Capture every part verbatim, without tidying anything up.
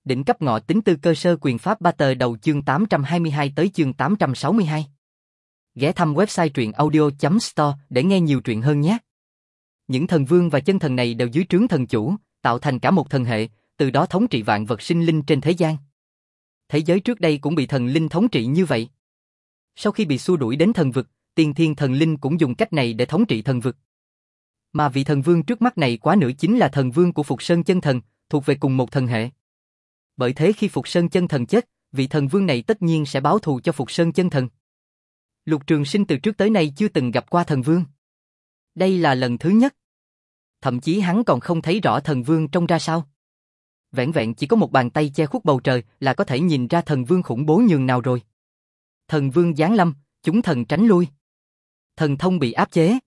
Đỉnh cấp ngọ tính tư cơ sơ quyền pháp ba tờ đầu chương tám trăm hai mươi hai tới chương tám trăm sáu mươi hai. Ghé thăm website truyện audio chấm store để nghe nhiều truyện hơn nhé. Những thần vương và chân thần này đều dưới trướng thần chủ, tạo thành cả một thần hệ, từ đó thống trị vạn vật sinh linh trên thế gian. Thế giới trước đây cũng bị thần linh thống trị như vậy. Sau khi bị xua đuổi đến thần vực, tiên thiên thần linh cũng dùng cách này để thống trị thần vực. Mà vị thần vương trước mắt này quá nữa chính là thần vương của Phục Sơn chân thần, thuộc về cùng một thần hệ. Bởi thế khi Phục Sơn chân thần chết, vị thần vương này tất nhiên sẽ báo thù cho Phục Sơn chân thần. Lục Trường Sinh từ trước tới nay chưa từng gặp qua thần vương. Đây là lần thứ nhất. Thậm chí hắn còn không thấy rõ thần vương trông ra sao. Vẻn vẹn chỉ có một bàn tay che khuất bầu trời là có thể nhìn ra thần vương khủng bố nhường nào rồi. Thần vương giáng lâm, chúng thần tránh lui. Thần thông bị áp chế.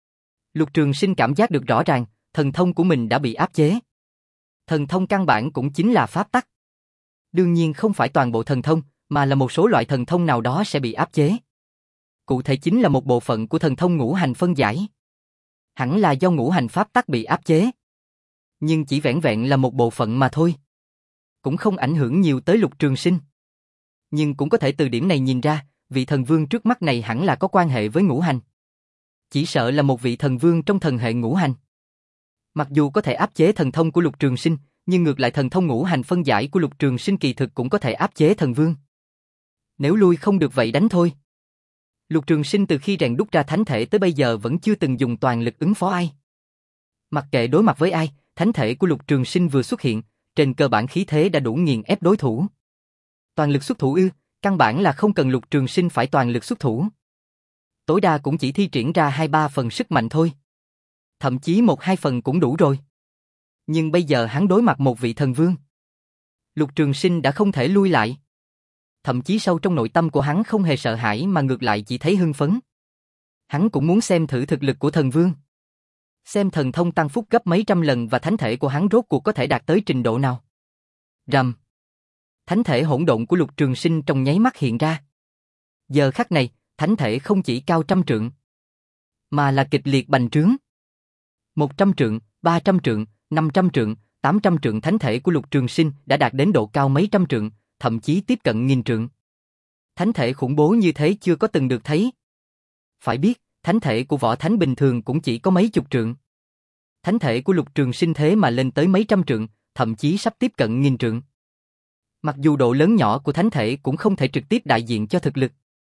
Lục Trường Sinh cảm giác được rõ ràng, thần thông của mình đã bị áp chế. Thần thông căn bản cũng chính là pháp tắc. Đương nhiên không phải toàn bộ thần thông, mà là một số loại thần thông nào đó sẽ bị áp chế. Cụ thể chính là một bộ phận của thần thông ngũ hành phân giải. Hẳn là do ngũ hành pháp tắc bị áp chế. Nhưng chỉ vẻn vẹn là một bộ phận mà thôi. Cũng không ảnh hưởng nhiều tới Lục Trường Sinh. Nhưng cũng có thể từ điểm này nhìn ra, vị thần vương trước mắt này hẳn là có quan hệ với ngũ hành. Chỉ sợ là một vị thần vương trong thần hệ ngũ hành. Mặc dù có thể áp chế thần thông của Lục Trường Sinh, nhưng ngược lại thần thông ngũ hành phân giải của Lục Trường Sinh kỳ thực cũng có thể áp chế thần vương. Nếu lui không được vậy đánh thôi. Lục Trường Sinh từ khi rèn đúc ra thánh thể tới bây giờ vẫn chưa từng dùng toàn lực ứng phó ai. Mặc kệ đối mặt với ai, thánh thể của Lục Trường Sinh vừa xuất hiện, trên cơ bản khí thế đã đủ nghiền ép đối thủ. Toàn lực xuất thủ ư, căn bản là không cần Lục Trường Sinh phải toàn lực xuất thủ. Tối đa cũng chỉ thi triển ra hai ba phần sức mạnh thôi. Thậm chí một hai phần cũng đủ rồi. Nhưng bây giờ hắn đối mặt một vị thần vương. Lục Trường Sinh đã không thể lui lại. Thậm chí sâu trong nội tâm của hắn không hề sợ hãi mà ngược lại chỉ thấy hưng phấn. Hắn cũng muốn xem thử thực lực của thần vương. Xem thần thông tăng phúc gấp mấy trăm lần và thánh thể của hắn rốt cuộc có thể đạt tới trình độ nào. Rầm. Thánh thể hỗn độn của Lục Trường Sinh trong nháy mắt hiện ra. Giờ khắc này, thánh thể không chỉ cao trăm trượng, mà là kịch liệt bành trướng. Một trăm trượng, ba trăm trượng, năm trăm trượng, tám trăm trượng thánh thể của Lục Trường Sinh đã đạt đến độ cao mấy trăm trượng, thậm chí tiếp cận nghìn trượng. Thánh thể khủng bố như thế chưa có từng được thấy. Phải biết, thánh thể của võ thánh bình thường cũng chỉ có mấy chục trượng. Thánh thể của Lục Trường Sinh thế mà lên tới mấy trăm trượng, thậm chí sắp tiếp cận nghìn trượng. Mặc dù độ lớn nhỏ của thánh thể cũng không thể trực tiếp đại diện cho thực lực.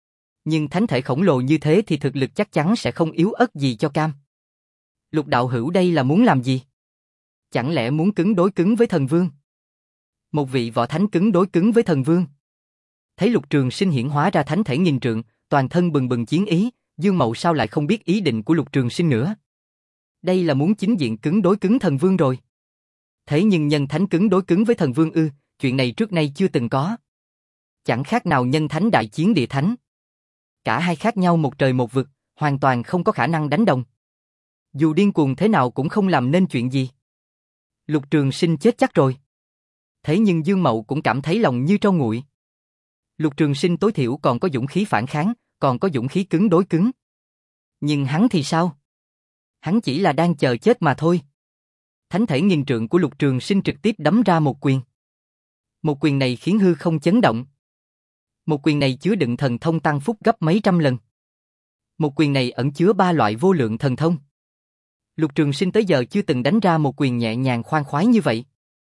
Nhưng thánh thể khổng lồ như thế thì thực lực chắc chắn sẽ không yếu ớt gì cho cam. Lục đạo hữu đây là muốn làm gì? Chẳng lẽ muốn cứng đối cứng với thần vương? Một vị võ thánh cứng đối cứng với thần vương. Thấy Lục Trường Sinh hiển hóa ra thánh thể nghìn trượng, toàn thân bừng bừng chiến ý, Dương Mậu sao lại không biết ý định của Lục Trường Sinh nữa? Đây là muốn chính diện cứng đối cứng thần vương rồi. Thế nhưng nhân thánh cứng đối cứng với thần vương ư, chuyện này trước nay chưa từng có. Chẳng khác nào nhân thánh đại chiến địa thánh. Cả hai khác nhau một trời một vực, hoàn toàn không có khả năng đánh đồng. Dù điên cuồng thế nào cũng không làm nên chuyện gì. Lục Trường Sinh chết chắc rồi. Thế nhưng Dương Mậu cũng cảm thấy lòng như tro nguội. Lục Trường Sinh tối thiểu còn có dũng khí phản kháng, còn có dũng khí cứng đối cứng. Nhưng hắn thì sao? Hắn chỉ là đang chờ chết mà thôi. Thánh thể nghìn trượng của Lục Trường Sinh trực tiếp đấm ra một quyền. Một quyền này khiến hư không chấn động. Một quyền này chứa đựng thần thông tăng phúc gấp mấy trăm lần. Một quyền này ẩn chứa ba loại vô lượng thần thông. Lục Trường Sinh tới giờ chưa từng đánh ra một quyền nhẹ nhàng khoan khoái như vậy.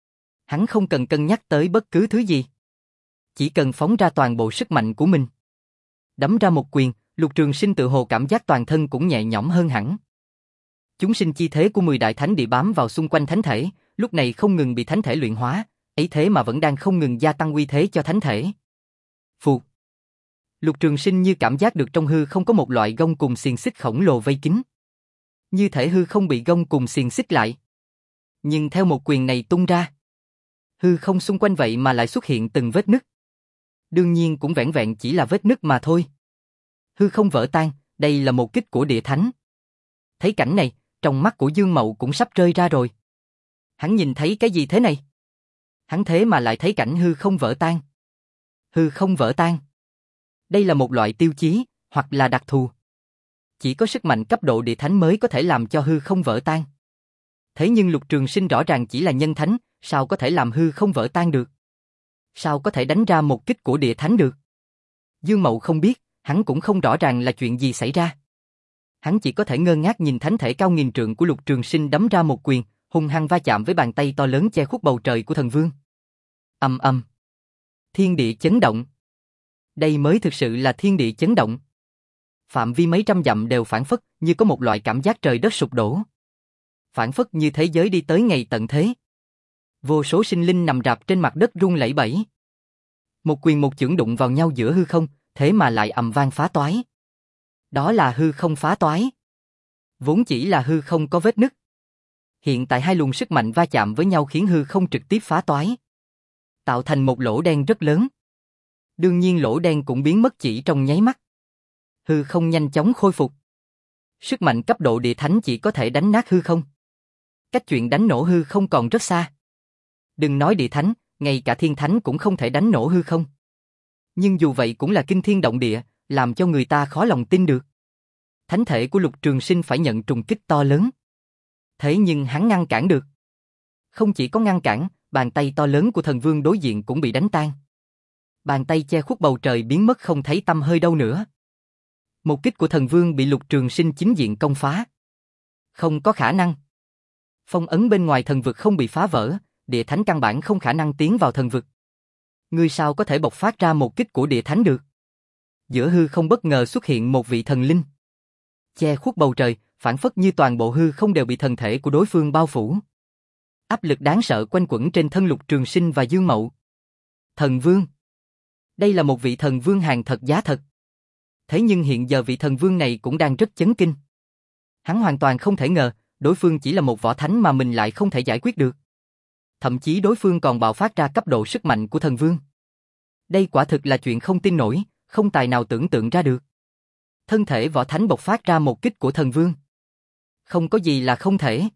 Hắn không cần cân nhắc tới bất cứ thứ gì. Chỉ cần phóng ra toàn bộ sức mạnh của mình. Đấm ra một quyền, Lục Trường Sinh tự hồ cảm giác toàn thân cũng nhẹ nhõm hơn hẳn. Chúng sinh chi thế của mười đại thánh địa bám vào xung quanh thánh thể, lúc này không ngừng bị thánh thể luyện hóa, ấy thế mà vẫn đang không ngừng gia tăng uy thế cho thánh thể. Phù. Lục Trường Sinh như cảm giác được trong hư không có một loại gông cùng xiềng xích khổng lồ vây kín. Như thể hư không bị gông cùng xiềng xích lại. Nhưng theo một quyền này tung ra, hư không xung quanh vậy mà lại xuất hiện từng vết nứt. Đương nhiên cũng vẻn vẹn chỉ là vết nứt mà thôi. Hư không vỡ tan, đây là một kích của địa thánh. Thấy cảnh này, trong mắt của Dương Mậu cũng sắp rơi ra rồi. Hắn nhìn thấy cái gì thế này? Hắn thế mà lại thấy cảnh hư không vỡ tan. Hư không vỡ tan. Đây là một loại tiêu chí, hoặc là đặc thù. Chỉ có sức mạnh cấp độ địa thánh mới có thể làm cho hư không vỡ tan. Thế nhưng Lục Trường Sinh rõ ràng chỉ là nhân thánh, sao có thể làm hư không vỡ tan được? Sao có thể đánh ra một kích của địa thánh được? Dương Mậu không biết, hắn cũng không rõ ràng là chuyện gì xảy ra. Hắn chỉ có thể ngơ ngác nhìn thánh thể cao nghìn trượng của Lục Trường Sinh đấm ra một quyền, hung hăng va chạm với bàn tay to lớn che khuất bầu trời của thần vương. Ầm ầm. Thiên địa chấn động. Đây mới thực sự là thiên địa chấn động. Phạm vi mấy trăm dặm đều phảng phất như có một loại cảm giác trời đất sụp đổ. Phảng phất như thế giới đi tới ngày tận thế. Vô số sinh linh nằm rạp trên mặt đất run lẩy bẩy. Một quyền một chưởng đụng vào nhau giữa hư không, thế mà lại ầm vang phá toái. Đó là hư không phá toái. Vốn chỉ là hư không có vết nứt. Hiện tại hai luồng sức mạnh va chạm với nhau khiến hư không trực tiếp phá toái, tạo thành một lỗ đen rất lớn. Đương nhiên lỗ đen cũng biến mất chỉ trong nháy mắt. Hư không nhanh chóng khôi phục. Sức mạnh cấp độ địa thánh chỉ có thể đánh nát hư không. Cách chuyện đánh nổ hư không còn rất xa. Đừng nói địa thánh, ngay cả thiên thánh cũng không thể đánh nổ hư không. Nhưng dù vậy cũng là kinh thiên động địa, làm cho người ta khó lòng tin được. Thánh thể của Lục Trường Sinh phải nhận trùng kích to lớn. Thế nhưng hắn ngăn cản được. Không chỉ có ngăn cản, bàn tay to lớn của thần vương đối diện cũng bị đánh tan. Bàn tay che khuất bầu trời biến mất không thấy tăm hơi đâu nữa. Một kích của thần vương bị Lục Trường Sinh chính diện công phá. Không có khả năng. Phong ấn bên ngoài thần vực không bị phá vỡ, địa thánh căn bản không khả năng tiến vào thần vực. Ngươi sao có thể bộc phát ra một kích của địa thánh được? Giữa hư không bất ngờ xuất hiện một vị thần linh. Che khuất bầu trời, phảng phất như toàn bộ hư không đều bị thần thể của đối phương bao phủ. Áp lực đáng sợ quanh quẩn trên thân Lục Trường Sinh và Dương Mậu. Thần vương. Đây là một vị thần vương hàng thật giá thật. Thế nhưng hiện giờ vị thần vương này cũng đang rất chấn kinh. Hắn hoàn toàn không thể ngờ, đối phương chỉ là một võ thánh mà mình lại không thể giải quyết được. Thậm chí đối phương còn bạo phát ra cấp độ sức mạnh của thần vương. Đây quả thực là chuyện không tin nổi, không tài nào tưởng tượng ra được. Thân thể võ thánh bộc phát ra một kích của thần vương. Không có gì là không thể.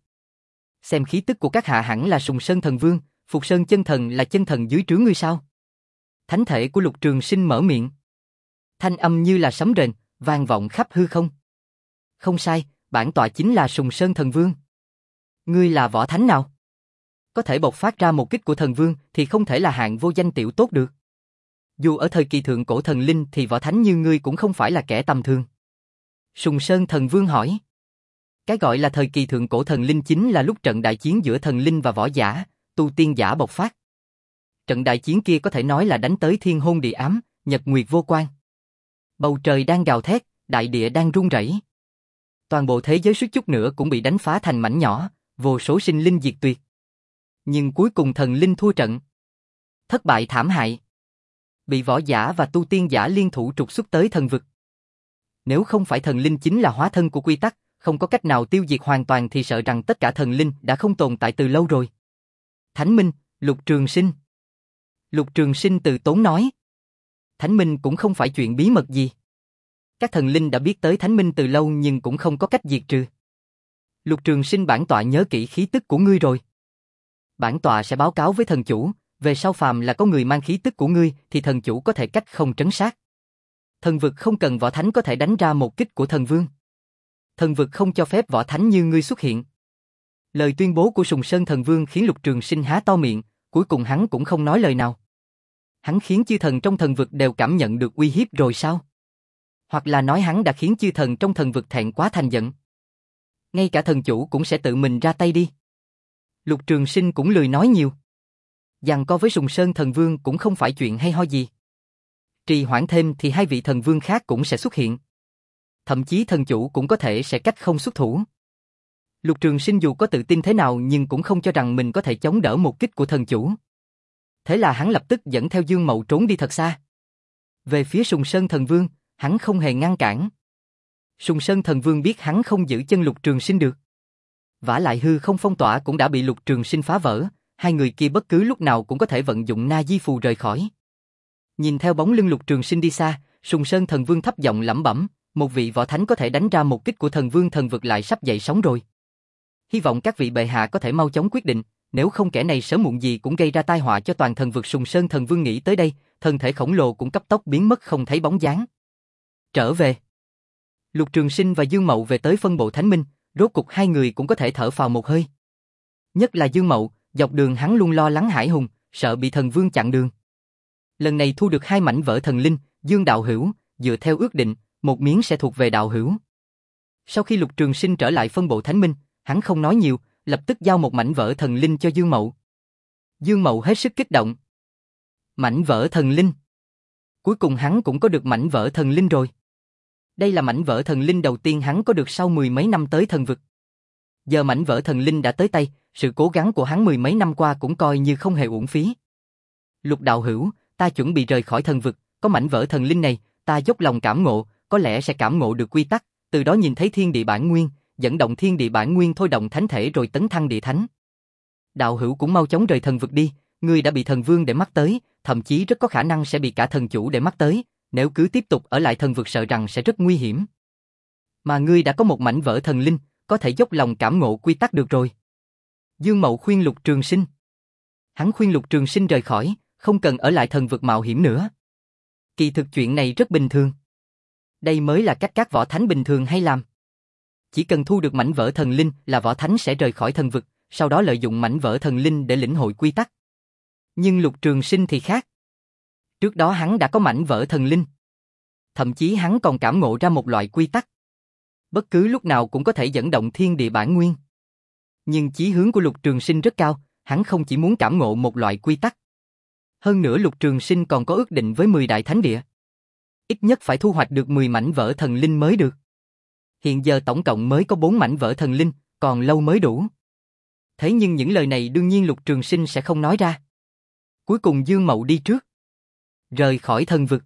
Xem khí tức của các hạ hẳn là Sùng Sơn thần vương, Phục Sơn chân thần là chân thần dưới trướng ngươi sao? Thánh thể của Lục Trường Sinh mở miệng. Thanh âm như là sấm rền, vang vọng khắp hư không. Không sai, bản tọa chính là Sùng Sơn thần vương. Ngươi là võ thánh nào? Có thể bộc phát ra một kích của thần vương thì không thể là hạng vô danh tiểu tốt được. Dù ở thời kỳ thượng cổ thần linh thì võ thánh như ngươi cũng không phải là kẻ tầm thường. Sùng Sơn thần vương hỏi. Cái gọi là thời kỳ thượng cổ thần linh chính là lúc trận đại chiến giữa thần linh và võ giả, tu tiên giả bộc phát. Trận đại chiến kia có thể nói là đánh tới thiên hôn địa ám, nhật nguyệt vô quan. Bầu trời đang gào thét, đại địa đang rung rẩy. Toàn bộ thế giới suýt chút nữa cũng bị đánh phá thành mảnh nhỏ, vô số sinh linh diệt tuyệt. Nhưng cuối cùng thần linh thua trận. Thất bại thảm hại. Bị võ giả và tu tiên giả liên thủ trục xuất tới thần vực. Nếu không phải thần linh chính là hóa thân của quy tắc, không có cách nào tiêu diệt hoàn toàn thì sợ rằng tất cả thần linh đã không tồn tại từ lâu rồi. Thánh Minh, Lục Trường Sinh. Lục Trường Sinh từ tốn nói. Thánh Minh cũng không phải chuyện bí mật gì. Các thần linh đã biết tới Thánh Minh từ lâu nhưng cũng không có cách diệt trừ. Lục Trường Sinh, bản tọa nhớ kỹ khí tức của ngươi rồi. Bản tọa sẽ báo cáo với thần chủ, về sau phàm là có người mang khí tức của ngươi thì thần chủ có thể cách không trấn sát. Thần vực không cần võ thánh có thể đánh ra một kích của thần vương. Thần vực không cho phép võ thánh như ngươi xuất hiện. Lời tuyên bố của Sùng Sơn thần vương khiến Lục Trường Sinh há to miệng, cuối cùng hắn cũng không nói lời nào. Hắn khiến chư thần trong thần vực đều cảm nhận được uy hiếp rồi sao? Hoặc là nói hắn đã khiến chư thần trong thần vực thẹn quá thành giận. Ngay cả thần chủ cũng sẽ tự mình ra tay đi. Lục Trường Sinh cũng lười nói nhiều. Giằng co với Sùng Sơn thần vương cũng không phải chuyện hay ho gì. Trì hoãn thêm thì hai vị thần vương khác cũng sẽ xuất hiện. Thậm chí thần chủ cũng có thể sẽ cách không xuất thủ. Lục Trường Sinh dù có tự tin thế nào nhưng cũng không cho rằng mình có thể chống đỡ một kích của thần chủ. Thế là hắn lập tức dẫn theo Dương Mậu trốn đi thật xa. Về phía Sùng Sơn thần vương, hắn không hề ngăn cản. Sùng Sơn thần vương biết hắn không giữ chân Lục Trường Sinh được. Vả lại hư không phong tỏa cũng đã bị Lục Trường Sinh phá vỡ, hai người kia bất cứ lúc nào cũng có thể vận dụng Na Di phù rời khỏi. Nhìn theo bóng lưng Lục Trường Sinh đi xa, Sùng Sơn thần vương thấp giọng lẩm bẩm, một vị võ thánh có thể đánh ra một kích của thần vương thần vực lại sắp dậy sóng rồi. Hy vọng các vị bệ hạ có thể mau chóng quyết định, nếu không kẻ này sớm muộn gì cũng gây ra tai họa cho toàn thần vực. Sùng Sơn thần vương nghĩ tới đây, thân thể khổng lồ cũng cấp tốc biến mất không thấy bóng dáng. Trở về. Lục Trường Sinh và Dương Mậu về tới phân bộ Thánh Minh, rốt cục hai người cũng có thể thở phào một hơi. Nhất là Dương Mậu, dọc đường hắn luôn lo lắng hãi hùng, sợ bị thần vương chặn đường. Lần này thu được hai mảnh vỡ thần linh, Dương đạo hữu, dựa theo ước định, một miếng sẽ thuộc về đạo hữu. Sau khi Lục Trường Sinh trở lại phân bộ Thánh Minh, hắn không nói nhiều, lập tức giao một mảnh vỡ thần linh cho Dương Mậu. Dương Mậu hết sức kích động. Mảnh vỡ thần linh. Cuối cùng hắn cũng có được mảnh vỡ thần linh rồi. Đây là mảnh vỡ thần linh đầu tiên hắn có được sau mười mấy năm tới thần vực. Giờ mảnh vỡ thần linh đã tới tay, sự cố gắng của hắn mười mấy năm qua cũng coi như không hề uổng phí. Lục đạo hữu, ta chuẩn bị rời khỏi thần vực, có mảnh vỡ thần linh này, ta dốc lòng cảm ngộ, có lẽ sẽ cảm ngộ được quy tắc, từ đó nhìn thấy thiên địa bản nguyên, dẫn động thiên địa bản nguyên thôi động thánh thể rồi tấn thăng địa thánh. Đạo hữu cũng mau chóng rời thần vực đi, ngươi đã bị thần vương để mắt tới, thậm chí rất có khả năng sẽ bị cả thần chủ để mắt tới, nếu cứ tiếp tục ở lại thần vực sợ rằng sẽ rất nguy hiểm. Mà ngươi đã có một mảnh vỡ thần linh, có thể dốc lòng cảm ngộ quy tắc được rồi. Dương Mậu khuyên Lục Trường Sinh. Hắn khuyên Lục Trường Sinh rời khỏi, không cần ở lại thần vực mạo hiểm nữa. Kỳ thực chuyện này rất bình thường. Đây mới là cách các võ thánh bình thường hay làm. Chỉ cần thu được mảnh vỡ thần linh là võ thánh sẽ rời khỏi thần vực, sau đó lợi dụng mảnh vỡ thần linh để lĩnh hội quy tắc. Nhưng Lục Trường Sinh thì khác. Trước đó hắn đã có mảnh vỡ thần linh. Thậm chí hắn còn cảm ngộ ra một loại quy tắc. Bất cứ lúc nào cũng có thể dẫn động thiên địa bản nguyên. Nhưng chí hướng của Lục Trường Sinh rất cao, hắn không chỉ muốn cảm ngộ một loại quy tắc. Hơn nữa Lục Trường Sinh còn có ước định với mười đại thánh địa. Ít nhất phải thu hoạch được mười mảnh vỡ thần linh mới được. Hiện giờ tổng cộng mới có bốn mảnh vỡ thần linh, còn lâu mới đủ. Thế nhưng những lời này đương nhiên Lục Trường Sinh sẽ không nói ra. Cuối cùng Dương Mậu đi trước, rời khỏi thần vực.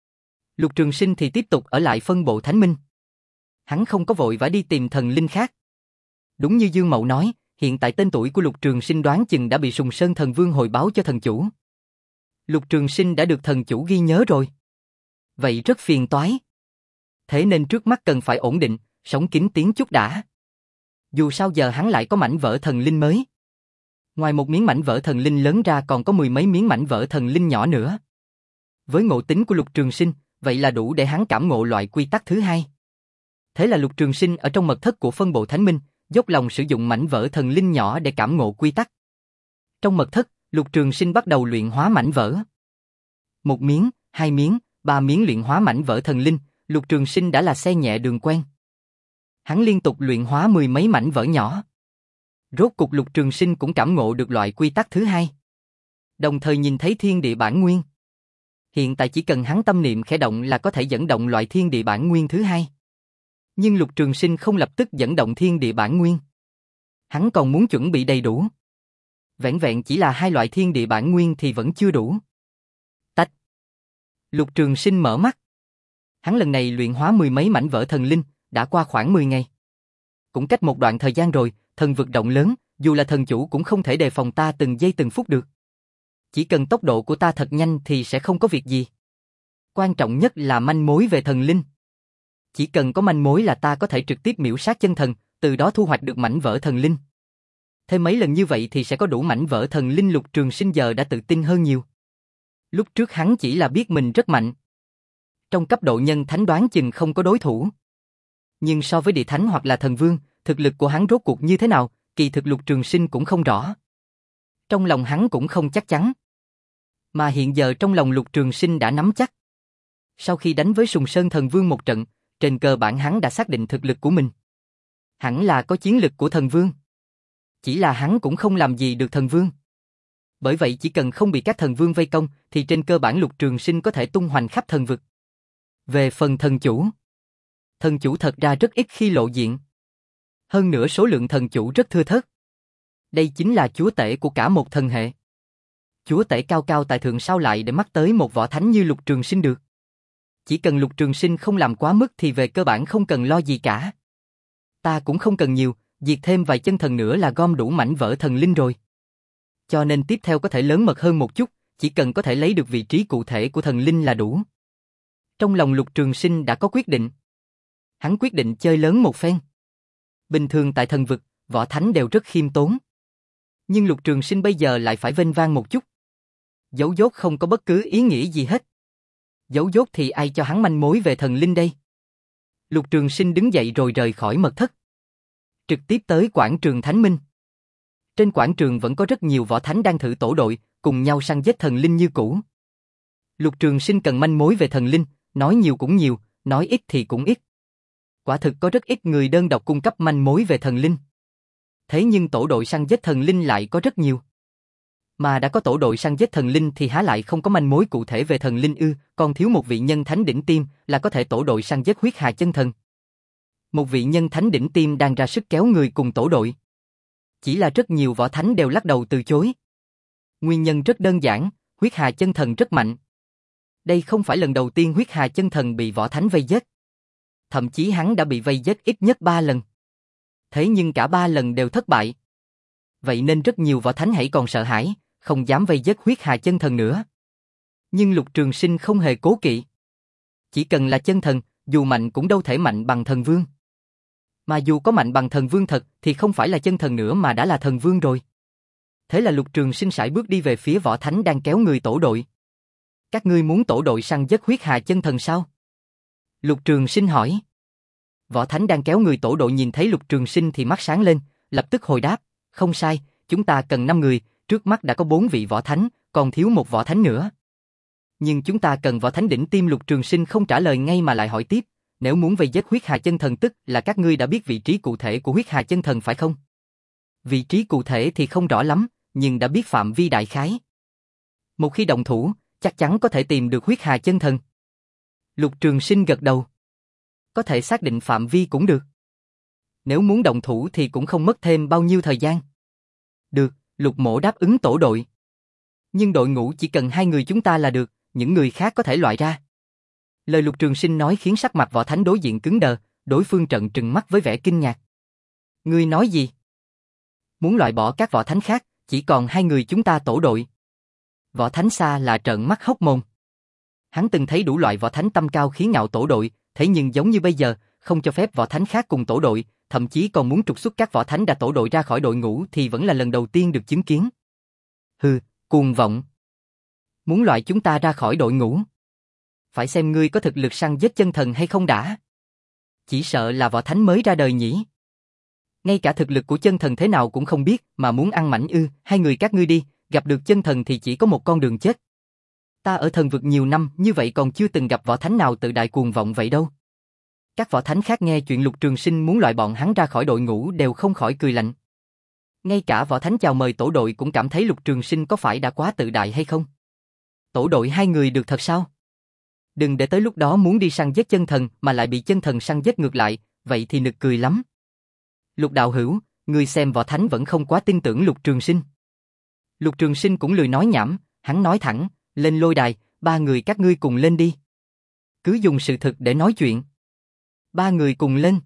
Lục Trường Sinh thì tiếp tục ở lại phân bộ Thánh Minh. Hắn không có vội vã đi tìm thần linh khác. Đúng như Dương Mậu nói, hiện tại tên tuổi của Lục Trường Sinh đoán chừng đã bị Sùng Sơn Thần Vương hồi báo cho thần chủ. Lục Trường Sinh đã được thần chủ ghi nhớ rồi. Vậy rất phiền toái. Thế nên trước mắt cần phải ổn định, sống kín tiếng chút đã. Dù sao giờ hắn lại có mảnh vỡ thần linh mới. Ngoài một miếng mảnh vỡ thần linh lớn ra còn có mười mấy miếng mảnh vỡ thần linh nhỏ nữa. Với ngộ tính của Lục Trường Sinh, vậy là đủ để hắn cảm ngộ loại quy tắc thứ hai. Thế là Lục Trường Sinh ở trong mật thất của phân bộ Thánh Minh, dốc lòng sử dụng mảnh vỡ thần linh nhỏ để cảm ngộ quy tắc. Trong mật thất, Lục Trường Sinh bắt đầu luyện hóa mảnh vỡ. Một miếng, hai miếng, ba miếng luyện hóa mảnh vỡ thần linh, Lục Trường Sinh đã là xe nhẹ đường quen. Hắn liên tục luyện hóa mười mấy mảnh vỡ nhỏ. Rốt cục Lục Trường Sinh cũng cảm ngộ được loại quy tắc thứ hai. Đồng thời nhìn thấy thiên địa bản nguyên. Hiện tại chỉ cần hắn tâm niệm khẽ động là có thể dẫn động loại thiên địa bản nguyên thứ hai. Nhưng Lục Trường Sinh không lập tức dẫn động thiên địa bản nguyên. Hắn còn muốn chuẩn bị đầy đủ. Vẹn vẹn chỉ là hai loại thiên địa bản nguyên thì vẫn chưa đủ. Tách. Lục Trường Sinh mở mắt. Hắn lần này luyện hóa mười mấy mảnh vỡ thần linh, đã qua khoảng mười ngày. Cũng cách một đoạn thời gian rồi, thần vực rộng lớn, dù là thần chủ cũng không thể đề phòng ta từng giây từng phút được. Chỉ cần tốc độ của ta thật nhanh thì sẽ không có việc gì. Quan trọng nhất là manh mối về thần linh. Chỉ cần có manh mối là ta có thể trực tiếp miểu sát chân thần, từ đó thu hoạch được mảnh vỡ thần linh. Thêm mấy lần như vậy thì sẽ có đủ mảnh vỡ thần linh. Lục Trường Sinh giờ đã tự tin hơn nhiều. Lúc trước hắn chỉ là biết mình rất mạnh. Trong cấp độ nhân thánh đoán chừng không có đối thủ. Nhưng so với địa thánh hoặc là thần vương, thực lực của hắn rốt cuộc như thế nào, kỳ thực Lục Trường Sinh cũng không rõ. Trong lòng hắn cũng không chắc chắn. Mà hiện giờ trong lòng Lục Trường Sinh đã nắm chắc. Sau khi đánh với Sùng Sơn Thần Vương một trận, trên cơ bản hắn đã xác định thực lực của mình. Hẳn là có chiến lực của thần vương. Chỉ là hắn cũng không làm gì được thần vương. Bởi vậy chỉ cần không bị các thần vương vây công thì trên cơ bản Lục Trường Sinh có thể tung hoành khắp thần vực. Về phần thần chủ, thần chủ thật ra rất ít khi lộ diện. Hơn nữa số lượng thần chủ rất thưa thớt. Đây chính là chúa tể của cả một thần hệ. Chúa tể cao cao tại thượng sao lại để mắt tới một võ thánh như Lục Trường Sinh được. Chỉ cần Lục Trường Sinh không làm quá mức thì về cơ bản không cần lo gì cả. Ta cũng không cần nhiều, diệt thêm vài chân thần nữa là gom đủ mảnh vỡ thần linh rồi. Cho nên tiếp theo có thể lớn mật hơn một chút, chỉ cần có thể lấy được vị trí cụ thể của thần linh là đủ. Trong lòng Lục Trường Sinh đã có quyết định. Hắn quyết định chơi lớn một phen. Bình thường tại thần vực, võ thánh đều rất khiêm tốn. Nhưng Lục Trường Sinh bây giờ lại phải vênh vang một chút. Giấu dốt không có bất cứ ý nghĩa gì hết. Giấu dốt thì ai cho hắn manh mối về thần linh đây? Lục Trường Sinh đứng dậy rồi rời khỏi mật thất. Trực tiếp tới quảng trường Thánh Minh. Trên quảng trường vẫn có rất nhiều võ thánh đang thử tổ đội, cùng nhau săn giết thần linh như cũ. Lục Trường Sinh cần manh mối về thần linh, nói nhiều cũng nhiều, nói ít thì cũng ít. Quả thực có rất ít người đơn độc cung cấp manh mối về thần linh. Thế nhưng tổ đội săn giết thần linh lại có rất nhiều. Mà đã có tổ đội săn giết thần linh thì há lại không có manh mối cụ thể về thần linh ư, còn thiếu một vị nhân thánh đỉnh tiêm là có thể tổ đội săn giết huyết hà chân thần. Một vị nhân thánh đỉnh tiêm đang ra sức kéo người cùng tổ đội. Chỉ là rất nhiều võ thánh đều lắc đầu từ chối. Nguyên nhân rất đơn giản, huyết hà chân thần rất mạnh. Đây không phải lần đầu tiên huyết hà chân thần bị võ thánh vây giết. Thậm chí hắn đã bị vây giết ít nhất ba lần. Thế nhưng cả ba lần đều thất bại. Vậy nên rất nhiều võ thánh hãy còn sợ hãi, không dám vây giết huyết hà chân thần nữa. Nhưng Lục Trường Sinh không hề cố kỵ. Chỉ cần là chân thần, dù mạnh cũng đâu thể mạnh bằng thần vương. Mà dù có mạnh bằng thần vương thật thì không phải là chân thần nữa mà đã là thần vương rồi. Thế là Lục Trường Sinh sải bước đi về phía võ thánh đang kéo người tổ đội. Các ngươi muốn tổ đội săn giết huyết hà chân thần sao? Lục Trường Sinh hỏi. Võ thánh đang kéo người tổ đội nhìn thấy Lục Trường Sinh thì mắt sáng lên, lập tức hồi đáp, không sai, chúng ta cần năm người, trước mắt đã có bốn vị võ thánh, còn thiếu một võ thánh nữa. Nhưng chúng ta cần võ thánh đỉnh tiêm. Lục Trường Sinh không trả lời ngay mà lại hỏi tiếp, nếu muốn vây giết huyết hà chân thần tức là các ngươi đã biết vị trí cụ thể của huyết hà chân thần phải không? Vị trí cụ thể thì không rõ lắm, nhưng đã biết phạm vi đại khái. Một khi động thủ, chắc chắn có thể tìm được huyết hà chân thần. Lục Trường Sinh gật đầu. Có thể xác định phạm vi cũng được. Nếu muốn động thủ thì cũng không mất thêm bao nhiêu thời gian. Được, Lục Mỗ đáp ứng tổ đội. Nhưng đội ngũ chỉ cần hai người chúng ta là được, những người khác có thể loại ra. Lời Lục Trường Sinh nói khiến sắc mặt võ thánh đối diện cứng đờ, đối phương trợn trừng mắt với vẻ kinh ngạc. Ngươi nói gì? Muốn loại bỏ các võ thánh khác, chỉ còn hai người chúng ta tổ đội. Võ thánh xa là trợn mắt hốc mồm. Hắn từng thấy đủ loại võ thánh tâm cao khí ngạo tổ đội, thế nhưng giống như bây giờ, không cho phép võ thánh khác cùng tổ đội, thậm chí còn muốn trục xuất các võ thánh đã tổ đội ra khỏi đội ngũ thì vẫn là lần đầu tiên được chứng kiến. Hừ, cuồng vọng. Muốn loại chúng ta ra khỏi đội ngũ. Phải xem ngươi có thực lực săn giết chân thần hay không đã. Chỉ sợ là võ thánh mới ra đời nhỉ. Ngay cả thực lực của chân thần thế nào cũng không biết mà muốn ăn mảnh ư, hai người các ngươi đi, gặp được chân thần thì chỉ có một con đường chết. Ta ở thần vực nhiều năm như vậy còn chưa từng gặp võ thánh nào tự đại cuồng vọng vậy đâu. Các võ thánh khác nghe chuyện Lục Trường Sinh muốn loại bọn hắn ra khỏi đội ngũ đều không khỏi cười lạnh. Ngay cả võ thánh chào mời tổ đội cũng cảm thấy Lục Trường Sinh có phải đã quá tự đại hay không? Tổ đội hai người được thật sao? Đừng để tới lúc đó muốn đi săn giết chân thần mà lại bị chân thần săn giết ngược lại, vậy thì nực cười lắm. Lục đạo hữu, ngươi xem võ thánh vẫn không quá tin tưởng Lục Trường Sinh. Lục Trường Sinh cũng lười nói nhảm, hắn nói thẳng, lên lôi đài, ba người các ngươi cùng lên đi. Cứ dùng sự thực để nói chuyện. Ba người cùng lên.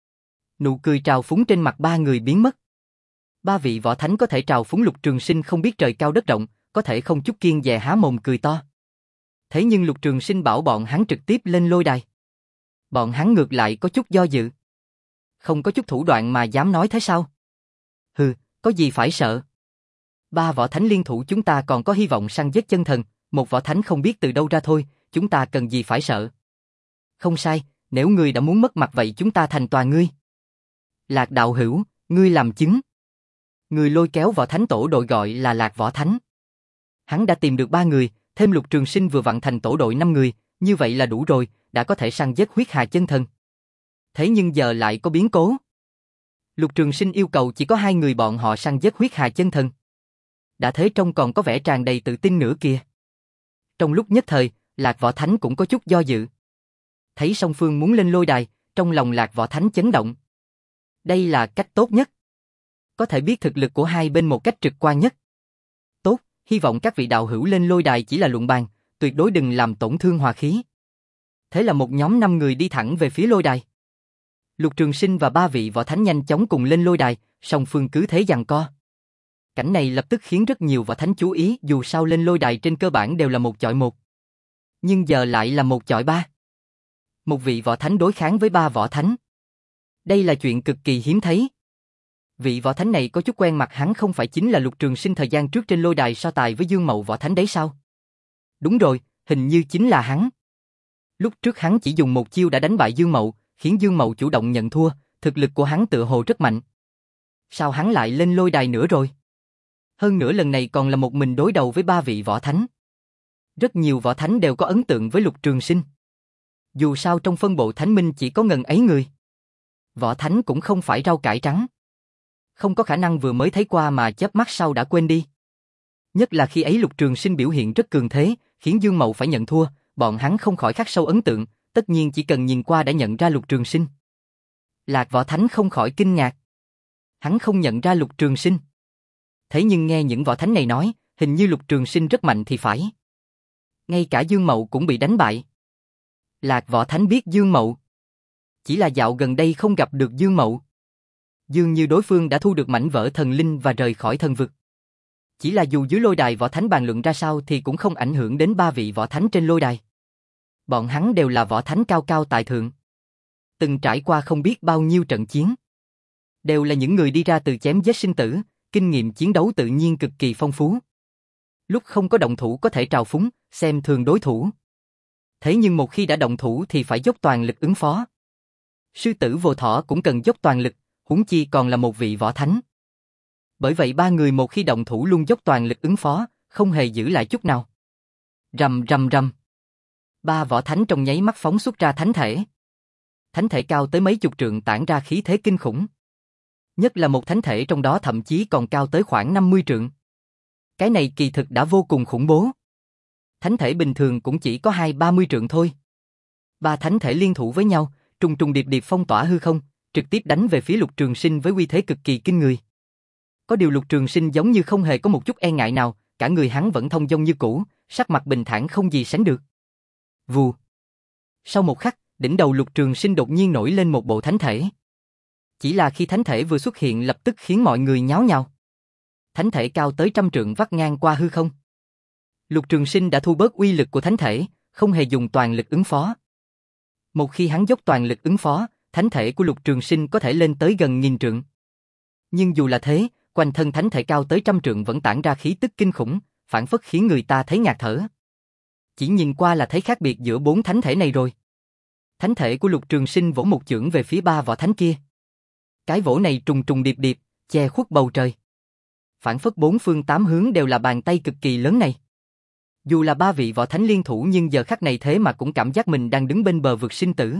Nụ cười trào phúng trên mặt ba người biến mất. Ba vị võ thánh có thể trào phúng Lục Trường Sinh không biết trời cao đất rộng, có thể không chút kiêng dè há mồm cười to. Thế nhưng Lục Trường Sinh bảo bọn hắn trực tiếp lên lôi đài. Bọn hắn ngược lại có chút do dự. Không có chút thủ đoạn mà dám nói thế sao? Hừ, có gì phải sợ? Ba võ thánh liên thủ chúng ta còn có hy vọng săn giết chân thần, một võ thánh không biết từ đâu ra thôi, chúng ta cần gì phải sợ? Không sai, nếu ngươi đã muốn mất mặt vậy chúng ta thành toàn ngươi. Lạc đạo hữu, ngươi làm chứng. Người lôi kéo võ thánh tổ đội gọi là Lạc Võ Thánh. Hắn đã tìm được ba người, thêm Lục Trường Sinh vừa vặn thành tổ đội năm người, như vậy là đủ rồi, đã có thể săn giết huyết hà chân thần. Thế nhưng giờ lại có biến cố. Lục Trường Sinh yêu cầu chỉ có hai người bọn họ săn giết huyết hà chân thần. Đã thế trông còn có vẻ tràn đầy tự tin nữa kìa. Trong lúc nhất thời, Lạc Võ Thánh cũng có chút do dự. Thấy song phương muốn lên lôi đài, trong lòng Lạc Võ Thánh chấn động. Đây là cách tốt nhất. Có thể biết thực lực của hai bên một cách trực quan nhất. Tốt, hy vọng các vị đạo hữu lên lôi đài chỉ là luận bàn, tuyệt đối đừng làm tổn thương hòa khí. Thế là một nhóm năm người đi thẳng về phía lôi đài. Lục Trường Sinh và ba vị võ thánh nhanh chóng cùng lên lôi đài, song phương cứ thế giằng co. Cảnh này lập tức khiến rất nhiều võ thánh chú ý, dù sao lên lôi đài trên cơ bản đều là một chọi một. Nhưng giờ lại là một chọi ba. Một vị võ thánh đối kháng với ba võ thánh. Đây là chuyện cực kỳ hiếm thấy. Vị võ thánh này có chút quen mặt, hắn không phải chính là Lục Trường Sinh thời gian trước trên lôi đài so tài với Dương Mậu võ thánh đấy sao? Đúng rồi, hình như chính là hắn. Lúc trước hắn chỉ dùng một chiêu đã đánh bại Dương Mậu, khiến Dương Mậu chủ động nhận thua, thực lực của hắn tựa hồ rất mạnh. Sao hắn lại lên lôi đài nữa rồi? Hơn nữa lần này còn là một mình đối đầu với ba vị võ thánh. Rất nhiều võ thánh đều có ấn tượng với Lục Trường Sinh. Dù sao trong phân bộ thánh minh chỉ có ngần ấy người. Võ thánh cũng không phải rau cải trắng. Không có khả năng vừa mới thấy qua mà chớp mắt sau đã quên đi. Nhất là khi ấy Lục Trường Sinh biểu hiện rất cường thế, khiến Dương Mậu phải nhận thua, bọn hắn không khỏi khắc sâu ấn tượng, tất nhiên chỉ cần nhìn qua đã nhận ra Lục Trường Sinh. Lạc Võ Thánh không khỏi kinh ngạc. Hắn không nhận ra Lục Trường Sinh. Thế nhưng nghe những võ thánh này nói, hình như Lục Trường Sinh rất mạnh thì phải. Ngay cả Dương Mậu cũng bị đánh bại. Lạc Võ Thánh biết Dương Mậu. Chỉ là dạo gần đây không gặp được Dương Mậu. Dường như đối phương đã thu được mảnh vỡ thần linh và rời khỏi thần vực. Chỉ là dù dưới lôi đài võ thánh bàn luận ra sao thì cũng không ảnh hưởng đến ba vị võ thánh trên lôi đài. Bọn hắn đều là võ thánh cao cao tại thượng. Từng trải qua không biết bao nhiêu trận chiến. Đều là những người đi ra từ chém giết sinh tử, kinh nghiệm chiến đấu tự nhiên cực kỳ phong phú. Lúc không có động thủ có thể trào phúng, xem thường đối thủ. Thế nhưng một khi đã động thủ thì phải dốc toàn lực ứng phó. Sư tử vô thỏ cũng cần dốc toàn lực, huống chi còn là một vị võ thánh. Bởi vậy ba người một khi động thủ luôn dốc toàn lực ứng phó, không hề giữ lại chút nào. Rầm rầm rầm. Ba võ thánh trong nháy mắt phóng xuất ra thánh thể. Thánh thể cao tới mấy chục trượng tản ra khí thế kinh khủng. Nhất là một thánh thể trong đó thậm chí còn cao tới khoảng năm mươi trượng. Cái này kỳ thực đã vô cùng khủng bố. Thánh thể bình thường cũng chỉ có hai ba mươi trượng thôi. Ba thánh thể liên thủ với nhau, trùng trùng điệp điệp phong tỏa hư không, trực tiếp đánh về phía Lục Trường Sinh với uy thế cực kỳ kinh người. Có điều Lục Trường Sinh giống như không hề có một chút e ngại nào, cả người hắn vẫn thông dong như cũ, sắc mặt bình thản không gì sánh được. Vù. Sau một khắc, đỉnh đầu Lục Trường Sinh đột nhiên nổi lên một bộ thánh thể. Chỉ là khi thánh thể vừa xuất hiện lập tức khiến mọi người nháo nhào. Thánh thể cao tới trăm trượng vắt ngang qua hư không. Lục Trường Sinh đã thu bớt uy lực của thánh thể, không hề dùng toàn lực ứng phó. Một khi hắn dốc toàn lực ứng phó, thánh thể của Lục Trường Sinh có thể lên tới gần nghìn trượng. Nhưng dù là thế, quanh thân thánh thể cao tới trăm trượng vẫn tản ra khí tức kinh khủng, phản phất khiến người ta thấy ngạt thở. Chỉ nhìn qua là thấy khác biệt giữa bốn thánh thể này rồi. Thánh thể của Lục Trường Sinh vỗ một chưởng về phía ba võ thánh kia. Cái vỗ này trùng trùng điệp điệp, che khuất bầu trời. Phản phất bốn phương tám hướng đều là bàn tay cực kỳ lớn này. Dù là ba vị võ thánh liên thủ nhưng giờ khắc này thế mà cũng cảm giác mình đang đứng bên bờ vực sinh tử.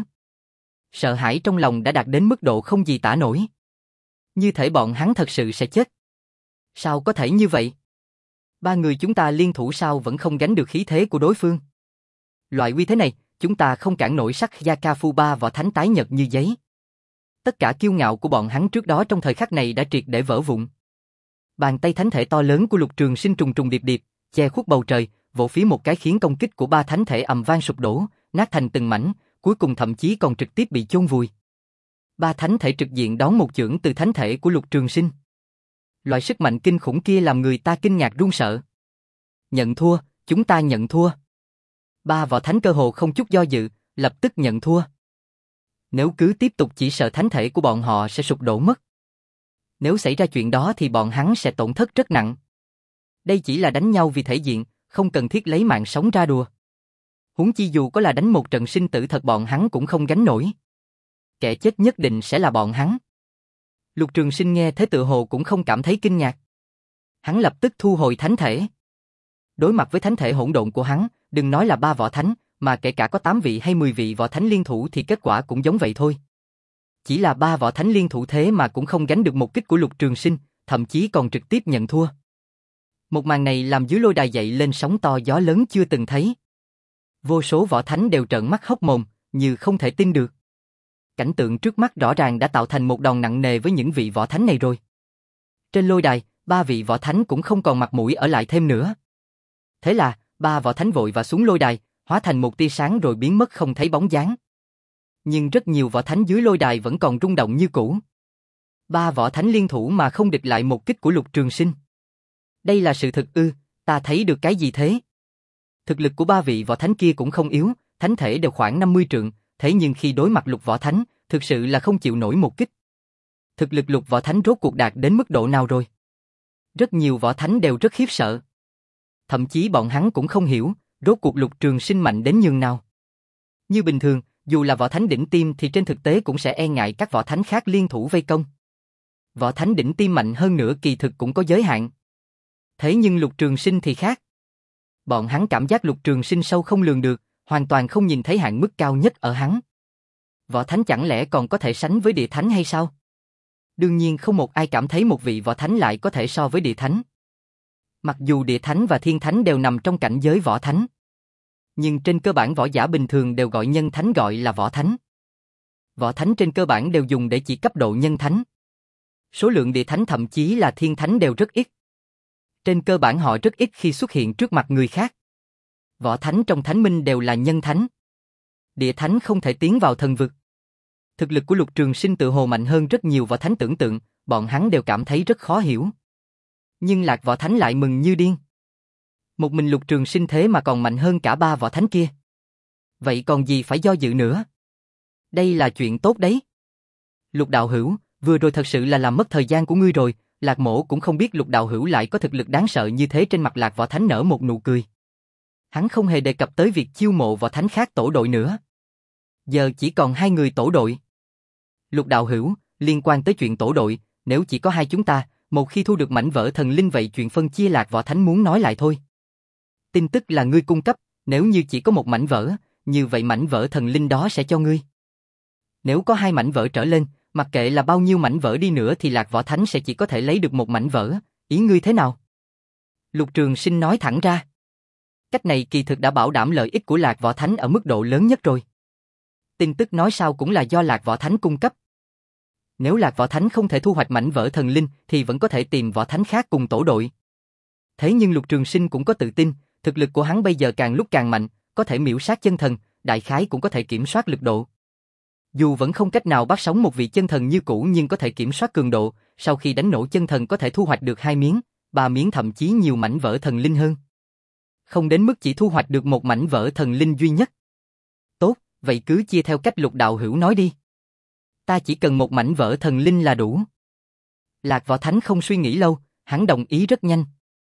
Sợ hãi trong lòng đã đạt đến mức độ không gì tả nổi. Như thể bọn hắn thật sự sẽ chết. Sao có thể như vậy? Ba người chúng ta liên thủ sao vẫn không gánh được khí thế của đối phương? Loại uy thế này, chúng ta không cản nổi sắc Gia Ca Phu ba võ thánh tái nhật như giấy. Tất cả kiêu ngạo của bọn hắn trước đó trong thời khắc này đã triệt để vỡ vụn. Bàn tay thánh thể to lớn của Lục Trường Sinh trùng trùng điệp điệp, che khuất bầu trời, vỗ phía một cái khiến công kích của ba thánh thể ầm vang sụp đổ, nát thành từng mảnh, cuối cùng thậm chí còn trực tiếp bị chôn vùi. Ba thánh thể trực diện đón một chưởng từ thánh thể của Lục Trường Sinh. Loại sức mạnh kinh khủng kia làm người ta kinh ngạc run sợ. Nhận thua, chúng ta nhận thua. Ba võ thánh cơ hồ không chút do dự, lập tức nhận thua. Nếu cứ tiếp tục chỉ sợ thánh thể của bọn họ sẽ sụp đổ mất. Nếu xảy ra chuyện đó thì bọn hắn sẽ tổn thất rất nặng. Đây chỉ là đánh nhau vì thể diện, không cần thiết lấy mạng sống ra đùa. Huống chi dù có là đánh một trận sinh tử thật bọn hắn cũng không gánh nổi. Kẻ chết nhất định sẽ là bọn hắn. Lục Trường Sinh nghe thế tự hồ cũng không cảm thấy kinh ngạc. Hắn lập tức thu hồi thánh thể. Đối mặt với thánh thể hỗn độn của hắn, đừng nói là ba võ thánh, mà kể cả có tám vị hay mười vị võ thánh liên thủ thì kết quả cũng giống vậy thôi. Chỉ là ba võ thánh liên thủ thế mà cũng không gánh được một kích của Lục Trường Sinh, thậm chí còn trực tiếp nhận thua. Một màn này làm dưới lôi đài dậy lên sóng to gió lớn chưa từng thấy. Vô số võ thánh đều trợn mắt hốc mồm, như không thể tin được. Cảnh tượng trước mắt rõ ràng đã tạo thành một đòn nặng nề với những vị võ thánh này rồi. Trên lôi đài, ba vị võ thánh cũng không còn mặt mũi ở lại thêm nữa. Thế là, ba võ thánh vội và xuống lôi đài, hóa thành một tia sáng rồi biến mất không thấy bóng dáng. Nhưng rất nhiều võ thánh dưới lôi đài vẫn còn rung động như cũ. Ba võ thánh liên thủ mà không địch lại một kích của Lục Trường Sinh. Đây là sự thực ư, ta thấy được cái gì thế? Thực lực của ba vị võ thánh kia cũng không yếu, thánh thể đều khoảng năm mươi trượng, thế nhưng khi đối mặt Lục võ thánh, thực sự là không chịu nổi một kích. Thực lực Lục võ thánh rốt cuộc đạt đến mức độ nào rồi? Rất nhiều võ thánh đều rất khiếp sợ. Thậm chí bọn hắn cũng không hiểu, rốt cuộc Lục Trường Sinh mạnh đến nhường nào. Như bình thường, dù là võ thánh đỉnh tiêm thì trên thực tế cũng sẽ e ngại các võ thánh khác liên thủ vây công. Võ thánh đỉnh tiêm mạnh hơn nữa kỳ thực cũng có giới hạn. Thế nhưng Lục Trường Sinh thì khác. Bọn hắn cảm giác Lục Trường Sinh sâu không lường được, hoàn toàn không nhìn thấy hạn mức cao nhất ở hắn. Võ thánh chẳng lẽ còn có thể sánh với địa thánh hay sao? Đương nhiên không một ai cảm thấy một vị võ thánh lại có thể so với địa thánh. Mặc dù địa thánh và thiên thánh đều nằm trong cảnh giới võ thánh, nhưng trên cơ bản võ giả bình thường đều gọi nhân thánh gọi là võ thánh. Võ thánh trên cơ bản đều dùng để chỉ cấp độ nhân thánh. Số lượng địa thánh thậm chí là thiên thánh đều rất ít. Trên cơ bản họ rất ít khi xuất hiện trước mặt người khác. Võ thánh trong thánh minh đều là nhân thánh. Địa thánh không thể tiến vào thần vực. Thực lực của Lục Trường Sinh tự hồ mạnh hơn rất nhiều võ thánh tưởng tượng, bọn hắn đều cảm thấy rất khó hiểu. Nhưng Lạc võ thánh lại mừng như điên. Một mình Lục Trường Sinh thế mà còn mạnh hơn cả ba võ thánh kia. Vậy còn gì phải do dự nữa? Đây là chuyện tốt đấy. Lục đạo hữu, vừa rồi thật sự là làm mất thời gian của ngươi rồi. Lạc Mỗ cũng không biết Lục đạo hữu lại có thực lực đáng sợ như thế. Trên mặt Lạc võ thánh nở một nụ cười. Hắn không hề đề cập tới việc chiêu mộ võ thánh khác tổ đội nữa. Giờ chỉ còn hai người tổ đội. Lục đạo hữu, liên quan tới chuyện tổ đội, nếu chỉ có hai chúng ta, một khi thu được mảnh vỡ thần linh vậy chuyện phân chia Lạc võ thánh muốn nói lại thôi. Tin tức là ngươi cung cấp, nếu như chỉ có một mảnh vỡ, như vậy mảnh vỡ thần linh đó sẽ cho ngươi. Nếu có hai mảnh vỡ trở lên, mặc kệ là bao nhiêu mảnh vỡ đi nữa thì Lạc võ thánh sẽ chỉ có thể lấy được một mảnh vỡ, ý ngươi thế nào? Lục Trường Sinh nói thẳng ra. Cách này kỳ thực đã bảo đảm lợi ích của Lạc võ thánh ở mức độ lớn nhất rồi. Tin tức nói sao cũng là do Lạc võ thánh cung cấp. Nếu Lạc võ thánh không thể thu hoạch mảnh vỡ thần linh thì vẫn có thể tìm võ thánh khác cùng tổ đội. Thế nhưng Lục Trường Sinh cũng có tự tin, thực lực của hắn bây giờ càng lúc càng mạnh, có thể miểu sát chân thần, đại khái cũng có thể kiểm soát lực độ. Dù vẫn không cách nào bắt sống một vị chân thần như cũ nhưng có thể kiểm soát cường độ, sau khi đánh nổ chân thần có thể thu hoạch được hai miếng, ba miếng thậm chí nhiều mảnh vỡ thần linh hơn. Không đến mức chỉ thu hoạch được một mảnh vỡ thần linh duy nhất. Tốt, vậy cứ chia theo cách Lục đạo hữu nói đi. Ta chỉ cần một mảnh vỡ thần linh là đủ. Lạc võ thánh không suy nghĩ lâu, hắn đồng ý rất nhanh.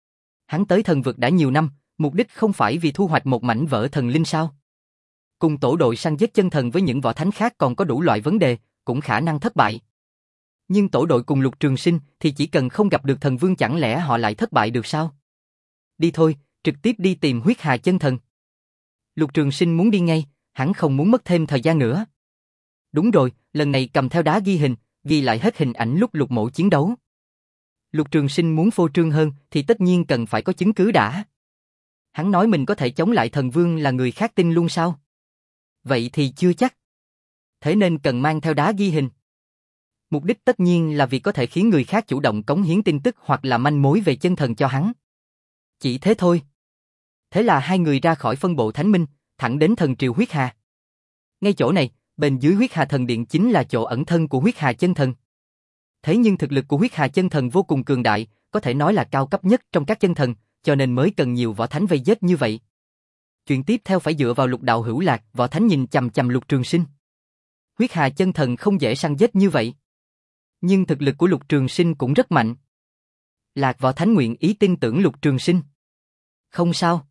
Hắn tới thần vực đã nhiều năm, mục đích không phải vì thu hoạch một mảnh vỡ thần linh sao? Cùng tổ đội săn giết chân thần với những võ thánh khác còn có đủ loại vấn đề, cũng khả năng thất bại. Nhưng tổ đội cùng Lục Trường Sinh thì chỉ cần không gặp được thần vương chẳng lẽ họ lại thất bại được sao? Đi thôi, trực tiếp đi tìm huyết hà chân thần. Lục Trường Sinh muốn đi ngay, hắn không muốn mất thêm thời gian nữa. Đúng rồi, lần này cầm theo đá ghi hình, ghi lại hết hình ảnh lúc Lục Mỗ chiến đấu. Lục Trường Sinh muốn phô trương hơn thì tất nhiên cần phải có chứng cứ đã. Hắn nói mình có thể chống lại thần vương là người khác tin luôn sao? Vậy thì chưa chắc. Thế nên cần mang theo đá ghi hình. Mục đích tất nhiên là vì có thể khiến người khác chủ động cống hiến tin tức hoặc là manh mối về chân thần cho hắn. Chỉ thế thôi. Thế là hai người ra khỏi phân bộ Thánh Minh, thẳng đến thần triều huyết hà. Ngay chỗ này, bên dưới huyết hà thần điện chính là chỗ ẩn thân của huyết hà chân thần. Thế nhưng thực lực của huyết hà chân thần vô cùng cường đại, có thể nói là cao cấp nhất trong các chân thần, cho nên mới cần nhiều võ thánh vây giết như vậy. Chuyện tiếp theo phải dựa vào Lục đạo hữu Lạc, võ thánh nhìn chằm chằm Lục Trường Sinh. Huyết hà chân thần không dễ săn giết như vậy. Nhưng thực lực của Lục Trường Sinh cũng rất mạnh. Lạc võ thánh nguyện ý tin tưởng Lục Trường Sinh. Không sao.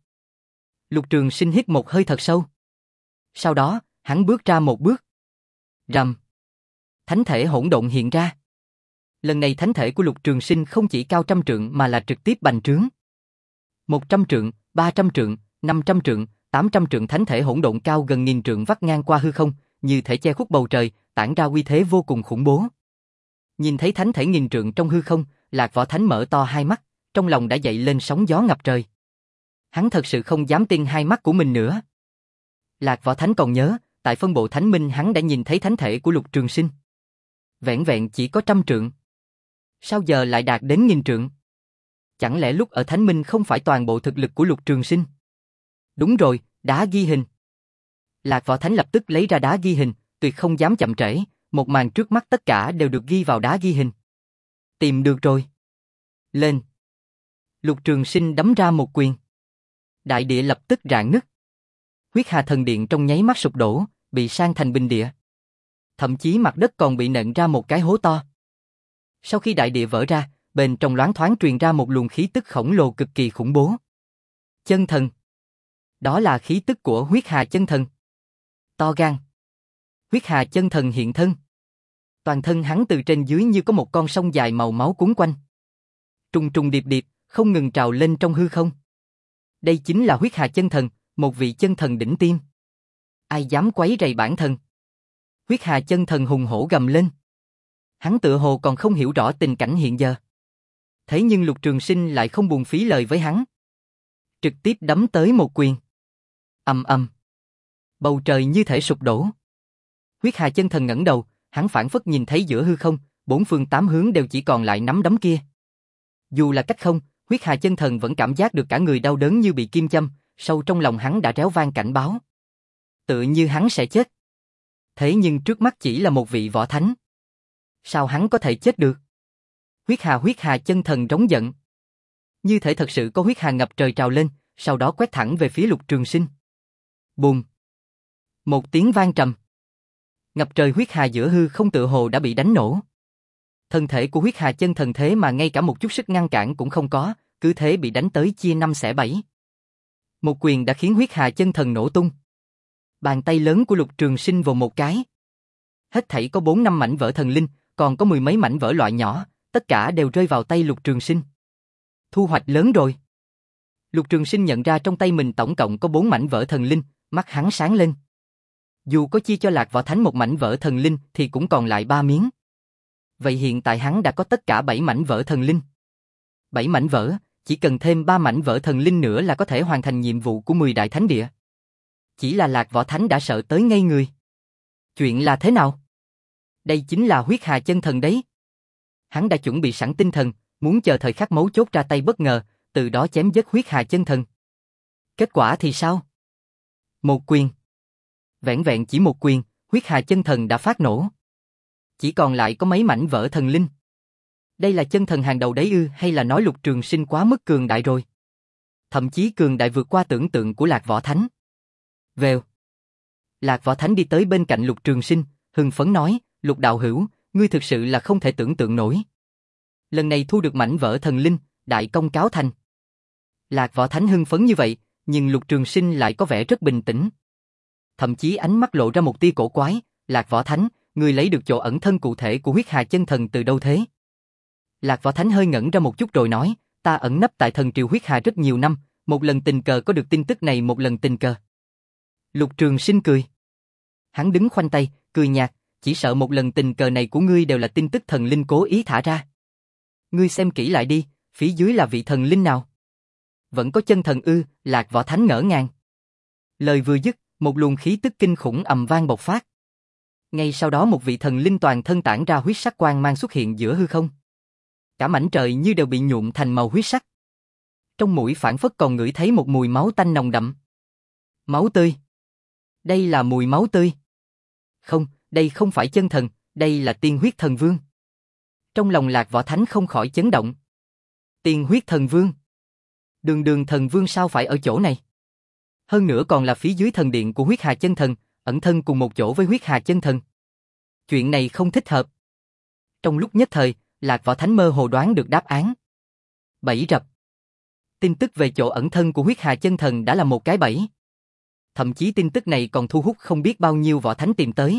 Lục Trường Sinh hít một hơi thật sâu. Sau đó, hắn bước ra một bước. Rầm. Thánh thể hỗn độn hiện ra. Lần này thánh thể của Lục Trường Sinh không chỉ cao trăm trượng mà là trực tiếp bành trướng. Một trăm trượng, ba trăm trượng, năm trăm trượng, tám trăm trượng thánh thể hỗn độn cao gần nghìn trượng vắt ngang qua hư không, như thể che khuất bầu trời, tản ra uy thế vô cùng khủng bố. Nhìn thấy thánh thể nghìn trượng trong hư không, Lạc võ thánh mở to hai mắt, trong lòng đã dậy lên sóng gió ngập trời. Hắn thật sự không dám tin hai mắt của mình nữa. Lạc võ thánh còn nhớ, tại phân bộ Thánh Minh hắn đã nhìn thấy thánh thể của Lục Trường Sinh. Vẹn vẹn chỉ có trăm trượng. Sao giờ lại đạt đến nghìn trượng? Chẳng lẽ lúc ở Thánh Minh không phải toàn bộ thực lực của Lục Trường Sinh? Đúng rồi, đá ghi hình. Lạc võ thánh lập tức lấy ra đá ghi hình, tuyệt không dám chậm trễ, một màn trước mắt tất cả đều được ghi vào đá ghi hình. Tìm được rồi. Lên. Lục Trường Sinh đấm ra một quyền. Đại địa lập tức rạn nứt. Huyết hà thần điện trong nháy mắt sụp đổ, bị san thành bình địa. Thậm chí mặt đất còn bị nện ra một cái hố to. Sau khi đại địa vỡ ra, bên trong loáng thoáng truyền ra một luồng khí tức khổng lồ cực kỳ khủng bố. Chân thần. Đó là khí tức của huyết hà chân thần. To gan. Huyết hà chân thần hiện thân. Toàn thân hắn từ trên dưới như có một con sông dài màu máu cuốn quanh. Trùng trùng điệp điệp, không ngừng trào lên trong hư không. Đây chính là huyết hà chân thần, một vị chân thần đỉnh tiêm. Ai dám quấy rầy bản thân? Huyết hà chân thần hùng hổ gầm lên. Hắn tựa hồ còn không hiểu rõ tình cảnh hiện giờ. Thế nhưng Lục Trường Sinh lại không buồn phí lời với hắn. Trực tiếp đấm tới một quyền. Ầm ầm. Bầu trời như thể sụp đổ. Huyết hà chân thần ngẩng đầu, hắn phảng phất nhìn thấy giữa hư không, bốn phương tám hướng đều chỉ còn lại nắm đấm kia. Dù là cách không, huyết hà chân thần vẫn cảm giác được cả người đau đớn như bị kim châm, sâu trong lòng hắn đã réo vang cảnh báo. Tựa như hắn sẽ chết. Thế nhưng trước mắt chỉ là một vị võ thánh. Sao hắn có thể chết được? Huyết hà huyết hà chân thần rống giận. Như thể thật sự có huyết hà ngập trời trào lên, sau đó quét thẳng về phía Lục Trường Sinh. Bùm. Một tiếng vang trầm. Ngập trời huyết hà giữa hư không tựa hồ đã bị đánh nổ. Thân thể của huyết hà chân thần thế mà ngay cả một chút sức ngăn cản cũng không có, cứ thế bị đánh tới chia năm xẻ bảy. Một quyền đã khiến huyết hà chân thần nổ tung. Bàn tay lớn của Lục Trường Sinh vồ một cái. Hết thảy có bốn năm mảnh vỡ thần linh, còn có mười mấy mảnh vỡ loại nhỏ, tất cả đều rơi vào tay Lục Trường Sinh. Thu hoạch lớn rồi. Lục Trường Sinh nhận ra trong tay mình tổng cộng có bốn mảnh vỡ thần linh, mắt hắn sáng lên. Dù có chia cho Lạc Võ Thánh một mảnh vỡ thần linh thì cũng còn lại ba miếng. Vậy hiện tại hắn đã có tất cả bảy mảnh vỡ thần linh. Bảy mảnh vỡ, chỉ cần thêm ba mảnh vỡ thần linh nữa là có thể hoàn thành nhiệm vụ của mười đại thánh địa. Chỉ là Lạc Võ Thánh đã sợ tới ngây người. Chuyện là thế nào? Đây chính là huyết hà chân thần đấy. Hắn đã chuẩn bị sẵn tinh thần, muốn chờ thời khắc mấu chốt ra tay bất ngờ, từ đó chém giết huyết hà chân thần. Kết quả thì sao? Một quyền. Vẹn vẹn chỉ một quyền, huyết hà chân thần đã phát nổ. Chỉ còn lại có mấy mảnh vỡ thần linh. Đây là chân thần hàng đầu đấy ư, hay là nói Lục Trường Sinh quá mức cường đại rồi? Thậm chí cường đại vượt qua tưởng tượng của Lạc Võ Thánh. Vèo. Lạc Võ Thánh đi tới bên cạnh Lục Trường Sinh, hưng phấn nói, Lục đạo hữu, ngươi thực sự là không thể tưởng tượng nổi. Lần này thu được mảnh vỡ thần linh, đại công cáo thành. Lạc Võ Thánh hưng phấn như vậy, nhưng Lục Trường Sinh lại có vẻ rất bình tĩnh. Thậm chí ánh mắt lộ ra một tia cổ quái, Lạc Võ Thánh, ngươi lấy được chỗ ẩn thân cụ thể của huyết hà chân thần từ đâu thế? Lạc Võ Thánh hơi ngẩn ra một chút rồi nói, ta ẩn nấp tại thần triều huyết hà rất nhiều năm, một lần tình cờ có được tin tức này một lần tình cờ. Lục Trường Sinh cười. Hắn đứng khoanh tay, cười nhạt, chỉ sợ một lần tình cờ này của ngươi đều là tin tức thần linh cố ý thả ra. Ngươi xem kỹ lại đi, phía dưới là vị thần linh nào? Vẫn có chân thần ư? Lạc Võ Thánh ngỡ ngàng. Lời vừa dứt, một luồng khí tức kinh khủng ầm vang bộc phát. Ngay sau đó một vị thần linh toàn thân tản ra huyết sắc quang mang xuất hiện giữa hư không. Cả mảnh trời như đều bị nhuộm thành màu huyết sắc. Trong mũi phảng phất còn ngửi thấy một mùi máu tanh nồng đậm. Máu tươi. Đây là mùi máu tươi. Không, đây không phải chân thần, đây là tiên huyết thần vương. Trong lòng Lạc Võ Thánh không khỏi chấn động. Tiên huyết thần vương. Đường đường thần vương sao phải ở chỗ này? Hơn nữa còn là phía dưới thần điện của huyết hà chân thần, ẩn thân cùng một chỗ với huyết hà chân thần. Chuyện này không thích hợp. Trong lúc nhất thời, Lạc Võ Thánh mơ hồ đoán được đáp án. Bẫy rập. Tin tức về chỗ ẩn thân của huyết hà chân thần đã là một cái bẫy. Thậm chí tin tức này còn thu hút không biết bao nhiêu võ thánh tìm tới.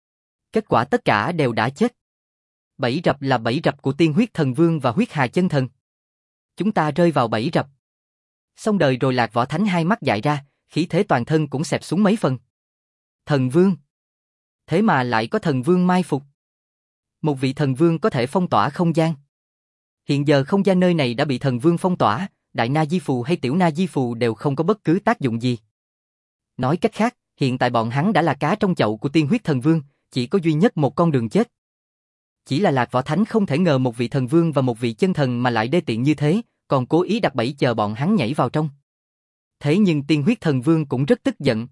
Kết quả tất cả đều đã chết. Bẫy rập là bẫy rập của tiên huyết thần vương và huyết hà chân thần. Chúng ta rơi vào bẫy rập. Xong đời rồi. Lạc Võ Thánh hai mắt dại ra, khí thế toàn thân cũng xẹp xuống mấy phần. Thần vương. Thế mà lại có thần vương mai phục. Một vị thần vương có thể phong tỏa không gian. Hiện giờ không gian nơi này đã bị thần vương phong tỏa, đại na di phù hay tiểu na di phù đều không có bất cứ tác dụng gì. Nói cách khác, hiện tại bọn hắn đã là cá trong chậu của tiên huyết thần vương, chỉ có duy nhất một con đường chết. Chỉ là Lạc Võ Thánh không thể ngờ một vị thần vương và một vị chân thần mà lại đê tiện như thế, còn cố ý đặt bẫy chờ bọn hắn nhảy vào trong. Thế nhưng tiên huyết thần vương cũng rất tức giận.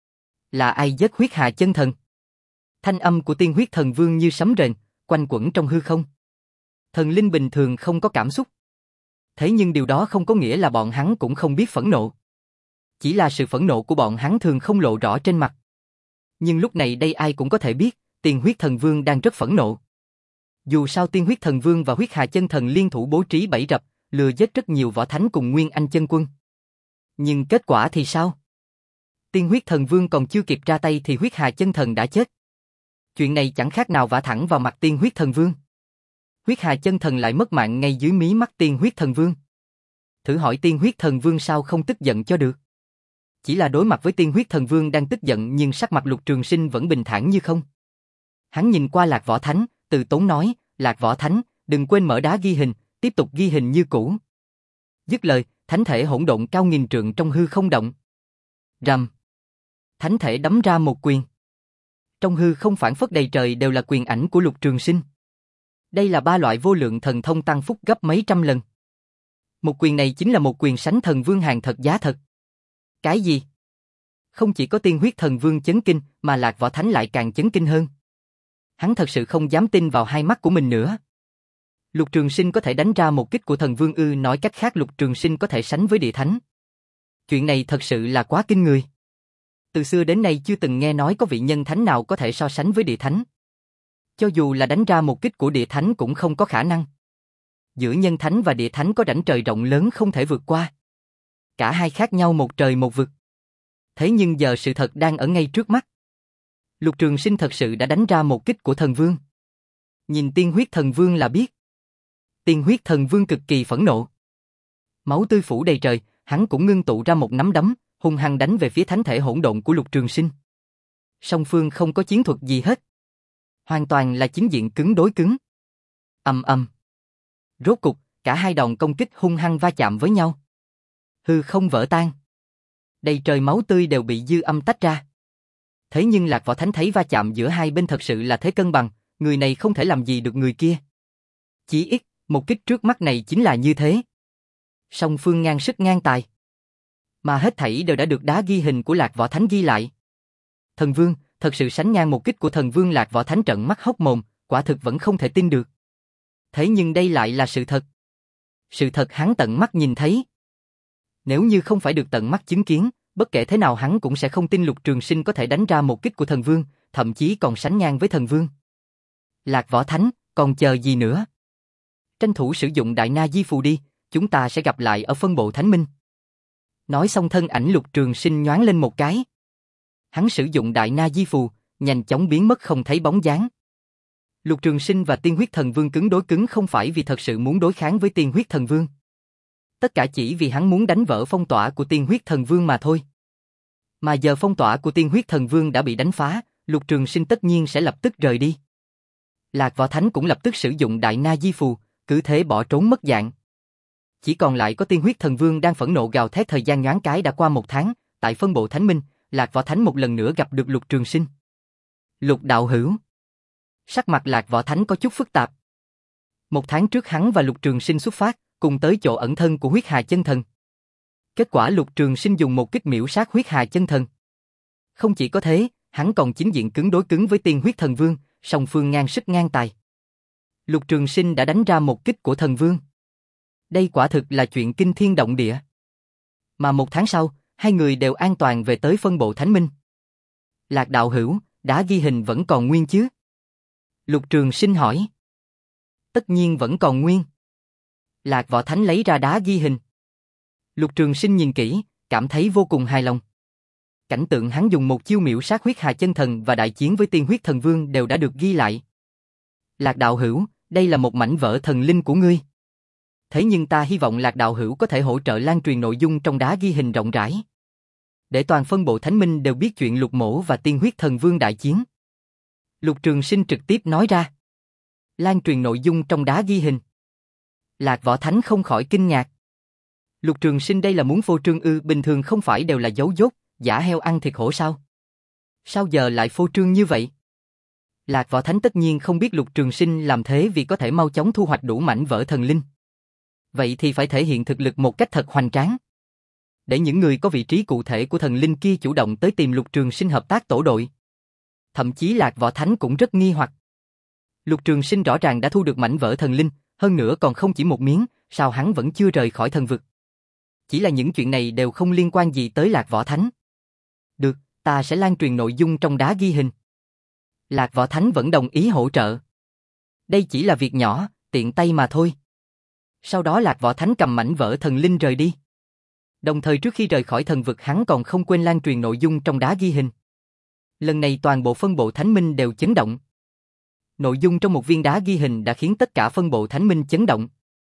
Là ai giết huyết hà chân thần? Thanh âm của tiên huyết thần vương như sấm rền, quanh quẩn trong hư không. Thần linh bình thường không có cảm xúc. Thế nhưng điều đó không có nghĩa là bọn hắn cũng không biết phẫn nộ. Chỉ là sự phẫn nộ của bọn hắn thường không lộ rõ trên mặt. Nhưng lúc này đây ai cũng có thể biết, tiên huyết thần vương đang rất phẫn nộ. Dù sao tiên huyết thần vương và huyết hà chân thần liên thủ bố trí bẫy rập, lừa giết rất nhiều võ thánh cùng nguyên anh chân quân. Nhưng kết quả thì sao? Tiên huyết thần vương còn chưa kịp ra tay thì huyết hà chân thần đã chết. Chuyện này chẳng khác nào vả thẳng vào mặt tiên huyết thần vương. Huyết hà chân thần lại mất mạng ngay dưới mí mắt tiên huyết thần vương. Thử hỏi tiên huyết thần vương sao không tức giận cho được. Chỉ là đối mặt với tiên huyết thần vương đang tức giận nhưng sắc mặt Lục Trường Sinh vẫn bình thản như không. Hắn nhìn qua Lạc Võ Thánh, từ tốn nói, Lạc Võ Thánh, đừng quên mở đá ghi hình, tiếp tục ghi hình như cũ. Dứt lời, thánh thể hỗn độn cao nghìn trượng trong hư không động. Rầm. Thánh thể đấm ra một quyền. Trong hư không phản phất đầy trời đều là quyền ảnh của Lục Trường Sinh. Đây là ba loại vô lượng thần thông tăng phúc gấp mấy trăm lần. Một quyền này chính là một quyền sánh thần vương hàng thật giá thật. Cái gì? Không chỉ có tiên huyết thần vương chấn kinh, mà Lạc Võ Thánh lại càng chấn kinh hơn. Hắn thật sự không dám tin vào hai mắt của mình nữa. Lục Trường Sinh có thể đánh ra một kích của thần vương ư? Nói cách khác Lục Trường Sinh có thể sánh với địa thánh. Chuyện này thật sự là quá kinh người. Từ xưa đến nay chưa từng nghe nói có vị nhân thánh nào có thể so sánh với địa thánh. Cho dù là đánh ra một kích của địa thánh cũng không có khả năng. Giữa nhân thánh và địa thánh có rãnh trời rộng lớn không thể vượt qua. Cả hai khác nhau một trời một vực. Thế nhưng giờ sự thật đang ở ngay trước mắt. Lục Trường Sinh thật sự đã đánh ra một kích của thần vương. Nhìn tiên huyết thần vương là biết. Tiên huyết thần vương cực kỳ phẫn nộ. Máu tươi phủ đầy trời, hắn cũng ngưng tụ ra một nắm đấm, hung hăng đánh về phía thánh thể hỗn độn của Lục Trường Sinh. Song phương không có chiến thuật gì hết. Hoàn toàn là chính diện cứng đối cứng. Ầm ầm. Rốt cục, cả hai đòn công kích hung hăng va chạm với nhau. Hư không vỡ tan. Đầy trời máu tươi đều bị dư âm tách ra. Thế nhưng Lạc Võ Thánh thấy va chạm giữa hai bên thật sự là thế cân bằng, người này không thể làm gì được người kia. Chỉ ít, một kích trước mắt này chính là như thế. Song phương ngang sức ngang tài. Mà hết thảy đều đã được đá ghi hình của Lạc Võ Thánh ghi lại. Thần Vương, thật sự sánh ngang một kích của thần Vương. Lạc Võ Thánh trợn mắt hốc mồm, quả thực vẫn không thể tin được. Thế nhưng đây lại là sự thật. Sự thật hắn tận mắt nhìn thấy. Nếu như không phải được tận mắt chứng kiến, bất kể thế nào hắn cũng sẽ không tin Lục Trường Sinh có thể đánh ra một kích của thần Vương, thậm chí còn sánh ngang với thần Vương. Lạc Võ Thánh, còn chờ gì nữa? Tranh thủ sử dụng Đại Na Di Phù đi, chúng ta sẽ gặp lại ở phân bộ Thánh Minh. Nói xong thân ảnh Lục Trường Sinh nhoáng lên một cái. Hắn sử dụng Đại Na Di Phù, nhanh chóng biến mất không thấy bóng dáng. Lục Trường Sinh và Tiên Huyết Thần Vương cứng đối cứng không phải vì thật sự muốn đối kháng với Tiên Huyết Thần Vương. Tất cả chỉ vì hắn muốn đánh vỡ phong tỏa của Tiên Huyết Thần Vương mà thôi. Mà giờ phong tỏa của Tiên Huyết Thần Vương đã bị đánh phá, Lục Trường Sinh tất nhiên sẽ lập tức rời đi. Lạc Võ Thánh cũng lập tức sử dụng Đại Na Di Phù, cứ thế bỏ trốn mất dạng. Chỉ còn lại có Tiên Huyết Thần Vương đang phẫn nộ gào thét. Thời gian nhoáng cái đã qua một tháng, tại phân bộ Thánh Minh, Lạc Võ Thánh một lần nữa gặp được Lục Trường Sinh. Lục đạo hữu. Sắc mặt Lạc Võ Thánh có chút phức tạp. Một tháng trước hắn và Lục Trường Sinh xuất phát, cùng tới chỗ ẩn thân của huyết hà chân thần. Kết quả Lục Trường Sinh dùng một kích miểu sát huyết hà chân thần. Không chỉ có thế, hắn còn chính diện cứng đối cứng với Tiên Huyết Thần Vương, song phương ngang sức ngang tài. Lục Trường Sinh đã đánh ra một kích của thần Vương. Đây quả thực là chuyện kinh thiên động địa. Mà một tháng sau, hai người đều an toàn về tới phân bộ Thánh Minh. Lạc đạo hữu, đã ghi hình vẫn còn nguyên chứ? Lục Trường Sinh hỏi. Tất nhiên vẫn còn nguyên. Lạc Võ Thánh lấy ra đá ghi hình. Lục Trường Sinh nhìn kỹ, cảm thấy vô cùng hài lòng. Cảnh tượng hắn dùng một chiêu miểu sát huyết hà chân thần và đại chiến với Tiên Huyết Thần Vương đều đã được ghi lại. Lạc đạo hữu, đây là một mảnh vỡ thần linh của ngươi. Thế nhưng ta hy vọng Lạc đạo hữu có thể hỗ trợ lan truyền nội dung trong đá ghi hình rộng rãi. Để toàn phân bộ Thánh Minh đều biết chuyện Lục Mỗ và Tiên Huyết Thần Vương đại chiến. Lục Trường Sinh trực tiếp nói ra. Lan truyền nội dung trong đá ghi hình. Lạc Võ Thánh không khỏi kinh ngạc. Lục Trường Sinh đây là muốn phô trương ư? Bình thường không phải đều là giấu dốt, giả heo ăn thịt hổ sao? Sao giờ lại phô trương như vậy? Lạc Võ Thánh tất nhiên không biết Lục Trường Sinh làm thế vì có thể mau chóng thu hoạch đủ mảnh vỡ thần linh. Vậy thì phải thể hiện thực lực một cách thật hoành tráng. Để những người có vị trí cụ thể của thần linh kia chủ động tới tìm Lục Trường Sinh hợp tác tổ đội. Thậm chí Lạc Võ Thánh cũng rất nghi hoặc. Lục Trường Sinh rõ ràng đã thu được mảnh vỡ thần linh, hơn nữa còn không chỉ một miếng, sao hắn vẫn chưa rời khỏi thần vực? Chỉ là những chuyện này đều không liên quan gì tới Lạc Võ Thánh. Được, ta sẽ lan truyền nội dung trong đá ghi hình. Lạc Võ Thánh vẫn đồng ý hỗ trợ. Đây chỉ là việc nhỏ, tiện tay mà thôi. Sau đó Lạc Võ Thánh cầm mảnh vỡ thần linh rời đi. Đồng thời trước khi rời khỏi thần vực hắn còn không quên lan truyền nội dung trong đá ghi hình. Lần này toàn bộ phân bộ Thánh Minh đều chấn động. Nội dung trong một viên đá ghi hình đã khiến tất cả phân bộ Thánh Minh chấn động.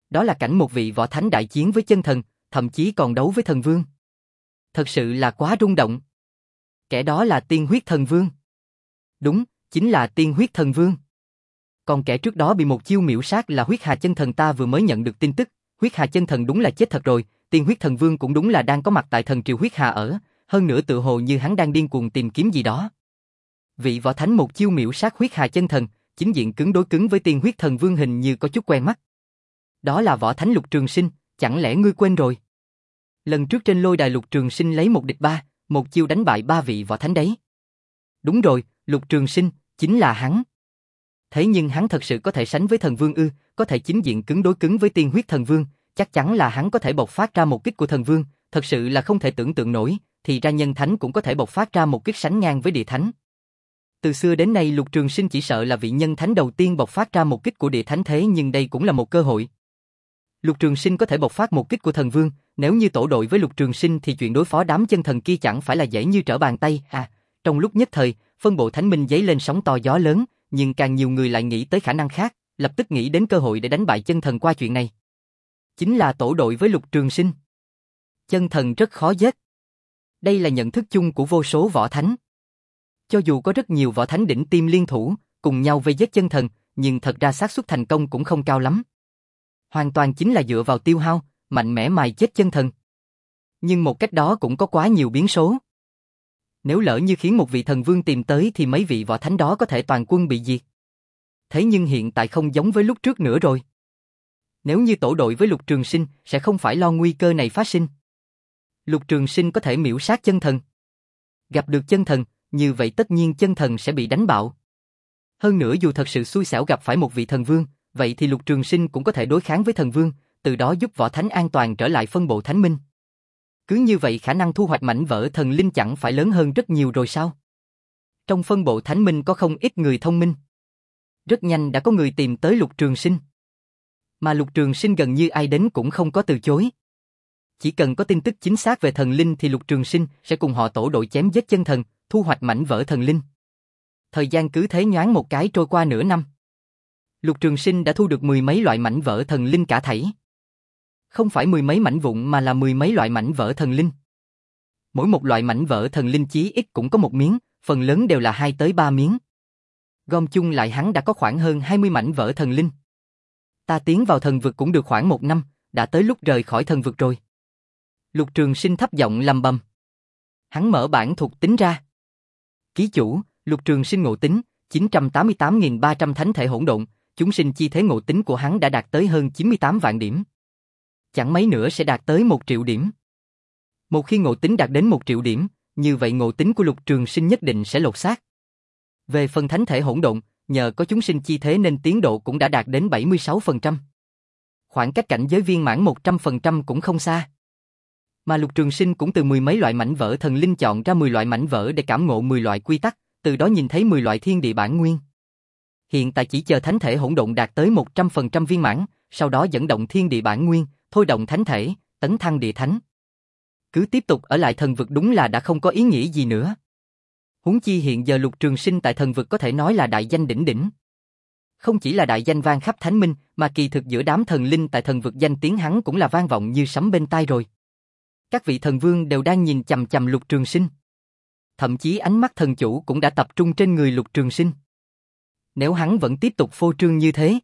Đó là cảnh một vị võ thánh đại chiến với chân thần, thậm chí còn đấu với thần vương. Thật sự là quá rung động. Kẻ đó là Tiên Huyết Thần Vương. Đúng, chính là Tiên Huyết Thần Vương. Còn kẻ trước đó bị một chiêu miểu sát là Huyết Hà Chân Thần, ta vừa mới nhận được tin tức, Huyết Hà Chân Thần đúng là chết thật rồi, Tiên Huyết Thần Vương cũng đúng là đang có mặt tại thần triều Huyết Hà ở, hơn nữa tự hồ như hắn đang điên cuồng tìm kiếm gì đó. Vị võ thánh một chiêu miểu sát Huyết Hà Chân Thần, chính diện cứng đối cứng với Tiên Huyết Thần Vương hình như có chút quen mắt. Đó là võ thánh Lục Trường Sinh, chẳng lẽ ngươi quên rồi? Lần trước trên lôi đài Lục Trường Sinh lấy một địch ba, một chiêu đánh bại ba vị võ thánh đấy. Đúng rồi, Lục Trường Sinh, chính là hắn. Thế nhưng hắn thật sự có thể sánh với thần vương ư, có thể chính diện cứng đối cứng với Tiên Huyết Thần Vương, chắc chắn là hắn có thể bộc phát ra một kích của thần vương, thật sự là không thể tưởng tượng nổi, thì ra nhân thánh cũng có thể bộc phát ra một kích sánh ngang với địa thánh. Từ xưa đến nay Lục Trường Sinh chỉ sợ là vị nhân thánh đầu tiên bộc phát ra một kích của địa thánh, thế nhưng đây cũng là một cơ hội. Lục Trường Sinh có thể bộc phát một kích của thần vương, nếu như tổ đội với Lục Trường Sinh thì chuyện đối phó đám chân thần kia chẳng phải là dễ như trở bàn tay à. Trong lúc nhất thời, phân bộ thánh minh giấy lên sóng to gió lớn, nhưng càng nhiều người lại nghĩ tới khả năng khác, lập tức nghĩ đến cơ hội để đánh bại chân thần qua chuyện này. Chính là tổ đội với Lục Trường Sinh. Chân thần rất khó giết. Đây là nhận thức chung của vô số võ thánh. Cho dù có rất nhiều võ thánh đỉnh tiêm liên thủ, cùng nhau vây giết chân thần, nhưng thật ra xác suất thành công cũng không cao lắm. Hoàn toàn chính là dựa vào tiêu hao, mạnh mẽ mài chết chân thần. Nhưng một cách đó cũng có quá nhiều biến số. Nếu lỡ như khiến một vị thần vương tìm tới thì mấy vị võ thánh đó có thể toàn quân bị diệt. Thế nhưng hiện tại không giống với lúc trước nữa rồi. Nếu như tổ đội với Lục Trường Sinh sẽ không phải lo nguy cơ này phát sinh. Lục Trường Sinh có thể miểu sát chân thần. Gặp được chân thần, như vậy tất nhiên chân thần sẽ bị đánh bạo. Hơn nữa dù thật sự xui xẻo gặp phải một vị thần vương, vậy thì Lục Trường Sinh cũng có thể đối kháng với thần vương, từ đó giúp võ thánh an toàn trở lại phân bộ thánh minh. Cứ như vậy khả năng thu hoạch mảnh vỡ thần linh chẳng phải lớn hơn rất nhiều rồi sao? Trong phân bộ thánh minh có không ít người thông minh. Rất nhanh đã có người tìm tới Lục Trường Sinh. Mà Lục Trường Sinh gần như ai đến cũng không có từ chối. Chỉ cần có tin tức chính xác về thần linh thì Lục Trường Sinh sẽ cùng họ tổ đội chém giết chân thần, thu hoạch mảnh vỡ thần linh. Thời gian cứ thế nhoáng một cái trôi qua nửa năm. Lục Trường Sinh đã thu được mười mấy loại mảnh vỡ thần linh cả thảy. Không phải mười mấy mảnh vụn mà là mười mấy loại mảnh vỡ thần linh. Mỗi một loại mảnh vỡ thần linh chí ít cũng có một miếng, phần lớn đều là hai tới ba miếng. Gom chung lại hắn đã có khoảng hơn hai mươi mảnh vỡ thần linh. Ta tiến vào thần vực cũng được khoảng một năm, đã tới lúc rời khỏi thần vực rồi. Lục Trường Sinh thấp giọng lầm bầm. Hắn mở bản thuộc tính ra. Ký chủ, Lục Trường Sinh ngộ tính, chín trăm tám mươi tám nghìn ba trăm thánh thể hỗn độn, chúng sinh chi thế ngộ tính của hắn đã đạt tới hơn chín mươi tám vạn điểm. Chẳng mấy nữa sẽ đạt tới một triệu điểm. Một khi ngộ tính đạt đến một triệu điểm, như vậy ngộ tính của Lục Trường Sinh nhất định sẽ lột xác. Về phần thánh thể hỗn độn, nhờ có chúng sinh chi thế nên tiến độ cũng đã đạt đến bảy mươi sáu phần trăm. Khoảng cách cảnh giới viên mãn một trăm phần trăm cũng không xa. Mà Lục Trường Sinh cũng từ mười mấy loại mảnh vỡ thần linh chọn ra mười loại mảnh vỡ để cảm ngộ mười loại quy tắc, từ đó nhìn thấy mười loại thiên địa bản nguyên. Hiện tại chỉ chờ thánh thể hỗn độn đạt tới một trăm phần trăm viên mãn, sau đó dẫn động thiên địa bản nguyên, thôi động thánh thể, tấn thăng địa thánh. Cứ tiếp tục ở lại thần vực đúng là đã không có ý nghĩa gì nữa. Huống chi hiện giờ Lục Trường Sinh tại thần vực có thể nói là đại danh đỉnh đỉnh. Không chỉ là đại danh vang khắp thánh minh, mà kỳ thực giữa đám thần linh tại thần vực danh tiếng hắn cũng là vang vọng như sấm bên tai rồi. Các vị thần vương đều đang nhìn chằm chằm Lục Trường Sinh. Thậm chí ánh mắt thần chủ cũng đã tập trung trên người Lục Trường Sinh. Nếu hắn vẫn tiếp tục phô trương như thế,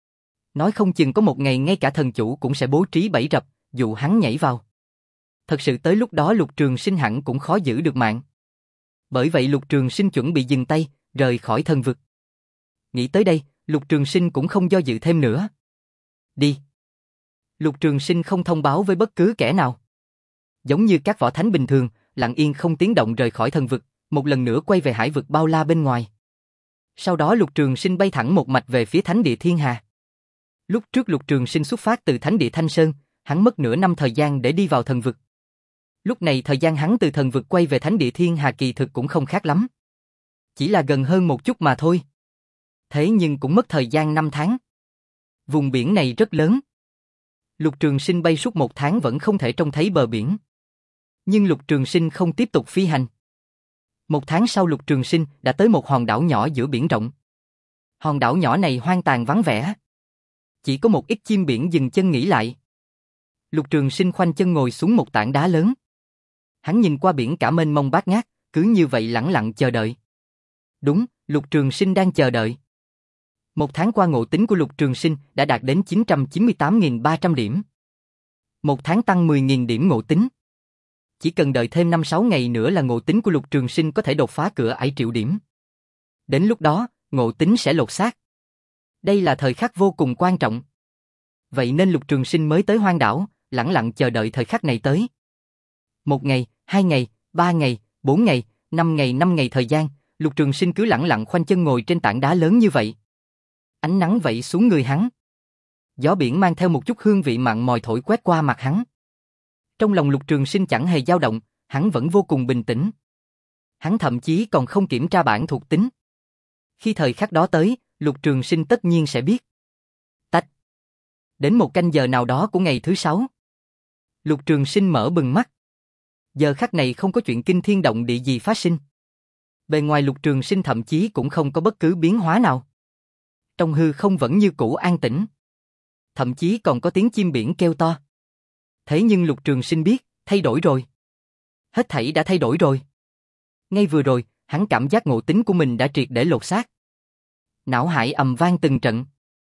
nói không chừng có một ngày ngay cả thần chủ cũng sẽ bố trí bẫy rập, dụ hắn nhảy vào. Thật sự tới lúc đó Lục Trường Sinh hẳn cũng khó giữ được mạng. Bởi vậy Lục Trường Sinh chuẩn bị dừng tay, rời khỏi thần vực. Nghĩ tới đây, Lục Trường Sinh cũng không do dự thêm nữa. Đi. Lục Trường Sinh không thông báo với bất cứ kẻ nào. Giống như các võ thánh bình thường, lặng yên không tiếng động rời khỏi thần vực, một lần nữa quay về hải vực bao la bên ngoài. Sau đó Lục Trường Sinh bay thẳng một mạch về phía Thánh Địa Thiên Hà. Lúc trước Lục Trường Sinh xuất phát từ Thánh Địa Thanh Sơn, hắn mất nửa năm thời gian để đi vào thần vực. Lúc này thời gian hắn từ thần vực quay về Thánh Địa Thiên Hà kỳ thực cũng không khác lắm. Chỉ là gần hơn một chút mà thôi. Thế nhưng cũng mất thời gian năm tháng. Vùng biển này rất lớn. Lục Trường Sinh bay suốt một tháng vẫn không thể trông thấy bờ biển. Nhưng Lục Trường Sinh không tiếp tục phi hành. Một tháng sau Lục Trường Sinh đã tới một hòn đảo nhỏ giữa biển rộng. Hòn đảo nhỏ này hoang tàn vắng vẻ. Chỉ có một ít chim biển dừng chân nghỉ lại. Lục Trường Sinh khoanh chân ngồi xuống một tảng đá lớn. Hắn nhìn qua biển cả mênh mông bát ngát, cứ như vậy lẳng lặng chờ đợi. Đúng, Lục Trường Sinh đang chờ đợi. Một tháng qua ngộ tính của Lục Trường Sinh đã đạt đến chín trăm chín mươi tám nghìn ba trăm điểm. Một tháng tăng mười nghìn điểm ngộ tính. Chỉ cần đợi thêm năm sáu ngày nữa là ngộ tính của Lục Trường Sinh có thể đột phá cửa ải triệu điểm. Đến lúc đó, ngộ tính sẽ lột xác. Đây là thời khắc vô cùng quan trọng. Vậy nên Lục Trường Sinh mới tới hoang đảo, lẳng lặng chờ đợi thời khắc này tới. Một ngày, hai ngày, ba ngày, bốn ngày, năm ngày, năm ngày thời gian, Lục Trường Sinh cứ lẳng lặng khoanh chân ngồi trên tảng đá lớn như vậy. Ánh nắng vẩy xuống người hắn. Gió biển mang theo một chút hương vị mặn mòi thổi quét qua mặt hắn. Trong lòng Lục Trường Sinh chẳng hề dao động, hắn vẫn vô cùng bình tĩnh. Hắn thậm chí còn không kiểm tra bản thuộc tính. Khi thời khắc đó tới, Lục Trường Sinh tất nhiên sẽ biết. Tách. Đến một canh giờ nào đó của ngày thứ sáu. Lục Trường Sinh mở bừng mắt. Giờ khắc này không có chuyện kinh thiên động địa gì phát sinh. Bề ngoài Lục Trường Sinh thậm chí cũng không có bất cứ biến hóa nào. Trong hư không vẫn như cũ an tĩnh. Thậm chí còn có tiếng chim biển kêu to. Thế nhưng Lục Trường Sinh biết, thay đổi rồi. Hết thảy đã thay đổi rồi. Ngay vừa rồi, hắn cảm giác ngộ tính của mình đã triệt để lột xác. Não hải ầm vang từng trận.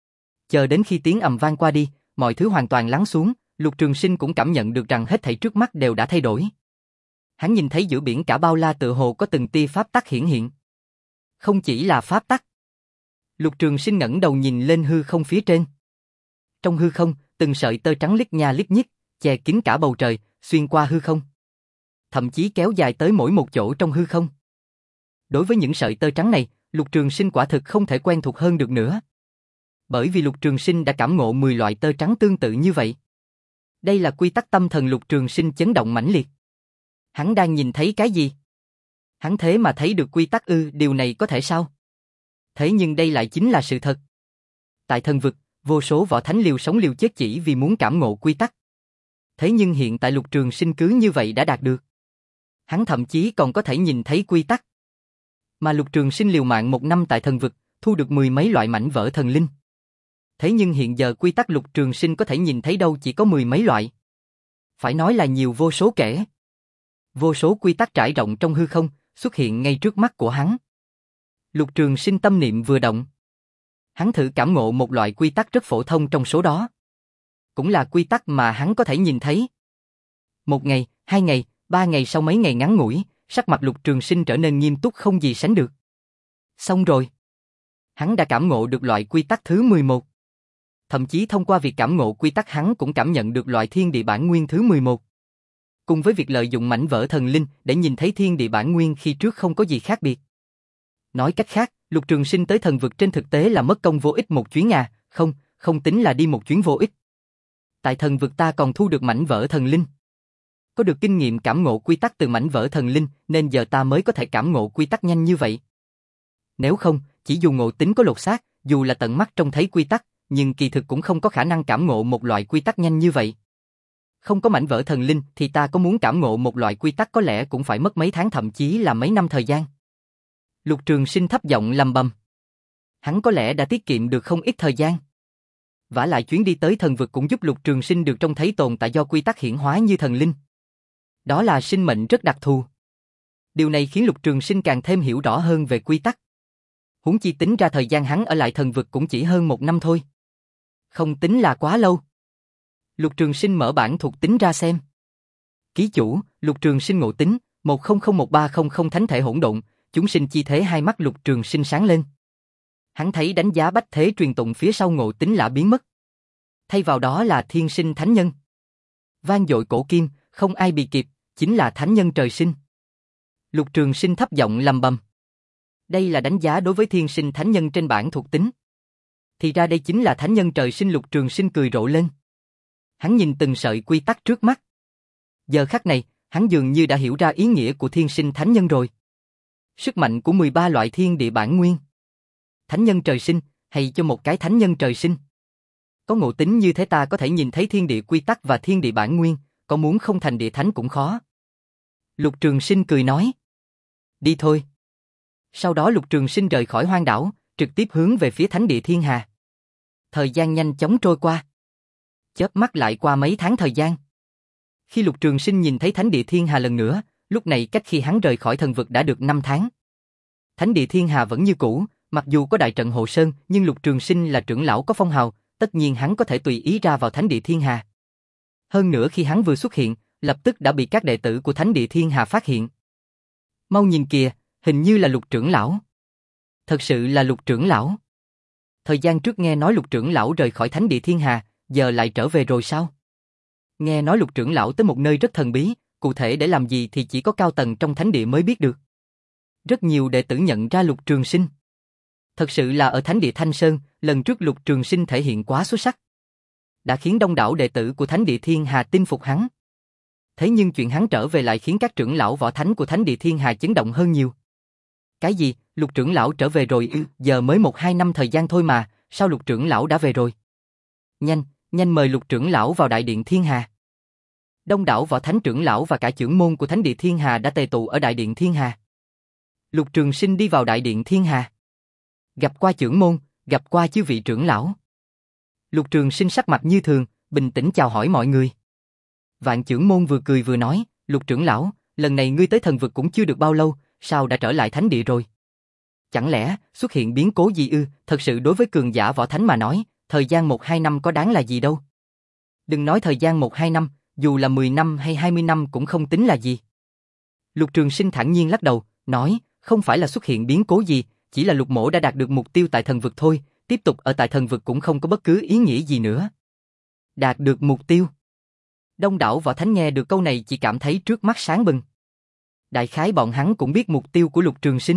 Chờ đến khi tiếng ầm vang qua đi, mọi thứ hoàn toàn lắng xuống, Lục Trường Sinh cũng cảm nhận được rằng hết thảy trước mắt đều đã thay đổi. Hắn nhìn thấy giữa biển cả bao la tựa hồ có từng tia pháp tắc hiển hiện. Không chỉ là pháp tắc. Lục Trường Sinh ngẩng đầu nhìn lên hư không phía trên. Trong hư không, từng sợi tơ trắng lít nha lít nhít, che kín cả bầu trời, xuyên qua hư không. Thậm chí kéo dài tới mỗi một chỗ trong hư không. Đối với những sợi tơ trắng này, Lục Trường Sinh quả thực không thể quen thuộc hơn được nữa. Bởi vì Lục Trường Sinh đã cảm ngộ mười loại tơ trắng tương tự như vậy. Đây là quy tắc tâm thần Lục Trường Sinh chấn động mãnh liệt. Hắn đang nhìn thấy cái gì? Hắn thế mà thấy được quy tắc ư, điều này có thể sao? Thế nhưng đây lại chính là sự thật. Tại thần vực, vô số võ thánh liều sống liều chết chỉ vì muốn cảm ngộ quy tắc. Thế nhưng hiện tại Lục Trường Sinh cứ như vậy đã đạt được. Hắn thậm chí còn có thể nhìn thấy quy tắc. Mà Lục Trường Sinh liều mạng một năm tại thần vực, thu được mười mấy loại mảnh vỡ thần linh. Thế nhưng hiện giờ quy tắc Lục Trường Sinh có thể nhìn thấy đâu chỉ có mười mấy loại. Phải nói là nhiều vô số kể. Vô số quy tắc trải rộng trong hư không, xuất hiện ngay trước mắt của hắn. Lục Trường Sinh tâm niệm vừa động. Hắn thử cảm ngộ một loại quy tắc rất phổ thông trong số đó. Cũng là quy tắc mà hắn có thể nhìn thấy. Một ngày, hai ngày, ba ngày sau mấy ngày ngắn ngủi, sắc mặt Lục Trường Sinh trở nên nghiêm túc không gì sánh được. Xong rồi. Hắn đã cảm ngộ được loại quy tắc thứ mười một. Thậm chí thông qua việc cảm ngộ quy tắc hắn cũng cảm nhận được loại thiên địa bản nguyên thứ mười một. Cùng với việc lợi dụng mảnh vỡ thần linh để nhìn thấy thiên địa bản nguyên khi trước không có gì khác biệt. Nói cách khác, Lục Trường Sinh tới thần vực trên thực tế là mất công vô ích một chuyến à, không, không tính là đi một chuyến vô ích. Tại thần vực ta còn thu được mảnh vỡ thần linh. Có được kinh nghiệm cảm ngộ quy tắc từ mảnh vỡ thần linh nên giờ ta mới có thể cảm ngộ quy tắc nhanh như vậy. Nếu không, chỉ dù ngộ tính có lột xác, dù là tận mắt trông thấy quy tắc, nhưng kỳ thực cũng không có khả năng cảm ngộ một loại quy tắc nhanh như vậy. Không có mảnh vỡ thần linh thì ta có muốn cảm ngộ một loại quy tắc có lẽ cũng phải mất mấy tháng thậm chí là mấy năm thời gian. Lục Trường Sinh thấp giọng lầm bầm. Hắn có lẽ đã tiết kiệm được không ít thời gian. Vả lại chuyến đi tới thần vực cũng giúp Lục Trường Sinh được trông thấy tồn tại do quy tắc hiển hóa như thần linh. Đó là sinh mệnh rất đặc thù. Điều này khiến Lục Trường Sinh càng thêm hiểu rõ hơn về quy tắc. Huống chi tính ra thời gian hắn ở lại thần vực cũng chỉ hơn một năm thôi. Không tính là quá lâu. Lục Trường Sinh mở bản thuộc tính ra xem. Ký chủ, Lục Trường Sinh ngộ tính, một không không một ba không không thánh thể hỗn độn, chúng sinh chi thế. Hai mắt Lục Trường Sinh sáng lên. Hắn thấy đánh giá bách thế truyền tụng phía sau ngộ tính lạ biến mất. Thay vào đó là thiên sinh thánh nhân. Vang dội cổ kim, không ai bị kịp, chính là thánh nhân trời sinh. Lục Trường Sinh thấp giọng lầm bầm. Đây là đánh giá đối với thiên sinh thánh nhân trên bản thuộc tính. Thì ra đây chính là thánh nhân trời sinh. Lục Trường Sinh cười rộ lên. Hắn nhìn từng sợi quy tắc trước mắt. Giờ khắc này, hắn dường như đã hiểu ra ý nghĩa của thiên sinh thánh nhân rồi. Sức mạnh của mười ba loại thiên địa bản nguyên. Thánh nhân trời sinh, hay cho một cái thánh nhân trời sinh. Có ngộ tính như thế ta có thể nhìn thấy thiên địa quy tắc và thiên địa bản nguyên, có muốn không thành địa thánh cũng khó. Lục Trường Sinh cười nói. Đi thôi. Sau đó Lục Trường Sinh rời khỏi hoang đảo, trực tiếp hướng về phía thánh địa thiên hà. Thời gian nhanh chóng trôi qua. Chớp mắt lại qua mấy tháng thời gian. Khi Lục Trường Sinh nhìn thấy Thánh địa Thiên Hà lần nữa, lúc này cách khi hắn rời khỏi thần vực đã được năm tháng. Thánh địa Thiên Hà vẫn như cũ, mặc dù có đại trận hộ sơn, nhưng Lục Trường Sinh là trưởng lão có phong hào, tất nhiên hắn có thể tùy ý ra vào Thánh địa Thiên Hà. Hơn nữa khi hắn vừa xuất hiện, lập tức đã bị các đệ tử của Thánh địa Thiên Hà phát hiện. Mau nhìn kìa, hình như là Lục trưởng lão. Thật sự là Lục trưởng lão. Thời gian trước nghe nói Lục trưởng lão rời khỏi Thánh địa Thiên Hà, giờ lại trở về rồi sao? Nghe nói Lục trưởng lão tới một nơi rất thần bí, cụ thể để làm gì thì chỉ có cao tầng trong Thánh địa mới biết được. Rất nhiều đệ tử nhận ra Lục Trường Sinh. Thật sự là ở Thánh địa Thanh Sơn, lần trước Lục Trường Sinh thể hiện quá xuất sắc, đã khiến đông đảo đệ tử của Thánh địa Thiên Hà tin phục hắn. Thế nhưng chuyện hắn trở về lại khiến các trưởng lão võ thánh của Thánh địa Thiên Hà chấn động hơn nhiều. Cái gì, Lục trưởng lão trở về rồi ư? Giờ mới một hai năm thời gian thôi mà, sao Lục trưởng lão đã về rồi? Nhanh, nhanh mời Lục trưởng lão vào Đại điện Thiên Hà. Đông đảo võ thánh trưởng lão và cả trưởng môn của Thánh địa Thiên Hà đã tề tụ ở Đại điện Thiên Hà. Lục Trường Sinh đi vào Đại điện Thiên Hà. Gặp qua trưởng môn, gặp qua chư vị trưởng lão. Lục Trường Sinh sắc mặt như thường, bình tĩnh chào hỏi mọi người. Vạn trưởng môn vừa cười vừa nói, Lục trưởng lão, lần này ngươi tới thần vực cũng chưa được bao lâu, sao đã trở lại Thánh địa rồi? Chẳng lẽ xuất hiện biến cố gì ư? Thật sự đối với cường giả võ thánh mà nói, thời gian một hai năm có đáng là gì đâu. Đừng nói thời gian một hai năm, dù là mười năm hay hai mươi năm cũng không tính là gì. Lục Trường Sinh thản nhiên lắc đầu, nói, không phải là xuất hiện biến cố gì, chỉ là Lục mỗ đã đạt được mục tiêu tại thần vực thôi, tiếp tục ở tại thần vực cũng không có bất cứ ý nghĩa gì nữa. Đạt được mục tiêu. Đông đảo võ thánh nghe được câu này chỉ cảm thấy trước mắt sáng bừng. Đại khái bọn hắn cũng biết mục tiêu của Lục Trường Sinh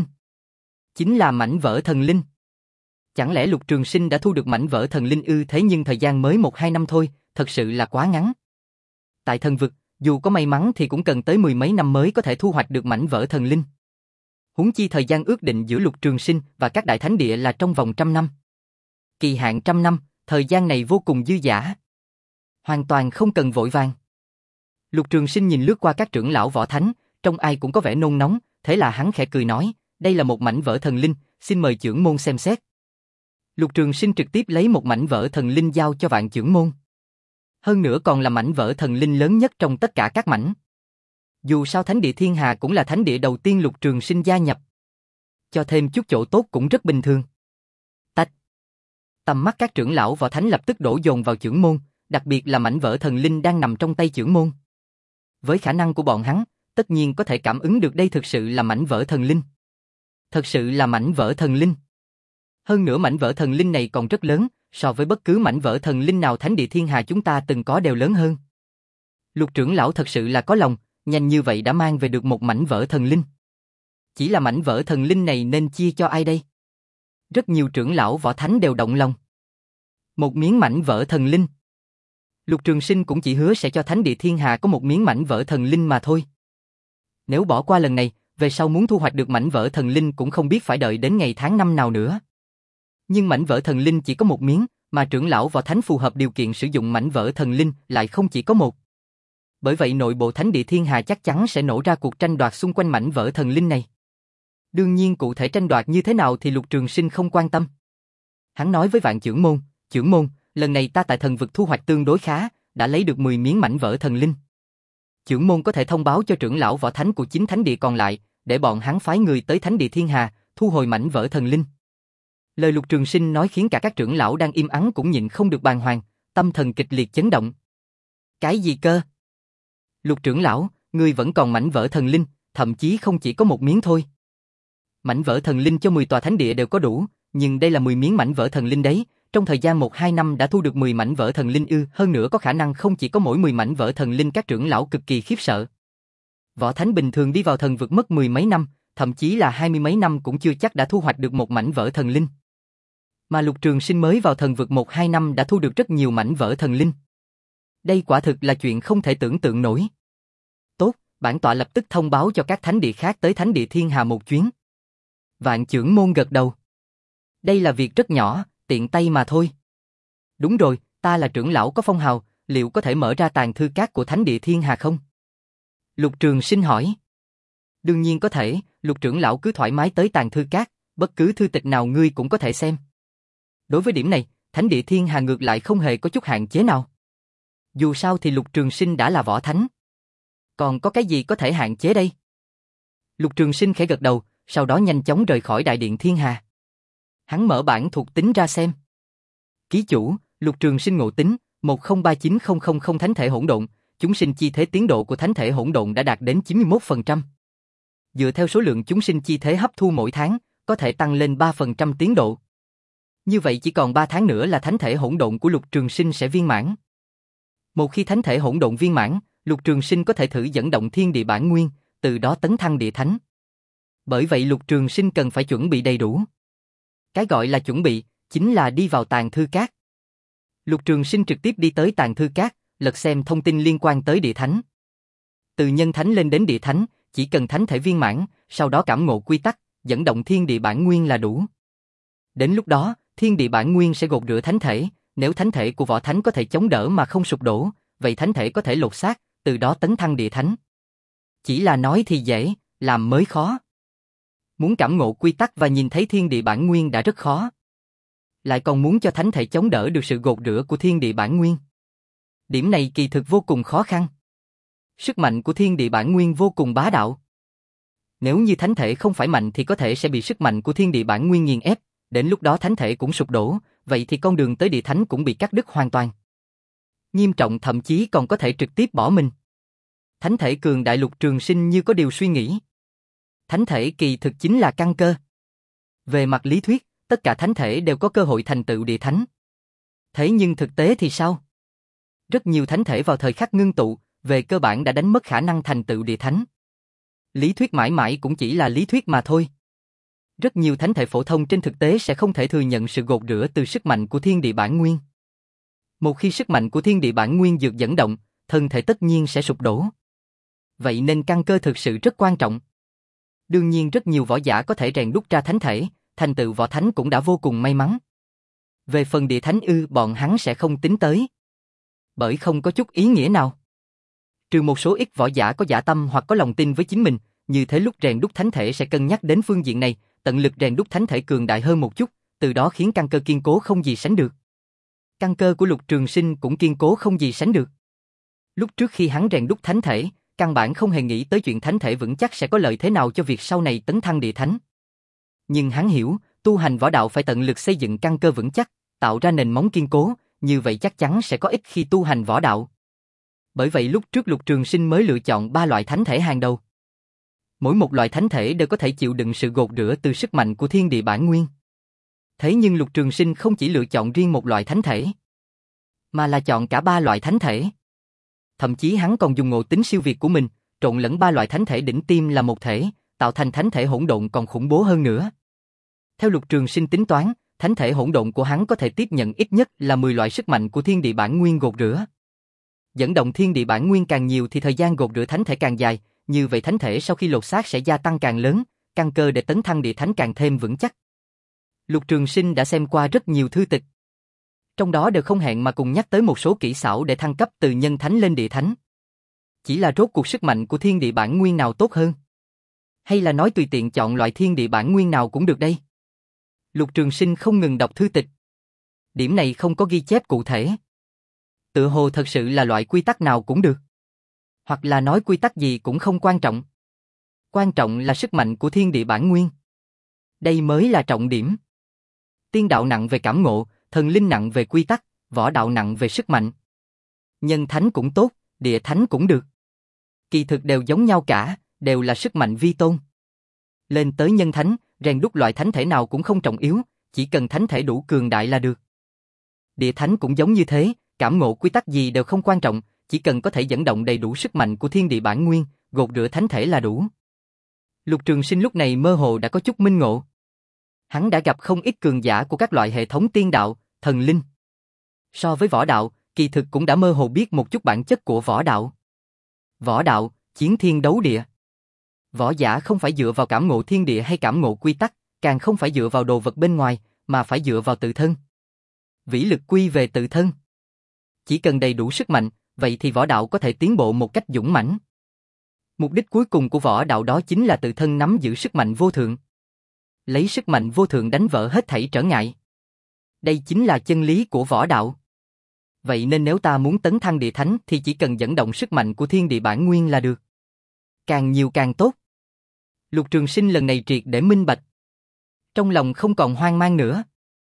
chính là mảnh vỡ thần linh. Chẳng lẽ Lục Trường Sinh đã thu được mảnh vỡ thần linh ư? Thế nhưng thời gian mới một hai năm thôi, thật sự là quá ngắn. Tại thần vực, dù có may mắn thì cũng cần tới mười mấy năm mới có thể thu hoạch được mảnh vỡ thần linh. Huống chi thời gian ước định giữa Lục Trường Sinh và các đại thánh địa là trong vòng trăm năm. Kỳ hạn trăm năm, thời gian này vô cùng dư dả. Hoàn toàn không cần vội vàng. Lục Trường Sinh nhìn lướt qua các trưởng lão võ thánh, trong ai cũng có vẻ nôn nóng, thế là hắn khẽ cười nói, đây là một mảnh vỡ thần linh, xin mời trưởng môn xem xét. Lục Trường Sinh trực tiếp lấy một mảnh vỡ thần linh giao cho Vạn trưởng môn. Hơn nữa còn là mảnh vỡ thần linh lớn nhất trong tất cả các mảnh. Dù sao Thánh địa Thiên Hà cũng là thánh địa đầu tiên Lục Trường Sinh gia nhập. Cho thêm chút chỗ tốt cũng rất bình thường. Tách. Tầm mắt các trưởng lão võ thánh lập tức đổ dồn vào trưởng môn, đặc biệt là mảnh vỡ thần linh đang nằm trong tay trưởng môn. Với khả năng của bọn hắn, tất nhiên có thể cảm ứng được đây thực sự là mảnh vỡ thần linh. Thật sự là mảnh vỡ thần linh. Hơn nữa mảnh vỡ thần linh này còn rất lớn, so với bất cứ mảnh vỡ thần linh nào Thánh địa Thiên Hà chúng ta từng có đều lớn hơn. Lục trưởng lão thật sự là có lòng, nhanh như vậy đã mang về được một mảnh vỡ thần linh. Chỉ là mảnh vỡ thần linh này nên chia cho ai đây? Rất nhiều trưởng lão võ thánh đều động lòng. Một miếng mảnh vỡ thần linh. Lục Trường Sinh cũng chỉ hứa sẽ cho Thánh địa Thiên Hà có một miếng mảnh vỡ thần linh mà thôi. Nếu bỏ qua lần này, về sau muốn thu hoạch được mảnh vỡ thần linh cũng không biết phải đợi đến ngày tháng năm nào nữa. Nhưng mảnh vỡ thần linh chỉ có một miếng, mà trưởng lão võ thánh phù hợp điều kiện sử dụng mảnh vỡ thần linh lại không chỉ có một. Bởi vậy nội bộ Thánh địa Thiên Hà chắc chắn sẽ nổ ra cuộc tranh đoạt xung quanh mảnh vỡ thần linh này. Đương nhiên cụ thể tranh đoạt như thế nào thì Lục Trường Sinh không quan tâm. Hắn nói với Vạn trưởng môn, trưởng môn, lần này ta tại thần vực thu hoạch tương đối khá, đã lấy được mười miếng mảnh vỡ thần linh. Trưởng môn có thể thông báo cho trưởng lão võ thánh của chín thánh địa còn lại, để bọn hắn phái người tới Thánh địa Thiên Hà, thu hồi mảnh vỡ thần linh. Lời Lục Trường Sinh nói khiến cả các trưởng lão đang im ắng cũng nhịn không được bàng hoàng, tâm thần kịch liệt chấn động. Cái gì cơ? Lục trưởng lão, ngươi vẫn còn mảnh vỡ thần linh, thậm chí không chỉ có một miếng thôi. Mảnh vỡ thần linh cho mười tòa thánh địa đều có đủ, nhưng đây là mười miếng mảnh vỡ thần linh đấy, trong thời gian một hai năm đã thu được mười mảnh vỡ thần linh ư? Hơn nữa có khả năng không chỉ có mỗi mười mảnh vỡ thần linh. Các trưởng lão cực kỳ khiếp sợ. Võ thánh bình thường đi vào thần vực mất mười mấy năm, thậm chí là hai mươi mấy năm cũng chưa chắc đã thu hoạch được một mảnh vỡ thần linh. Mà Lục Trường Sinh mới vào thần vực một hai năm đã thu được rất nhiều mảnh vỡ thần linh. Đây quả thực là chuyện không thể tưởng tượng nổi. Tốt, bản tọa lập tức thông báo cho các thánh địa khác tới Thánh địa Thiên Hà một chuyến. Vạn trưởng môn gật đầu. Đây là việc rất nhỏ, tiện tay mà thôi. Đúng rồi, ta là trưởng lão có phong hào, liệu có thể mở ra tàng thư các của Thánh địa Thiên Hà không? Lục Trường Sinh hỏi. Đương nhiên có thể, Lục trưởng lão cứ thoải mái tới tàng thư các, bất cứ thư tịch nào ngươi cũng có thể xem. Đối với điểm này, thánh địa thiên hà ngược lại không hề có chút hạn chế nào. Dù sao thì Lục Trường Sinh đã là võ thánh. Còn có cái gì có thể hạn chế đây? Lục Trường Sinh khẽ gật đầu, sau đó nhanh chóng rời khỏi đại điện thiên hà. Hắn mở bản thuộc tính ra xem. Ký chủ, Lục Trường Sinh ngộ tính, một không ba chín không không không thánh thể hỗn độn, chúng sinh chi thế tiến độ của thánh thể hỗn độn đã đạt đến chín mươi mốt phần trăm. Dựa theo số lượng chúng sinh chi thế hấp thu mỗi tháng, có thể tăng lên ba phần trăm tiến độ. Như vậy chỉ còn ba tháng nữa là thánh thể hỗn độn của Lục Trường Sinh sẽ viên mãn. Một khi thánh thể hỗn độn viên mãn, Lục Trường Sinh có thể thử dẫn động thiên địa bản nguyên, từ đó tấn thăng địa thánh. Bởi vậy Lục Trường Sinh cần phải chuẩn bị đầy đủ. Cái gọi là chuẩn bị, chính là đi vào tàng thư các. Lục Trường Sinh trực tiếp đi tới tàng thư các, lật xem thông tin liên quan tới địa thánh. Từ nhân thánh lên đến địa thánh, chỉ cần thánh thể viên mãn, sau đó cảm ngộ quy tắc, dẫn động thiên địa bản nguyên là đủ. Đến lúc đó, thiên địa bản nguyên sẽ gột rửa thánh thể, nếu thánh thể của võ thánh có thể chống đỡ mà không sụp đổ, vậy thánh thể có thể lột xác, từ đó tấn thăng địa thánh. Chỉ là nói thì dễ, làm mới khó. Muốn cảm ngộ quy tắc và nhìn thấy thiên địa bản nguyên đã rất khó. Lại còn muốn cho thánh thể chống đỡ được sự gột rửa của thiên địa bản nguyên. Điểm này kỳ thực vô cùng khó khăn. Sức mạnh của thiên địa bản nguyên vô cùng bá đạo. Nếu như thánh thể không phải mạnh thì có thể sẽ bị sức mạnh của thiên địa bản nguyên nghiền ép, đến lúc đó thánh thể cũng sụp đổ, vậy thì con đường tới địa thánh cũng bị cắt đứt hoàn toàn. Nghiêm trọng thậm chí còn có thể trực tiếp bỏ mình. Thánh thể cường đại Lục Trường Sinh như có điều suy nghĩ. Thánh thể kỳ thực chính là căn cơ. Về mặt lý thuyết, tất cả thánh thể đều có cơ hội thành tựu địa thánh. Thế nhưng thực tế thì sao? Rất nhiều thánh thể vào thời khắc ngưng tụ, về cơ bản đã đánh mất khả năng thành tựu địa thánh. Lý thuyết mãi mãi cũng chỉ là lý thuyết mà thôi. Rất nhiều thánh thể phổ thông trên thực tế sẽ không thể thừa nhận sự gột rửa từ sức mạnh của thiên địa bản nguyên. Một khi sức mạnh của thiên địa bản nguyên được dẫn động, thân thể tất nhiên sẽ sụp đổ. Vậy nên căn cơ thực sự rất quan trọng. Đương nhiên rất nhiều võ giả có thể rèn đúc ra thánh thể, thành tựu võ thánh cũng đã vô cùng may mắn. Về phần địa thánh ư, bọn hắn sẽ không tính tới. Bởi không có chút ý nghĩa nào. Trừ một số ít võ giả có dạ tâm hoặc có lòng tin với chính mình, như thế lúc rèn đúc thánh thể sẽ cân nhắc đến phương diện này, tận lực rèn đúc thánh thể cường đại hơn một chút, từ đó khiến căn cơ kiên cố không gì sánh được. Căn cơ của Lục Trường Sinh cũng kiên cố không gì sánh được. Lúc trước khi hắn rèn đúc thánh thể, căn bản không hề nghĩ tới chuyện thánh thể vững chắc sẽ có lợi thế nào cho việc sau này tấn thăng địa thánh. Nhưng hắn hiểu, tu hành võ đạo phải tận lực xây dựng căn cơ vững chắc, tạo ra nền móng kiên cố, như vậy chắc chắn sẽ có ích khi tu hành võ đạo. Bởi vậy lúc trước Lục Trường Sinh mới lựa chọn ba loại thánh thể hàng đầu. Mỗi một loại thánh thể đều có thể chịu đựng sự gột rửa từ sức mạnh của thiên địa bản nguyên. Thế nhưng Lục Trường Sinh không chỉ lựa chọn riêng một loại thánh thể, mà là chọn cả ba loại thánh thể. Thậm chí hắn còn dùng ngộ tính siêu việt của mình, trộn lẫn ba loại thánh thể đỉnh tiêm là một thể, tạo thành thánh thể hỗn độn còn khủng bố hơn nữa. Theo Lục Trường Sinh tính toán, thánh thể hỗn độn của hắn có thể tiếp nhận ít nhất là mười loại sức mạnh của thiên địa bản nguyên gột rửa. Dẫn động thiên địa bản nguyên càng nhiều thì thời gian gột rửa thánh thể càng dài, như vậy thánh thể sau khi lột xác sẽ gia tăng càng lớn, căn cơ để tấn thăng địa thánh càng thêm vững chắc. Lục Trường Sinh đã xem qua rất nhiều thư tịch. Trong đó đều không hẹn mà cùng nhắc tới một số kỹ xảo để thăng cấp từ nhân thánh lên địa thánh. Chỉ là rốt cuộc sức mạnh của thiên địa bản nguyên nào tốt hơn? Hay là nói tùy tiện chọn loại thiên địa bản nguyên nào cũng được đây? Lục Trường Sinh không ngừng đọc thư tịch. Điểm này không có ghi chép cụ thể. Tự hồ thật sự là loại quy tắc nào cũng được. Hoặc là nói quy tắc gì cũng không quan trọng. Quan trọng là sức mạnh của thiên địa bản nguyên. Đây mới là trọng điểm. Tiên đạo nặng về cảm ngộ, thần linh nặng về quy tắc, võ đạo nặng về sức mạnh. Nhân thánh cũng tốt, địa thánh cũng được. Kỳ thực đều giống nhau cả, đều là sức mạnh vi tôn. Lên tới nhân thánh, rèn đúc loại thánh thể nào cũng không trọng yếu, chỉ cần thánh thể đủ cường đại là được. Địa thánh cũng giống như thế, cảm ngộ quy tắc gì đều không quan trọng, chỉ cần có thể dẫn động đầy đủ sức mạnh của thiên địa bản nguyên, gột rửa thánh thể là đủ. Lục Trường Sinh lúc này mơ hồ đã có chút minh ngộ. Hắn đã gặp không ít cường giả của các loại hệ thống tiên đạo, thần linh. So với võ đạo, kỳ thực cũng đã mơ hồ biết một chút bản chất của võ đạo. Võ đạo, chiến thiên đấu địa. Võ giả không phải dựa vào cảm ngộ thiên địa hay cảm ngộ quy tắc, càng không phải dựa vào đồ vật bên ngoài, mà phải dựa vào tự thân. Vĩ lực quy về tự thân. Chỉ cần đầy đủ sức mạnh, vậy thì võ đạo có thể tiến bộ một cách dũng mãnh. Mục đích cuối cùng của võ đạo đó chính là tự thân nắm giữ sức mạnh vô thượng. Lấy sức mạnh vô thượng đánh vỡ hết thảy trở ngại. Đây chính là chân lý của võ đạo. Vậy nên nếu ta muốn tấn thăng địa thánh thì chỉ cần dẫn động sức mạnh của thiên địa bản nguyên là được. Càng nhiều càng tốt. Lục Trường Sinh lần này triệt để minh bạch. Trong lòng không còn hoang mang nữa.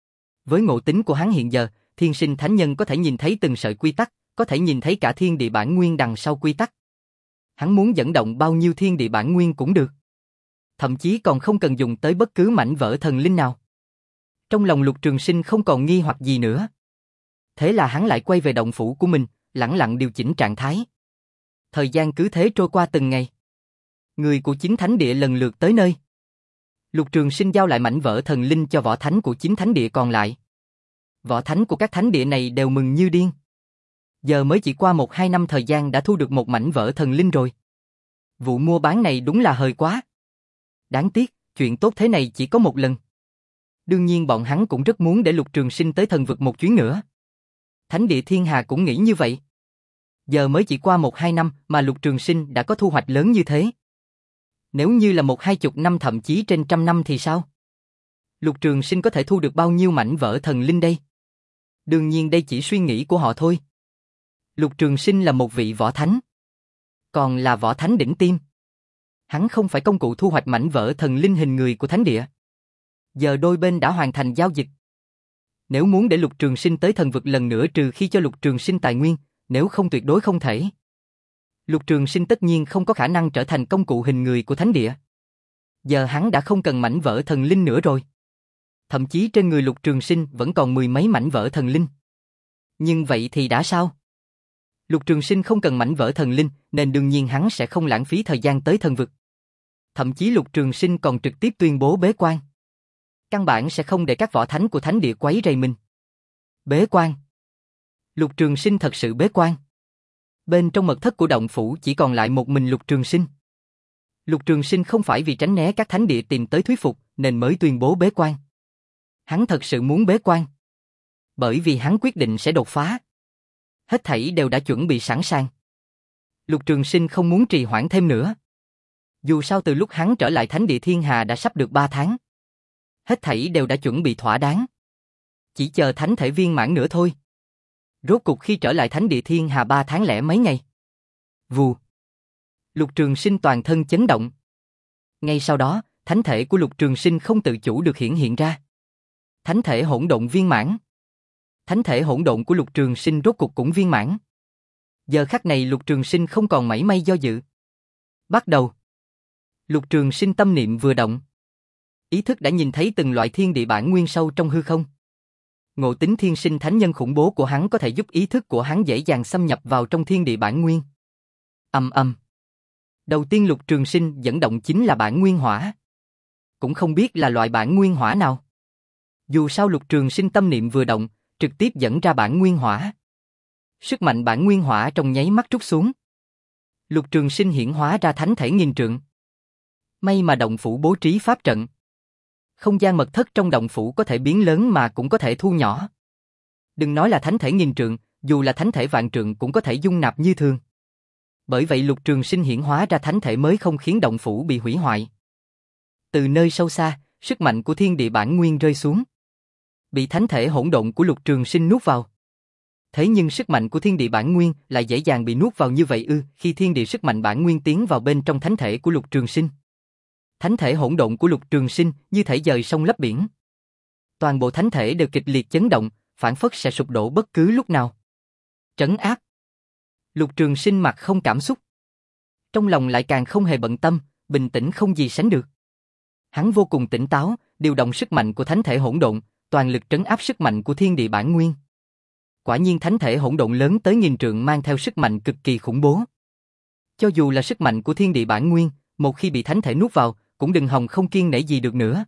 Với ngộ tính của hắn hiện giờ, thiên sinh thánh nhân có thể nhìn thấy từng sợi quy tắc, có thể nhìn thấy cả thiên địa bản nguyên đằng sau quy tắc. Hắn muốn dẫn động bao nhiêu thiên địa bản nguyên cũng được. Thậm chí còn không cần dùng tới bất cứ mảnh vỡ thần linh nào. Trong lòng Lục Trường Sinh không còn nghi hoặc gì nữa. Thế là hắn lại quay về động phủ của mình, lẳng lặng điều chỉnh trạng thái. Thời gian cứ thế trôi qua từng ngày. Người của chính thánh địa lần lượt tới nơi. Lục Trường Sinh giao lại mảnh vỡ thần linh cho võ thánh của chính thánh địa còn lại. Võ thánh của các thánh địa này đều mừng như điên. Giờ mới chỉ qua một hai năm thời gian đã thu được một mảnh vỡ thần linh rồi. Vụ mua bán này đúng là hời quá. Đáng tiếc, chuyện tốt thế này chỉ có một lần. Đương nhiên bọn hắn cũng rất muốn để Lục Trường Sinh tới thần vực một chuyến nữa. Thánh địa Thiên Hà cũng nghĩ như vậy. Giờ mới chỉ qua một hai năm mà Lục Trường Sinh đã có thu hoạch lớn như thế. Nếu như là một hai chục năm thậm chí trên trăm năm thì sao? Lục Trường Sinh có thể thu được bao nhiêu mảnh vỡ thần linh đây? Đương nhiên đây chỉ suy nghĩ của họ thôi. Lục Trường Sinh là một vị võ thánh. Còn là võ thánh đỉnh tiêm. Hắn không phải công cụ thu hoạch mảnh vỡ thần linh hình người của thánh địa. Giờ đôi bên đã hoàn thành giao dịch. Nếu muốn để Lục Trường Sinh tới thần vực lần nữa trừ khi cho Lục Trường Sinh tài nguyên, nếu không tuyệt đối không thể. Lục Trường Sinh tất nhiên không có khả năng trở thành công cụ hình người của thánh địa. Giờ hắn đã không cần mảnh vỡ thần linh nữa rồi. Thậm chí trên người Lục Trường Sinh vẫn còn mười mấy mảnh vỡ thần linh. Nhưng vậy thì đã sao? Lục Trường Sinh không cần mảnh vỡ thần linh nên đương nhiên hắn sẽ không lãng phí thời gian tới thần vực. Thậm chí Lục Trường Sinh còn trực tiếp tuyên bố bế quan. Căn bản sẽ không để các võ thánh của thánh địa quấy rầy mình. Bế quan. Lục Trường Sinh thật sự bế quan. Bên trong mật thất của động phủ chỉ còn lại một mình Lục Trường Sinh. Lục Trường Sinh không phải vì tránh né các thánh địa tìm tới thuyết phục nên mới tuyên bố bế quan. Hắn thật sự muốn bế quan. Bởi vì hắn quyết định sẽ đột phá. Hết thảy đều đã chuẩn bị sẵn sàng. Lục Trường Sinh không muốn trì hoãn thêm nữa. Dù sao từ lúc hắn trở lại thánh địa Thiên Hà đã sắp được ba tháng. Hết thảy đều đã chuẩn bị thỏa đáng. Chỉ chờ thánh thể viên mãn nữa thôi. Rốt cục khi trở lại thánh địa Thiên Hà ba tháng lẻ mấy ngày. Vù. Lục Trường Sinh toàn thân chấn động. Ngay sau đó, thánh thể của Lục Trường Sinh không tự chủ được hiển hiện ra. Thánh thể hỗn độn viên mãn. Thánh thể hỗn độn của Lục Trường Sinh rốt cục cũng viên mãn. Giờ khắc này Lục Trường Sinh không còn mảy may do dự. Bắt đầu. Lục Trường Sinh tâm niệm vừa động. Ý thức đã nhìn thấy từng loại thiên địa bản nguyên sâu trong hư không. Ngộ tính thiên sinh thánh nhân khủng bố của hắn có thể giúp ý thức của hắn dễ dàng xâm nhập vào trong thiên địa bản nguyên. Ầm ầm. Đầu tiên Lục Trường Sinh dẫn động chính là bản nguyên hỏa. Cũng không biết là loại bản nguyên hỏa nào. Dù sao Lục Trường Sinh tâm niệm vừa động, trực tiếp dẫn ra bản nguyên hỏa. Sức mạnh bản nguyên hỏa trong nháy mắt trút xuống. Lục Trường Sinh hiển hóa ra thánh thể nghìn trượng. May mà động phủ bố trí pháp trận. Không gian mật thất trong động phủ có thể biến lớn mà cũng có thể thu nhỏ. Đừng nói là thánh thể nghìn trượng, dù là thánh thể vạn trượng cũng có thể dung nạp như thường. Bởi vậy Lục Trường Sinh hiển hóa ra thánh thể mới không khiến động phủ bị hủy hoại. Từ nơi sâu xa, sức mạnh của thiên địa bản nguyên rơi xuống. Bị thánh thể hỗn độn của Lục Trường Sinh nuốt vào. Thế nhưng sức mạnh của thiên địa bản nguyên lại dễ dàng bị nuốt vào như vậy ư? Khi thiên địa sức mạnh bản nguyên tiến vào bên trong thánh thể của Lục Trường Sinh. Thánh thể hỗn độn của Lục Trường Sinh như thể dời sông lấp biển. Toàn bộ thánh thể đều kịch liệt chấn động, phản phất sẽ sụp đổ bất cứ lúc nào. Trấn áp. Lục Trường Sinh mặt không cảm xúc. Trong lòng lại càng không hề bận tâm, bình tĩnh không gì sánh được. Hắn vô cùng tỉnh táo, điều động sức mạnh của thánh thể hỗn độn, toàn lực trấn áp sức mạnh của thiên địa bản nguyên. Quả nhiên thánh thể hỗn độn lớn tới nghìn trượng mang theo sức mạnh cực kỳ khủng bố. Cho dù là sức mạnh của thiên địa bản nguyên, một khi bị thánh thể nuốt vào, cũng đừng hòng không kiên nể gì được nữa.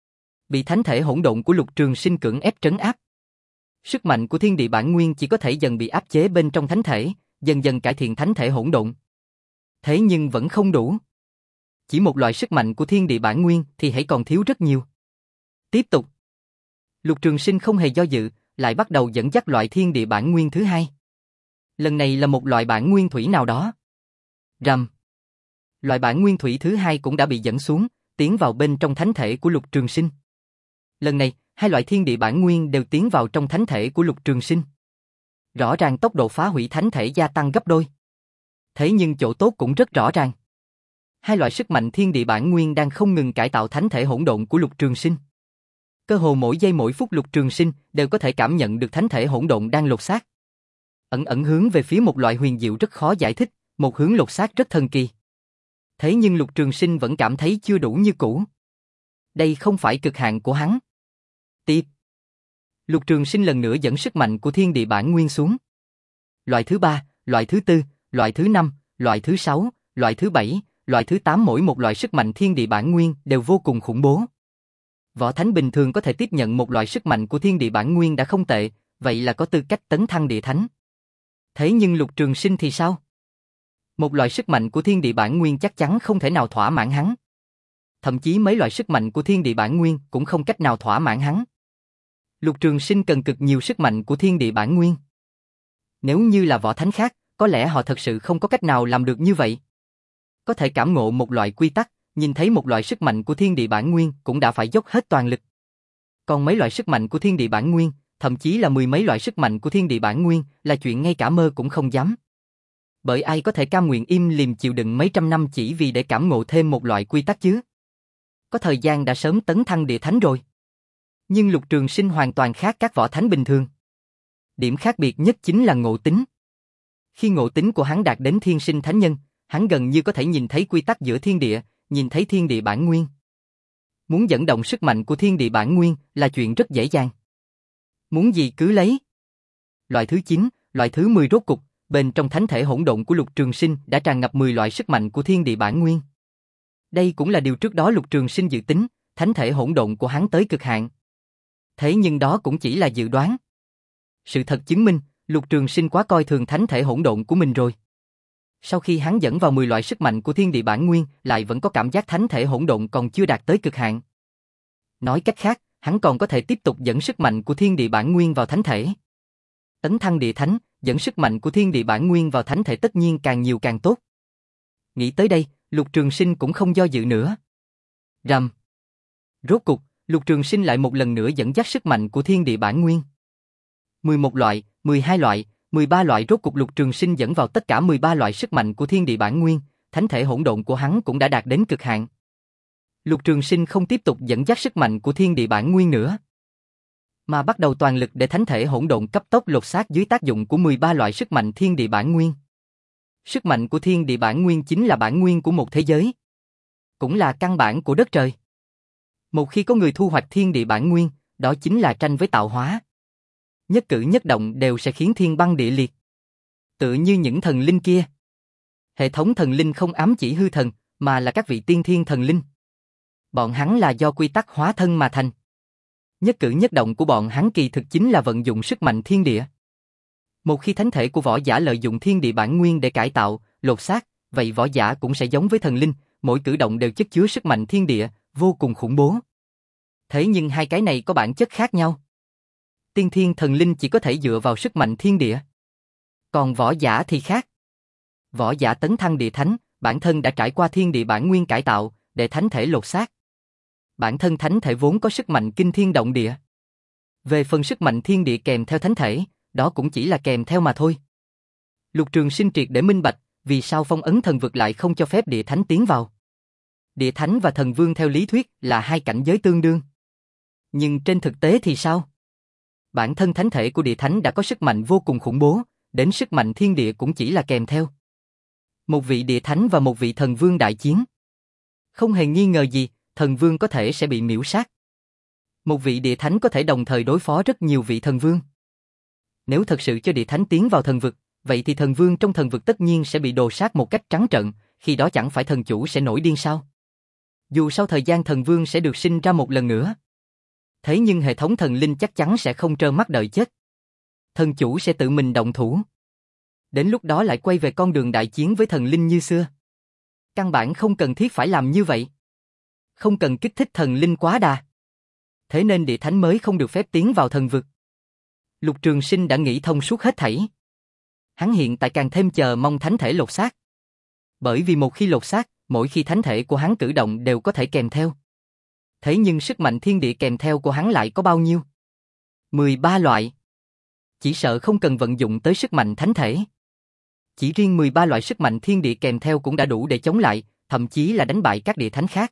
Bị thánh thể hỗn độn của Lục Trường Sinh cưỡng ép trấn áp. Sức mạnh của thiên địa bản nguyên chỉ có thể dần bị áp chế bên trong thánh thể, dần dần cải thiện thánh thể hỗn độn. Thế nhưng vẫn không đủ. Chỉ một loại sức mạnh của thiên địa bản nguyên thì hãy còn thiếu rất nhiều. Tiếp tục. Lục Trường Sinh không hề do dự, lại bắt đầu dẫn dắt loại thiên địa bản nguyên thứ hai. Lần này là một loại bản nguyên thủy nào đó. Rầm. Loại bản nguyên thủy thứ hai cũng đã bị dẫn xuống, tiến vào bên trong thánh thể của Lục Trường Sinh. Lần này, hai loại thiên địa bản nguyên đều tiến vào trong thánh thể của Lục Trường Sinh. Rõ ràng tốc độ phá hủy thánh thể gia tăng gấp đôi. Thế nhưng chỗ tốt cũng rất rõ ràng. Hai loại sức mạnh thiên địa bản nguyên đang không ngừng cải tạo thánh thể hỗn độn của Lục Trường Sinh. Cơ hồ mỗi giây mỗi phút Lục Trường Sinh đều có thể cảm nhận được thánh thể hỗn độn đang lột xác. Ẩn ẩn hướng về phía một loại huyền diệu rất khó giải thích, một hướng lột xác rất thần kỳ. Thế nhưng Lục Trường Sinh vẫn cảm thấy chưa đủ như cũ. Đây không phải cực hạn của hắn. Tiếp. Lục Trường Sinh lần nữa dẫn sức mạnh của thiên địa bản nguyên xuống. Loại thứ ba, loại thứ tư, loại thứ năm, loại thứ sáu, loại thứ bảy, loại thứ tám, mỗi một loại sức mạnh thiên địa bản nguyên đều vô cùng khủng bố. Võ thánh bình thường có thể tiếp nhận một loại sức mạnh của thiên địa bản nguyên đã không tệ, vậy là có tư cách tấn thăng địa thánh. Thế nhưng Lục Trường Sinh thì sao? Một loại sức mạnh của thiên địa bản nguyên chắc chắn không thể nào thỏa mãn hắn. Thậm chí mấy loại sức mạnh của thiên địa bản nguyên cũng không cách nào thỏa mãn hắn. Lục Trường Sinh cần cực nhiều sức mạnh của thiên địa bản nguyên. Nếu như là võ thánh khác, có lẽ họ thật sự không có cách nào làm được như vậy. Có thể cảm ngộ một loại quy tắc, nhìn thấy một loại sức mạnh của thiên địa bản nguyên cũng đã phải dốc hết toàn lực. Còn mấy loại sức mạnh của thiên địa bản nguyên, thậm chí là mười mấy loại sức mạnh của thiên địa bản nguyên là chuyện ngay cả mơ cũng không dám. Bởi ai có thể cam nguyện im lìm chịu đựng mấy trăm năm chỉ vì để cảm ngộ thêm một loại quy tắc chứ? Có thời gian đã sớm tấn thăng địa thánh rồi. Nhưng Lục Trường Sinh hoàn toàn khác các võ thánh bình thường. Điểm khác biệt nhất chính là ngộ tính. Khi ngộ tính của hắn đạt đến thiên sinh thánh nhân, hắn gần như có thể nhìn thấy quy tắc giữa thiên địa, nhìn thấy thiên địa bản nguyên. Muốn dẫn động sức mạnh của thiên địa bản nguyên là chuyện rất dễ dàng. Muốn gì cứ lấy. Loại thứ chín, loại thứ mười rốt cục, bên trong thánh thể hỗn độn của Lục Trường Sinh đã tràn ngập mười loại sức mạnh của thiên địa bản nguyên. Đây cũng là điều trước đó Lục Trường Sinh dự tính, thánh thể hỗn độn của hắn tới cực hạn. Thế nhưng đó cũng chỉ là dự đoán. Sự thật chứng minh, Lục Trường Sinh quá coi thường thánh thể hỗn độn của mình rồi. Sau khi hắn dẫn vào mười loại sức mạnh của thiên địa bản nguyên, lại vẫn có cảm giác thánh thể hỗn độn còn chưa đạt tới cực hạn. Nói cách khác, hắn còn có thể tiếp tục dẫn sức mạnh của thiên địa bản nguyên vào thánh thể. Tấn thăng địa thánh, dẫn sức mạnh của thiên địa bản nguyên vào thánh thể tất nhiên càng nhiều càng tốt. Nghĩ tới đây, Lục Trường Sinh cũng không do dự nữa. Rầm. Rốt cục, Lục Trường Sinh lại một lần nữa dẫn dắt sức mạnh của thiên địa bản nguyên. mười một loại, mười hai loại, mười ba loại, rốt cục Lục Trường Sinh dẫn vào tất cả mười ba loại sức mạnh của thiên địa bản nguyên, thánh thể hỗn độn của hắn cũng đã đạt đến cực hạn. Lục Trường Sinh không tiếp tục dẫn dắt sức mạnh của thiên địa bản nguyên nữa, mà bắt đầu toàn lực để thánh thể hỗn độn cấp tốc lột xác dưới tác dụng của mười ba loại sức mạnh thiên địa bản nguyên. Sức mạnh của thiên địa bản nguyên chính là bản nguyên của một thế giới, cũng là căn bản của đất trời. Một khi có người thu hoạch thiên địa bản nguyên, đó chính là tranh với tạo hóa. Nhất cử nhất động đều sẽ khiến thiên băng địa liệt. Tựa như những thần linh kia. Hệ thống thần linh không ám chỉ hư thần, mà là các vị tiên thiên thần linh. Bọn hắn là do quy tắc hóa thân mà thành. Nhất cử nhất động của bọn hắn kỳ thực chính là vận dụng sức mạnh thiên địa. Một khi thánh thể của võ giả lợi dụng thiên địa bản nguyên để cải tạo, lột xác, vậy võ giả cũng sẽ giống với thần linh, mỗi cử động đều chất chứa sức mạnh thiên địa, vô cùng khủng bố. Thế nhưng hai cái này có bản chất khác nhau. Tiên thiên thần linh chỉ có thể dựa vào sức mạnh thiên địa. Còn võ giả thì khác. Võ giả tấn thăng địa thánh, bản thân đã trải qua thiên địa bản nguyên cải tạo, để thánh thể lột xác. Bản thân thánh thể vốn có sức mạnh kinh thiên động địa. Về phần sức mạnh thiên địa kèm theo thánh thể, đó cũng chỉ là kèm theo mà thôi. Lục Trường Sinh triệt để minh bạch, vì sao phong ấn thần vực lại không cho phép địa thánh tiến vào. Địa thánh và thần vương theo lý thuyết là hai cảnh giới tương đương. Nhưng trên thực tế thì sao? Bản thân thánh thể của địa thánh đã có sức mạnh vô cùng khủng bố, đến sức mạnh thiên địa cũng chỉ là kèm theo. Một vị địa thánh và một vị thần vương đại chiến. Không hề nghi ngờ gì, thần vương có thể sẽ bị miễu sát. Một vị địa thánh có thể đồng thời đối phó rất nhiều vị thần vương. Nếu thật sự cho địa thánh tiến vào thần vực, vậy thì thần vương trong thần vực tất nhiên sẽ bị đồ sát một cách trắng trợn, khi đó chẳng phải thần chủ sẽ nổi điên sao? Dù sau thời gian thần vương sẽ được sinh ra một lần nữa. Thế nhưng hệ thống thần linh chắc chắn sẽ không trơ mắt đợi chết. Thần chủ sẽ tự mình động thủ. Đến lúc đó lại quay về con đường đại chiến với thần linh như xưa. Căn bản không cần thiết phải làm như vậy. Không cần kích thích thần linh quá đà. Thế nên địa thánh mới không được phép tiến vào thần vực. Lục Trường Sinh đã nghĩ thông suốt hết thảy. Hắn hiện tại càng thêm chờ mong thánh thể lột xác. Bởi vì một khi lột xác, mỗi khi thánh thể của hắn cử động đều có thể kèm theo. Thế nhưng sức mạnh thiên địa kèm theo của hắn lại có bao nhiêu? mười ba loại. Chỉ sợ không cần vận dụng tới sức mạnh thánh thể. Chỉ riêng mười ba loại sức mạnh thiên địa kèm theo cũng đã đủ để chống lại, thậm chí là đánh bại các địa thánh khác.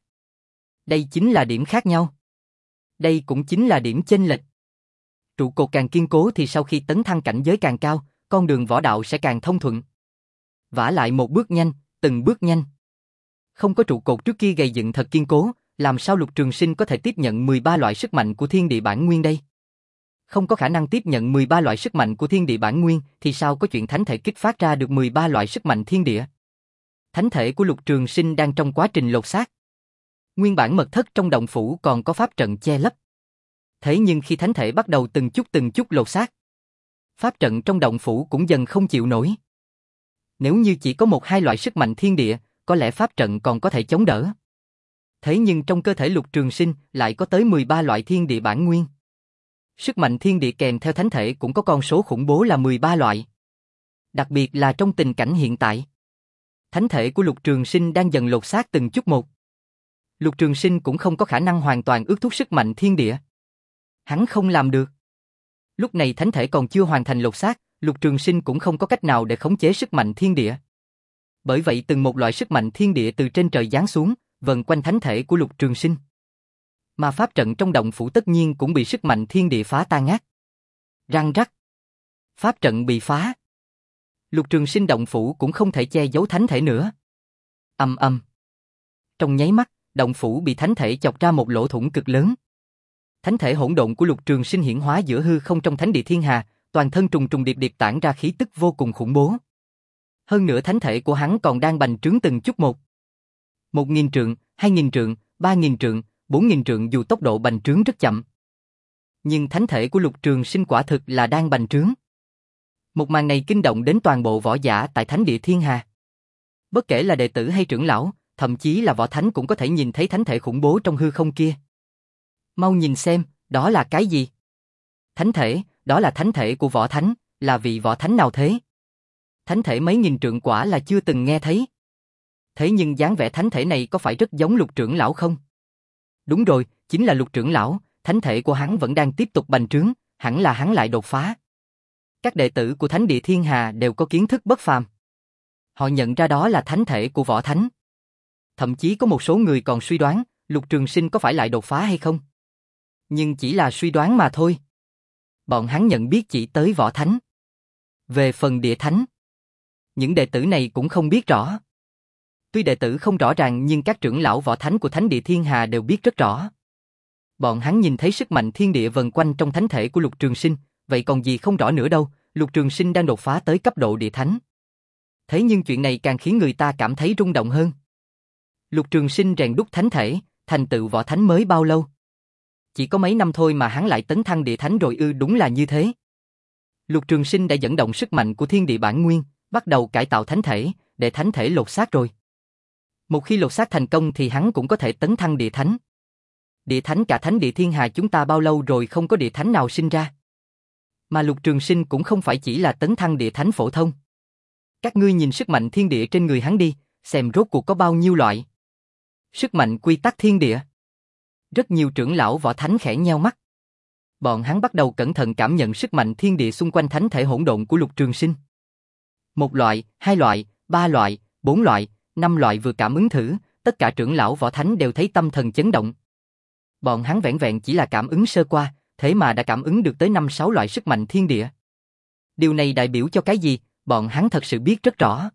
Đây chính là điểm khác nhau. Đây cũng chính là điểm chênh lệch. Trụ cột càng kiên cố thì sau khi tấn thăng cảnh giới càng cao, con đường võ đạo sẽ càng thông thuận. Vả lại một bước nhanh, từng bước nhanh. Không có trụ cột trước kia gầy dựng thật kiên cố, làm sao Lục Trường Sinh có thể tiếp nhận mười ba loại sức mạnh của thiên địa bản nguyên đây? Không có khả năng tiếp nhận mười ba loại sức mạnh của thiên địa bản nguyên thì sao có chuyện thánh thể kích phát ra được mười ba loại sức mạnh thiên địa? Thánh thể của Lục Trường Sinh đang trong quá trình lột xác. Nguyên bản mật thất trong động phủ còn có pháp trận che lấp. Thế nhưng khi thánh thể bắt đầu từng chút từng chút lột xác, pháp trận trong động phủ cũng dần không chịu nổi. Nếu như chỉ có một hai loại sức mạnh thiên địa, có lẽ pháp trận còn có thể chống đỡ. Thế nhưng trong cơ thể Lục Trường Sinh lại có tới mười ba loại thiên địa bản nguyên. Sức mạnh thiên địa kèm theo thánh thể cũng có con số khủng bố là mười ba loại. Đặc biệt là trong tình cảnh hiện tại. Thánh thể của Lục Trường Sinh đang dần lột xác từng chút một. Lục Trường Sinh cũng không có khả năng hoàn toàn ước thúc sức mạnh thiên địa. Hắn không làm được. Lúc này thánh thể còn chưa hoàn thành lột xác, Lục Trường Sinh cũng không có cách nào để khống chế sức mạnh thiên địa. Bởi vậy từng một loại sức mạnh thiên địa từ trên trời giáng xuống, vần quanh thánh thể của Lục Trường Sinh. Mà pháp trận trong động phủ tất nhiên cũng bị sức mạnh thiên địa phá tan nát. Răng rắc. Pháp trận bị phá. Lục Trường Sinh động phủ cũng không thể che giấu thánh thể nữa. Ầm ầm. Trong nháy mắt, động phủ bị thánh thể chọc ra một lỗ thủng cực lớn. Thánh thể hỗn độn của Lục Trường Sinh hiển hóa giữa hư không trong thánh địa thiên hà, toàn thân trùng trùng điệp điệp tản ra khí tức vô cùng khủng bố. Hơn nữa thánh thể của hắn còn đang bành trướng từng chút một. Một nghìn trượng, hai nghìn trượng, ba nghìn trượng, bốn nghìn trượng dù tốc độ bành trướng rất chậm. Nhưng thánh thể của Lục Trường Sinh quả thực là đang bành trướng. Một màn này kinh động đến toàn bộ võ giả tại thánh địa thiên hà. Bất kể là đệ tử hay trưởng lão, thậm chí là võ thánh cũng có thể nhìn thấy thánh thể khủng bố trong hư không kia. Mau nhìn xem, đó là cái gì? Thánh thể, đó là thánh thể của võ thánh, là vị võ thánh nào thế? Thánh thể mấy nghìn trượng quả là chưa từng nghe thấy. Thế nhưng dáng vẻ thánh thể này có phải rất giống Lục trưởng lão không? Đúng rồi, chính là Lục trưởng lão, thánh thể của hắn vẫn đang tiếp tục bành trướng, hẳn là hắn lại đột phá. Các đệ tử của thánh địa thiên hà đều có kiến thức bất phàm. Họ nhận ra đó là thánh thể của võ thánh. Thậm chí có một số người còn suy đoán, Lục Trường Sinh có phải lại đột phá hay không? Nhưng chỉ là suy đoán mà thôi. Bọn hắn nhận biết chỉ tới võ thánh. Về phần địa thánh, những đệ tử này cũng không biết rõ. Tuy đệ tử không rõ ràng nhưng các trưởng lão võ thánh của thánh địa thiên hà đều biết rất rõ. Bọn hắn nhìn thấy sức mạnh thiên địa vần quanh trong thánh thể của Lục Trường Sinh, vậy còn gì không rõ nữa đâu, Lục Trường Sinh đang đột phá tới cấp độ địa thánh. Thế nhưng chuyện này càng khiến người ta cảm thấy rung động hơn. Lục Trường Sinh rèn đúc thánh thể, thành tựu võ thánh mới bao lâu? Chỉ có mấy năm thôi mà hắn lại tấn thăng địa thánh rồi ư? Đúng là như thế. Lục Trường Sinh đã dẫn động sức mạnh của thiên địa bản nguyên, bắt đầu cải tạo thánh thể, để thánh thể lột xác rồi. Một khi lột xác thành công thì hắn cũng có thể tấn thăng địa thánh. Địa thánh cả thánh địa thiên hà chúng ta bao lâu rồi không có địa thánh nào sinh ra. Mà Lục Trường Sinh cũng không phải chỉ là tấn thăng địa thánh phổ thông. Các ngươi nhìn sức mạnh thiên địa trên người hắn đi, xem rốt cuộc có bao nhiêu loại. Sức mạnh quy tắc thiên địa. Rất nhiều trưởng lão võ thánh khẽ nheo mắt. Bọn hắn bắt đầu cẩn thận cảm nhận sức mạnh thiên địa xung quanh thánh thể hỗn độn của Lục Trường Sinh. Một loại, hai loại, ba loại, bốn loại, năm loại vừa cảm ứng thử, tất cả trưởng lão võ thánh đều thấy tâm thần chấn động. Bọn hắn vẹn vẹn chỉ là cảm ứng sơ qua, thế mà đã cảm ứng được tới năm sáu loại sức mạnh thiên địa. Điều này đại biểu cho cái gì? Bọn hắn thật sự biết rất rõ.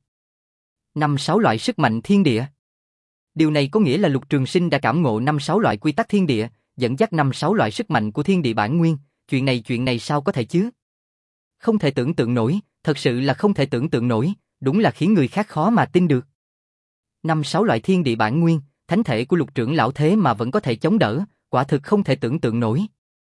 Năm sáu loại sức mạnh thiên địa. Điều này có nghĩa là Lục Trường Sinh đã cảm ngộ năm sáu loại quy tắc thiên địa, dẫn dắt năm sáu loại sức mạnh của thiên địa bản nguyên, chuyện này chuyện này sao có thể chứ? Không thể tưởng tượng nổi, thật sự là không thể tưởng tượng nổi, đúng là khiến người khác khó mà tin được. Năm sáu loại thiên địa bản nguyên, thánh thể của Lục trưởng lão thế mà vẫn có thể chống đỡ, quả thực không thể tưởng tượng nổi.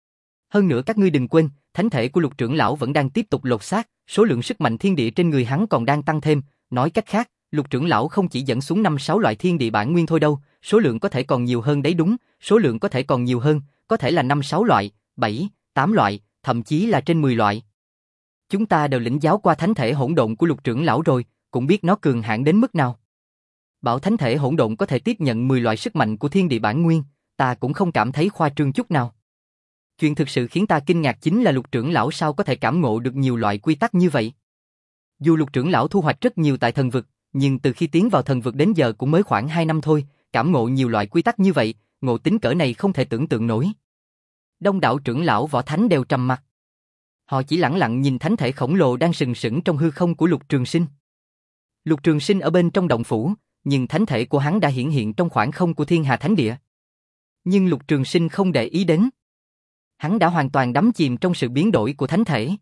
Hơn nữa các ngươi đừng quên, thánh thể của Lục trưởng lão vẫn đang tiếp tục lột xác, số lượng sức mạnh thiên địa trên người hắn còn đang tăng thêm, nói cách khác, Lục trưởng lão không chỉ dẫn xuống năm sáu loại thiên địa bản nguyên thôi đâu, số lượng có thể còn nhiều hơn đấy. Đúng, số lượng có thể còn nhiều hơn, có thể là năm sáu loại, bảy, tám loại, thậm chí là trên mười loại. Chúng ta đều lĩnh giáo qua thánh thể hỗn độn của Lục trưởng lão rồi, cũng biết nó cường hãn đến mức nào. Bảo thánh thể hỗn độn có thể tiếp nhận mười loại sức mạnh của thiên địa bản nguyên, ta cũng không cảm thấy khoa trương chút nào. Chuyện thực sự khiến ta kinh ngạc chính là Lục trưởng lão sao có thể cảm ngộ được nhiều loại quy tắc như vậy. Dù Lục trưởng lão thu hoạch rất nhiều tại thần vực, nhưng từ khi tiến vào thần vực đến giờ cũng mới khoảng hai năm thôi, cảm ngộ nhiều loại quy tắc như vậy, ngộ tính cỡ này không thể tưởng tượng nổi. Đông đảo trưởng lão võ thánh đều trầm mặc. Họ chỉ lẳng lặng nhìn thánh thể khổng lồ đang sừng sững trong hư không của Lục Trường Sinh. Lục Trường Sinh ở bên trong động phủ, nhưng thánh thể của hắn đã hiển hiện trong khoảng không của Thiên Hà Thánh Địa. Nhưng Lục Trường Sinh không để ý đến. Hắn đã hoàn toàn đắm chìm trong sự biến đổi của thánh thể.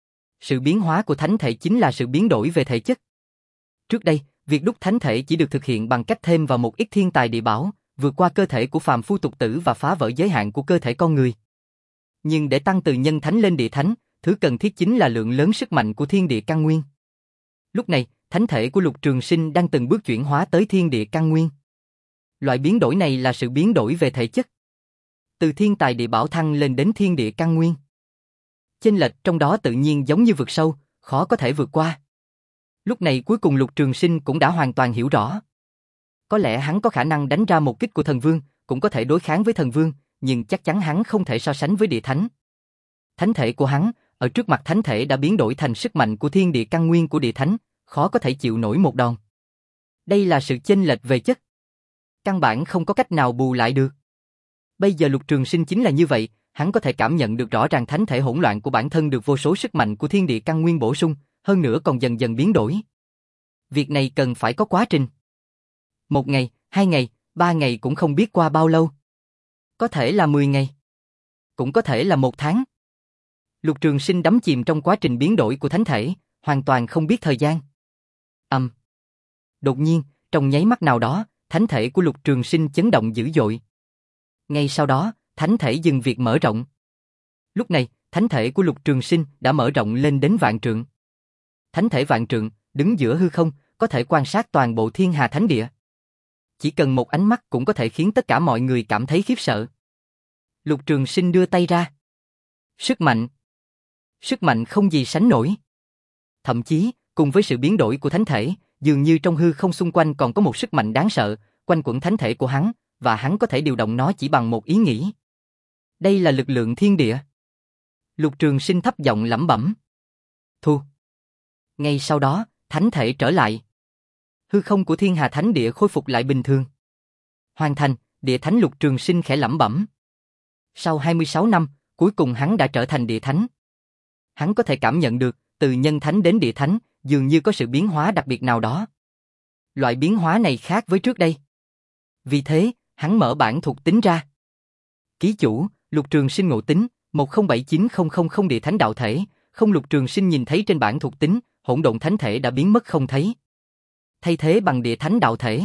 Sự biến hóa của thánh thể chính là sự biến đổi về thể chất. Trước đây, việc đúc thánh thể chỉ được thực hiện bằng cách thêm vào một ít thiên tài địa bảo, vượt qua cơ thể của phàm phu tục tử và phá vỡ giới hạn của cơ thể con người. Nhưng để tăng từ nhân thánh lên địa thánh, thứ cần thiết chính là lượng lớn sức mạnh của thiên địa căn nguyên. Lúc này, thánh thể của Lục Trường Sinh đang từng bước chuyển hóa tới thiên địa căn nguyên. Loại biến đổi này là sự biến đổi về thể chất. Từ thiên tài địa bảo thăng lên đến thiên địa căn nguyên. Chênh lệch trong đó tự nhiên giống như vực sâu, khó có thể vượt qua. Lúc này cuối cùng Lục Trường Sinh cũng đã hoàn toàn hiểu rõ. Có lẽ hắn có khả năng đánh ra một kích của thần vương, cũng có thể đối kháng với thần vương, nhưng chắc chắn hắn không thể so sánh với địa thánh. Thánh thể của hắn, ở trước mặt thánh thể đã biến đổi thành sức mạnh của thiên địa căn nguyên của địa thánh, khó có thể chịu nổi một đòn. Đây là sự chênh lệch về chất. Căn bản không có cách nào bù lại được. Bây giờ Lục Trường Sinh chính là như vậy, hắn có thể cảm nhận được rõ ràng thánh thể hỗn loạn của bản thân được vô số sức mạnh của thiên địa căn nguyên bổ sung, hơn nữa còn dần dần biến đổi. Việc này cần phải có quá trình. Một ngày, hai ngày, ba ngày cũng không biết qua bao lâu. Có thể là mười ngày. Cũng có thể là một tháng. Lục Trường Sinh đắm chìm trong quá trình biến đổi của thánh thể, hoàn toàn không biết thời gian. Ầm. Um. Đột nhiên, trong nháy mắt nào đó, thánh thể của Lục Trường Sinh chấn động dữ dội. Ngay sau đó, thánh thể dừng việc mở rộng. Lúc này, thánh thể của Lục Trường Sinh đã mở rộng lên đến vạn trượng. Thánh thể vạn trượng, đứng giữa hư không, có thể quan sát toàn bộ Thiên Hà Thánh Địa. Chỉ cần một ánh mắt cũng có thể khiến tất cả mọi người cảm thấy khiếp sợ. Lục Trường Sinh đưa tay ra. Sức mạnh. Sức mạnh không gì sánh nổi. Thậm chí, cùng với sự biến đổi của thánh thể, dường như trong hư không xung quanh còn có một sức mạnh đáng sợ, quanh quẩn thánh thể của hắn, và hắn có thể điều động nó chỉ bằng một ý nghĩ. Đây là lực lượng thiên địa. Lục Trường Sinh thấp giọng lẩm bẩm. Thu. Ngay sau đó, thánh thể trở lại. Hư không của Thiên Hà Thánh Địa khôi phục lại bình thường. Hoàn thành, địa thánh Lục Trường Sinh khẽ lẩm bẩm. Sau hai mươi sáu năm, cuối cùng hắn đã trở thành địa thánh. Hắn có thể cảm nhận được, từ nhân thánh đến địa thánh, dường như có sự biến hóa đặc biệt nào đó. Loại biến hóa này khác với trước đây. Vì thế, hắn mở bản thuộc tính ra. Ký chủ, Lục Trường Sinh ngộ tính, một không bảy chín không không không địa thánh đạo thể, không Lục Trường Sinh nhìn thấy trên bản thuộc tính, hỗn độn thánh thể đã biến mất không thấy. Thay thế bằng địa thánh đạo thể.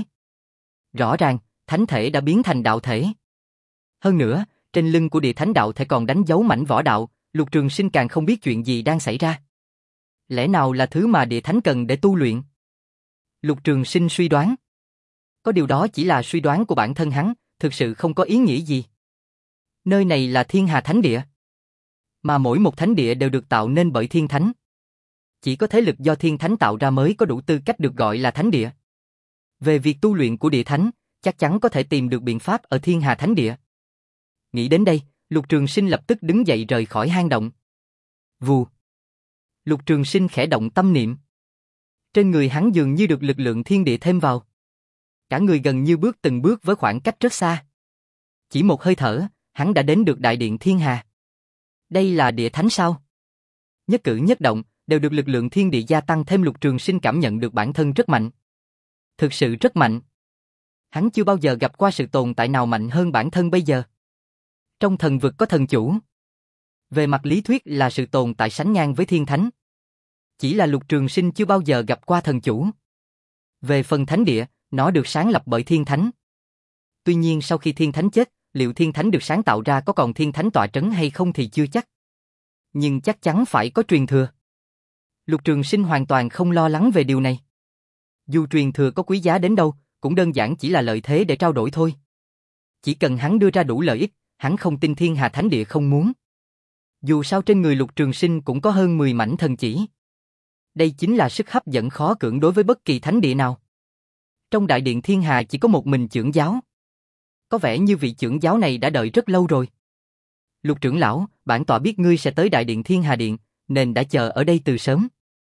Rõ ràng, thánh thể đã biến thành đạo thể. Hơn nữa, trên lưng của địa thánh đạo thể còn đánh dấu mảnh võ đạo, Lục Trường Sinh càng không biết chuyện gì đang xảy ra. Lẽ nào là thứ mà địa thánh cần để tu luyện? Lục Trường Sinh suy đoán. Có điều đó chỉ là suy đoán của bản thân hắn, thực sự không có ý nghĩa gì. Nơi này là Thiên Hà Thánh Địa. Mà mỗi một thánh địa đều được tạo nên bởi thiên thánh. Chỉ có thế lực do thiên thánh tạo ra mới có đủ tư cách được gọi là thánh địa. Về việc tu luyện của địa thánh, chắc chắn có thể tìm được biện pháp ở Thiên Hà Thánh Địa. Nghĩ đến đây, Lục Trường Sinh lập tức đứng dậy rời khỏi hang động. Vù. Lục Trường Sinh khẽ động tâm niệm. Trên người hắn dường như được lực lượng thiên địa thêm vào. Cả người gần như bước từng bước với khoảng cách rất xa. Chỉ một hơi thở, hắn đã đến được đại điện Thiên Hà. Đây là địa thánh sao? Nhất cử nhất động đều được lực lượng thiên địa gia tăng thêm. Lục Trường Sinh cảm nhận được bản thân rất mạnh. Thực sự rất mạnh. Hắn chưa bao giờ gặp qua sự tồn tại nào mạnh hơn bản thân bây giờ. Trong thần vực có thần chủ. Về mặt lý thuyết là sự tồn tại sánh ngang với thiên thánh. Chỉ là Lục Trường Sinh chưa bao giờ gặp qua thần chủ. Về phần thánh địa, nó được sáng lập bởi thiên thánh. Tuy nhiên sau khi thiên thánh chết, liệu thiên thánh được sáng tạo ra có còn thiên thánh tọa trấn hay không thì chưa chắc. Nhưng chắc chắn phải có truyền thừa. Lục Trường Sinh hoàn toàn không lo lắng về điều này. Dù truyền thừa có quý giá đến đâu, cũng đơn giản chỉ là lợi thế để trao đổi thôi. Chỉ cần hắn đưa ra đủ lợi ích, hắn không tin Thiên Hà Thánh Địa không muốn. Dù sao trên người Lục Trường Sinh cũng có hơn mười mảnh thần chỉ. Đây chính là sức hấp dẫn khó cưỡng đối với bất kỳ thánh địa nào. Trong đại điện Thiên Hà chỉ có một mình chưởng giáo. Có vẻ như vị trưởng giáo này đã đợi rất lâu rồi. Lục trưởng lão, bản tọa biết ngươi sẽ tới Đại điện Thiên Hà Điện, nên đã chờ ở đây từ sớm.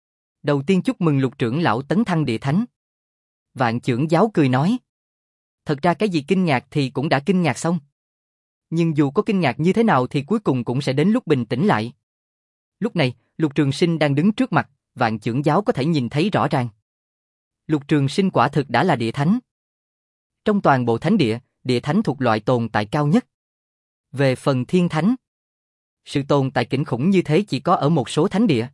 Đầu tiên chúc mừng lục trưởng lão tấn thăng địa thánh. Vạn trưởng giáo cười nói. Thật ra cái gì kinh ngạc thì cũng đã kinh ngạc xong. Nhưng dù có kinh ngạc như thế nào thì cuối cùng cũng sẽ đến lúc bình tĩnh lại. Lúc này, Lục Trường Sinh đang đứng trước mặt, vạn trưởng giáo có thể nhìn thấy rõ ràng. Lục Trường Sinh quả thực đã là địa thánh. Trong toàn bộ thánh địa, địa thánh thuộc loại tồn tại cao nhất. Về phần thiên thánh, sự tồn tại kinh khủng như thế chỉ có ở một số thánh địa.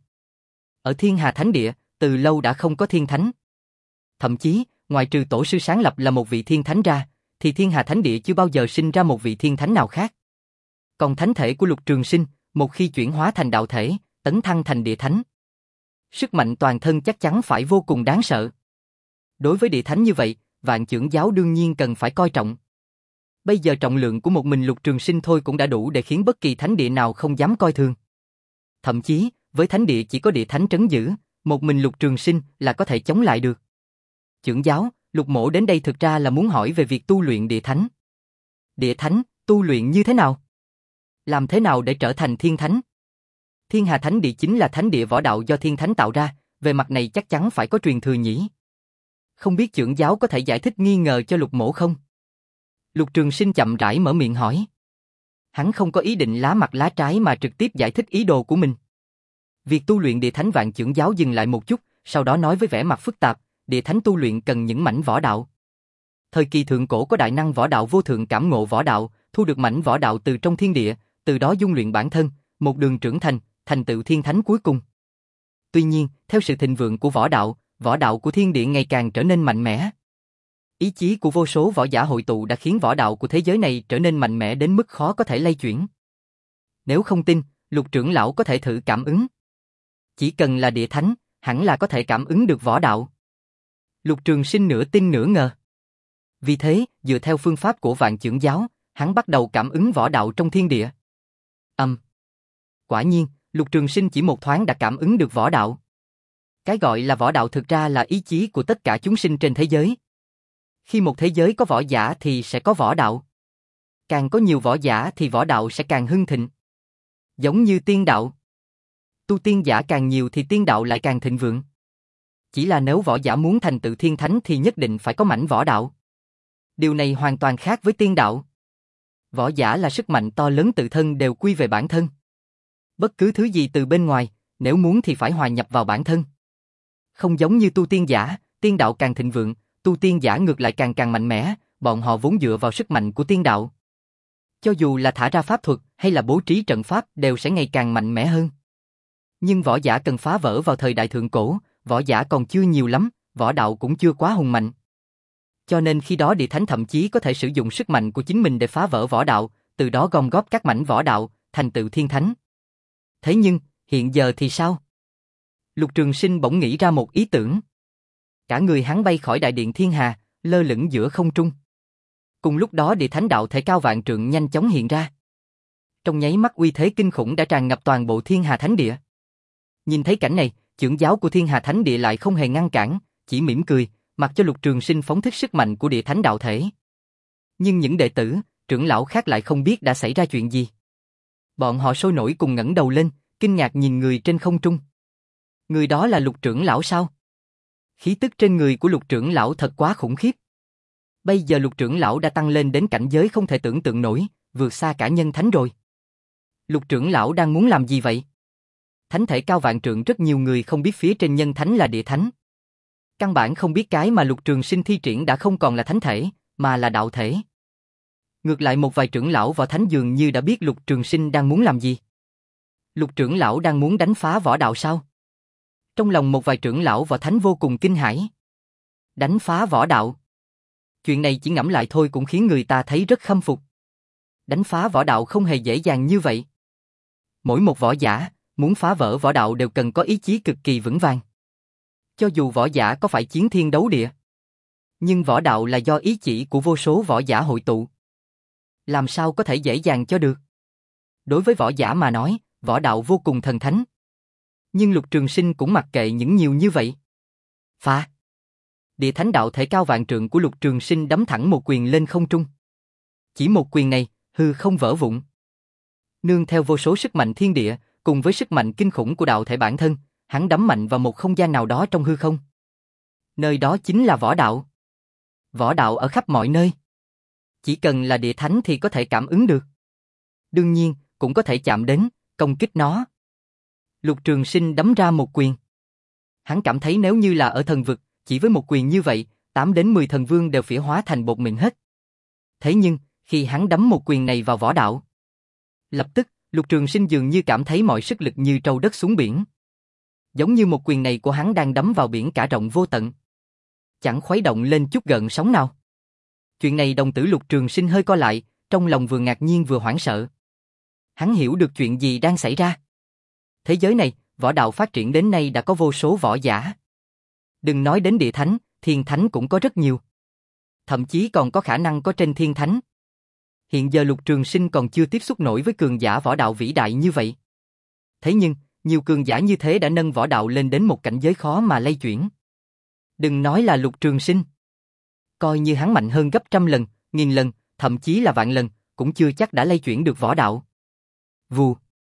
Ở Thiên Hà Thánh Địa, từ lâu đã không có thiên thánh. Thậm chí, ngoài trừ tổ sư sáng lập là một vị thiên thánh ra, thì Thiên Hà Thánh Địa chưa bao giờ sinh ra một vị thiên thánh nào khác. Còn thánh thể của Lục Trường Sinh, một khi chuyển hóa thành đạo thể, tấn thăng thành địa thánh, sức mạnh toàn thân chắc chắn phải vô cùng đáng sợ. Đối với địa thánh như vậy, vạn trưởng giáo đương nhiên cần phải coi trọng. Bây giờ trọng lượng của một mình Lục Trường Sinh thôi cũng đã đủ để khiến bất kỳ thánh địa nào không dám coi thường. Thậm chí, với thánh địa chỉ có địa thánh trấn giữ, một mình Lục Trường Sinh là có thể chống lại được. Trưởng giáo, Lục mỗ đến đây thực ra là muốn hỏi về việc tu luyện địa thánh. Địa thánh, tu luyện như thế nào? Làm thế nào để trở thành thiên thánh? Thiên Hà Thánh Địa chính là thánh địa võ đạo do thiên thánh tạo ra, về mặt này chắc chắn phải có truyền thừa nhỉ. Không biết trưởng giáo có thể giải thích nghi ngờ cho Lục mỗ không? Lục Trường Sinh chậm rãi mở miệng hỏi. Hắn không có ý định lá mặt lá trái mà trực tiếp giải thích ý đồ của mình. Việc tu luyện địa thánh vạn trưởng giáo dừng lại một chút, sau đó nói với vẻ mặt phức tạp, địa thánh tu luyện cần những mảnh võ đạo. Thời kỳ thượng cổ có đại năng võ đạo vô thượng cảm ngộ võ đạo, thu được mảnh võ đạo từ trong thiên địa, từ đó dung luyện bản thân, một đường trưởng thành, thành tựu thiên thánh cuối cùng. Tuy nhiên, theo sự thịnh vượng của võ đạo, võ đạo của thiên địa ngày càng trở nên mạnh mẽ. Ý chí của vô số võ giả hội tụ đã khiến võ đạo của thế giới này trở nên mạnh mẽ đến mức khó có thể lay chuyển. Nếu không tin, Lục trưởng lão có thể thử cảm ứng. Chỉ cần là địa thánh, hẳn là có thể cảm ứng được võ đạo. Lục Trường Sinh nửa tin nửa ngờ. Vì thế, dựa theo phương pháp của vạn trưởng giáo, hắn bắt đầu cảm ứng võ đạo trong thiên địa. Âm. Um. Quả nhiên, Lục Trường Sinh chỉ một thoáng đã cảm ứng được võ đạo. Cái gọi là võ đạo thực ra là ý chí của tất cả chúng sinh trên thế giới. Khi một thế giới có võ giả thì sẽ có võ đạo. Càng có nhiều võ giả thì võ đạo sẽ càng hưng thịnh. Giống như tiên đạo. Tu tiên giả càng nhiều thì tiên đạo lại càng thịnh vượng. Chỉ là nếu võ giả muốn thành tựu thiên thánh thì nhất định phải có mảnh võ đạo. Điều này hoàn toàn khác với tiên đạo. Võ giả là sức mạnh to lớn tự thân đều quy về bản thân. Bất cứ thứ gì từ bên ngoài, nếu muốn thì phải hòa nhập vào bản thân. Không giống như tu tiên giả, tiên đạo càng thịnh vượng, tu tiên giả ngược lại càng càng mạnh mẽ, bọn họ vốn dựa vào sức mạnh của tiên đạo. Cho dù là thả ra pháp thuật hay là bố trí trận pháp đều sẽ ngày càng mạnh mẽ hơn. Nhưng võ giả cần phá vỡ vào thời đại thượng cổ, võ giả còn chưa nhiều lắm, võ đạo cũng chưa quá hùng mạnh. Cho nên khi đó địa thánh thậm chí có thể sử dụng sức mạnh của chính mình để phá vỡ võ đạo, từ đó gom góp các mảnh võ đạo, thành tựu thiên thánh. Thế nhưng, hiện giờ thì sao? Lục Trường Sinh bỗng nghĩ ra một ý tưởng. Cả người hắn bay khỏi đại điện Thiên Hà, lơ lửng giữa không trung. Cùng lúc đó địa thánh đạo thể cao vạn trượng nhanh chóng hiện ra. Trong nháy mắt uy thế kinh khủng đã tràn ngập toàn bộ Thiên Hà Thánh Địa. Nhìn thấy cảnh này, trưởng giáo của Thiên Hà Thánh Địa lại không hề ngăn cản, chỉ mỉm cười, mặc cho Lục Trường Sinh phóng thích sức mạnh của địa thánh đạo thể. Nhưng những đệ tử, trưởng lão khác lại không biết đã xảy ra chuyện gì. Bọn họ sôi nổi cùng ngẩng đầu lên, kinh ngạc nhìn người trên không trung. Người đó là Lục trưởng lão sao? Khí tức trên người của Lục trưởng lão thật quá khủng khiếp. Bây giờ Lục trưởng lão đã tăng lên đến cảnh giới không thể tưởng tượng nổi, vượt xa cả nhân thánh rồi. Lục trưởng lão đang muốn làm gì vậy? Thánh thể cao vạn trượng rất nhiều người không biết phía trên nhân thánh là địa thánh. Căn bản không biết cái mà Lục Trường Sinh thi triển đã không còn là thánh thể, mà là đạo thể. Ngược lại một vài trưởng lão võ thánh dường như đã biết Lục Trường Sinh đang muốn làm gì. Lục trưởng lão đang muốn đánh phá võ đạo sao? Trong lòng một vài trưởng lão võ thánh vô cùng kinh hãi. Đánh phá võ đạo. Chuyện này chỉ ngẫm lại thôi cũng khiến người ta thấy rất khâm phục. Đánh phá võ đạo không hề dễ dàng như vậy. Mỗi một võ giả, muốn phá vỡ võ đạo đều cần có ý chí cực kỳ vững vàng. Cho dù võ giả có phải chiến thiên đấu địa, nhưng võ đạo là do ý chỉ của vô số võ giả hội tụ. Làm sao có thể dễ dàng cho được? Đối với võ giả mà nói, võ đạo vô cùng thần thánh. Nhưng Lục Trường Sinh cũng mặc kệ những nhiều như vậy. Phá! Địa thánh đạo thể cao vạn trượng của Lục Trường Sinh đấm thẳng một quyền lên không trung. Chỉ một quyền này, hư không vỡ vụn. Nương theo vô số sức mạnh thiên địa, cùng với sức mạnh kinh khủng của đạo thể bản thân, hắn đấm mạnh vào một không gian nào đó trong hư không. Nơi đó chính là võ đạo. Võ đạo ở khắp mọi nơi. Chỉ cần là địa thánh thì có thể cảm ứng được. Đương nhiên, cũng có thể chạm đến, công kích nó. Lục Trường Sinh đấm ra một quyền. Hắn cảm thấy nếu như là ở thần vực, chỉ với một quyền như vậy, tám đến mười thần vương đều phỉ hóa thành bột mịn hết. Thế nhưng, khi hắn đấm một quyền này vào võ đạo, lập tức, Lục Trường Sinh dường như cảm thấy mọi sức lực như trâu đất xuống biển. Giống như một quyền này của hắn đang đấm vào biển cả rộng vô tận. Chẳng khuấy động lên chút gợn sóng nào. Chuyện này đồng tử Lục Trường Sinh hơi co lại, trong lòng vừa ngạc nhiên vừa hoảng sợ. Hắn hiểu được chuyện gì đang xảy ra. Thế giới này, võ đạo phát triển đến nay đã có vô số võ giả. Đừng nói đến địa thánh, thiên thánh cũng có rất nhiều. Thậm chí còn có khả năng có trên thiên thánh. Hiện giờ Lục Trường Sinh còn chưa tiếp xúc nổi với cường giả võ đạo vĩ đại như vậy. Thế nhưng, nhiều cường giả như thế đã nâng võ đạo lên đến một cảnh giới khó mà lay chuyển. Đừng nói là Lục Trường Sinh. Coi như hắn mạnh hơn gấp trăm lần, nghìn lần, thậm chí là vạn lần, cũng chưa chắc đã lay chuyển được võ đạo. Vù.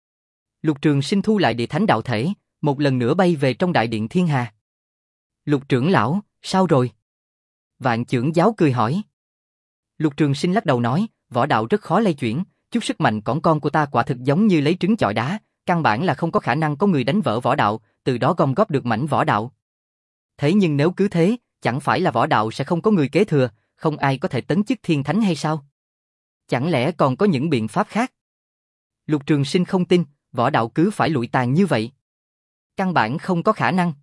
Lục Trường Sinh thu lại địa thánh đạo thể, một lần nữa bay về trong đại điện thiên hà. Lục trưởng lão, sao rồi? Vạn Chưởng Giáo cười hỏi. Lục Trường Sinh lắc đầu nói, võ đạo rất khó lay chuyển, chút sức mạnh cỏn con của ta quả thực giống như lấy trứng chọi đá, căn bản là không có khả năng có người đánh vỡ võ đạo, từ đó gom góp được mảnh võ đạo. Thế nhưng nếu cứ thế, chẳng phải là võ đạo sẽ không có người kế thừa, không ai có thể tấn chức thiên thánh hay sao? Chẳng lẽ còn có những biện pháp khác? Lục Trường Sinh không tin, võ đạo cứ phải lụi tàn như vậy. Căn bản không có khả năng.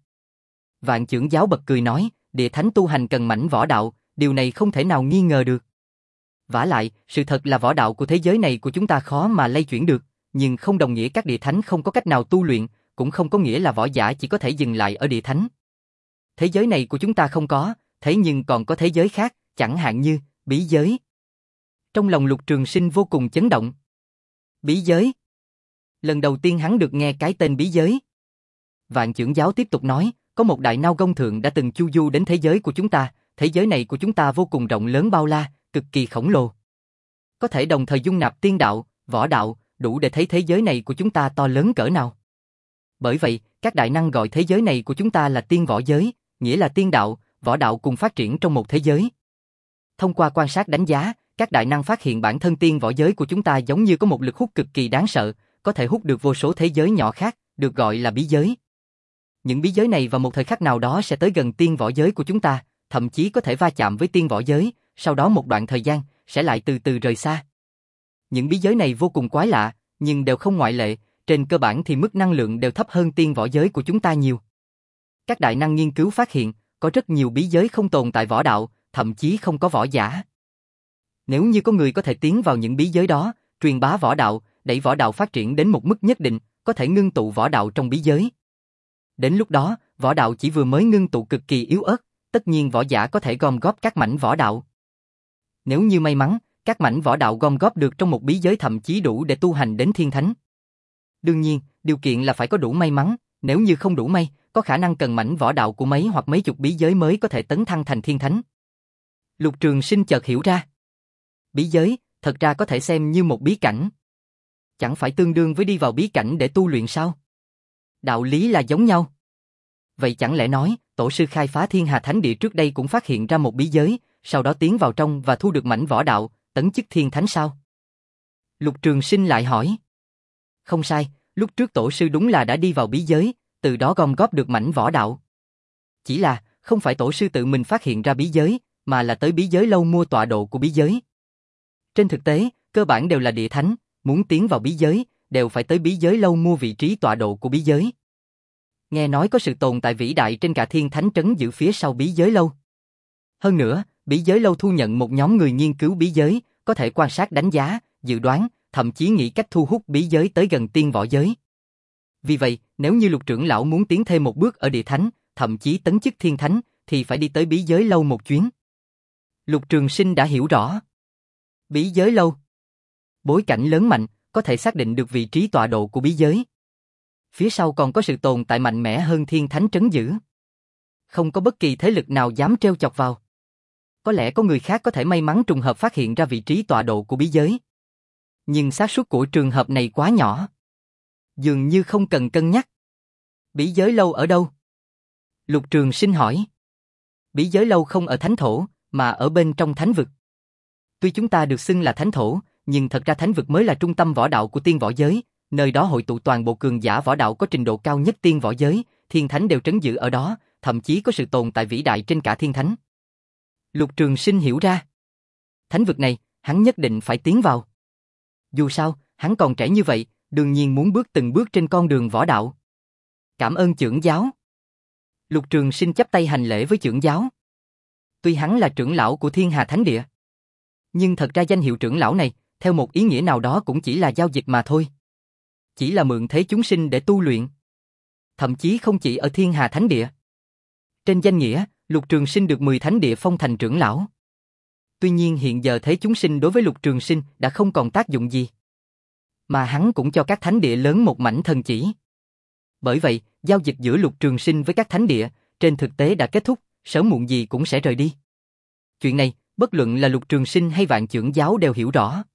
Vạn Chưởng Giáo bật cười nói, địa thánh tu hành cần mảnh võ đạo, điều này không thể nào nghi ngờ được. Vả lại, sự thật là võ đạo của thế giới này của chúng ta khó mà lay chuyển được, nhưng không đồng nghĩa các địa thánh không có cách nào tu luyện, cũng không có nghĩa là võ giả chỉ có thể dừng lại ở địa thánh. Thế giới này của chúng ta không có, thế nhưng còn có thế giới khác, chẳng hạn như bí giới. Trong lòng Lục Trường Sinh vô cùng chấn động. Bí giới. Lần đầu tiên hắn được nghe cái tên bí giới. Vạn Chưởng Giáo tiếp tục nói, có một đại nao gông thượng đã từng chu du đến thế giới của chúng ta, thế giới này của chúng ta vô cùng rộng lớn bao la, cực kỳ khổng lồ. Có thể đồng thời dung nạp tiên đạo, võ đạo, đủ để thấy thế giới này của chúng ta to lớn cỡ nào. Bởi vậy, các đại năng gọi thế giới này của chúng ta là tiên võ giới, nghĩa là tiên đạo, võ đạo cùng phát triển trong một thế giới. Thông qua quan sát đánh giá, các đại năng phát hiện bản thân tiên võ giới của chúng ta giống như có một lực hút cực kỳ đáng sợ, có thể hút được vô số thế giới nhỏ khác, được gọi là bí giới. Những bí giới này vào một thời khắc nào đó sẽ tới gần tiên võ giới của chúng ta, thậm chí có thể va chạm với tiên võ giới, sau đó một đoạn thời gian, sẽ lại từ từ rời xa. Những bí giới này vô cùng quái lạ, nhưng đều không ngoại lệ, trên cơ bản thì mức năng lượng đều thấp hơn tiên võ giới của chúng ta nhiều. Các đại năng nghiên cứu phát hiện, có rất nhiều bí giới không tồn tại võ đạo, thậm chí không có võ giả. Nếu như có người có thể tiến vào những bí giới đó, truyền bá võ đạo, đẩy võ đạo phát triển đến một mức nhất định, có thể ngưng tụ võ đạo trong bí giới. Đến lúc đó, võ đạo chỉ vừa mới ngưng tụ cực kỳ yếu ớt, tất nhiên võ giả có thể gom góp các mảnh võ đạo. Nếu như may mắn, các mảnh võ đạo gom góp được trong một bí giới thậm chí đủ để tu hành đến thiên thánh. Đương nhiên, điều kiện là phải có đủ may mắn, nếu như không đủ may, có khả năng cần mảnh võ đạo của mấy hoặc mấy chục bí giới mới có thể tấn thăng thành thiên thánh. Lục Trường Sinh chợt hiểu ra. Bí giới, thật ra có thể xem như một bí cảnh. Chẳng phải tương đương với đi vào bí cảnh để tu luyện sao? Đạo lý là giống nhau. Vậy chẳng lẽ nói, tổ sư khai phá Thiên Hà Thánh Địa trước đây cũng phát hiện ra một bí giới, sau đó tiến vào trong và thu được mảnh võ đạo, tấn chức thiên thánh sao? Lục Trường Sinh lại hỏi. Không sai, lúc trước tổ sư đúng là đã đi vào bí giới, từ đó gom góp được mảnh võ đạo. Chỉ là, không phải tổ sư tự mình phát hiện ra bí giới, mà là tới bí giới lâu mua tọa độ của bí giới. Trên thực tế, cơ bản đều là địa thánh, muốn tiến vào bí giới, đều phải tới bí giới lâu mua vị trí tọa độ của bí giới. Nghe nói có sự tồn tại vĩ đại trên cả thiên thánh trấn giữ phía sau bí giới lâu. Hơn nữa, bí giới lâu thu nhận một nhóm người nghiên cứu bí giới, có thể quan sát đánh giá, dự đoán, thậm chí nghĩ cách thu hút bí giới tới gần tiên võ giới. Vì vậy, nếu như Lục trưởng lão muốn tiến thêm một bước ở địa thánh, thậm chí tấn chức thiên thánh, thì phải đi tới bí giới lâu một chuyến. Lục Trường Sinh đã hiểu rõ. Bí giới lâu. Bối cảnh lớn mạnh, có thể xác định được vị trí tọa độ của bí giới. Phía sau còn có sự tồn tại mạnh mẽ hơn thiên thánh trấn giữ. Không có bất kỳ thế lực nào dám trêu chọc vào. Có lẽ có người khác có thể may mắn trùng hợp phát hiện ra vị trí tọa độ của bí giới. Nhưng xác suất của trường hợp này quá nhỏ. Dường như không cần cân nhắc. Bí giới lâu ở đâu? Lục Trường Sinh hỏi. Bí giới lâu không ở thánh thổ, mà ở bên trong thánh vực. Tuy chúng ta được xưng là thánh thổ, nhưng thật ra thánh vực mới là trung tâm võ đạo của tiên võ giới, nơi đó hội tụ toàn bộ cường giả võ đạo có trình độ cao nhất tiên võ giới, thiên thánh đều trấn giữ ở đó, thậm chí có sự tồn tại vĩ đại trên cả thiên thánh. Lục Trường Sinh hiểu ra. Thánh vực này, hắn nhất định phải tiến vào. Dù sao, hắn còn trẻ như vậy, đương nhiên muốn bước từng bước trên con đường võ đạo. Cảm ơn trưởng giáo. Lục Trường Sinh chắp tay hành lễ với trưởng giáo. Tuy hắn là trưởng lão của Thiên Hà Thánh Địa, nhưng thật ra danh hiệu trưởng lão này, theo một ý nghĩa nào đó cũng chỉ là giao dịch mà thôi. Chỉ là mượn thế chúng sinh để tu luyện. Thậm chí không chỉ ở Thiên Hà Thánh Địa. Trên danh nghĩa, Lục Trường Sinh được mười thánh địa phong thành trưởng lão. Tuy nhiên hiện giờ thế chúng sinh đối với Lục Trường Sinh đã không còn tác dụng gì. Mà hắn cũng cho các thánh địa lớn một mảnh thần chỉ. Bởi vậy, giao dịch giữa Lục Trường Sinh với các thánh địa, trên thực tế đã kết thúc, sớm muộn gì cũng sẽ rời đi. Chuyện này, bất luận là Lục Trường Sinh hay Vạn trưởng giáo đều hiểu rõ.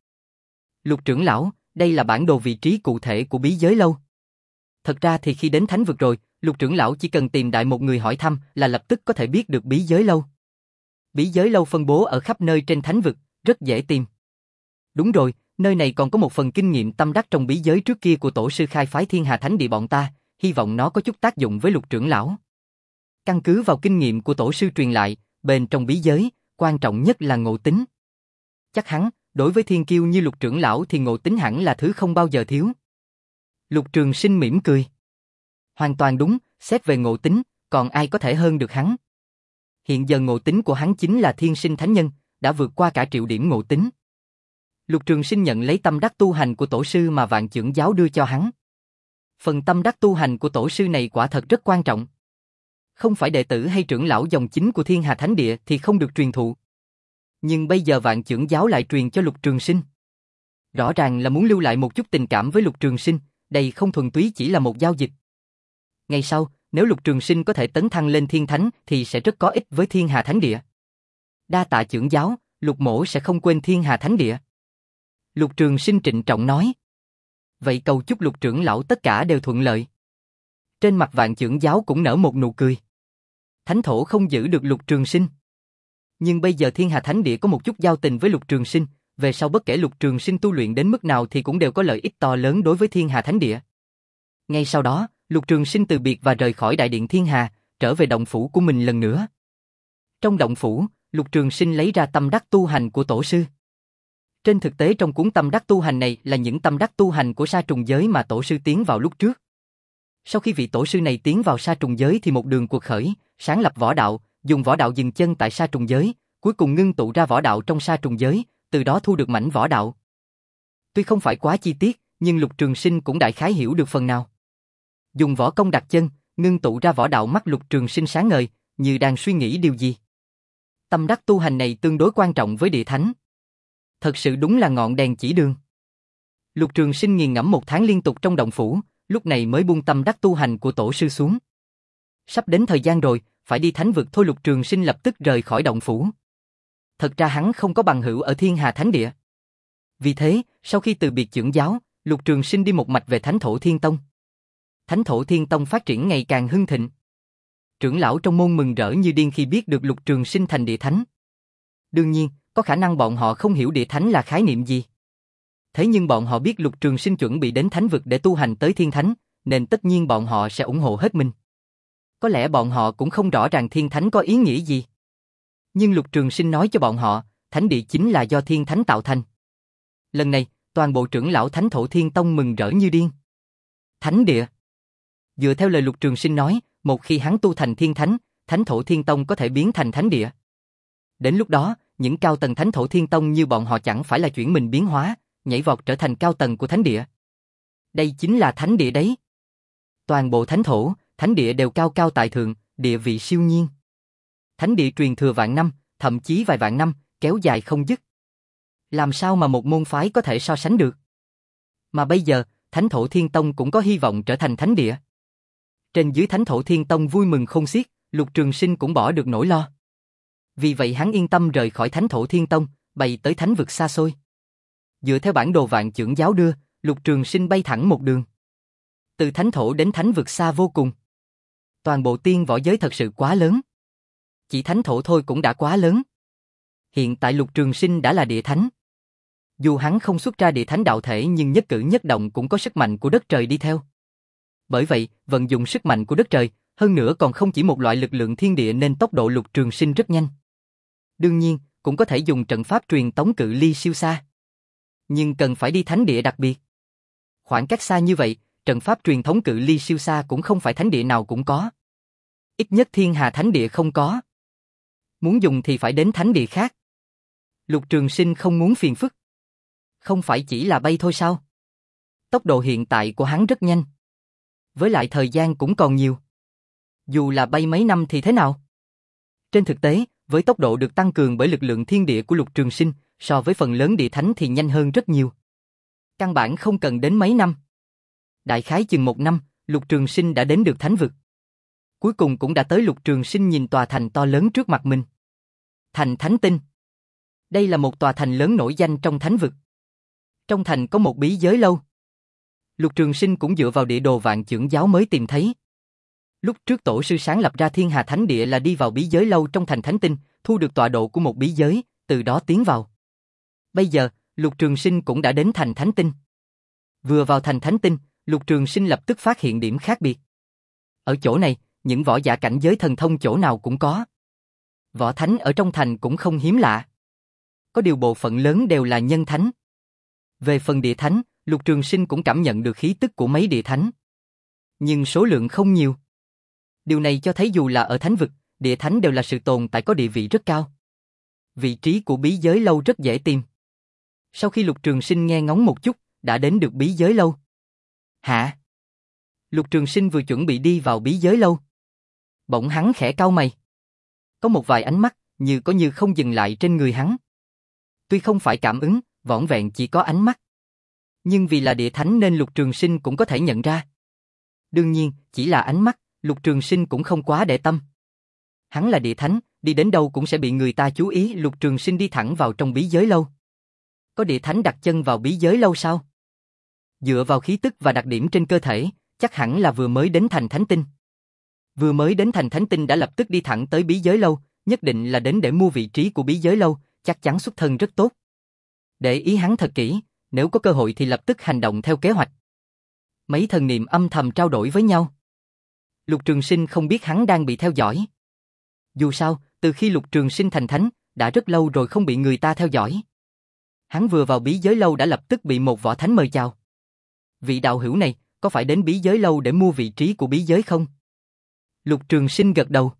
Lục trưởng lão, đây là bản đồ vị trí cụ thể của bí giới lâu. Thật ra thì khi đến thánh vực rồi, Lục trưởng lão chỉ cần tìm đại một người hỏi thăm là lập tức có thể biết được bí giới lâu. Bí giới lâu phân bố ở khắp nơi trên thánh vực, rất dễ tìm. Đúng rồi, nơi này còn có một phần kinh nghiệm tâm đắc trong bí giới trước kia của tổ sư khai phái Thiên Hà Thánh Địa bọn ta, hy vọng nó có chút tác dụng với Lục trưởng lão. Căn cứ vào kinh nghiệm của tổ sư truyền lại, bên trong bí giới, quan trọng nhất là ngộ tính. Chắc hẳn, đối với thiên kiêu như Lục trưởng lão thì ngộ tính hẳn là thứ không bao giờ thiếu. Lục Trường Sinh mỉm cười. Hoàn toàn đúng, xét về ngộ tính, còn ai có thể hơn được hắn. Hiện giờ ngộ tính của hắn chính là thiên sinh thánh nhân, đã vượt qua cả triệu điểm ngộ tính. Lục Trường Sinh nhận lấy tâm đắc tu hành của tổ sư mà Vạn trưởng giáo đưa cho hắn. Phần tâm đắc tu hành của tổ sư này quả thật rất quan trọng. Không phải đệ tử hay trưởng lão dòng chính của Thiên Hà Thánh Địa thì không được truyền thụ. Nhưng bây giờ Vạn trưởng giáo lại truyền cho Lục Trường Sinh. Rõ ràng là muốn lưu lại một chút tình cảm với Lục Trường Sinh, đây không thuần túy chỉ là một giao dịch. Ngày sau, nếu Lục Trường Sinh có thể tấn thăng lên thiên thánh thì sẽ rất có ích với Thiên Hà Thánh Địa. Đa tạ trưởng giáo, Lục mỗ sẽ không quên Thiên Hà Thánh Địa. Lục Trường Sinh trịnh trọng nói. Vậy cầu chúc Lục trưởng lão tất cả đều thuận lợi. Trên mặt Vạn trưởng giáo cũng nở một nụ cười. Thánh thổ không giữ được Lục Trường Sinh. Nhưng bây giờ Thiên Hà Thánh Địa có một chút giao tình với Lục Trường Sinh, về sau bất kể Lục Trường Sinh tu luyện đến mức nào thì cũng đều có lợi ích to lớn đối với Thiên Hà Thánh Địa. Ngay sau đó, Lục Trường Sinh từ biệt và rời khỏi Đại điện Thiên Hà, trở về động phủ của mình lần nữa. Trong động phủ, Lục Trường Sinh lấy ra tâm đắc tu hành của tổ sư. Trên thực tế trong cuốn tâm đắc tu hành này là những tâm đắc tu hành của sa trùng giới mà tổ sư tiến vào lúc trước. Sau khi vị tổ sư này tiến vào sa trùng giới thì một đường cuộc khởi, sáng lập võ đạo, dùng võ đạo dừng chân tại sa trùng giới, cuối cùng ngưng tụ ra võ đạo trong sa trùng giới, từ đó thu được mảnh võ đạo. Tuy không phải quá chi tiết, nhưng Lục Trường Sinh cũng đại khái hiểu được phần nào. Dùng võ công đặt chân, ngưng tụ ra võ đạo, mắt Lục Trường Sinh sáng ngời, như đang suy nghĩ điều gì. Tâm đắc tu hành này tương đối quan trọng với địa thánh. Thật sự đúng là ngọn đèn chỉ đường. Lục Trường Sinh nghiền ngẫm một tháng liên tục trong động phủ, lúc này mới buông tâm đắc tu hành của tổ sư xuống. Sắp đến thời gian rồi, phải đi thánh vực thôi. Lục Trường Sinh lập tức rời khỏi động phủ. Thật ra hắn không có bằng hữu ở Thiên Hà Thánh Địa. Vì thế, sau khi từ biệt trưởng giáo, Lục Trường Sinh đi một mạch về Thánh Thổ Thiên Tông. Thánh Thổ Thiên Tông phát triển ngày càng hưng thịnh. Trưởng lão trong môn mừng rỡ như điên khi biết được Lục Trường Sinh thành địa thánh. Đương nhiên, có khả năng bọn họ không hiểu địa thánh là khái niệm gì. Thế nhưng bọn họ biết Lục Trường Sinh chuẩn bị đến thánh vực để tu hành tới thiên thánh, nên tất nhiên bọn họ sẽ ủng hộ hết mình. Có lẽ bọn họ cũng không rõ ràng thiên thánh có ý nghĩa gì. Nhưng Lục Trường Sinh nói cho bọn họ, thánh địa chính là do thiên thánh tạo thành. Lần này, toàn bộ trưởng lão Thánh Thổ Thiên Tông mừng rỡ như điên. Thánh địa. Dựa theo lời Lục Trường Sinh nói, một khi hắn tu thành thiên thánh, Thánh Thổ Thiên Tông có thể biến thành thánh địa. Đến lúc đó, những cao tầng Thánh Thổ Thiên Tông như bọn họ chẳng phải là chuyển mình biến hóa, nhảy vọt trở thành cao tầng của thánh địa. Đây chính là thánh địa đấy. Toàn bộ thánh thổ, thánh địa đều cao cao tại thượng, địa vị siêu nhiên. Thánh địa truyền thừa vạn năm, thậm chí vài vạn năm, kéo dài không dứt. Làm sao mà một môn phái có thể so sánh được? Mà bây giờ, Thánh Thổ Thiên Tông cũng có hy vọng trở thành thánh địa. Trên dưới Thánh Thổ Thiên Tông vui mừng không xiết, Lục Trường Sinh cũng bỏ được nỗi lo. Vì vậy hắn yên tâm rời khỏi Thánh Thổ Thiên Tông, bay tới thánh vực xa xôi. Dựa theo bản đồ Vạn Chưởng giáo đưa, Lục Trường Sinh bay thẳng một đường. Từ Thánh Thổ đến thánh vực xa vô cùng. Toàn bộ tiên võ giới thật sự quá lớn. Chỉ Thánh Thổ thôi cũng đã quá lớn. Hiện tại Lục Trường Sinh đã là địa thánh. Dù hắn không xuất ra địa thánh đạo thể nhưng nhất cử nhất động cũng có sức mạnh của đất trời đi theo. Bởi vậy, vận dụng sức mạnh của đất trời, hơn nữa còn không chỉ một loại lực lượng thiên địa nên tốc độ Lục Trường Sinh rất nhanh. Đương nhiên, cũng có thể dùng trận pháp truyền tống cự ly siêu xa. Nhưng cần phải đi thánh địa đặc biệt. Khoảng cách xa như vậy, trận pháp truyền thống cự ly siêu xa cũng không phải thánh địa nào cũng có. Ít nhất Thiên Hà Thánh Địa không có. Muốn dùng thì phải đến thánh địa khác. Lục Trường Sinh không muốn phiền phức. Không phải chỉ là bay thôi sao? Tốc độ hiện tại của hắn rất nhanh. Với lại thời gian cũng còn nhiều. Dù là bay mấy năm thì thế nào? Trên thực tế, với tốc độ được tăng cường bởi lực lượng thiên địa của Lục Trường Sinh, so với phần lớn địa thánh thì nhanh hơn rất nhiều. Căn bản không cần đến mấy năm. Đại khái chừng một năm, Lục Trường Sinh đã đến được thánh vực. Cuối cùng cũng đã tới. Lục Trường Sinh nhìn tòa thành to lớn trước mặt mình. Thành Thánh Tinh. Đây là một tòa thành lớn nổi danh trong thánh vực. Trong thành có một bí giới lâu. Lục Trường Sinh cũng dựa vào địa đồ Vạn Chưởng giáo mới tìm thấy. Lúc trước tổ sư sáng lập ra Thiên Hà Thánh Địa là đi vào bí giới lâu trong thành Thánh Tinh, thu được tọa độ của một bí giới, từ đó tiến vào. Bây giờ, Lục Trường Sinh cũng đã đến thành Thánh Tinh. Vừa vào thành Thánh Tinh, Lục Trường Sinh lập tức phát hiện điểm khác biệt. Ở chỗ này, những võ giả cảnh giới thần thông chỗ nào cũng có. Võ thánh ở trong thành cũng không hiếm lạ. Có điều bộ phận lớn đều là nhân thánh. Về phần địa thánh, Lục Trường Sinh cũng cảm nhận được khí tức của mấy địa thánh. Nhưng số lượng không nhiều. Điều này cho thấy dù là ở thánh vực, địa thánh đều là sự tồn tại có địa vị rất cao. Vị trí của bí giới lâu rất dễ tìm. Sau khi Lục Trường Sinh nghe ngóng một chút, đã đến được bí giới lâu. Hả? Lục Trường Sinh vừa chuẩn bị đi vào bí giới lâu. Bỗng hắn khẽ cau mày. Có một vài ánh mắt, như có như không dừng lại trên người hắn. Tuy không phải cảm ứng, vỏn vẹn chỉ có ánh mắt. Nhưng vì là địa thánh nên Lục Trường Sinh cũng có thể nhận ra. Đương nhiên, chỉ là ánh mắt, Lục Trường Sinh cũng không quá để tâm. Hắn là địa thánh, đi đến đâu cũng sẽ bị người ta chú ý. Lục Trường Sinh đi thẳng vào trong bí giới lâu. Có địa thánh đặt chân vào bí giới lâu sao? Dựa vào khí tức và đặc điểm trên cơ thể, chắc hẳn là vừa mới đến thành Thánh Tinh. Vừa mới đến thành Thánh Tinh đã lập tức đi thẳng tới bí giới lâu, nhất định là đến để mua vị trí của bí giới lâu, chắc chắn xuất thân rất tốt. Để ý hắn thật kỹ, nếu có cơ hội thì lập tức hành động theo kế hoạch. Mấy thần niệm âm thầm trao đổi với nhau. Lục Trường Sinh không biết hắn đang bị theo dõi. Dù sao, từ khi Lục Trường Sinh thành thánh, đã rất lâu rồi không bị người ta theo dõi. Hắn vừa vào bí giới lâu đã lập tức bị một võ thánh mời chào. Vị đạo hữu này, có phải đến bí giới lâu để mua vị trí của bí giới không? Lục Trường Sinh gật đầu.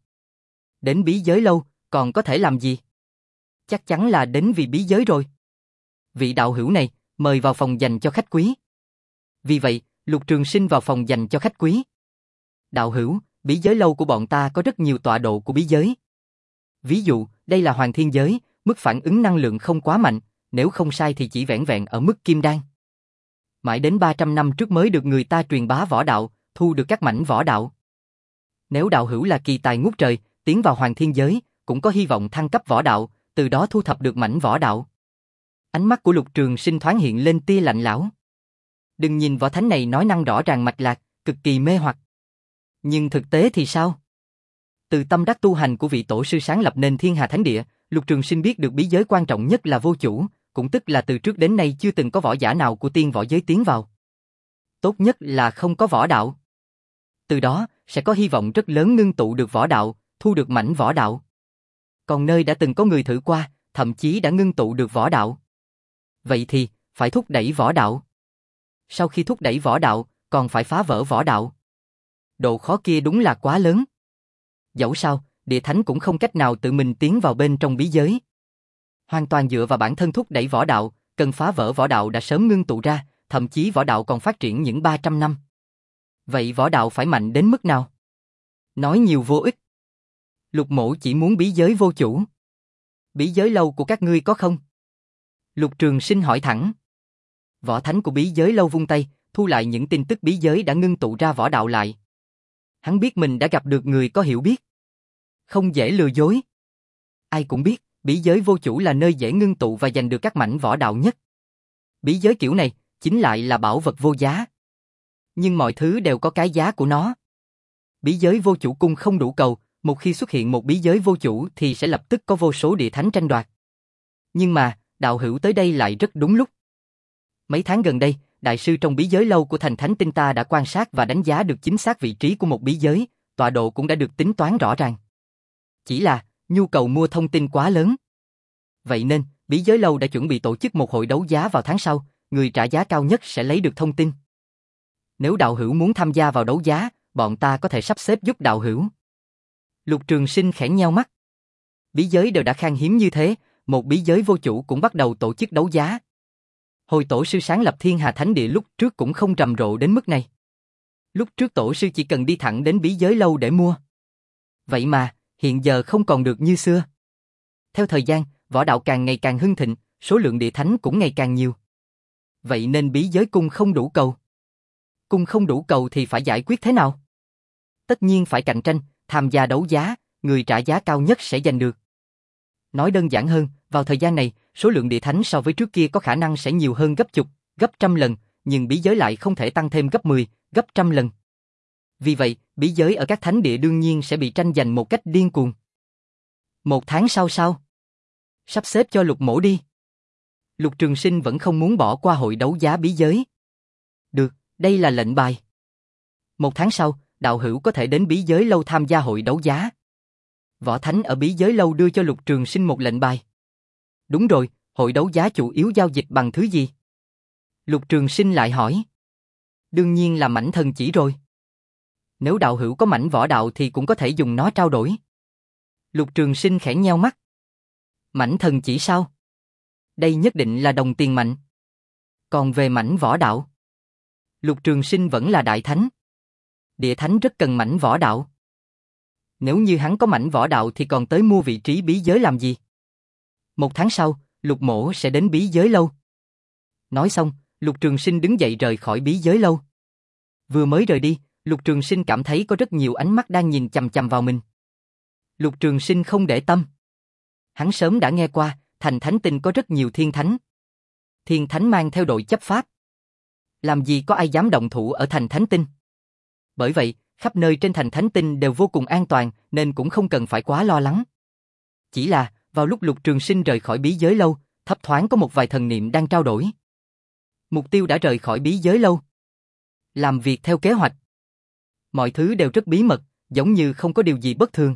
Đến bí giới lâu, còn có thể làm gì? Chắc chắn là đến vì bí giới rồi. Vị đạo hữu này, mời vào phòng dành cho khách quý. Vì vậy, Lục Trường Sinh vào phòng dành cho khách quý. Đạo hữu, bí giới lâu của bọn ta có rất nhiều tọa độ của bí giới. Ví dụ, đây là Hoàng Thiên Giới, mức phản ứng năng lượng không quá mạnh, nếu không sai thì chỉ vẻn vẹn ở mức kim đan. Mãi đến ba trăm năm trước mới được người ta truyền bá võ đạo, thu được các mảnh võ đạo. Nếu đạo hữu là kỳ tài ngút trời, tiến vào Hoàng Thiên Giới, cũng có hy vọng thăng cấp võ đạo, từ đó thu thập được mảnh võ đạo. Ánh mắt của Lục Trường Sinh thoáng hiện lên tia lạnh lẽo. Đừng nhìn võ thánh này nói năng rõ ràng mạch lạc, cực kỳ mê hoặc. Nhưng thực tế thì sao? Từ tâm đắc tu hành của vị tổ sư sáng lập nên Thiên Hà Thánh Địa, Lục Trường Sinh biết được bí giới quan trọng nhất là vô chủ, cũng tức là từ trước đến nay chưa từng có võ giả nào của tiên võ giới tiến vào. Tốt nhất là không có võ đạo. Từ đó, sẽ có hy vọng rất lớn ngưng tụ được võ đạo, thu được mảnh võ đạo. Còn nơi đã từng có người thử qua, thậm chí đã ngưng tụ được võ đạo. Vậy thì, phải thúc đẩy võ đạo. Sau khi thúc đẩy võ đạo, còn phải phá vỡ võ đạo. Độ khó kia đúng là quá lớn. Dẫu sao, địa thánh cũng không cách nào tự mình tiến vào bên trong bí giới. Hoàn toàn dựa vào bản thân thúc đẩy võ đạo, cần phá vỡ võ đạo đã sớm ngưng tụ ra, thậm chí võ đạo còn phát triển những ba trăm năm. Vậy võ đạo phải mạnh đến mức nào? Nói nhiều vô ích. Lục mỗ chỉ muốn bí giới vô chủ. Bí giới lâu của các ngươi có không? Lục Trường Sinh hỏi thẳng. Võ thánh của bí giới lâu vung tay, thu lại những tin tức bí giới đã ngưng tụ ra võ đạo lại. Hắn biết mình đã gặp được người có hiểu biết. Không dễ lừa dối. Ai cũng biết, bí giới vô chủ là nơi dễ ngưng tụ và giành được các mảnh võ đạo nhất. Bí giới kiểu này, chính lại là bảo vật vô giá. Nhưng mọi thứ đều có cái giá của nó. Bí giới vô chủ cung không đủ cầu, một khi xuất hiện một bí giới vô chủ thì sẽ lập tức có vô số địa thánh tranh đoạt. Nhưng mà, đạo hữu tới đây lại rất đúng lúc. Mấy tháng gần đây, đại sư trong bí giới lâu của thành Thánh Tinh ta đã quan sát và đánh giá được chính xác vị trí của một bí giới, tọa độ cũng đã được tính toán rõ ràng. Chỉ là, nhu cầu mua thông tin quá lớn. Vậy nên, bí giới lâu đã chuẩn bị tổ chức một hội đấu giá vào tháng sau, người trả giá cao nhất sẽ lấy được thông tin. Nếu đạo hữu muốn tham gia vào đấu giá, bọn ta có thể sắp xếp giúp đạo hữu. Lục Trường Sinh khẽ nheo mắt. Bí giới đều đã khan hiếm như thế, một bí giới vô chủ cũng bắt đầu tổ chức đấu giá. Hồi tổ sư sáng lập Thiên Hà Thánh Địa lúc trước cũng không rầm rộ đến mức này. Lúc trước tổ sư chỉ cần đi thẳng đến bí giới lâu để mua. Vậy mà, hiện giờ không còn được như xưa. Theo thời gian, võ đạo càng ngày càng hưng thịnh, số lượng địa thánh cũng ngày càng nhiều. Vậy nên bí giới cung không đủ cầu. Cung không đủ cầu thì phải giải quyết thế nào? Tất nhiên phải cạnh tranh, tham gia đấu giá, người trả giá cao nhất sẽ giành được. Nói đơn giản hơn, vào thời gian này, số lượng địa thánh so với trước kia có khả năng sẽ nhiều hơn gấp chục, gấp trăm lần, nhưng bí giới lại không thể tăng thêm gấp mười, gấp trăm lần. Vì vậy, bí giới ở các thánh địa đương nhiên sẽ bị tranh giành một cách điên cuồng. Một tháng sau sao? Sắp xếp cho Lục Mỗ đi. Lục Trường Sinh vẫn không muốn bỏ qua hội đấu giá bí giới. Được, đây là lệnh bài. Một tháng sau, đạo hữu có thể đến bí giới lâu tham gia hội đấu giá. Võ Thánh ở bí giới lâu đưa cho Lục Trường Sinh một lệnh bài. Đúng rồi, hội đấu giá chủ yếu giao dịch bằng thứ gì? Lục Trường Sinh lại hỏi. Đương nhiên là mảnh thần chỉ rồi. Nếu đạo hữu có mảnh võ đạo thì cũng có thể dùng nó trao đổi. Lục Trường Sinh khẽ nheo mắt. Mảnh thần chỉ sao? Đây nhất định là đồng tiền mạnh. Còn về mảnh võ đạo, Lục Trường Sinh vẫn là đại thánh. Địa thánh rất cần mảnh võ đạo. Nếu như hắn có mảnh võ đạo thì còn tới mua vị trí bí giới làm gì? Một tháng sau, Lục Mỗ sẽ đến bí giới lâu. Nói xong, Lục Trường Sinh đứng dậy rời khỏi bí giới lâu. Vừa mới rời đi, Lục Trường Sinh cảm thấy có rất nhiều ánh mắt đang nhìn chằm chằm vào mình. Lục Trường Sinh không để tâm. Hắn sớm đã nghe qua, thành Thánh Tinh có rất nhiều thiên thánh. Thiên thánh mang theo đội chấp pháp. Làm gì có ai dám động thủ ở thành Thánh Tinh. Bởi vậy, khắp nơi trên thành Thánh Tinh đều vô cùng an toàn nên cũng không cần phải quá lo lắng. Chỉ là, vào lúc Lục Trường Sinh rời khỏi bí giới lâu, thấp thoáng có một vài thần niệm đang trao đổi. Mục tiêu đã rời khỏi bí giới lâu. Làm việc theo kế hoạch. Mọi thứ đều rất bí mật, giống như không có điều gì bất thường.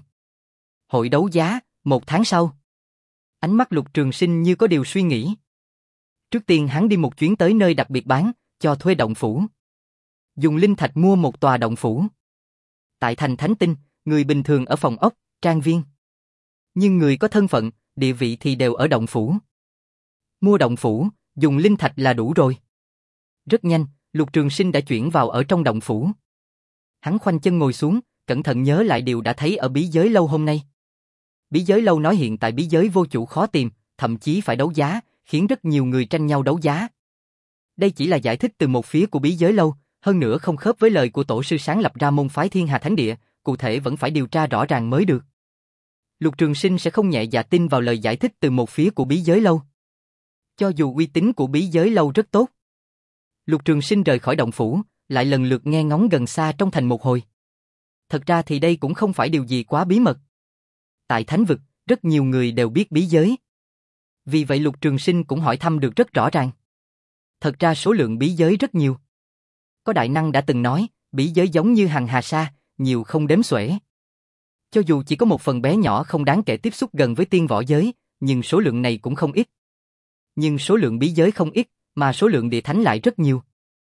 Hội đấu giá, một tháng sau. Ánh mắt Lục Trường Sinh như có điều suy nghĩ. Trước tiên hắn đi một chuyến tới nơi đặc biệt bán, cho thuê động phủ. Dùng linh thạch mua một tòa động phủ. Tại thành Thánh Tinh, người bình thường ở phòng ốc, trang viên. Nhưng người có thân phận, địa vị thì đều ở động phủ. Mua động phủ, dùng linh thạch là đủ rồi. Rất nhanh, Lục Trường Sinh đã chuyển vào ở trong động phủ. Hắn khoanh chân ngồi xuống, cẩn thận nhớ lại điều đã thấy ở bí giới lâu hôm nay. Bí giới lâu nói hiện tại bí giới vô chủ khó tìm, thậm chí phải đấu giá, khiến rất nhiều người tranh nhau đấu giá. Đây chỉ là giải thích từ một phía của bí giới lâu, hơn nữa không khớp với lời của tổ sư sáng lập ra môn phái Thiên Hà Thánh Địa, cụ thể vẫn phải điều tra rõ ràng mới được. Lục Trường Sinh sẽ không nhẹ dạ tin vào lời giải thích từ một phía của bí giới lâu. Cho dù uy tín của bí giới lâu rất tốt. Lục Trường Sinh rời khỏi động phủ, lại lần lượt nghe ngóng gần xa trong thành một hồi. Thật ra thì đây cũng không phải điều gì quá bí mật. Tại Thánh Vực, rất nhiều người đều biết bí giới. Vì vậy Lục Trường Sinh cũng hỏi thăm được rất rõ ràng. Thật ra số lượng bí giới rất nhiều. Có đại năng đã từng nói, bí giới giống như hằng hà sa, nhiều không đếm xuể. Cho dù chỉ có một phần bé nhỏ không đáng kể tiếp xúc gần với tiên võ giới, nhưng số lượng này cũng không ít. Nhưng số lượng bí giới không ít, mà số lượng địa thánh lại rất nhiều.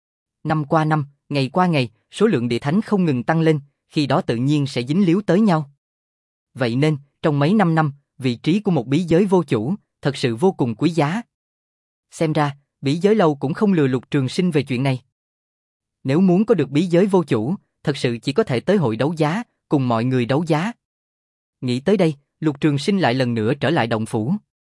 Năm qua năm, ngày qua ngày, số lượng địa thánh không ngừng tăng lên, khi đó tự nhiên sẽ dính líu tới nhau. Vậy nên, trong mấy năm năm, vị trí của một bí giới vô chủ, thật sự vô cùng quý giá. Xem ra, bí giới lâu cũng không lừa Lục Trường Sinh về chuyện này. Nếu muốn có được bí giới vô chủ, thật sự chỉ có thể tới hội đấu giá, cùng mọi người đấu giá. Nghĩ tới đây, Lục Trường Sinh lại lần nữa trở lại động phủ.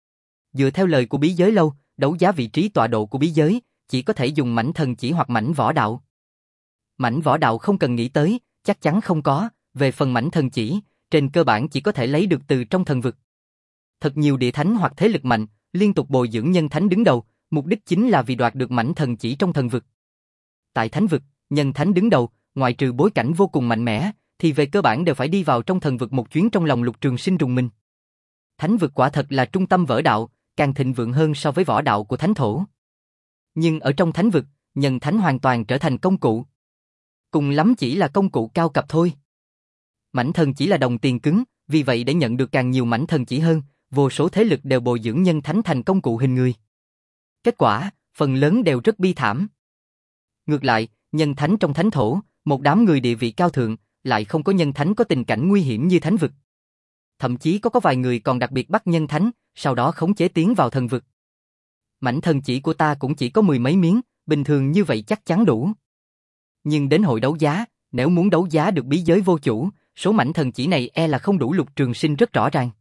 Dựa theo lời của bí giới lâu, đấu giá vị trí tọa độ của bí giới, chỉ có thể dùng mảnh thần chỉ hoặc mảnh võ đạo. Mảnh võ đạo không cần nghĩ tới, chắc chắn không có, về phần mảnh thần chỉ, trên cơ bản chỉ có thể lấy được từ trong thần vực. Thật nhiều địa thánh hoặc thế lực mạnh, liên tục bồi dưỡng nhân thánh đứng đầu, mục đích chính là vì đoạt được mảnh thần chỉ trong thần vực. Tại thánh vực, nhân thánh đứng đầu, ngoại trừ bối cảnh vô cùng mạnh mẽ, thì về cơ bản đều phải đi vào trong thần vực một chuyến. Trong lòng Lục Trường Sinh rùng mình. Thánh vực quả thật là trung tâm võ đạo, càng thịnh vượng hơn so với võ đạo của thánh thổ. Nhưng ở trong thánh vực, nhân thánh hoàn toàn trở thành công cụ. Cùng lắm chỉ là công cụ cao cấp thôi. Mảnh thần chỉ là đồng tiền cứng, vì vậy để nhận được càng nhiều mảnh thần chỉ hơn, vô số thế lực đều bồi dưỡng nhân thánh thành công cụ hình người. Kết quả, phần lớn đều rất bi thảm. Ngược lại, nhân thánh trong thánh thổ, một đám người địa vị cao thượng, lại không có nhân thánh có tình cảnh nguy hiểm như thánh vực. Thậm chí có có vài người còn đặc biệt bắt nhân thánh, sau đó khống chế tiến vào thần vực. Mảnh thần chỉ của ta cũng chỉ có mười mấy miếng, bình thường như vậy chắc chắn đủ. Nhưng đến hội đấu giá, nếu muốn đấu giá được bí giới vô chủ, số mảnh thần chỉ này e là không đủ. Lục Trường Sinh rất rõ ràng.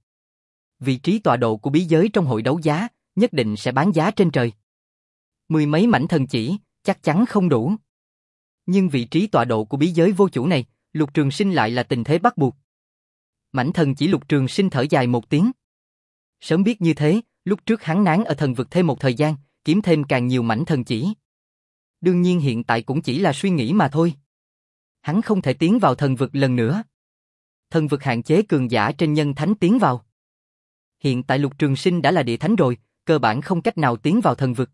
Vị trí tọa độ của bí giới trong hội đấu giá, nhất định sẽ bán giá trên trời. Mười mấy mảnh thần chỉ, chắc chắn không đủ. Nhưng vị trí tọa độ của bí giới vô chủ này, Lục Trường Sinh lại là tình thế bắt buộc. Mảnh thần chỉ. Lục Trường Sinh thở dài một tiếng. Sớm biết như thế, lúc trước hắn nán ở thần vực thêm một thời gian, kiếm thêm càng nhiều mảnh thần chỉ. Đương nhiên hiện tại cũng chỉ là suy nghĩ mà thôi. Hắn không thể tiến vào thần vực lần nữa. Thần vực hạn chế cường giả trên nhân thánh tiến vào. Hiện tại Lục Trường Sinh đã là địa thánh rồi, cơ bản không cách nào tiến vào thần vực.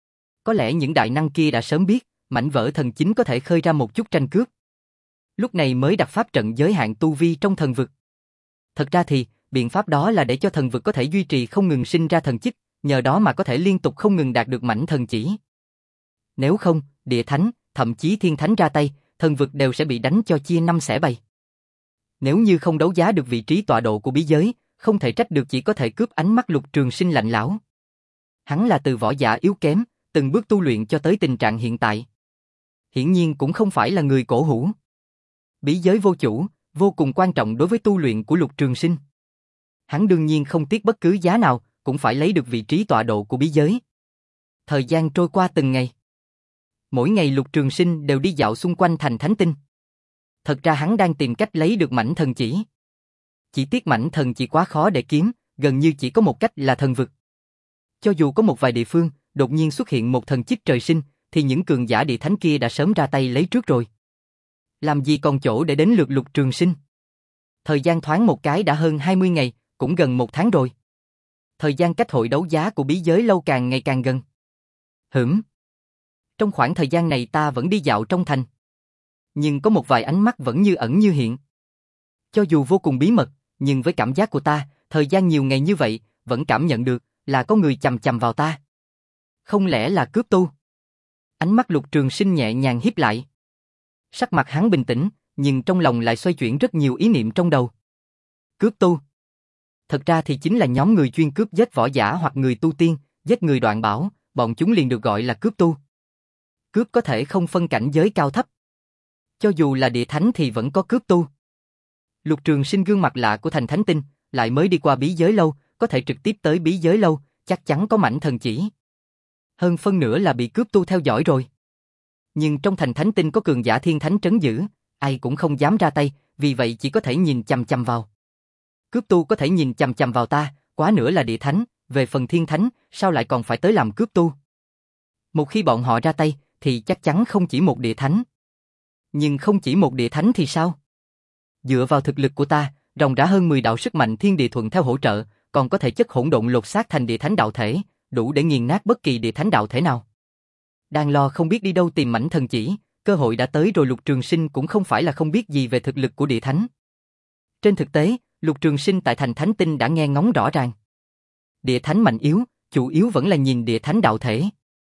Có lẽ những đại năng kia đã sớm biết, mảnh vỡ thần chính có thể khơi ra một chút tranh cướp. Lúc này mới đặt pháp trận giới hạn tu vi trong thần vực. Thật ra thì, biện pháp đó là để cho thần vực có thể duy trì không ngừng sinh ra thần chích, nhờ đó mà có thể liên tục không ngừng đạt được mảnh thần chỉ. Nếu không, địa thánh, thậm chí thiên thánh ra tay, thần vực đều sẽ bị đánh cho chia năm xẻ bảy. Nếu như không đấu giá được vị trí tọa độ của bí giới, không thể trách được chỉ có thể cướp. Ánh mắt Lục Trường Sinh lạnh lẽo. Hắn là từ võ giả yếu kém, từng bước tu luyện cho tới tình trạng hiện tại. Hiển nhiên cũng không phải là người cổ hủ. Bí giới vô chủ, vô cùng quan trọng đối với tu luyện của Lục Trường Sinh. Hắn đương nhiên không tiếc bất cứ giá nào, cũng phải lấy được vị trí tọa độ của bí giới. Thời gian trôi qua từng ngày. Mỗi ngày Lục Trường Sinh đều đi dạo xung quanh thành Thánh Tinh. Thật ra hắn đang tìm cách lấy được mảnh thần chỉ. Chỉ tiếc mảnh thần chỉ quá khó để kiếm, gần như chỉ có một cách là thần vực. Cho dù có một vài địa phương, đột nhiên xuất hiện một thần chích trời sinh, thì những cường giả địa thánh kia đã sớm ra tay lấy trước rồi. Làm gì còn chỗ để đến lượt Lục Trường Sinh. Thời gian thoáng một cái đã hơn hai mươi ngày, cũng gần một tháng rồi. Thời gian cách hội đấu giá của bí giới lâu càng ngày càng gần. Hửm. Trong khoảng thời gian này ta vẫn đi dạo trong thành. Nhưng có một vài ánh mắt vẫn như ẩn như hiện. Cho dù vô cùng bí mật, nhưng với cảm giác của ta, thời gian nhiều ngày như vậy, vẫn cảm nhận được là có người chằm chằm vào ta. Không lẽ là cướp tu? Ánh mắt Lục Trường Sinh nhẹ nhàng híp lại. Sắc mặt hắn bình tĩnh, nhưng trong lòng lại xoay chuyển rất nhiều ý niệm trong đầu. Cướp tu. Thật ra thì chính là nhóm người chuyên cướp giết võ giả hoặc người tu tiên, giết người đoạn bảo, bọn chúng liền được gọi là cướp tu. Cướp có thể không phân cảnh giới cao thấp. Cho dù là địa thánh thì vẫn có cướp tu. Lục Trường Sinh gương mặt lạ của thành Thánh Tinh, lại mới đi qua bí giới lâu, có thể trực tiếp tới bí giới lâu, chắc chắn có mảnh thần chỉ. Hơn phân nửa là bị cướp tu theo dõi rồi. Nhưng trong thành Thánh Tinh có cường giả thiên thánh trấn giữ, ai cũng không dám ra tay, vì vậy chỉ có thể nhìn chằm chằm vào. Cướp tu có thể nhìn chằm chằm vào ta, quá nữa là địa thánh, về phần thiên thánh, sao lại còn phải tới làm cướp tu? Một khi bọn họ ra tay, thì chắc chắn không chỉ một địa thánh. Nhưng không chỉ một địa thánh thì sao? Dựa vào thực lực của ta, ròng rã hơn mười đạo sức mạnh thiên địa thuận theo hỗ trợ, còn có thể chất hỗn độn lột xác thành địa thánh đạo thể, đủ để nghiền nát bất kỳ địa thánh đạo thể nào. Đang lo không biết đi đâu tìm mảnh thần chỉ, cơ hội đã tới rồi. Lục Trường Sinh cũng không phải là không biết gì về thực lực của địa thánh. Trên thực tế, Lục Trường Sinh tại thành Thánh Tinh đã nghe ngóng rõ ràng. Địa thánh mạnh yếu, chủ yếu vẫn là nhìn địa thánh đạo thể.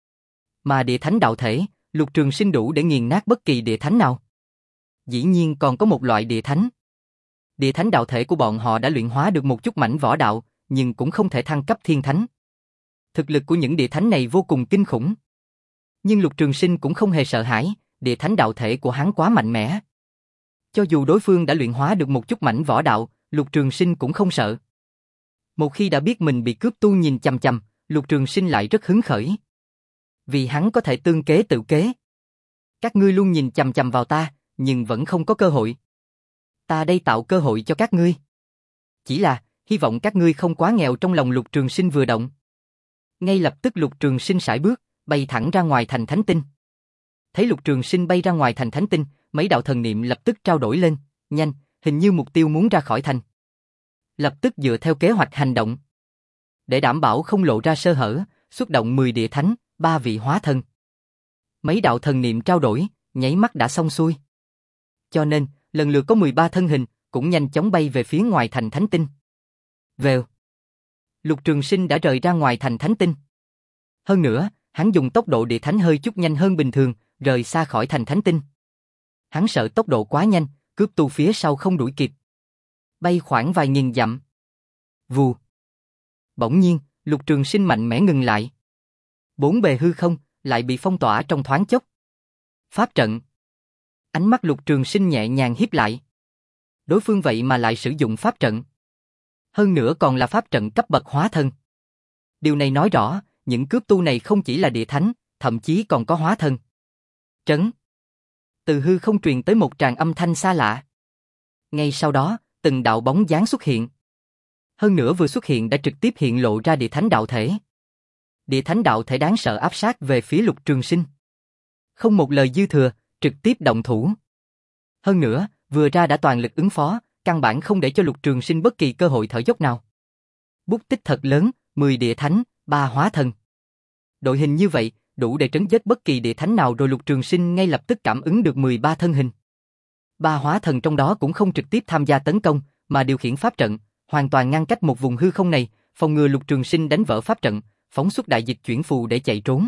Mà địa thánh đạo thể, Lục Trường Sinh đủ để nghiền nát bất kỳ địa thánh nào. Dĩ nhiên còn có một loại địa thánh. Địa thánh đạo thể của bọn họ đã luyện hóa được một chút mảnh võ đạo, nhưng cũng không thể thăng cấp thiên thánh. Thực lực của những địa thánh này vô cùng kinh khủng. Nhưng Lục Trường Sinh cũng không hề sợ hãi, địa thánh đạo thể của hắn quá mạnh mẽ. Cho dù đối phương đã luyện hóa được một chút mảnh võ đạo, Lục Trường Sinh cũng không sợ. Một khi đã biết mình bị cướp tu nhìn chằm chằm, Lục Trường Sinh lại rất hứng khởi. Vì hắn có thể tương kế tự kế. Các ngươi luôn nhìn chằm chằm vào ta, nhưng vẫn không có cơ hội. Ta đây tạo cơ hội cho các ngươi. Chỉ là, hy vọng các ngươi không quá nghèo. Trong lòng Lục Trường Sinh vừa động. Ngay lập tức Lục Trường Sinh sải bước, bay thẳng ra ngoài thành Thánh Tinh. Thấy Lục Trường Sinh bay ra ngoài thành Thánh Tinh, mấy đạo thần niệm lập tức trao đổi lên, nhanh, hình như mục tiêu muốn ra khỏi thành. Lập tức dựa theo kế hoạch hành động. Để đảm bảo không lộ ra sơ hở, xuất động mười địa thánh, ba vị hóa thân. Mấy đạo thần niệm trao đổi, nháy mắt đã xong xuôi. Cho nên, lần lượt có mười ba thân hình, cũng nhanh chóng bay về phía ngoài thành Thánh Tinh. Vèo. Lục Trường Sinh đã rời ra ngoài thành Thánh Tinh. Hơn nữa, hắn dùng tốc độ địa thánh hơi chút nhanh hơn bình thường, rời xa khỏi thành Thánh Tinh. Hắn sợ tốc độ quá nhanh, cướp tu phía sau không đuổi kịp. Bay khoảng vài nghìn dặm. Vù. Bỗng nhiên, Lục Trường Sinh mạnh mẽ ngừng lại. Bốn bề hư không lại bị phong tỏa trong thoáng chốc. Pháp trận. Ánh mắt Lục Trường Sinh nhẹ nhàng híp lại. Đối phương vậy mà lại sử dụng pháp trận. Hơn nữa còn là pháp trận cấp bậc hóa thân. Điều này nói rõ, những cướp tu này không chỉ là địa thánh, thậm chí còn có hóa thân. Trấn. Từ hư không truyền tới một tràng âm thanh xa lạ. Ngay sau đó, từng đạo bóng dáng xuất hiện. Hơn nữa vừa xuất hiện đã trực tiếp hiện lộ ra địa thánh đạo thể. Địa thánh đạo thể đáng sợ áp sát về phía Lục Trường Sinh. Không một lời dư thừa, trực tiếp động thủ. Hơn nữa, vừa ra đã toàn lực ứng phó, căn bản không để cho Lục Trường Sinh bất kỳ cơ hội thở dốc nào. Bút tích thật lớn, mười địa thánh, ba hóa thân. Đội hình như vậy, đủ để trấn giết bất kỳ địa thánh nào rồi. Lục Trường Sinh ngay lập tức cảm ứng được mười ba thân hình. Ba hóa thần trong đó cũng không trực tiếp tham gia tấn công, mà điều khiển pháp trận, hoàn toàn ngăn cách một vùng hư không này, phòng ngừa Lục Trường Sinh đánh vỡ pháp trận, phóng xuất đại dịch chuyển phù để chạy trốn.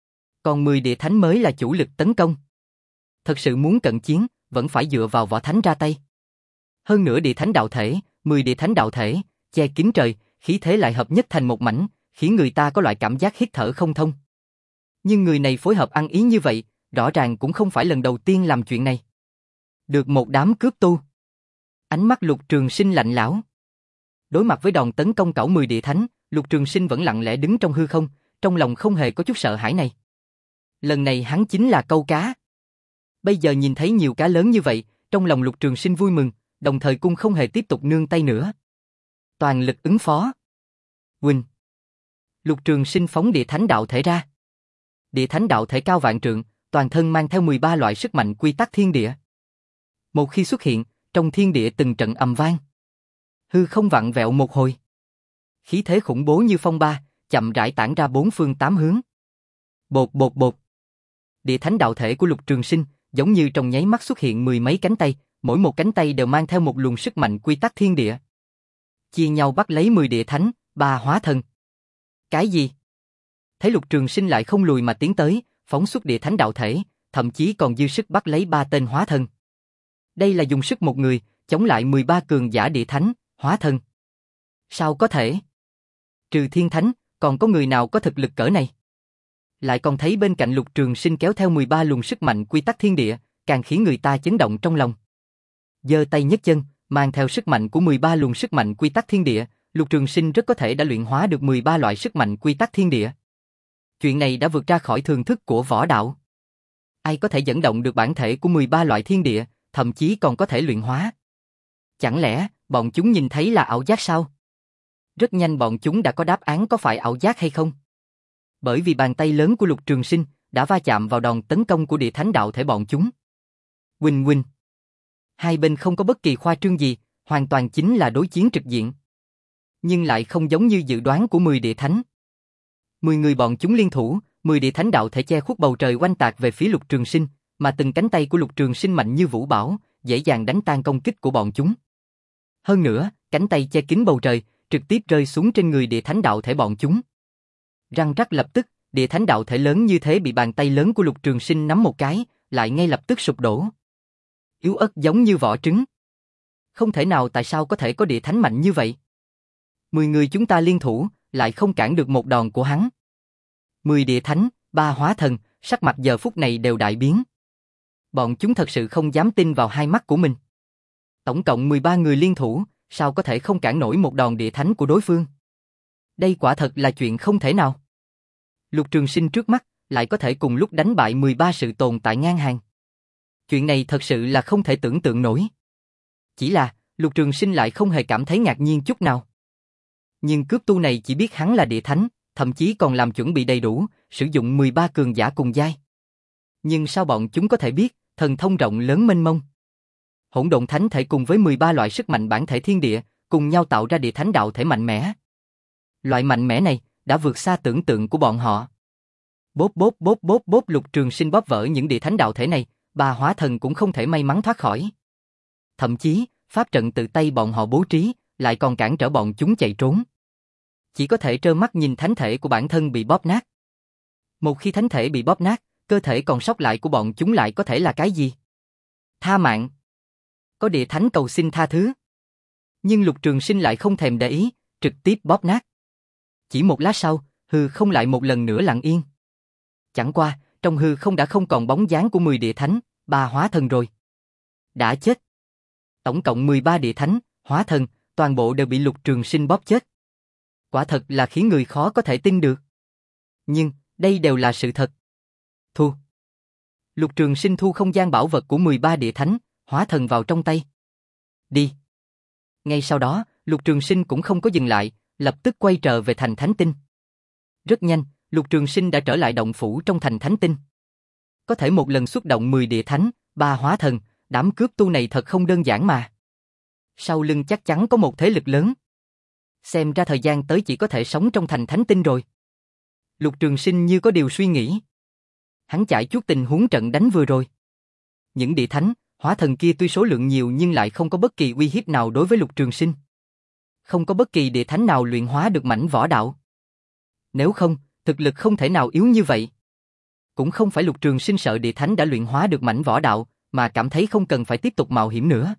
Còn mười địa thánh mới là chủ lực tấn công. Thật sự muốn cận chiến, vẫn phải dựa vào võ thánh ra tay. Hơn nữa địa thánh đạo thể, mười địa thánh đạo thể, che kín trời, khí thế lại hợp nhất thành một mảnh, khiến người ta có loại cảm giác hít thở không thông. Nhưng người này phối hợp ăn ý như vậy, rõ ràng cũng không phải lần đầu tiên làm chuyện này. Được một đám cướp tu. Ánh mắt Lục Trường Sinh lạnh lẽo. Đối mặt với đòn tấn công cẩu mười địa thánh, Lục Trường Sinh vẫn lặng lẽ đứng trong hư không, trong lòng không hề có chút sợ hãi này. Lần này hắn chính là câu cá. Bây giờ nhìn thấy nhiều cá lớn như vậy, trong lòng Lục Trường Sinh vui mừng, đồng thời cũng không hề tiếp tục nương tay nữa. Toàn lực ứng phó. Huynh. Lục Trường Sinh phóng địa thánh đạo thể ra. Địa thánh đạo thể cao vạn trượng, toàn thân mang theo mười ba loại sức mạnh quy tắc thiên địa. Một khi xuất hiện, trong thiên địa từng trận ầm vang. Hư không vặn vẹo một hồi. Khí thế khủng bố như phong ba, chậm rãi tản ra bốn phương tám hướng. Bột bột bột. Địa thánh đạo thể của Lục Trường Sinh, giống như trong nháy mắt xuất hiện mười mấy cánh tay, mỗi một cánh tay đều mang theo một luồng sức mạnh quy tắc thiên địa. Chia nhau bắt lấy mười địa thánh, ba hóa thân. Cái gì? Thấy Lục Trường Sinh lại không lùi mà tiến tới, phóng xuất địa thánh đạo thể, thậm chí còn dư sức bắt lấy ba tên hóa thân. Đây là dùng sức một người, chống lại mười ba cường giả địa thánh, hóa thân. Sao có thể? Trừ thiên thánh, còn có người nào có thực lực cỡ này? Lại còn thấy bên cạnh Lục Trường Sinh kéo theo mười ba luồng sức mạnh quy tắc thiên địa, càng khiến người ta chấn động trong lòng. Giơ tay nhấc chân, mang theo sức mạnh của mười ba luồng sức mạnh quy tắc thiên địa, Lục Trường Sinh rất có thể đã luyện hóa được mười ba loại sức mạnh quy tắc thiên địa. Chuyện này đã vượt ra khỏi thường thức của võ đạo. Ai có thể dẫn động được bản thể của mười ba loại thiên địa, thậm chí còn có thể luyện hóa? Chẳng lẽ bọn chúng nhìn thấy là ảo giác sao? Rất nhanh bọn chúng đã có đáp án có phải ảo giác hay không. Bởi vì bàn tay lớn của Lục Trường Sinh đã va chạm vào đòn tấn công của địa thánh đạo thể bọn chúng. Huỳnh huỳnh. Hai bên không có bất kỳ khoa trương gì, hoàn toàn chính là đối chiến trực diện. Nhưng lại không giống như dự đoán của mười địa thánh. Mười người bọn chúng liên thủ, mười địa thánh đạo thể che khuất bầu trời oanh tạc về phía Lục Trường Sinh, mà từng cánh tay của Lục Trường Sinh mạnh như vũ bão, dễ dàng đánh tan công kích của bọn chúng. Hơn nữa, cánh tay che kín bầu trời, trực tiếp rơi xuống trên người địa thánh đạo thể bọn chúng. Răng rắc lập tức, địa thánh đạo thể lớn như thế bị bàn tay lớn của Lục Trường Sinh nắm một cái, lại ngay lập tức sụp đổ. Yếu ớt giống như vỏ trứng. Không thể nào, tại sao có thể có địa thánh mạnh như vậy? Mười người chúng ta liên thủ, lại không cản được một đòn của hắn. Mười địa thánh, ba hóa thần, sắc mặt giờ phút này đều đại biến. Bọn chúng thật sự không dám tin vào hai mắt của mình. Tổng cộng mười ba người liên thủ, sao có thể không cản nổi một đòn địa thánh của đối phương? Đây quả thật là chuyện không thể nào. Lục Trường Sinh trước mắt, lại có thể cùng lúc đánh bại mười ba sự tồn tại ngang hàng. Chuyện này thật sự là không thể tưởng tượng nổi. Chỉ là, Lục Trường Sinh lại không hề cảm thấy ngạc nhiên chút nào. Nhưng cướp tu này chỉ biết hắn là địa thánh, thậm chí còn làm chuẩn bị đầy đủ, sử dụng mười ba cường giả cùng giai. Nhưng sao bọn chúng có thể biết, thần thông rộng lớn mênh mông? Hỗn độn thánh thể cùng với mười ba loại sức mạnh bản thể thiên địa, cùng nhau tạo ra địa thánh đạo thể mạnh mẽ. Loại mạnh mẽ này đã vượt xa tưởng tượng của bọn họ. Bốp bốp bốp bốp bốp, Lục Trường Sinh bóp vỡ những địa thánh đạo thể này, ba hóa thần cũng không thể may mắn thoát khỏi. Thậm chí, pháp trận tự tay bọn họ bố trí, lại còn cản trở bọn chúng chạy trốn. Chỉ có thể trơ mắt nhìn thánh thể của bản thân bị bóp nát. Một khi thánh thể bị bóp nát, cơ thể còn sót lại của bọn chúng lại có thể là cái gì? Tha mạng. Có địa thánh cầu xin tha thứ. Nhưng Lục Trường Sinh lại không thèm để ý, trực tiếp bóp nát. Chỉ một lát sau, hư không lại một lần nữa lặng yên. Chẳng qua, trong hư không đã không còn bóng dáng của mười địa thánh, ba hóa thần rồi. Đã chết. Tổng cộng mười ba địa thánh, hóa thần, toàn bộ đều bị Lục Trường Sinh bóp chết. Quả thật là khiến người khó có thể tin được. Nhưng, đây đều là sự thật. Thu. Lục Trường Sinh thu không gian bảo vật của mười ba địa thánh, hóa thần vào trong tay. Đi. Ngay sau đó, Lục Trường Sinh cũng không có dừng lại, lập tức quay trở về thành Thánh Tinh. Rất nhanh, Lục Trường Sinh đã trở lại động phủ trong thành Thánh Tinh. Có thể một lần xuất động mười địa thánh, ba hóa thần, đám cướp tu này thật không đơn giản mà. Sau lưng chắc chắn có một thế lực lớn. Xem ra thời gian tới chỉ có thể sống trong thành Thánh Tinh rồi. Lục Trường Sinh như có điều suy nghĩ. Hắn chải chuốt tình huống trận đánh vừa rồi. Những địa thánh, hóa thần kia tuy số lượng nhiều nhưng lại không có bất kỳ uy hiếp nào đối với Lục Trường Sinh. Không có bất kỳ địa thánh nào luyện hóa được mảnh võ đạo. Nếu không, thực lực không thể nào yếu như vậy. Cũng không phải Lục Trường Sinh sợ địa thánh đã luyện hóa được mảnh võ đạo, mà cảm thấy không cần phải tiếp tục mạo hiểm nữa.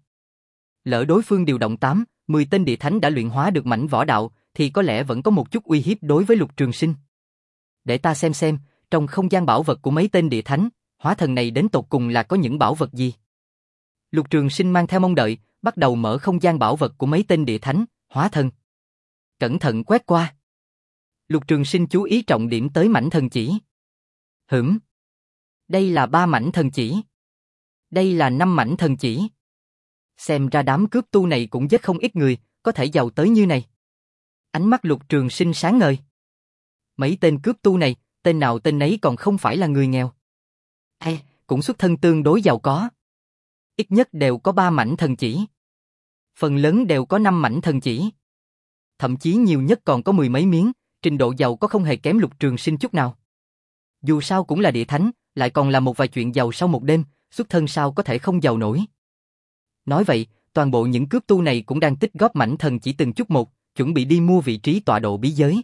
Lỡ đối phương điều động tám, mười tên địa thánh đã luyện hóa được mảnh võ đạo, thì có lẽ vẫn có một chút uy hiếp đối với Lục Trường Sinh. Để ta xem xem, trong không gian bảo vật của mấy tên địa thánh, hóa thần này đến tột cùng là có những bảo vật gì. Lục Trường Sinh mang theo mong đợi, bắt đầu mở không gian bảo vật của mấy tên địa thánh, hóa thần. Cẩn thận quét qua. Lục Trường Sinh chú ý trọng điểm tới mảnh thần chỉ. Hửm. Đây là ba mảnh thần chỉ. Đây là năm mảnh thần chỉ. Xem ra đám cướp tu này cũng rất không ít người, có thể giàu tới như này. Ánh mắt Lục Trường Sinh sáng ngời. Mấy tên cướp tu này, tên nào tên nấy còn không phải là người nghèo. Hay, cũng xuất thân tương đối giàu có. Ít nhất đều có ba mảnh thần chỉ. Phần lớn đều có năm mảnh thần chỉ. Thậm chí nhiều nhất còn có mười mấy miếng, trình độ giàu có không hề kém Lục Trường Sinh chút nào. Dù sao cũng là địa thánh, lại còn là một vài chuyện giàu sau một đêm, xuất thân sao có thể không giàu nổi. Nói vậy, toàn bộ những cướp tu này cũng đang tích góp mảnh thần chỉ từng chút một, chuẩn bị đi mua vị trí tọa độ bí giới.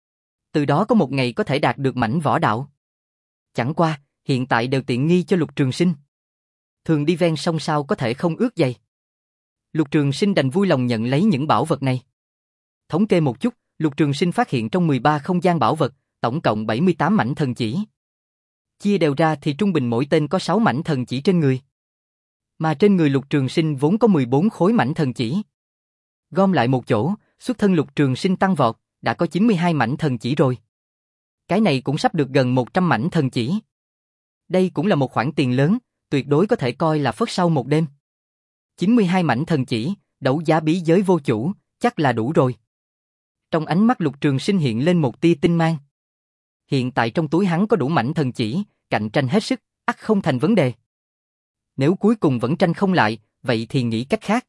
Từ đó có một ngày có thể đạt được mảnh võ đạo. Chẳng qua, hiện tại đều tiện nghi cho Lục Trường Sinh. Thường đi ven sông sao có thể không ướt giày. Lục Trường Sinh đành vui lòng nhận lấy những bảo vật này. Thống kê một chút, Lục Trường Sinh phát hiện trong mười ba không gian bảo vật, tổng cộng bảy mươi tám mảnh thần chỉ. Chia đều ra thì trung bình mỗi tên có sáu mảnh thần chỉ trên người. Mà trên người Lục Trường Sinh vốn có mười bốn khối mảnh thần chỉ. Gom lại một chỗ, xuất thân Lục Trường Sinh tăng vọt, đã có chín mươi hai mảnh thần chỉ rồi. Cái này cũng sắp được gần một trăm mảnh thần chỉ. Đây cũng là một khoản tiền lớn, tuyệt đối có thể coi là phất sau một đêm. chín mươi hai mảnh thần chỉ, đấu giá bí giới vô chủ, chắc là đủ rồi. Trong ánh mắt Lục Trường Sinh hiện lên một tia tinh mang. Hiện tại trong túi hắn có đủ mảnh thần chỉ, cạnh tranh hết sức, ắt không thành vấn đề. Nếu cuối cùng vẫn tranh không lại, vậy thì nghĩ cách khác.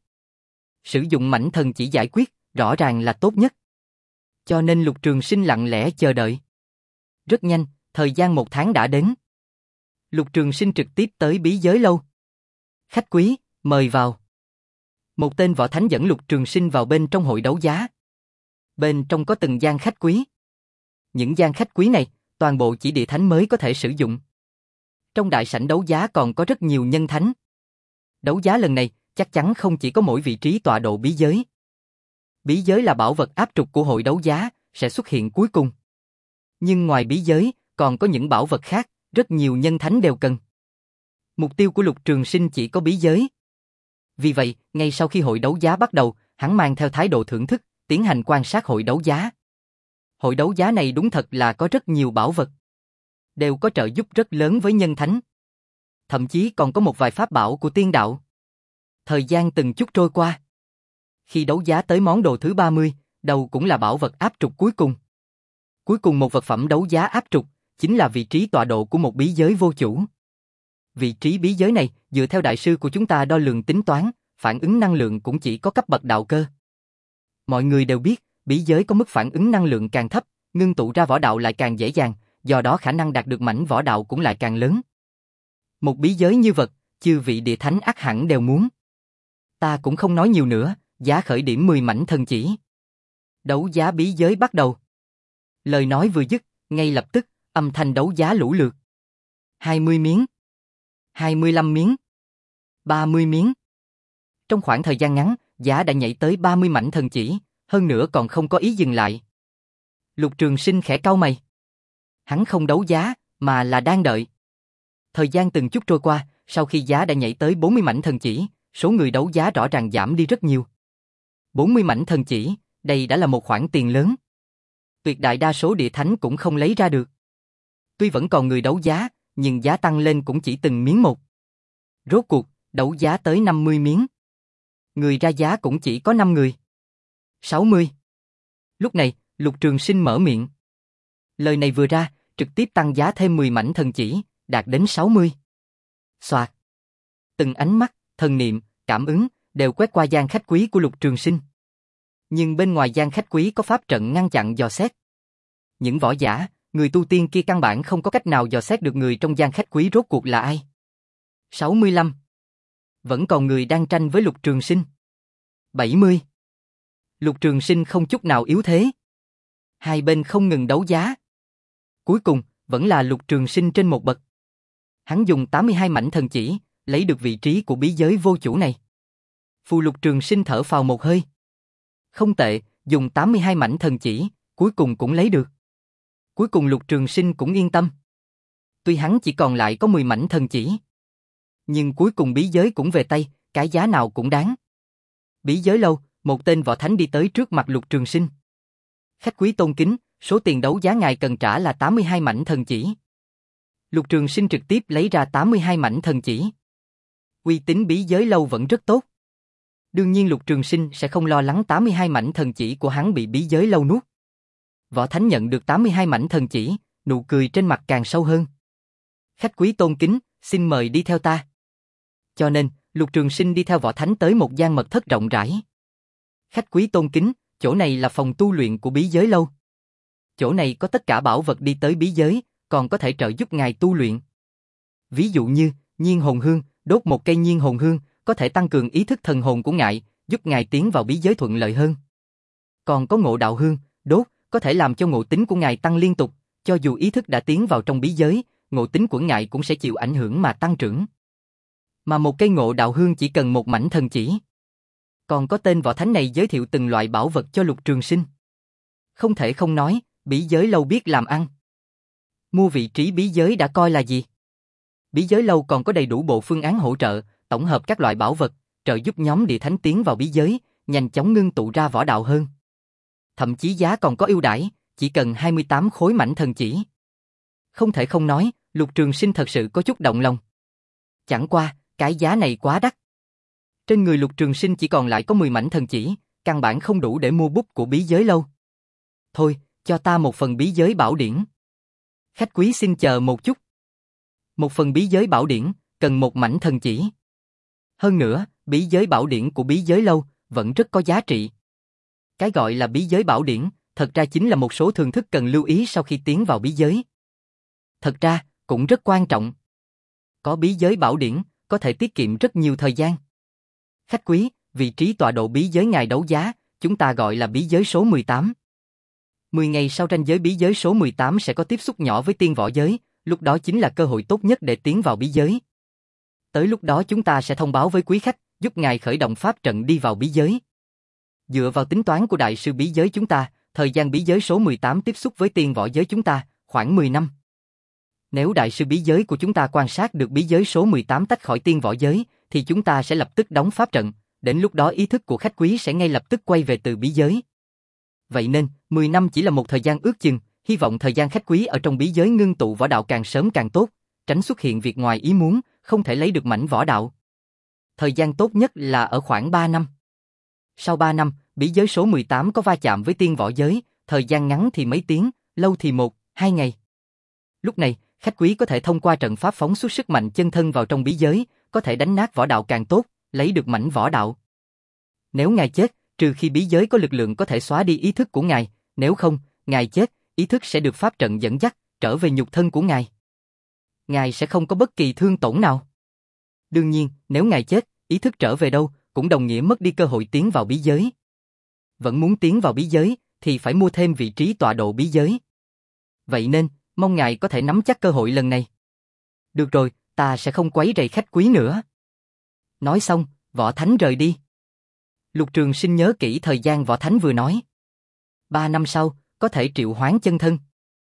Sử dụng mảnh thần chỉ giải quyết, rõ ràng là tốt nhất. Cho nên Lục Trường Sinh lặng lẽ chờ đợi. Rất nhanh, thời gian một tháng đã đến. Lục Trường Sinh trực tiếp tới bí giới lâu. Khách quý, mời vào. Một tên võ thánh dẫn Lục Trường Sinh vào bên trong hội đấu giá. Bên trong có từng gian khách quý. Những gian khách quý này, toàn bộ chỉ địa thánh mới có thể sử dụng. Trong đại sảnh đấu giá còn có rất nhiều nhân thánh. Đấu giá lần này, chắc chắn không chỉ có mỗi vị trí tọa độ bí giới. Bí giới là bảo vật áp trục của hội đấu giá, sẽ xuất hiện cuối cùng. Nhưng ngoài bí giới, còn có những bảo vật khác, rất nhiều nhân thánh đều cần. Mục tiêu của Lục Trường Sinh chỉ có bí giới. Vì vậy, ngay sau khi hội đấu giá bắt đầu, hắn mang theo thái độ thưởng thức, tiến hành quan sát hội đấu giá. Hội đấu giá này đúng thật là có rất nhiều bảo vật. Đều có trợ giúp rất lớn với nhân thánh. Thậm chí còn có một vài pháp bảo của tiên đạo. Thời gian từng chút trôi qua. Khi đấu giá tới món đồ thứ ba mươi, Đầu cũng là bảo vật áp trục cuối cùng. Cuối cùng một vật phẩm đấu giá áp trục, chính là vị trí tọa độ của một bí giới vô chủ. Vị trí bí giới này, dựa theo đại sư của chúng ta đo lường tính toán, phản ứng năng lượng cũng chỉ có cấp bậc đạo cơ. Mọi người đều biết, bí giới có mức phản ứng năng lượng càng thấp, ngưng tụ ra võ đạo lại càng dễ dàng, do đó khả năng đạt được mảnh võ đạo cũng lại càng lớn. Một bí giới như vật, chư vị địa thánh ắt hẳn đều muốn. Ta cũng không nói nhiều nữa, giá khởi điểm mười mảnh thần chỉ. Đấu giá bí giới bắt đầu. Lời nói vừa dứt, ngay lập tức, âm thanh đấu giá lũ lượt. hai mươi miếng. hai mươi lăm miếng. ba mươi miếng. Trong khoảng thời gian ngắn, giá đã nhảy tới ba mươi mảnh thần chỉ, hơn nữa còn không có ý dừng lại. Lục Trường Sinh khẽ cau mày. Hắn không đấu giá, mà là đang đợi. Thời gian từng chút trôi qua, sau khi giá đã nhảy tới bốn mươi mảnh thần chỉ, số người đấu giá rõ ràng giảm đi rất nhiều. bốn mươi mảnh thần chỉ, đây đã là một khoản tiền lớn. Tuyệt đại đa số địa thánh cũng không lấy ra được. Tuy vẫn còn người đấu giá, nhưng giá tăng lên cũng chỉ từng miếng một. Rốt cuộc, đấu giá tới năm mươi miếng. Người ra giá cũng chỉ có năm người. sáu mươi. Lúc này, Lục Trường Sinh mở miệng. Lời này vừa ra, trực tiếp tăng giá thêm mười mảnh thần chỉ, đạt đến sáu mươi. Soạt. Từng ánh mắt, thần niệm, cảm ứng, đều quét qua gian khách quý của Lục Trường Sinh. Nhưng bên ngoài gian khách quý có pháp trận ngăn chặn dò xét. Những võ giả, người tu tiên kia căn bản không có cách nào dò xét được người trong gian khách quý rốt cuộc là ai. sáu mươi lăm. Vẫn còn người đang tranh với Lục Trường Sinh. bảy mươi. Lục Trường Sinh không chút nào yếu thế. Hai bên không ngừng đấu giá. Cuối cùng, vẫn là Lục Trường Sinh trên một bậc. Hắn dùng tám mươi hai mảnh thần chỉ, lấy được vị trí của bí giới vô chủ này. Phù Lục Trường Sinh thở phào một hơi. Không tệ, dùng tám mươi hai mảnh thần chỉ, cuối cùng cũng lấy được. Cuối cùng Lục Trường Sinh cũng yên tâm. Tuy hắn chỉ còn lại có mười mảnh thần chỉ, nhưng cuối cùng bí giới cũng về tay, cái giá nào cũng đáng. Bí giới lâu, một tên võ thánh đi tới trước mặt Lục Trường Sinh. Khách quý tôn kính, số tiền đấu giá ngài cần trả là tám mươi hai mảnh thần chỉ. Lục Trường Sinh trực tiếp lấy ra tám mươi hai mảnh thần chỉ. Uy tín bí giới lâu vẫn rất tốt. Đương nhiên Lục Trường Sinh sẽ không lo lắng tám mươi hai mảnh thần chỉ của hắn bị bí giới lâu nuốt. Võ thánh nhận được tám mươi hai mảnh thần chỉ, nụ cười trên mặt càng sâu hơn. Khách quý tôn kính, xin mời đi theo ta. Cho nên, Lục Trường Sinh đi theo võ thánh tới một gian mật thất rộng rãi. Khách quý tôn kính, chỗ này là phòng tu luyện của bí giới lâu. Chỗ này có tất cả bảo vật đi tới bí giới, còn có thể trợ giúp ngài tu luyện. Ví dụ như, nhiên hồn hương, đốt một cây nhiên hồn hương, có thể tăng cường ý thức thần hồn của ngài, giúp ngài tiến vào bí giới thuận lợi hơn. Còn có ngộ đạo hương, đốt, có thể làm cho ngộ tính của ngài tăng liên tục, cho dù ý thức đã tiến vào trong bí giới, ngộ tính của ngài cũng sẽ chịu ảnh hưởng mà tăng trưởng. Mà một cây ngộ đạo hương chỉ cần một mảnh thần chỉ. Còn có tên võ thánh này giới thiệu từng loại bảo vật cho Lục Trường Sinh. Không thể không nói, bí giới lâu biết làm ăn. Mua vị trí bí giới đã coi là gì? Bí giới lâu còn có đầy đủ bộ phương án hỗ trợ, tổng hợp các loại bảo vật, trợ giúp nhóm địa thánh tiến vào bí giới, nhanh chóng ngưng tụ ra võ đạo hơn. Thậm chí giá còn có ưu đãi, chỉ cần hai mươi tám khối mảnh thần chỉ. Không thể không nói, Lục Trường Sinh thật sự có chút động lòng. Chẳng qua, cái giá này quá đắt. Trên người Lục Trường Sinh chỉ còn lại có mười mảnh thần chỉ, căn bản không đủ để mua bút của bí giới lâu. Thôi, cho ta một phần bí giới bảo điển. Khách quý xin chờ một chút. Một phần bí giới bảo điển, cần một mảnh thần chỉ. Hơn nữa, bí giới bảo điển của bí giới lâu vẫn rất có giá trị. Cái gọi là bí giới bảo điển, thật ra chính là một số thường thức cần lưu ý sau khi tiến vào bí giới. Thật ra, cũng rất quan trọng. Có bí giới bảo điển, có thể tiết kiệm rất nhiều thời gian. Khách quý, vị trí tọa độ bí giới ngài đấu giá, chúng ta gọi là bí giới số mười tám. mười ngày sau ranh giới bí giới số mười tám sẽ có tiếp xúc nhỏ với tiên võ giới, lúc đó chính là cơ hội tốt nhất để tiến vào bí giới. Tới lúc đó chúng ta sẽ thông báo với quý khách, giúp ngài khởi động pháp trận đi vào bí giới. Dựa vào tính toán của đại sư bí giới chúng ta, thời gian bí giới số mười tám tiếp xúc với tiên võ giới chúng ta, khoảng mười năm. Nếu đại sư bí giới của chúng ta quan sát được bí giới số mười tám tách khỏi tiên võ giới, thì chúng ta sẽ lập tức đóng pháp trận, đến lúc đó ý thức của khách quý sẽ ngay lập tức quay về từ bí giới. Vậy nên, mười năm chỉ là một thời gian ước chừng, hy vọng thời gian khách quý ở trong bí giới ngưng tụ võ đạo càng sớm càng tốt, tránh xuất hiện việc ngoài ý muốn, không thể lấy được mảnh võ đạo. Thời gian tốt nhất là ở khoảng ba năm. Sau ba năm, bí giới số mười tám có va chạm với tiên võ giới, thời gian ngắn thì mấy tiếng, lâu thì một, hai ngày. Lúc này, khách quý có thể thông qua trận pháp phóng xuất sức mạnh chân thân vào trong bí giới, có thể đánh nát võ đạo càng tốt, lấy được mảnh võ đạo. Nếu ngài chết, trừ khi bí giới có lực lượng có thể xóa đi ý thức của ngài, nếu không, ngài chết, ý thức sẽ được pháp trận dẫn dắt, trở về nhục thân của ngài. Ngài sẽ không có bất kỳ thương tổn nào. Đương nhiên, nếu ngài chết, ý thức trở về đâu, cũng đồng nghĩa mất đi cơ hội tiến vào bí giới. Vẫn muốn tiến vào bí giới, thì phải mua thêm vị trí tọa độ bí giới. Vậy nên, mong ngài có thể nắm chắc cơ hội lần này. Được rồi, ta sẽ không quấy rầy khách quý nữa. Nói xong, Võ Thánh rời đi. Lục Trường Sinh nhớ kỹ thời gian Võ Thánh vừa nói. Ba năm sau, có thể triệu hoán chân thân.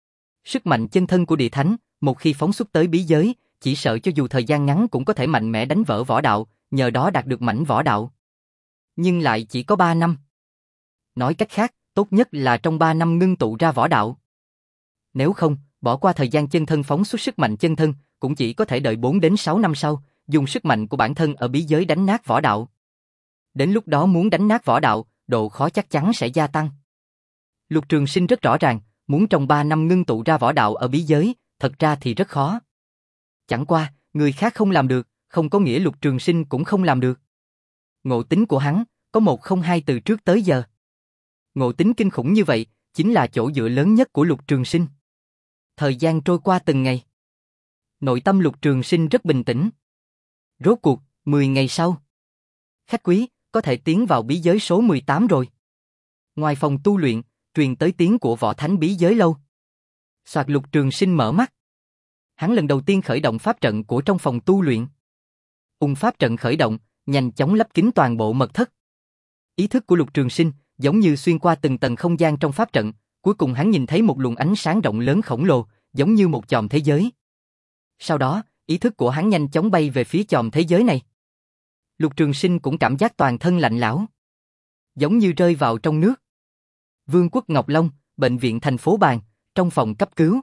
Sức mạnh chân thân của địa thánh, một khi phóng xuất tới bí giới, chỉ sợ cho dù thời gian ngắn cũng có thể mạnh mẽ đánh vỡ võ đạo, nhờ đó đạt được mảnh võ đạo. Nhưng lại chỉ có ba năm. Nói cách khác, tốt nhất là trong ba năm ngưng tụ ra võ đạo. Nếu không, bỏ qua thời gian chân thân phóng xuất sức mạnh chân thân, cũng chỉ có thể đợi bốn đến sáu năm sau, dùng sức mạnh của bản thân ở bí giới đánh nát võ đạo. Đến lúc đó muốn đánh nát võ đạo, độ khó chắc chắn sẽ gia tăng. Lục Trường Sinh rất rõ ràng, muốn trong ba năm ngưng tụ ra võ đạo ở bí giới, thật ra thì rất khó. Chẳng qua, người khác không làm được, không có nghĩa Lục Trường Sinh cũng không làm được. Ngộ tính của hắn, có một không hai từ trước tới giờ. Ngộ tính kinh khủng như vậy, chính là chỗ dựa lớn nhất của Lục Trường Sinh. Thời gian trôi qua từng ngày. Nội tâm Lục Trường Sinh rất bình tĩnh. Rốt cuộc, mười ngày sau. Khách quý, có thể tiến vào bí giới số mười tám rồi. Ngoài phòng tu luyện, truyền tới tiếng của Võ Thánh bí giới lâu. Soạt Lục Trường Sinh mở mắt. Hắn lần đầu tiên khởi động pháp trận của trong phòng tu luyện. Ung pháp trận khởi động, nhanh chóng lấp kín toàn bộ mật thất. Ý thức của Lục Trường Sinh giống như xuyên qua từng tầng không gian trong pháp trận, cuối cùng hắn nhìn thấy một luồng ánh sáng rộng lớn khổng lồ, giống như một chòm thế giới. Sau đó, ý thức của hắn nhanh chóng bay về phía chòm thế giới này. Lục Trường Sinh cũng cảm giác toàn thân lạnh lẽo, giống như rơi vào trong nước. Vương quốc Ngọc Long, bệnh viện thành phố Bàn, trong phòng cấp cứu.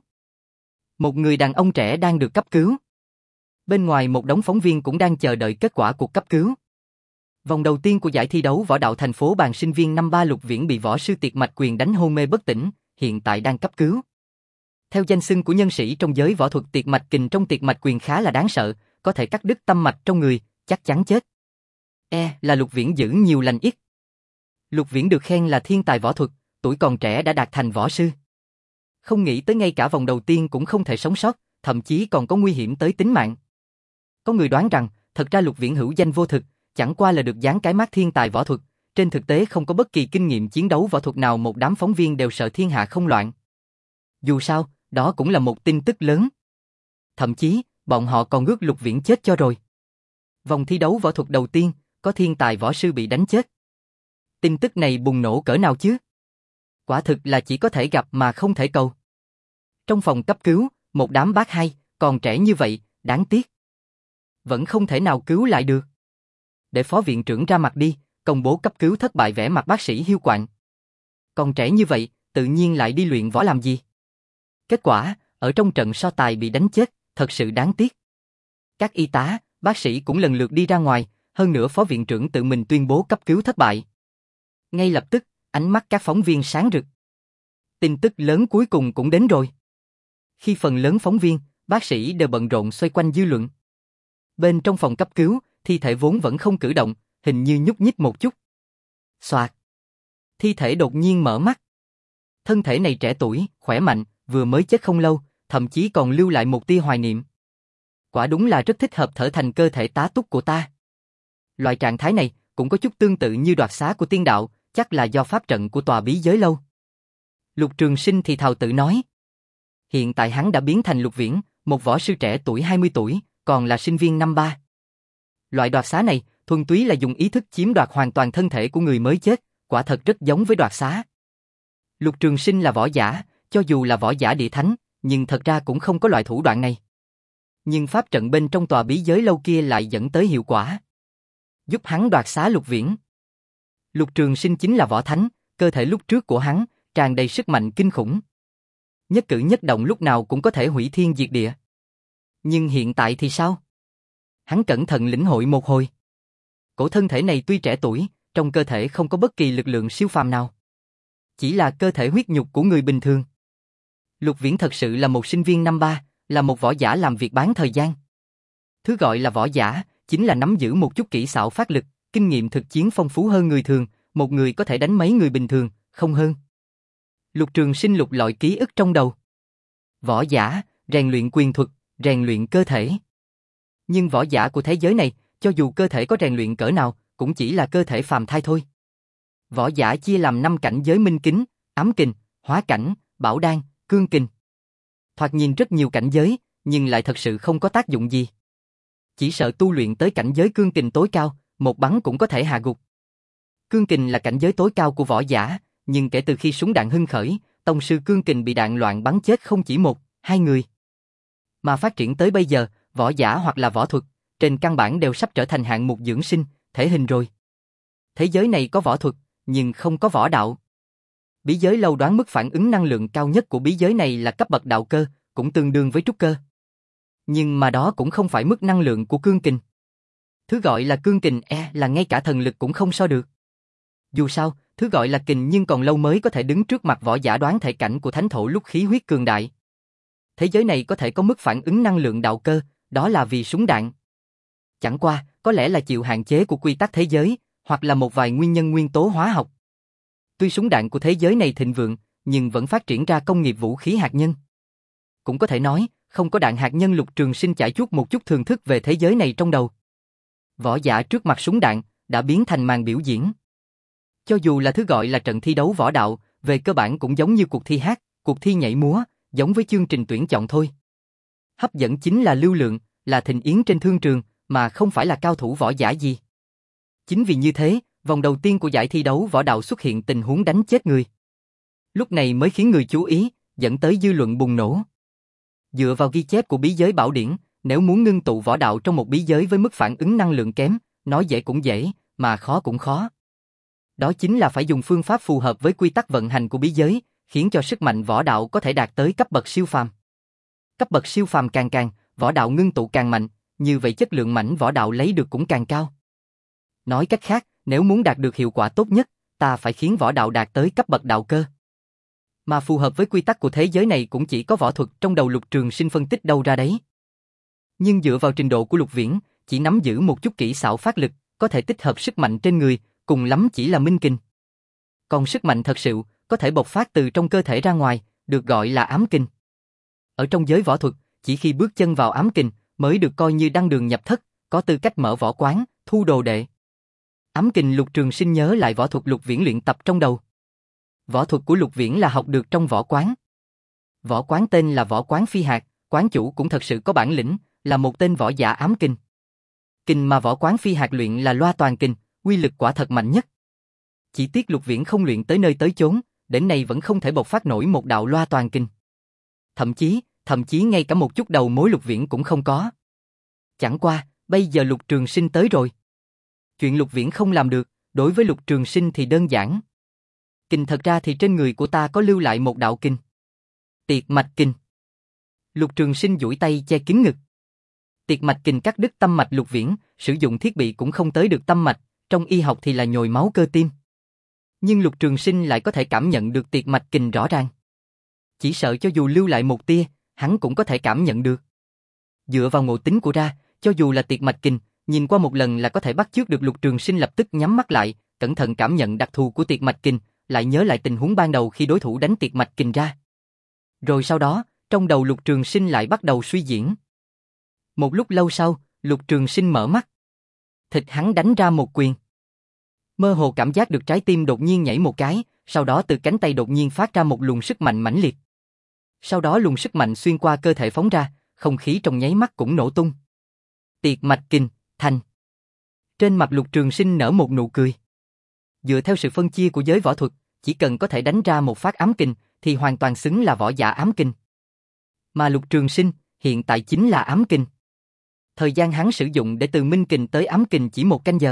Một người đàn ông trẻ đang được cấp cứu. Bên ngoài một đống phóng viên cũng đang chờ đợi kết quả cuộc cấp cứu. Vòng đầu tiên của giải thi đấu võ đạo thành phố Bàn, sinh viên năm ba Lục Viễn bị võ sư Tiệt Mạch Quyền đánh hôn mê bất tỉnh, hiện tại đang cấp cứu. Theo danh xưng của nhân sĩ trong giới võ thuật, Tiệt Mạch Kình trong Tiệt Mạch Quyền khá là đáng sợ, có thể cắt đứt tâm mạch trong người, chắc chắn chết. E là Lục Viễn giữ nhiều lành ít. Lục Viễn được khen là thiên tài võ thuật, tuổi còn trẻ đã đạt thành võ sư. Không nghĩ tới ngay cả vòng đầu tiên cũng không thể sống sót, thậm chí còn có nguy hiểm tới tính mạng. Có người đoán rằng, thật ra Lục Viễn hữu danh vô thực, chẳng qua là được dán cái mác thiên tài võ thuật, trên thực tế không có bất kỳ kinh nghiệm chiến đấu võ thuật nào. Một đám phóng viên đều sợ thiên hạ không loạn. Dù sao, đó cũng là một tin tức lớn. Thậm chí, bọn họ còn ước Lục Viễn chết cho rồi. Vòng thi đấu võ thuật đầu tiên, có thiên tài võ sư bị đánh chết. Tin tức này bùng nổ cỡ nào chứ? Quả thực là chỉ có thể gặp mà không thể cầu. Trong phòng cấp cứu, một đám bác hai, còn trẻ như vậy, đáng tiếc. Vẫn không thể nào cứu lại được. Để phó viện trưởng ra mặt đi, công bố cấp cứu thất bại, vẻ mặt bác sĩ hiu quạnh. Còn trẻ như vậy, tự nhiên lại đi luyện võ làm gì? Kết quả, ở trong trận so tài bị đánh chết, thật sự đáng tiếc. Các y tá, bác sĩ cũng lần lượt đi ra ngoài, hơn nữa phó viện trưởng tự mình tuyên bố cấp cứu thất bại. Ngay lập tức, ánh mắt các phóng viên sáng rực. Tin tức lớn cuối cùng cũng đến rồi. Khi phần lớn phóng viên, bác sĩ đều bận rộn xoay quanh dư luận. Bên trong phòng cấp cứu, thi thể vốn vẫn không cử động, hình như nhúc nhích một chút. Xoạt. Thi thể đột nhiên mở mắt. Thân thể này trẻ tuổi, khỏe mạnh, vừa mới chết không lâu, thậm chí còn lưu lại một tia hoài niệm. Quả đúng là rất thích hợp thở thành cơ thể tá túc của ta. Loại trạng thái này cũng có chút tương tự như đoạt xá của tiên đạo, chắc là do pháp trận của tòa bí giới lâu. Lục Trường Sinh thì thào tự nói. Hiện tại hắn đã biến thành Lục Viễn, một võ sư trẻ tuổi hai mươi tuổi, còn là sinh viên năm ba. Loại đoạt xá này, thuần túy là dùng ý thức chiếm đoạt hoàn toàn thân thể của người mới chết, quả thật rất giống với đoạt xá. Lục Trường Sinh là võ giả, cho dù là võ giả địa thánh, nhưng thật ra cũng không có loại thủ đoạn này. Nhưng pháp trận bên trong tòa bí giới lâu kia lại dẫn tới hiệu quả. Giúp hắn đoạt xá Lục Viễn. Lục Trường Sinh chính là võ thánh, cơ thể lúc trước của hắn, tràn đầy sức mạnh kinh khủng. Nhất cử nhất động lúc nào cũng có thể hủy thiên diệt địa. Nhưng hiện tại thì sao? Hắn cẩn thận lĩnh hội một hồi. Cổ thân thể này tuy trẻ tuổi, trong cơ thể không có bất kỳ lực lượng siêu phàm nào. Chỉ là cơ thể huyết nhục của người bình thường. Lục Viễn thật sự là một sinh viên năm ba, là một võ giả làm việc bán thời gian. Thứ gọi là võ giả, chính là nắm giữ một chút kỹ xảo phát lực, kinh nghiệm thực chiến phong phú hơn người thường, một người có thể đánh mấy người bình thường, không hơn. Lục Trường Sinh lục lọi ký ức trong đầu. Võ giả, rèn luyện quyền thuật, rèn luyện cơ thể. Nhưng võ giả của thế giới này, cho dù cơ thể có rèn luyện cỡ nào, cũng chỉ là cơ thể phàm thai thôi. Võ giả chia làm năm cảnh giới minh kính, ám kình, hóa cảnh, bảo đan, cương kình. Thoạt nhìn rất nhiều cảnh giới, nhưng lại thật sự không có tác dụng gì. Chỉ sợ tu luyện tới cảnh giới cương kình tối cao, một bắn cũng có thể hạ gục. Cương kình là cảnh giới tối cao của võ giả, nhưng kể từ khi súng đạn hưng khởi, tông sư cương kình bị đạn loạn bắn chết không chỉ một, hai người. Mà phát triển tới bây giờ, võ giả hoặc là võ thuật, trên căn bản đều sắp trở thành hạng mục dưỡng sinh, thể hình rồi. Thế giới này có võ thuật, nhưng không có võ đạo. Bí giới lâu đoán mức phản ứng năng lượng cao nhất của bí giới này là cấp bậc đạo cơ, cũng tương đương với trúc cơ. Nhưng mà đó cũng không phải mức năng lượng của cương kình. Thứ gọi là cương kình e là ngay cả thần lực cũng không so được. Dù sao, thứ gọi là kình nhưng còn lâu mới có thể đứng trước mặt võ giả đoán thể cảnh của thánh thổ lúc khí huyết cường đại. Thế giới này có thể có mức phản ứng năng lượng đạo cơ, đó là vì súng đạn. Chẳng qua, có lẽ là chịu hạn chế của quy tắc thế giới, hoặc là một vài nguyên nhân nguyên tố hóa học. Tuy súng đạn của thế giới này thịnh vượng, nhưng vẫn phát triển ra công nghiệp vũ khí hạt nhân. Cũng có thể nói, không có đạn hạt nhân Lục Trường Sinh chải chuốt một chút thường thức về thế giới này trong đầu. Võ giả trước mặt súng đạn, đã biến thành màn biểu diễn. Cho dù là thứ gọi là trận thi đấu võ đạo, về cơ bản cũng giống như cuộc thi hát, cuộc thi nhảy múa, giống với chương trình tuyển chọn thôi. Hấp dẫn chính là lưu lượng, là thịnh yến trên thương trường, mà không phải là cao thủ võ giả gì. Chính vì như thế, vòng đầu tiên của giải thi đấu võ đạo xuất hiện tình huống đánh chết người. Lúc này mới khiến người chú ý, dẫn tới dư luận bùng nổ. Dựa vào ghi chép của bí giới bảo điển, nếu muốn ngưng tụ võ đạo trong một bí giới với mức phản ứng năng lượng kém, nói dễ cũng dễ, mà khó cũng khó. Đó chính là phải dùng phương pháp phù hợp với quy tắc vận hành của bí giới, khiến cho sức mạnh võ đạo có thể đạt tới cấp bậc siêu phàm. Cấp bậc siêu phàm càng càng, võ đạo ngưng tụ càng mạnh, như vậy chất lượng mảnh võ đạo lấy được cũng càng cao. Nói cách khác, nếu muốn đạt được hiệu quả tốt nhất, ta phải khiến võ đạo đạt tới cấp bậc đạo cơ. Mà phù hợp với quy tắc của thế giới này cũng chỉ có võ thuật trong đầu Lục Trường Sinh phân tích đâu ra đấy. Nhưng dựa vào trình độ của Lục Viễn, chỉ nắm giữ một chút kỹ xảo phát lực, có thể tích hợp sức mạnh trên người, cùng lắm chỉ là minh kình. Còn sức mạnh thật sự, có thể bộc phát từ trong cơ thể ra ngoài, được gọi là ám kình. Ở trong giới võ thuật, chỉ khi bước chân vào ám kình, mới được coi như đăng đường nhập thất, có tư cách mở võ quán, thu đồ đệ. Ám kình Lục Trường Sinh nhớ lại võ thuật Lục Viễn luyện tập trong đầu. Võ thuật của Lục Viễn là học được trong võ quán. Võ quán tên là Võ Quán Phi Hạt, quán chủ cũng thật sự có bản lĩnh, là một tên võ giả ám kình. Kình mà Võ Quán Phi Hạt luyện là loa toàn kình, uy lực quả thật mạnh nhất. Chỉ tiếc Lục Viễn không luyện tới nơi tới chốn, đến nay vẫn không thể bộc phát nổi một đạo loa toàn kình. Thậm chí, thậm chí ngay cả một chút đầu mối Lục Viễn cũng không có. Chẳng qua, bây giờ Lục Trường Sinh tới rồi. Chuyện Lục Viễn không làm được, đối với Lục Trường Sinh thì đơn giản. Kình thật ra thì trên người của ta có lưu lại một đạo kình. Tiệt mạch kình. Lục Trường Sinh duỗi tay che kín ngực. Tiệt mạch kình cắt đứt tâm mạch Lục Viễn, sử dụng thiết bị cũng không tới được tâm mạch, trong y học thì là nhồi máu cơ tim. Nhưng Lục Trường Sinh lại có thể cảm nhận được tiệt mạch kình rõ ràng. Chỉ sợ cho dù lưu lại một tia, hắn cũng có thể cảm nhận được. Dựa vào ngộ tính của ra, cho dù là tiệt mạch kình, nhìn qua một lần là có thể bắt chước được. Lục Trường Sinh lập tức nhắm mắt lại, cẩn thận cảm nhận đặc thù của tiệt mạch kình, lại nhớ lại tình huống ban đầu khi đối thủ đánh tiệt mạch kình ra. Rồi sau đó, trong đầu Lục Trường Sinh lại bắt đầu suy diễn. Một lúc lâu sau, Lục Trường Sinh mở mắt. Thịt hắn đánh ra một quyền. Mơ hồ cảm giác được trái tim đột nhiên nhảy một cái, sau đó từ cánh tay đột nhiên phát ra một luồng sức mạnh mãnh liệt. Sau đó luồng sức mạnh xuyên qua cơ thể phóng ra, không khí trong nháy mắt cũng nổ tung. Tiệt mạch kình, thành. Trên mặt Lục Trường Sinh nở một nụ cười. Dựa theo sự phân chia của giới võ thuật, chỉ cần có thể đánh ra một phát ám kình, thì hoàn toàn xứng là võ giả ám kình. Mà Lục Trường Sinh, hiện tại chính là ám kình. Thời gian hắn sử dụng để từ minh kình tới ám kình chỉ một canh giờ.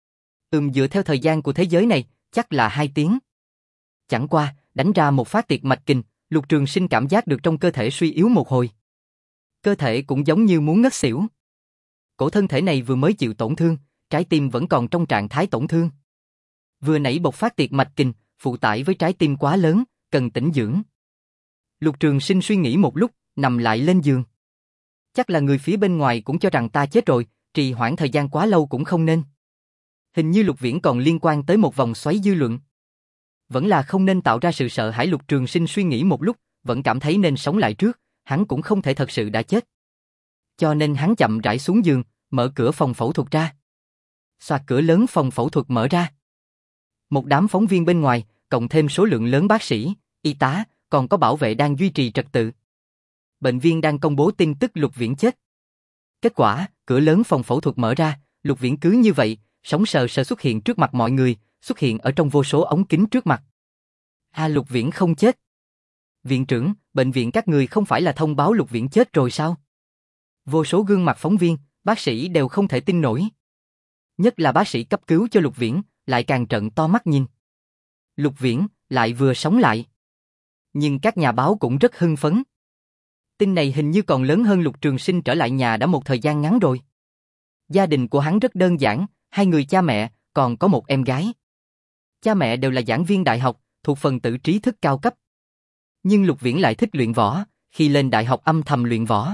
Ừm dựa theo thời gian của thế giới này, chắc là hai tiếng. Chẳng qua, đánh ra một phát tiệt mạch kình, Lục Trường Sinh cảm giác được trong cơ thể suy yếu một hồi. Cơ thể cũng giống như muốn ngất xỉu. Cổ thân thể này vừa mới chịu tổn thương, trái tim vẫn còn trong trạng thái tổn thương. Vừa nãy bộc phát tiệt mạch kình, phụ tải với trái tim quá lớn, cần tĩnh dưỡng. Lục Trường Sinh suy nghĩ một lúc, nằm lại lên giường. Chắc là người phía bên ngoài cũng cho rằng ta chết rồi, trì hoãn thời gian quá lâu cũng không nên. Hình như Lục Viễn còn liên quan tới một vòng xoáy dư luận. Vẫn là không nên tạo ra sự sợ hãi. Lục Trường Sinh suy nghĩ một lúc, vẫn cảm thấy nên sống lại trước, hắn cũng không thể thật sự đã chết. Cho nên hắn chậm rãi xuống giường, mở cửa phòng phẫu thuật ra. Xoạt cửa lớn phòng phẫu thuật mở ra. Một đám phóng viên bên ngoài, cộng thêm số lượng lớn bác sĩ, y tá, còn có bảo vệ đang duy trì trật tự. Bệnh viện đang công bố tin tức Lục Viễn chết. Kết quả, cửa lớn phòng phẫu thuật mở ra, Lục Viễn cứ như vậy, sống sờ sờ xuất hiện trước mặt mọi người, xuất hiện ở trong vô số ống kính trước mặt. À, Lục Viễn không chết. Viện trưởng, bệnh viện các người không phải là thông báo Lục Viễn chết rồi sao? Vô số gương mặt phóng viên, bác sĩ đều không thể tin nổi. Nhất là bác sĩ cấp cứu cho Lục Viễn, lại càng trợn to mắt nhìn. Lục Viễn lại vừa sống lại. Nhưng các nhà báo cũng rất hưng phấn. Tin này hình như còn lớn hơn Lục Trường Sinh trở lại nhà đã một thời gian ngắn rồi. Gia đình của hắn rất đơn giản, hai người cha mẹ, còn có một em gái. Cha mẹ đều là giảng viên đại học, thuộc phần tử trí thức cao cấp. Nhưng Lục Viễn lại thích luyện võ, khi lên đại học âm thầm luyện võ.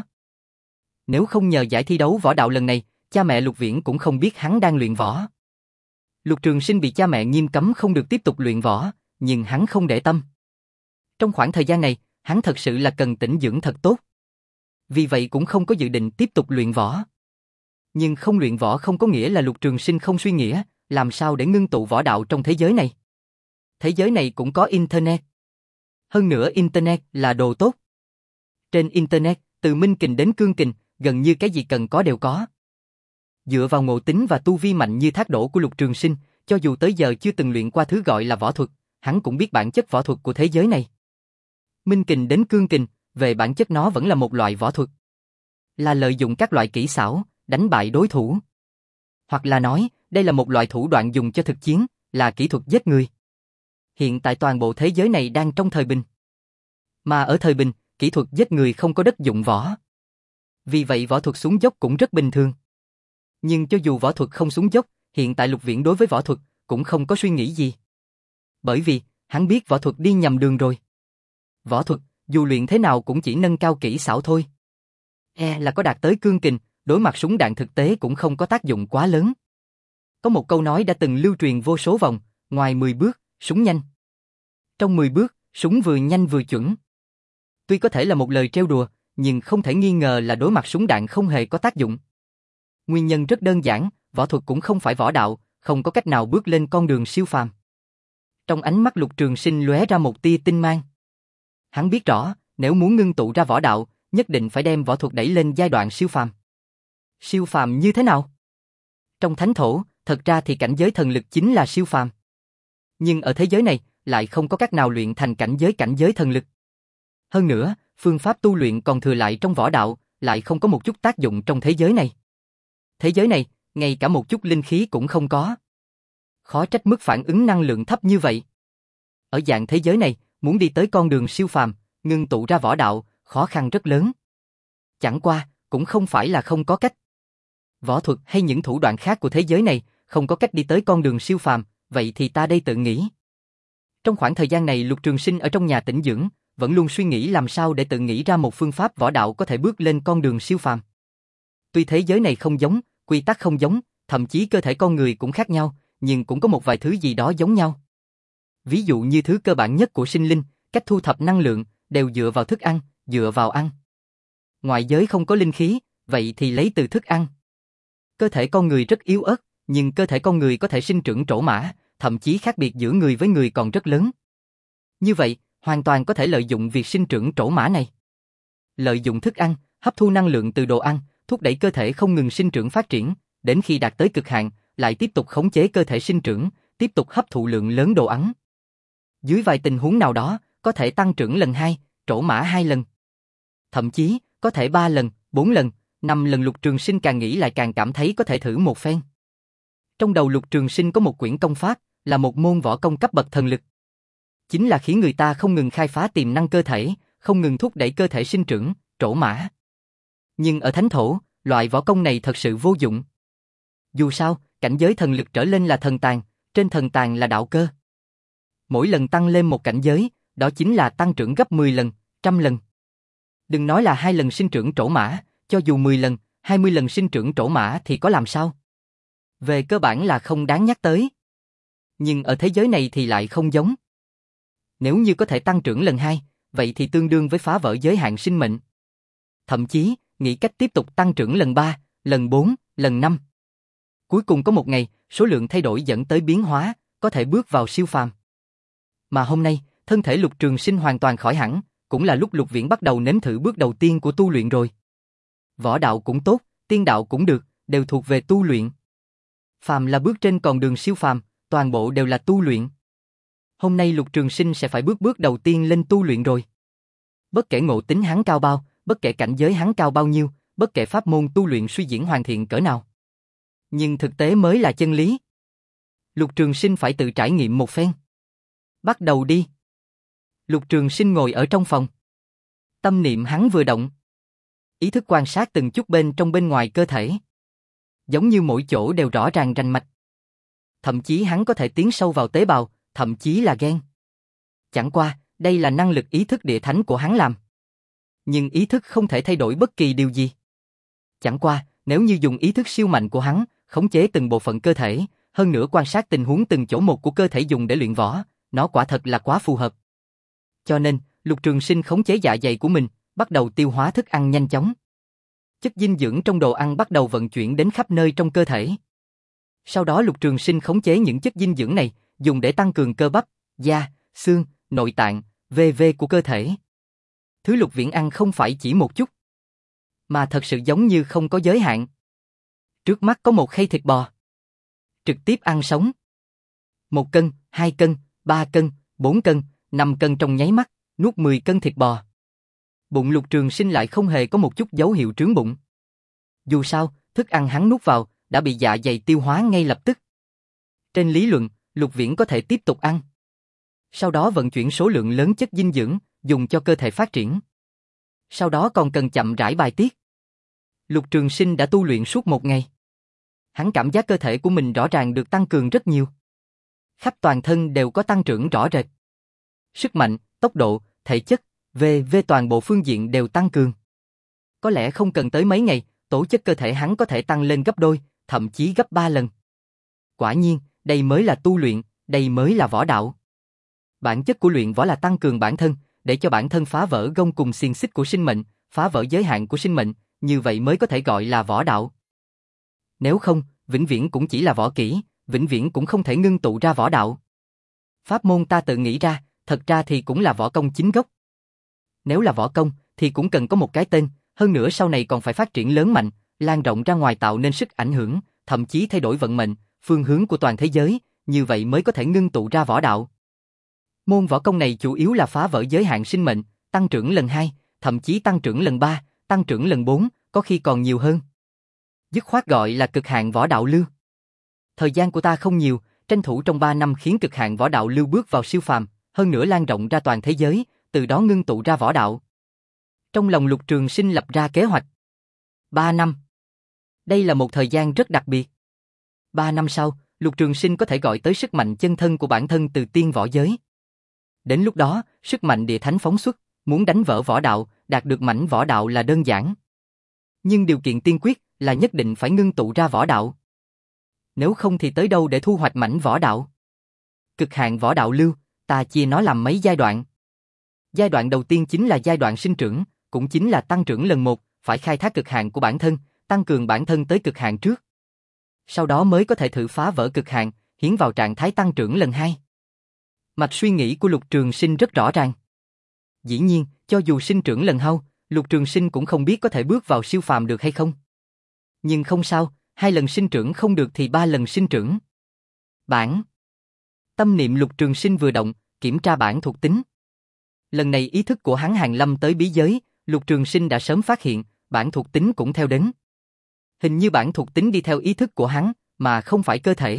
Nếu không nhờ giải thi đấu võ đạo lần này, cha mẹ Lục Viễn cũng không biết hắn đang luyện võ. Lục Trường Sinh bị cha mẹ nghiêm cấm không được tiếp tục luyện võ, nhưng hắn không để tâm. Trong khoảng thời gian này, hắn thật sự là cần tĩnh dưỡng thật tốt. Vì vậy cũng không có dự định tiếp tục luyện võ. Nhưng không luyện võ không có nghĩa là Lục Trường Sinh không suy nghĩa, làm sao để ngưng tụ võ đạo trong thế giới này. Thế giới này cũng có Internet. Hơn nữa Internet là đồ tốt. Trên Internet, từ minh kình đến cương kình, gần như cái gì cần có đều có. Dựa vào ngộ tính và tu vi mạnh như thác đổ của Lục Trường Sinh, cho dù tới giờ chưa từng luyện qua thứ gọi là võ thuật, hắn cũng biết bản chất võ thuật của thế giới này. Minh kình đến cương kình, về bản chất nó vẫn là một loại võ thuật. Là lợi dụng các loại kỹ xảo, đánh bại đối thủ. Hoặc là nói, đây là một loại thủ đoạn dùng cho thực chiến, là kỹ thuật giết người. Hiện tại toàn bộ thế giới này đang trong thời bình. Mà ở thời bình, kỹ thuật giết người không có đất dụng võ. Vì vậy võ thuật xuống dốc cũng rất bình thường. Nhưng cho dù võ thuật không xuống dốc, hiện tại Lục Viễn đối với võ thuật cũng không có suy nghĩ gì. Bởi vì, hắn biết võ thuật đi nhầm đường rồi. Võ thuật, dù luyện thế nào cũng chỉ nâng cao kỹ xảo thôi. E là có đạt tới cương kình, đối mặt súng đạn thực tế cũng không có tác dụng quá lớn. Có một câu nói đã từng lưu truyền vô số vòng, ngoài mười bước, súng nhanh. Trong mười bước, súng vừa nhanh vừa chuẩn. Tuy có thể là một lời trêu đùa, nhưng không thể nghi ngờ là đối mặt súng đạn không hề có tác dụng. Nguyên nhân rất đơn giản, võ thuật cũng không phải võ đạo, không có cách nào bước lên con đường siêu phàm. Trong ánh mắt Lục Trường Sinh lóe ra một tia tinh mang. Hắn biết rõ, nếu muốn ngưng tụ ra võ đạo, nhất định phải đem võ thuật đẩy lên giai đoạn siêu phàm. Siêu phàm như thế nào? Trong thánh thổ, thật ra thì cảnh giới thần lực chính là siêu phàm. Nhưng ở thế giới này, lại không có cách nào luyện thành cảnh giới cảnh giới thần lực. Hơn nữa, phương pháp tu luyện còn thừa lại trong võ đạo, lại không có một chút tác dụng trong thế giới này. Thế giới này, ngay cả một chút linh khí cũng không có. Khó trách mức phản ứng năng lượng thấp như vậy. Ở dạng thế giới này, muốn đi tới con đường siêu phàm, ngưng tụ ra võ đạo, khó khăn rất lớn. Chẳng qua, cũng không phải là không có cách. Võ thuật hay những thủ đoạn khác của thế giới này, không có cách đi tới con đường siêu phàm, vậy thì ta đây tự nghĩ. Trong khoảng thời gian này Lục Trường Sinh ở trong nhà tĩnh dưỡng, vẫn luôn suy nghĩ làm sao để tự nghĩ ra một phương pháp võ đạo có thể bước lên con đường siêu phàm. Tuy thế giới này không giống, quy tắc không giống, thậm chí cơ thể con người cũng khác nhau, nhưng cũng có một vài thứ gì đó giống nhau. Ví dụ như thứ cơ bản nhất của sinh linh, cách thu thập năng lượng, đều dựa vào thức ăn, dựa vào ăn. Ngoại giới không có linh khí, vậy thì lấy từ thức ăn. Cơ thể con người rất yếu ớt, nhưng cơ thể con người có thể sinh trưởng trổ mã, thậm chí khác biệt giữa người với người còn rất lớn. Như vậy, hoàn toàn có thể lợi dụng việc sinh trưởng trổ mã này. Lợi dụng thức ăn, hấp thu năng lượng từ đồ ăn, thúc đẩy cơ thể không ngừng sinh trưởng phát triển, đến khi đạt tới cực hạn, lại tiếp tục khống chế cơ thể sinh trưởng, tiếp tục hấp thụ lượng lớn đồ ăn. Dưới vài tình huống nào đó, có thể tăng trưởng lần hai, trổ mã hai lần. Thậm chí, có thể ba lần, bốn lần, năm lần. Lục Trường Sinh càng nghĩ lại càng cảm thấy có thể thử một phen. Trong đầu Lục Trường Sinh có một quyển công pháp, là một môn võ công cấp bậc thần lực. Chính là khiến người ta không ngừng khai phá tiềm năng cơ thể, không ngừng thúc đẩy cơ thể sinh trưởng, trổ mã. Nhưng ở thánh thổ, loại võ công này thật sự vô dụng. Dù sao, cảnh giới thần lực trở lên là thần tàn, trên thần tàng là đạo cơ. Mỗi lần tăng lên một cảnh giới, đó chính là tăng trưởng gấp mười lần, trăm lần. Đừng nói là hai lần sinh trưởng trổ mã, cho dù mười lần, hai mươi lần sinh trưởng trổ mã thì có làm sao? Về cơ bản là không đáng nhắc tới. Nhưng ở thế giới này thì lại không giống. Nếu như có thể tăng trưởng lần hai, vậy thì tương đương với phá vỡ giới hạn sinh mệnh. Thậm chí, nghĩ cách tiếp tục tăng trưởng lần ba, lần bốn, lần năm. Cuối cùng có một ngày, số lượng thay đổi dẫn tới biến hóa, có thể bước vào siêu phàm. Mà hôm nay, thân thể Lục Trường Sinh hoàn toàn khỏi hẳn, cũng là lúc Lục Viễn bắt đầu nếm thử bước đầu tiên của tu luyện rồi. Võ đạo cũng tốt, tiên đạo cũng được, đều thuộc về tu luyện. Phàm là bước trên con đường siêu phàm, toàn bộ đều là tu luyện. Hôm nay Lục Trường Sinh sẽ phải bước bước đầu tiên lên tu luyện rồi. Bất kể ngộ tính hắn cao bao, bất kể cảnh giới hắn cao bao nhiêu, bất kể pháp môn tu luyện suy diễn hoàn thiện cỡ nào. Nhưng thực tế mới là chân lý. Lục Trường Sinh phải tự trải nghiệm một phen. Bắt đầu đi. Lục Trường Sinh ngồi ở trong phòng. Tâm niệm hắn vừa động. Ý thức quan sát từng chút bên trong bên ngoài cơ thể. Giống như mỗi chỗ đều rõ ràng rành mạch. Thậm chí hắn có thể tiến sâu vào tế bào, thậm chí là gan. Chẳng qua, đây là năng lực ý thức địa thánh của hắn làm. Nhưng ý thức không thể thay đổi bất kỳ điều gì. Chẳng qua, nếu như dùng ý thức siêu mạnh của hắn, khống chế từng bộ phận cơ thể, hơn nữa quan sát tình huống từng chỗ một của cơ thể dùng để luyện võ, nó quả thật là quá phù hợp. Cho nên, Lục Trường Sinh khống chế dạ dày của mình, bắt đầu tiêu hóa thức ăn nhanh chóng. Chất dinh dưỡng trong đồ ăn bắt đầu vận chuyển đến khắp nơi trong cơ thể. Sau đó Lục Trường Sinh khống chế những chất dinh dưỡng này, dùng để tăng cường cơ bắp, da, xương, nội tạng, vân vân của cơ thể. Thứ Lục Viễn ăn không phải chỉ một chút, mà thật sự giống như không có giới hạn. Trước mắt có một khay thịt bò. Trực tiếp ăn sống. Một cân, hai cân, ba cân, bốn cân, năm cân trong nháy mắt, nuốt mười cân thịt bò. Bụng Lục Trường Sinh lại không hề có một chút dấu hiệu trướng bụng. Dù sao, thức ăn hắn nuốt vào, đã bị dạ dày tiêu hóa ngay lập tức. Trên lý luận, Lục Viễn có thể tiếp tục ăn. Sau đó vận chuyển số lượng lớn chất dinh dưỡng, dùng cho cơ thể phát triển. Sau đó còn cần chậm rãi bài tiết. Lục Trường Sinh đã tu luyện suốt một ngày. Hắn cảm giác cơ thể của mình rõ ràng được tăng cường rất nhiều. Khắp toàn thân đều có tăng trưởng rõ rệt. Sức mạnh, tốc độ, thể chất, về về toàn bộ phương diện đều tăng cường. Có lẽ không cần tới mấy ngày, tố chất cơ thể hắn có thể tăng lên gấp đôi, thậm chí gấp ba lần. Quả nhiên, đây mới là tu luyện, đây mới là võ đạo. Bản chất của luyện võ là tăng cường bản thân, để cho bản thân phá vỡ gông cùng xiềng xích của sinh mệnh, phá vỡ giới hạn của sinh mệnh, như vậy mới có thể gọi là võ đạo. Nếu không, vĩnh viễn cũng chỉ là võ kỹ, vĩnh viễn cũng không thể ngưng tụ ra võ đạo. Pháp môn ta tự nghĩ ra, thật ra thì cũng là võ công chính gốc. Nếu là võ công, thì cũng cần có một cái tên, hơn nữa sau này còn phải phát triển lớn mạnh, lan rộng ra ngoài tạo nên sức ảnh hưởng, thậm chí thay đổi vận mệnh, phương hướng của toàn thế giới, như vậy mới có thể ngưng tụ ra võ đạo. Môn võ công này chủ yếu là phá vỡ giới hạn sinh mệnh, tăng trưởng lần hai, thậm chí tăng trưởng lần ba, tăng trưởng lần bốn, có khi còn nhiều hơn. Dứt khoát gọi là cực hạn võ đạo lưu. Thời gian của ta không nhiều, tranh thủ trong ba năm khiến cực hạn võ đạo lưu bước vào siêu phàm, hơn nữa lan rộng ra toàn thế giới, từ đó ngưng tụ ra võ đạo. Trong lòng Lục Trường Sinh lập ra kế hoạch. Ba năm. Đây là một thời gian rất đặc biệt. Ba năm sau, Lục Trường Sinh có thể gọi tới sức mạnh chân thân của bản thân từ tiên võ giới. Đến lúc đó, sức mạnh địa thánh phóng xuất, muốn đánh vỡ võ đạo, đạt được mảnh võ đạo là đơn giản. Nhưng điều kiện tiên quyết là nhất định phải ngưng tụ ra võ đạo. Nếu không thì tới đâu để thu hoạch mảnh võ đạo? Cực hạn võ đạo lưu, ta chia nó làm mấy giai đoạn. Giai đoạn đầu tiên chính là giai đoạn sinh trưởng, cũng chính là tăng trưởng lần một, phải khai thác cực hạn của bản thân, tăng cường bản thân tới cực hạn trước. Sau đó mới có thể thử phá vỡ cực hạn, hiến vào trạng thái tăng trưởng lần hai. Mạch suy nghĩ của Lục Trường Sinh rất rõ ràng. Dĩ nhiên, cho dù sinh trưởng lần hau, Lục Trường Sinh cũng không biết có thể bước vào siêu phàm được hay không. Nhưng không sao, hai lần sinh trưởng không được thì ba lần sinh trưởng. Bản. Tâm niệm Lục Trường Sinh vừa động, kiểm tra bản thuộc tính. Lần này ý thức của hắn hàng lâm tới bí giới, Lục Trường Sinh đã sớm phát hiện, bản thuộc tính cũng theo đến. Hình như bản thuộc tính đi theo ý thức của hắn, mà không phải cơ thể.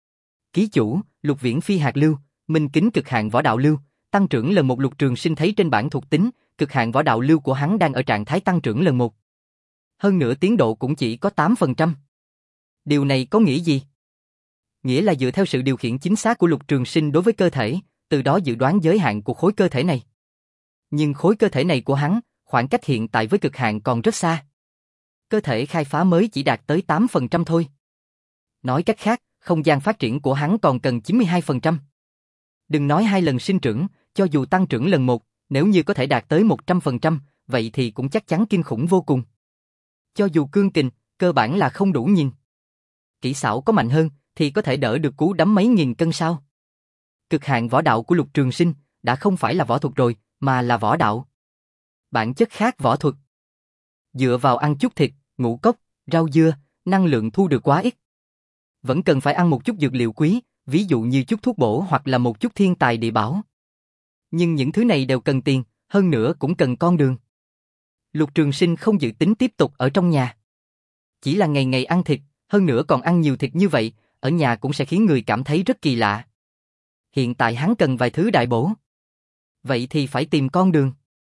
Ký chủ, Lục Viễn Phi hạt lưu, minh kính cực hạn võ đạo lưu, tăng trưởng lần một. Lục Trường Sinh thấy trên bản thuộc tính, cực hạn võ đạo lưu của hắn đang ở trạng thái tăng trưởng lần một. Hơn nữa tiến độ cũng chỉ có tám phần trăm. Điều này có nghĩa gì? Nghĩa là dựa theo sự điều khiển chính xác của Lục Trường Sinh đối với cơ thể, từ đó dự đoán giới hạn của khối cơ thể này. Nhưng khối cơ thể này của hắn, khoảng cách hiện tại với cực hạn còn rất xa. Cơ thể khai phá mới chỉ đạt tới tám phần trăm thôi. Nói cách khác, không gian phát triển của hắn còn cần chín mươi hai phần trăm. Đừng nói hai lần sinh trưởng, cho dù tăng trưởng lần một, nếu như có thể đạt tới một trăm phần trăm, vậy thì cũng chắc chắn kinh khủng vô cùng. Cho dù cương kình, cơ bản là không đủ nhìn. Kỹ xảo có mạnh hơn, thì có thể đỡ được cú đấm mấy nghìn cân sao. Cực hạn võ đạo của Lục Trường Sinh, đã không phải là võ thuật rồi, mà là võ đạo. Bản chất khác võ thuật. Dựa vào ăn chút thịt, ngũ cốc, rau dưa, năng lượng thu được quá ít. Vẫn cần phải ăn một chút dược liệu quý, ví dụ như chút thuốc bổ hoặc là một chút thiên tài địa bảo. Nhưng những thứ này đều cần tiền, hơn nữa cũng cần con đường. Lục Trường Sinh không dự tính tiếp tục ở trong nhà. Chỉ là ngày ngày ăn thịt, hơn nữa còn ăn nhiều thịt như vậy, ở nhà cũng sẽ khiến người cảm thấy rất kỳ lạ. Hiện tại hắn cần vài thứ đại bổ. Vậy thì phải tìm con đường.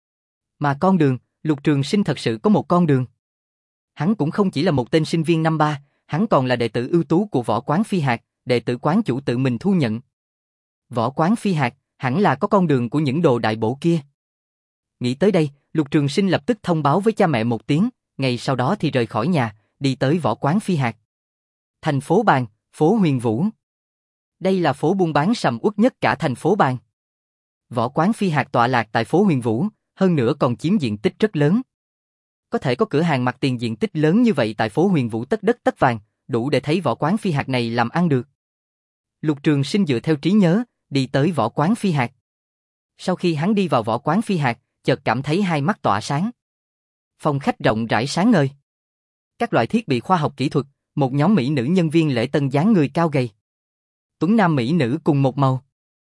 Mà con đường, Lục Trường Sinh thật sự có một con đường. Hắn cũng không chỉ là một tên sinh viên năm ba, hắn còn là đệ tử ưu tú của Võ Quán Phi Hạc, đệ tử quán chủ tự mình thu nhận. Võ Quán Phi Hạc, hẳn là có con đường của những đồ đại bổ kia. Nghĩ tới đây, Lục Trường Sinh lập tức thông báo với cha mẹ một tiếng, ngày sau đó thì rời khỏi nhà, đi tới Võ Quán Phi Hạc. Thành phố Bàn, phố Huyền Vũ. Đây là phố buôn bán sầm uất nhất cả thành phố Bàn. Võ Quán Phi Hạc tọa lạc tại phố Huyền Vũ, hơn nữa còn chiếm diện tích rất lớn. Có thể có cửa hàng mặt tiền diện tích lớn như vậy tại phố Huyền Vũ tất đất tất vàng, đủ để thấy Võ Quán Phi Hạc này làm ăn được. Lục Trường Sinh dựa theo trí nhớ, đi tới Võ Quán Phi Hạc. Sau khi hắn đi vào Võ Quán Phi Hạc, chợt cảm thấy hai mắt tỏa sáng. Phòng khách rộng rãi sáng ngời. Các loại thiết bị khoa học kỹ thuật, một nhóm mỹ nữ nhân viên lễ tân dáng người cao gầy. Tuấn nam mỹ nữ cùng một màu.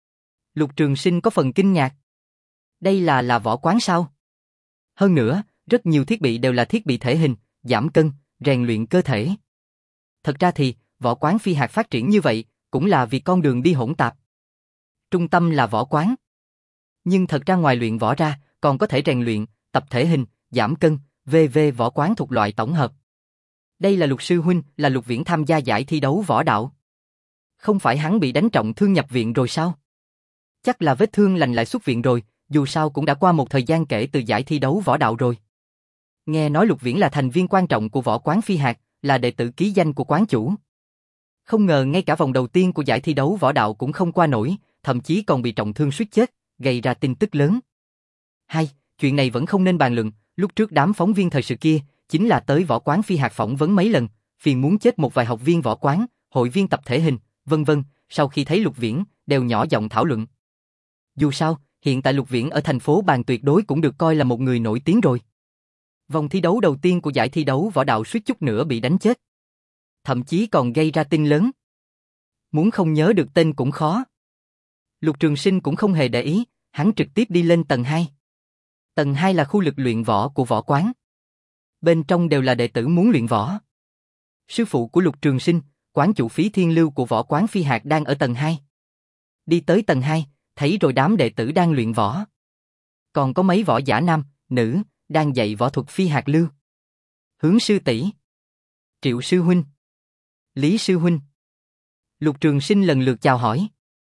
Lục Trường Sinh có phần kinh ngạc. Đây là là võ quán sao? Hơn nữa, rất nhiều thiết bị đều là thiết bị thể hình, giảm cân, rèn luyện cơ thể. Thật ra thì, Võ Quán Phi Hạc phát triển như vậy, cũng là vì con đường đi hỗn tạp. Trung tâm là võ quán. Nhưng thật ra ngoài luyện võ ra, còn có thể rèn luyện, tập thể hình, giảm cân, vân vân võ quán thuộc loại tổng hợp. Đây là Lục sư huynh, là Lục Viễn tham gia giải thi đấu võ đạo. Không phải hắn bị đánh trọng thương nhập viện rồi sao? Chắc là vết thương lành lại xuất viện rồi, dù sao cũng đã qua một thời gian kể từ giải thi đấu võ đạo rồi. Nghe nói Lục Viễn là thành viên quan trọng của Võ Quán Phi Hạc, là đệ tử ký danh của quán chủ. Không ngờ ngay cả vòng đầu tiên của giải thi đấu võ đạo cũng không qua nổi, thậm chí còn bị trọng thương suýt chết, gây ra tin tức lớn. Hay, chuyện này vẫn không nên bàn luận, lúc trước đám phóng viên thời sự kia, chính là tới Võ Quán Phi Hạc phỏng vấn mấy lần, phiền muốn chết một vài học viên võ quán, hội viên tập thể hình, vân vân, sau khi thấy Lục Viễn, đều nhỏ giọng thảo luận. Dù sao, hiện tại Lục Viễn ở thành phố Bàn tuyệt đối cũng được coi là một người nổi tiếng rồi. Vòng thi đấu đầu tiên của giải thi đấu võ đạo suýt chút nữa bị đánh chết. Thậm chí còn gây ra tin lớn. Muốn không nhớ được tên cũng khó. Lục Trường Sinh cũng không hề để ý, hắn trực tiếp đi lên tầng hai. Tầng hai là khu lực luyện võ của võ quán. Bên trong đều là đệ tử muốn luyện võ. Sư phụ của Lục Trường Sinh, quán chủ Phí Thiên Lưu của Võ Quán Phi Hạc đang ở tầng hai. Đi tới tầng hai, thấy rồi đám đệ tử đang luyện võ. Còn có mấy võ giả nam, nữ, đang dạy võ thuật Phi Hạc Lưu. Hướng sư tỷ, Triệu sư huynh, Lý sư huynh. Lục Trường Sinh lần lượt chào hỏi.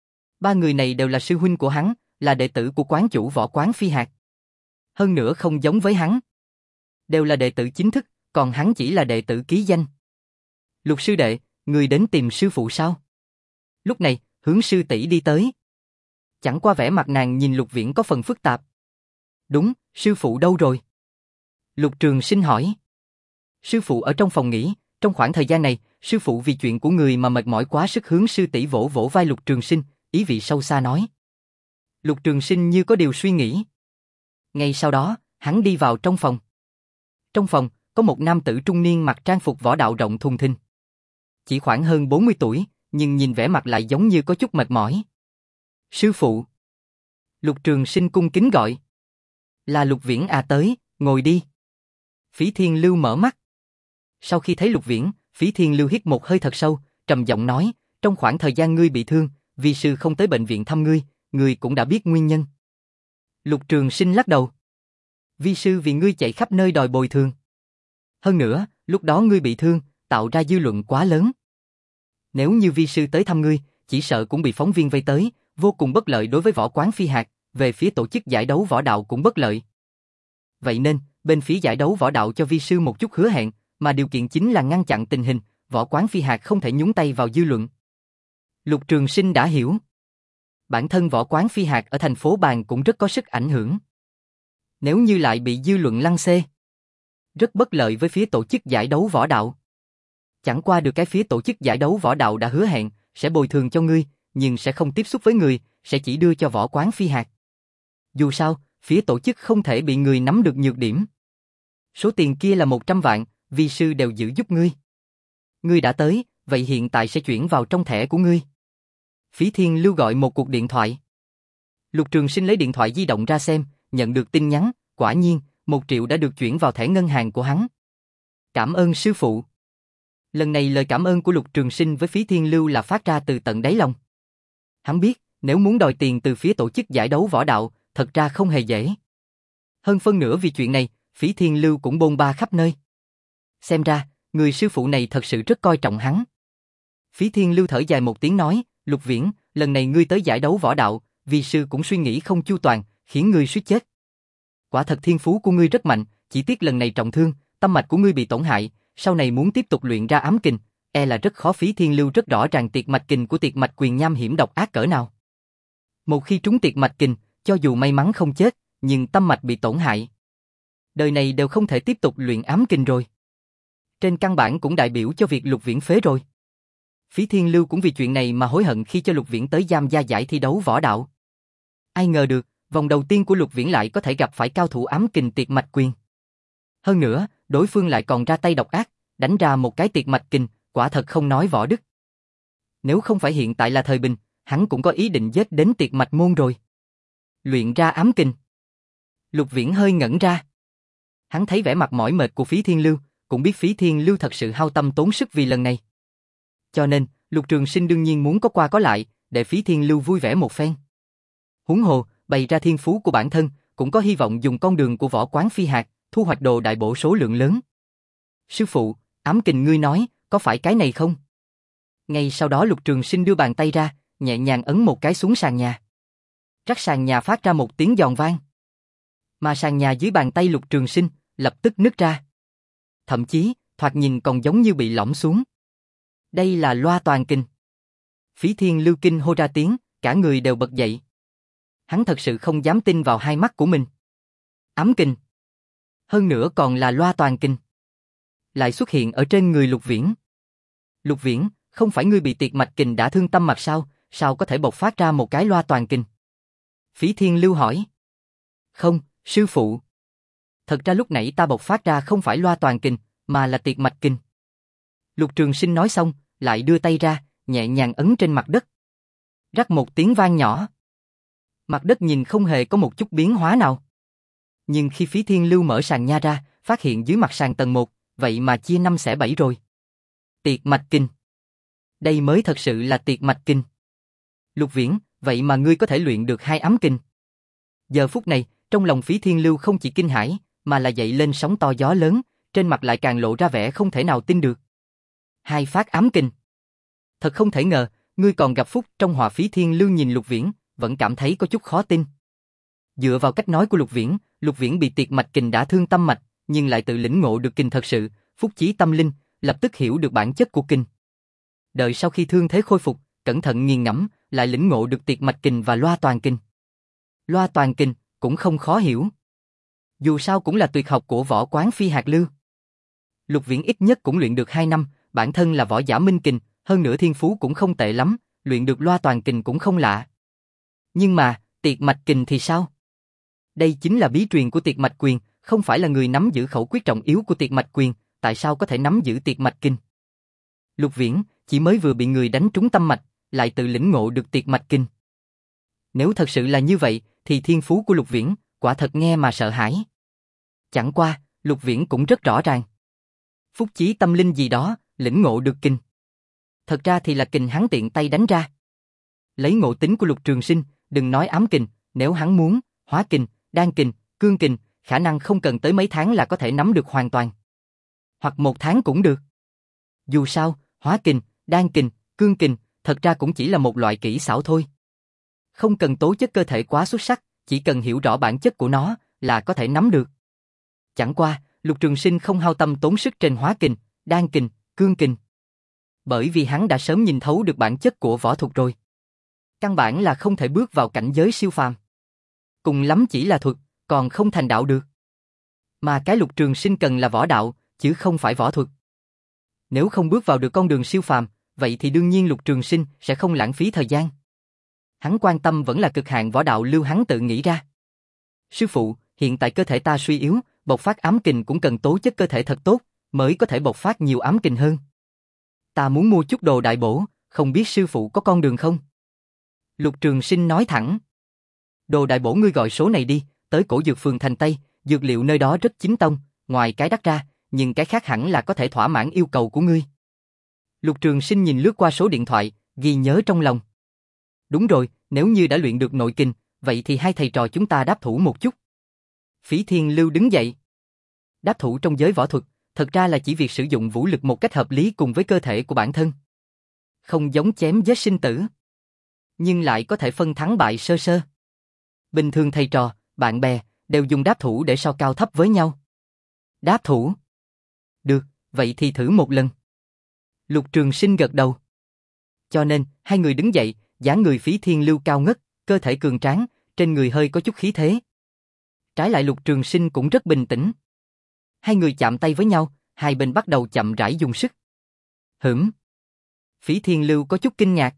Ba người này đều là sư huynh của hắn, là đệ tử của quán chủ Võ Quán Phi Hạc. Hơn nữa không giống với hắn. Đều là đệ tử chính thức, còn hắn chỉ là đệ tử ký danh. Lục sư đệ, người đến tìm sư phụ sao? Lúc này, Hướng sư tỷ đi tới. Chẳng qua vẻ mặt nàng nhìn Lục Viễn có phần phức tạp. Đúng, sư phụ đâu rồi? Lục Trường Sinh hỏi. Sư phụ ở trong phòng nghỉ, trong khoảng thời gian này, sư phụ vì chuyện của người mà mệt mỏi quá sức. Hướng sư tỷ vỗ vỗ vai Lục Trường Sinh, ý vị sâu xa nói. Lục Trường Sinh như có điều suy nghĩ. Ngay sau đó, hắn đi vào trong phòng. Trong phòng, có một nam tử trung niên mặc trang phục võ đạo rộng thùng thình. Chỉ khoảng hơn bốn mươi tuổi, nhưng nhìn vẻ mặt lại giống như có chút mệt mỏi. Sư phụ. Lục Trường Sinh cung kính gọi. Là Lục Viễn à, tới, ngồi đi. Phí Thiên Lưu mở mắt. Sau khi thấy Lục Viễn, Phí Thiên Lưu hít một hơi thật sâu, trầm giọng nói, trong khoảng thời gian ngươi bị thương, vi sư không tới bệnh viện thăm ngươi, ngươi cũng đã biết nguyên nhân. Lục Trường Sinh lắc đầu. Vi sư vì ngươi chạy khắp nơi đòi bồi thường. Hơn nữa, lúc đó ngươi bị thương, tạo ra dư luận quá lớn. Nếu như vi sư tới thăm ngươi, chỉ sợ cũng bị phóng viên vây tới, vô cùng bất lợi đối với Võ Quán Phi Hạc, về phía tổ chức giải đấu võ đạo cũng bất lợi. Vậy nên, bên phía giải đấu võ đạo cho vi sư một chút hứa hẹn, mà điều kiện chính là ngăn chặn tình hình, Võ Quán Phi Hạc không thể nhúng tay vào dư luận. Lục Trường Sinh đã hiểu. Bản thân Võ Quán Phi Hạc ở thành phố Bàn cũng rất có sức ảnh hưởng. Nếu như lại bị dư luận lăng xê, rất bất lợi với phía tổ chức giải đấu võ đạo. Chẳng qua được cái phía tổ chức giải đấu võ đạo đã hứa hẹn, sẽ bồi thường cho ngươi, nhưng sẽ không tiếp xúc với người, sẽ chỉ đưa cho Võ Quán Phi Hạc. Dù sao, phía tổ chức không thể bị người nắm được nhược điểm. Số tiền kia là một trăm vạn, vi sư đều giữ giúp ngươi. Ngươi đã tới, vậy hiện tại sẽ chuyển vào trong thẻ của ngươi. Phí Thiên Lưu gọi một cuộc điện thoại. Lục Trường Sinh lấy điện thoại di động ra xem, nhận được tin nhắn, quả nhiên, một triệu đã được chuyển vào thẻ ngân hàng của hắn. Cảm ơn sư phụ. Lần này lời cảm ơn của Lục Trường Sinh với Phí Thiên Lưu là phát ra từ tận đáy lòng. Hắn biết, nếu muốn đòi tiền từ phía tổ chức giải đấu võ đạo, thật ra không hề dễ. Hơn phân nửa vì chuyện này, Phí Thiên Lưu cũng bôn ba khắp nơi. Xem ra, người sư phụ này thật sự rất coi trọng hắn. Phí Thiên Lưu thở dài một tiếng nói, Lục Viễn, lần này ngươi tới giải đấu võ đạo, vi sư cũng suy nghĩ không chu toàn, khiến ngươi suýt chết. Quả thật thiên phú của ngươi rất mạnh, chỉ tiếc lần này trọng thương, tâm mạch của ngươi bị tổn hại, sau này muốn tiếp tục luyện ra ám kình, e là rất khó. Phí Thiên Lưu rất rõ ràng tiệt mạch kình của tiệt mạch quyền nham hiểm độc ác cỡ nào. Một khi trúng tiệt mạch kình, cho dù may mắn không chết, nhưng tâm mạch bị tổn hại, đời này đều không thể tiếp tục luyện ám kình rồi. Trên căn bản cũng đại biểu cho việc Lục Viễn phế rồi. Phí Thiên Lưu cũng vì chuyện này mà hối hận khi cho Lục Viễn tới tham gia giải thi đấu võ đạo. Ai ngờ được, vòng đầu tiên của Lục Viễn lại có thể gặp phải cao thủ ám kình tiệt mạch quyền. Hơn nữa, đối phương lại còn ra tay độc ác, đánh ra một cái tiệt mạch kình, quả thật không nói võ đức. Nếu không phải hiện tại là thời bình, hắn cũng có ý định giết đến tiệt mạch môn rồi. Luyện ra ám kình. Lục Viễn hơi ngẩn ra. Hắn thấy vẻ mặt mỏi mệt của Phí Thiên Lưu, cũng biết Phí Thiên Lưu thật sự hao tâm tốn sức vì lần này. Cho nên, Lục Trường Sinh đương nhiên muốn có qua có lại, để Phí Thiên Lưu vui vẻ một phen. Huống hồ, bày ra thiên phú của bản thân, cũng có hy vọng dùng con đường của Võ Quán Phi Hạc, thu hoạch đồ đại bổ số lượng lớn. Sư phụ, ám kình ngươi nói, có phải cái này không? Ngay sau đó Lục Trường Sinh đưa bàn tay ra, nhẹ nhàng ấn một cái xuống sàn nhà. Rắc sàn nhà phát ra một tiếng giòn vang. Mà sàn nhà dưới bàn tay Lục Trường Sinh, lập tức nứt ra. Thậm chí, thoạt nhìn còn giống như bị lõm xuống. Đây là loa toàn kình. Phí Thiên Lưu kinh hô ra tiếng, cả người đều bật dậy. Hắn thật sự không dám tin vào hai mắt của mình. Ám kình. Hơn nữa còn là loa toàn kình. Lại xuất hiện ở trên người Lục Viễn. Lục Viễn, không phải ngươi bị tiệt mạch kình đã thương tâm mạch sao, sao có thể bộc phát ra một cái loa toàn kình? Phí Thiên Lưu hỏi. Không, sư phụ. Thật ra lúc nãy ta bộc phát ra không phải loa toàn kình, mà là tiệt mạch kình. Lục Trường Sinh nói xong, lại đưa tay ra, nhẹ nhàng ấn trên mặt đất. Rắc một tiếng vang nhỏ. Mặt đất nhìn không hề có một chút biến hóa nào. Nhưng khi Phí Thiên Lưu mở sàn nha ra, phát hiện dưới mặt sàn tầng một, vậy mà chia năm xẻ bảy rồi. Tiệt mạch kình. Đây mới thật sự là tiệt mạch kình. Lục Viễn, vậy mà ngươi có thể luyện được hai ám kình. Giờ phút này, trong lòng Phí Thiên Lưu không chỉ kinh hãi, mà là dậy lên sóng to gió lớn, trên mặt lại càng lộ ra vẻ không thể nào tin được. Hai phát ám kình. Thật không thể ngờ, ngươi còn gặp phúc. Trong họa. Phí Thiên Lưu nhìn Lục Viễn, vẫn cảm thấy có chút khó tin. Dựa vào cách nói của Lục Viễn, Lục Viễn bị tiệt mạch kình đã thương tâm mạch, nhưng lại tự lĩnh ngộ được kình thật sự, phúc chí tâm linh, lập tức hiểu được bản chất của kình. Đợi sau khi thương thế khôi phục, cẩn thận nghiền ngẫm, lại lĩnh ngộ được tiệt mạch kình và loa toàn kình. Loa toàn kình cũng không khó hiểu. Dù sao cũng là tuyệt học của Võ Quán Phi Hạc Lưu. Lục Viễn ít nhất cũng luyện được hai năm, bản thân là võ giả minh kình, hơn nữa thiên phú cũng không tệ lắm, luyện được loa toàn kình cũng không lạ. Nhưng mà, tiệt mạch kình thì sao? Đây chính là bí truyền của tiệt mạch quyền, không phải là người nắm giữ khẩu quyết trọng yếu của tiệt mạch quyền, tại sao có thể nắm giữ tiệt mạch kình? Lục Viễn chỉ mới vừa bị người đánh trúng tâm mạch, lại tự lĩnh ngộ được tiệt mạch kình. Nếu thật sự là như vậy, thì thiên phú của Lục Viễn quả thật nghe mà sợ hãi. Chẳng qua, Lục Viễn cũng rất rõ ràng. Phúc chí tâm linh gì đó, lĩnh ngộ được kình. Thật ra thì là kình hắn tiện tay đánh ra. Lấy ngộ tính của Lục Trường Sinh, đừng nói ám kình, nếu hắn muốn, hóa kình, đan kình, cương kình, khả năng không cần tới mấy tháng là có thể nắm được hoàn toàn. Hoặc một tháng cũng được. Dù sao, hóa kình, đan kình, cương kình, thật ra cũng chỉ là một loại kỹ xảo thôi. Không cần tố chất cơ thể quá xuất sắc, chỉ cần hiểu rõ bản chất của nó là có thể nắm được. Chẳng qua, Lục Trường Sinh không hao tâm tốn sức trên hóa kình, đan kình, cương kình. Bởi vì hắn đã sớm nhìn thấu được bản chất của võ thuật rồi. Căn bản là không thể bước vào cảnh giới siêu phàm. Cùng lắm chỉ là thuật, còn không thành đạo được. Mà cái Lục Trường Sinh cần là võ đạo, chứ không phải võ thuật. Nếu không bước vào được con đường siêu phàm, vậy thì đương nhiên Lục Trường Sinh sẽ không lãng phí thời gian. Hắn quan tâm vẫn là cực hạn võ đạo lưu hắn tự nghĩ ra. Sư phụ, hiện tại cơ thể ta suy yếu, bộc phát ám kình cũng cần tố chất cơ thể thật tốt, mới có thể bộc phát nhiều ám kình hơn. Ta muốn mua chút đồ đại bổ, không biết sư phụ có con đường không? Lục Trường Sinh nói thẳng. Đồ đại bổ ngươi gọi số này đi, tới cổ dược phường thành Tây, dược liệu nơi đó rất chính tông, ngoài cái đắt ra, nhưng cái khác hẳn là có thể thỏa mãn yêu cầu của ngươi. Lục Trường Sinh nhìn lướt qua số điện thoại, ghi nhớ trong lòng. Đúng rồi, nếu như đã luyện được nội kinh, vậy thì hai thầy trò chúng ta đáp thủ một chút. Phí Thiên Lưu đứng dậy. Đáp thủ trong giới võ thuật, thật ra là chỉ việc sử dụng vũ lực một cách hợp lý cùng với cơ thể của bản thân. Không giống chém giết sinh tử, nhưng lại có thể phân thắng bại sơ sơ. Bình thường thầy trò, bạn bè, đều dùng đáp thủ để so cao thấp với nhau. Đáp thủ? Được, vậy thì thử một lần. Lục Trường Sinh gật đầu. Cho nên, hai người đứng dậy, dáng người Phí Thiên Lưu cao ngất, cơ thể cường tráng, trên người hơi có chút khí thế. Trái lại Lục Trường Sinh cũng rất bình tĩnh. Hai người chạm tay với nhau, hai bên bắt đầu chậm rãi dùng sức. Hửm. Phí Thiên Lưu có chút kinh ngạc.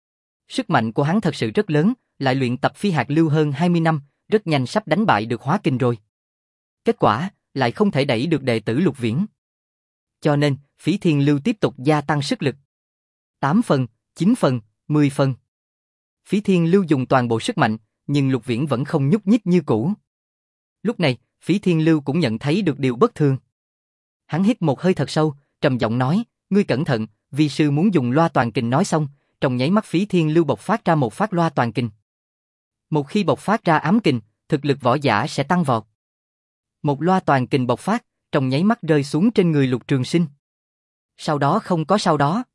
Sức mạnh của hắn thật sự rất lớn, lại luyện tập phi hạt lưu hơn hai mươi năm, rất nhanh sắp đánh bại được hóa kình rồi. Kết quả, lại không thể đẩy được đệ tử Lục Viễn. Cho nên, Phí Thiên Lưu tiếp tục gia tăng sức lực. tám phần, chín phần, mười phần. Phí Thiên Lưu dùng toàn bộ sức mạnh, nhưng Lục Viễn vẫn không nhúc nhích như cũ. Lúc này, Phí Thiên Lưu cũng nhận thấy được điều bất thường. Hắn hít một hơi thật sâu, trầm giọng nói, ngươi cẩn thận, vi sư muốn dùng loa toàn kình. Nói xong, trong nháy mắt Phí Thiên Lưu bộc phát ra một phát loa toàn kình. Một khi bộc phát ra ám kình, thực lực võ giả sẽ tăng vọt. Một loa toàn kình bộc phát, trong nháy mắt rơi xuống trên người Lục Trường Sinh. Sau đó không có sau đó.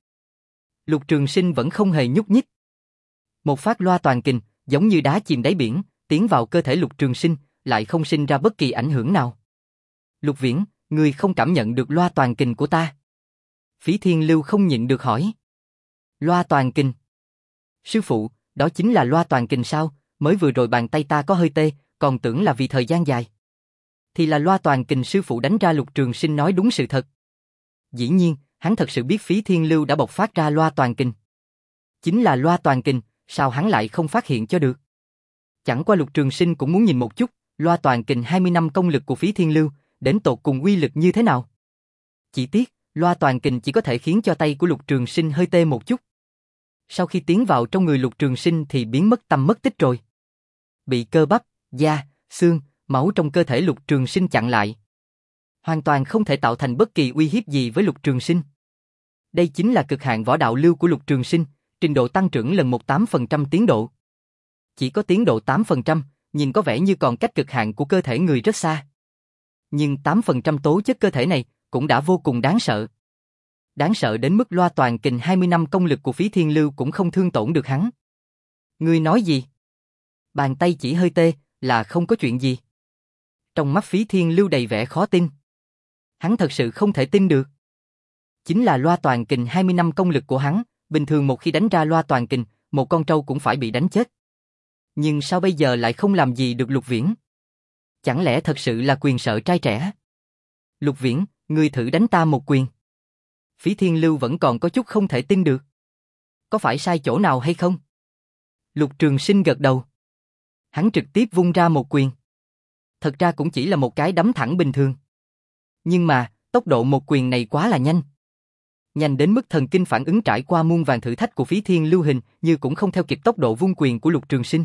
Lục Trường Sinh vẫn không hề nhúc nhích. Một phát loa toàn kình, giống như đá chìm đáy biển, tiến vào cơ thể Lục Trường Sinh, lại không sinh ra bất kỳ ảnh hưởng nào. Lục Viễn, ngươi không cảm nhận được loa toàn kình của ta? Phí Thiên Lưu không nhịn được hỏi. Loa toàn kình? Sư phụ, đó chính là loa toàn kình sao? Mới vừa rồi bàn tay ta có hơi tê, còn tưởng là vì thời gian dài. Thì là loa toàn kình sư phụ đánh ra. Lục Trường Sinh nói đúng sự thật. Dĩ nhiên, hắn thật sự biết Phí Thiên Lưu đã bộc phát ra loa toàn kình. Chính là loa toàn kình, sao hắn lại không phát hiện cho được? Chẳng qua Lục Trường Sinh cũng muốn nhìn một chút, loa toàn kình hai mươi năm công lực của Phí Thiên Lưu, đến tột cùng uy lực như thế nào. Chỉ tiếc, loa toàn kình chỉ có thể khiến cho tay của Lục Trường Sinh hơi tê một chút. Sau khi tiến vào trong người Lục Trường Sinh thì biến mất tăm mất tích rồi. Bị cơ bắp, da, xương, máu trong cơ thể Lục Trường Sinh chặn lại. Hoàn toàn không thể tạo thành bất kỳ uy hiếp gì với Lục Trường Sinh. Đây chính là cực hạn võ đạo lưu của Lục Trường Sinh, trình độ tăng trưởng lần một tám phần trăm tiến độ. Chỉ có tiến độ tám phần trăm, nhìn có vẻ như còn cách cực hạn của cơ thể người rất xa. Nhưng tám phần trăm tố chất cơ thể này cũng đã vô cùng đáng sợ. Đáng sợ đến mức loa toàn kình hai mươi năm công lực của Phí Thiên Lưu cũng không thương tổn được hắn. Ngươi nói gì? Bàn tay chỉ hơi tê, là không có chuyện gì. Trong mắt Phí Thiên Lưu đầy vẻ khó tin. Hắn thật sự không thể tin được. Chính là loa toàn kình hai mươi năm công lực của hắn, bình thường một khi đánh ra loa toàn kình, một con trâu cũng phải bị đánh chết. Nhưng sao bây giờ lại không làm gì được Lục Viễn? Chẳng lẽ thật sự là quyền sợ trai trẻ? Lục Viễn, ngươi thử đánh ta một quyền. Phí Thiên Lưu vẫn còn có chút không thể tin được. Có phải sai chỗ nào hay không? Lục Trường Sinh gật đầu. Hắn trực tiếp vung ra một quyền. Thật ra cũng chỉ là một cái đấm thẳng bình thường. Nhưng mà, tốc độ một quyền này quá là nhanh. Nhanh đến mức thần kinh phản ứng trải qua muôn vàn thử thách của Phí Thiên Lưu hình như cũng không theo kịp tốc độ vung quyền của Lục Trường Sinh.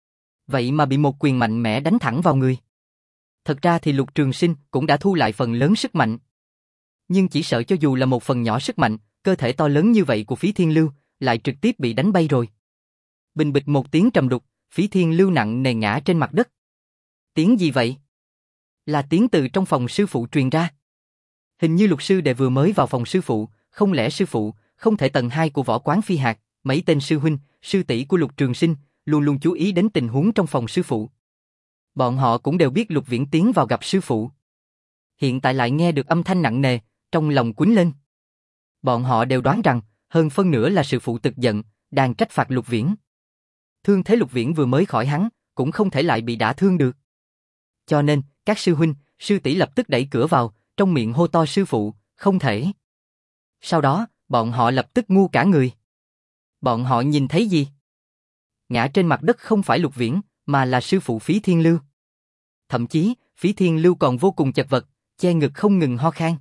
Vậy mà bị một quyền mạnh mẽ đánh thẳng vào người. Thật ra thì Lục Trường Sinh cũng đã thu lại phần lớn sức mạnh. Nhưng chỉ sợ cho dù là một phần nhỏ sức mạnh, cơ thể to lớn như vậy của Phí Thiên Lưu lại trực tiếp bị đánh bay rồi. Bình bịch một tiếng trầm đục, Phí Thiên Lưu nặng nề ngã trên mặt đất. Tiếng gì vậy? Là tiếng từ trong phòng sư phụ truyền ra. Hình như Lục sư đệ vừa mới vào phòng sư phụ, không lẽ sư phụ không thể tầng hai của võ quán phi hạt, mấy tên sư huynh, sư tỷ của Lục Trường Sinh luôn luôn chú ý đến tình huống trong phòng sư phụ. Bọn họ cũng đều biết Lục Viễn tiến vào gặp sư phụ. Hiện tại lại nghe được âm thanh nặng nề, trong lòng quýnh lên. Bọn họ đều đoán rằng, hơn phân nửa là sư phụ tức giận, đang trách phạt Lục Viễn. Thương thế Lục Viễn vừa mới khỏi hắn, cũng không thể lại bị đả thương được. Cho nên, các sư huynh, sư tỷ lập tức đẩy cửa vào, trong miệng hô to sư phụ, không thể. Sau đó, bọn họ lập tức ngu cả người. Bọn họ nhìn thấy gì? Ngã trên mặt đất không phải Lục Viễn, mà là sư phụ Phí Thiên Lưu. Thậm chí, Phí Thiên Lưu còn vô cùng chật vật, che ngực không ngừng ho khan.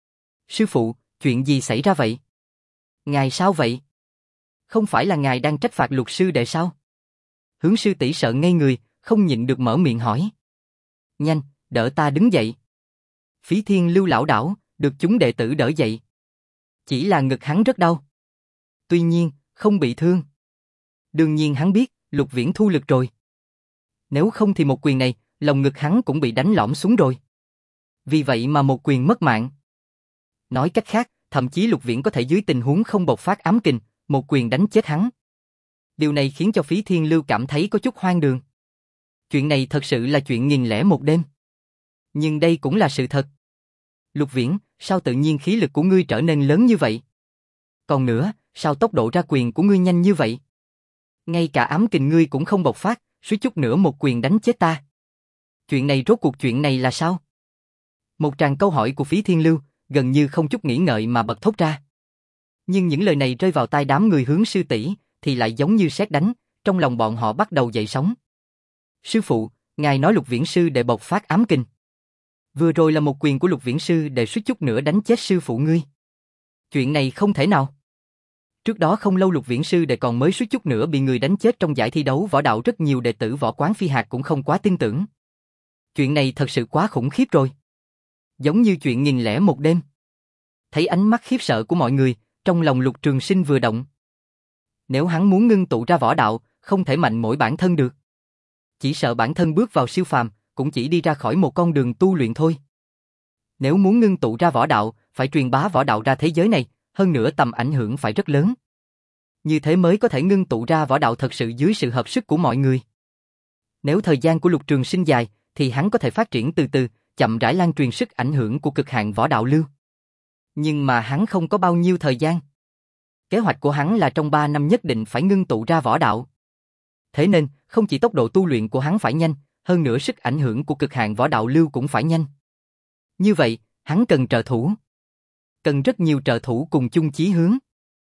Sư phụ, chuyện gì xảy ra vậy? Ngài sao vậy? Không phải là ngài đang trách phạt Lục sư đệ sao? Hướng sư tỷ sợ ngây người, không nhịn được mở miệng hỏi. Nhanh, đỡ ta đứng dậy. Phí Thiên Lưu lảo đảo, được chúng đệ tử đỡ dậy. Chỉ là ngực hắn rất đau. Tuy nhiên, không bị thương. Đương nhiên hắn biết, Lục Viễn thu lực rồi. Nếu không thì một quyền này, lồng ngực hắn cũng bị đánh lõm xuống rồi. Vì vậy mà một quyền mất mạng. Nói cách khác, thậm chí Lục Viễn có thể dưới tình huống không bộc phát ám kình, một quyền đánh chết hắn. Điều này khiến cho Phí Thiên Lưu cảm thấy có chút hoang đường. Chuyện này thật sự là chuyện nghìn lẻ một đêm. Nhưng đây cũng là sự thật. Lục Viễn, sao tự nhiên khí lực của ngươi trở nên lớn như vậy? Còn nữa, sao tốc độ ra quyền của ngươi nhanh như vậy? Ngay cả ám kình ngươi cũng không bộc phát, suýt chút nữa một quyền đánh chết ta. Chuyện này rốt cuộc chuyện này là sao? Một tràng câu hỏi của Phí Thiên Lưu, gần như không chút nghĩ ngợi mà bật thốt ra. Nhưng những lời này rơi vào tai đám người Hướng sư tỷ, thì lại giống như sét đánh, trong lòng bọn họ bắt đầu dậy sóng. Sư phụ, ngài nói Lục Viễn sư đệ bộc phát ám kình. Vừa rồi là một quyền của Lục Viễn sư đệ suýt chút nữa đánh chết sư phụ ngươi. Chuyện này không thể nào. Trước đó không lâu Lục Viễn sư đệ còn mới suýt chút nữa bị người đánh chết trong giải thi đấu võ đạo, rất nhiều đệ tử võ quán phi hạt cũng không quá tin tưởng. Chuyện này thật sự quá khủng khiếp rồi. Giống như chuyện nghìn lẻ một đêm. Thấy ánh mắt khiếp sợ của mọi người, trong lòng Lục Trường Sinh vừa động. Nếu hắn muốn ngưng tụ ra võ đạo, không thể mạnh mỗi bản thân được. Chỉ sợ bản thân bước vào siêu phàm, cũng chỉ đi ra khỏi một con đường tu luyện thôi. Nếu muốn ngưng tụ ra võ đạo, phải truyền bá võ đạo ra thế giới này, hơn nữa tầm ảnh hưởng phải rất lớn. Như thế mới có thể ngưng tụ ra võ đạo thật sự dưới sự hợp sức của mọi người. Nếu thời gian của Lục Trường Sinh dài, thì hắn có thể phát triển từ từ, chậm rãi lan truyền sức ảnh hưởng của cực hạn võ đạo lưu. Nhưng mà hắn không có bao nhiêu thời gian. Kế hoạch của hắn là trong ba năm nhất định phải ngưng tụ ra võ đạo. Thế nên, không chỉ tốc độ tu luyện của hắn phải nhanh, hơn nữa sức ảnh hưởng của cực hạn võ đạo lưu cũng phải nhanh. Như vậy, hắn cần trợ thủ. Cần rất nhiều trợ thủ cùng chung chí hướng.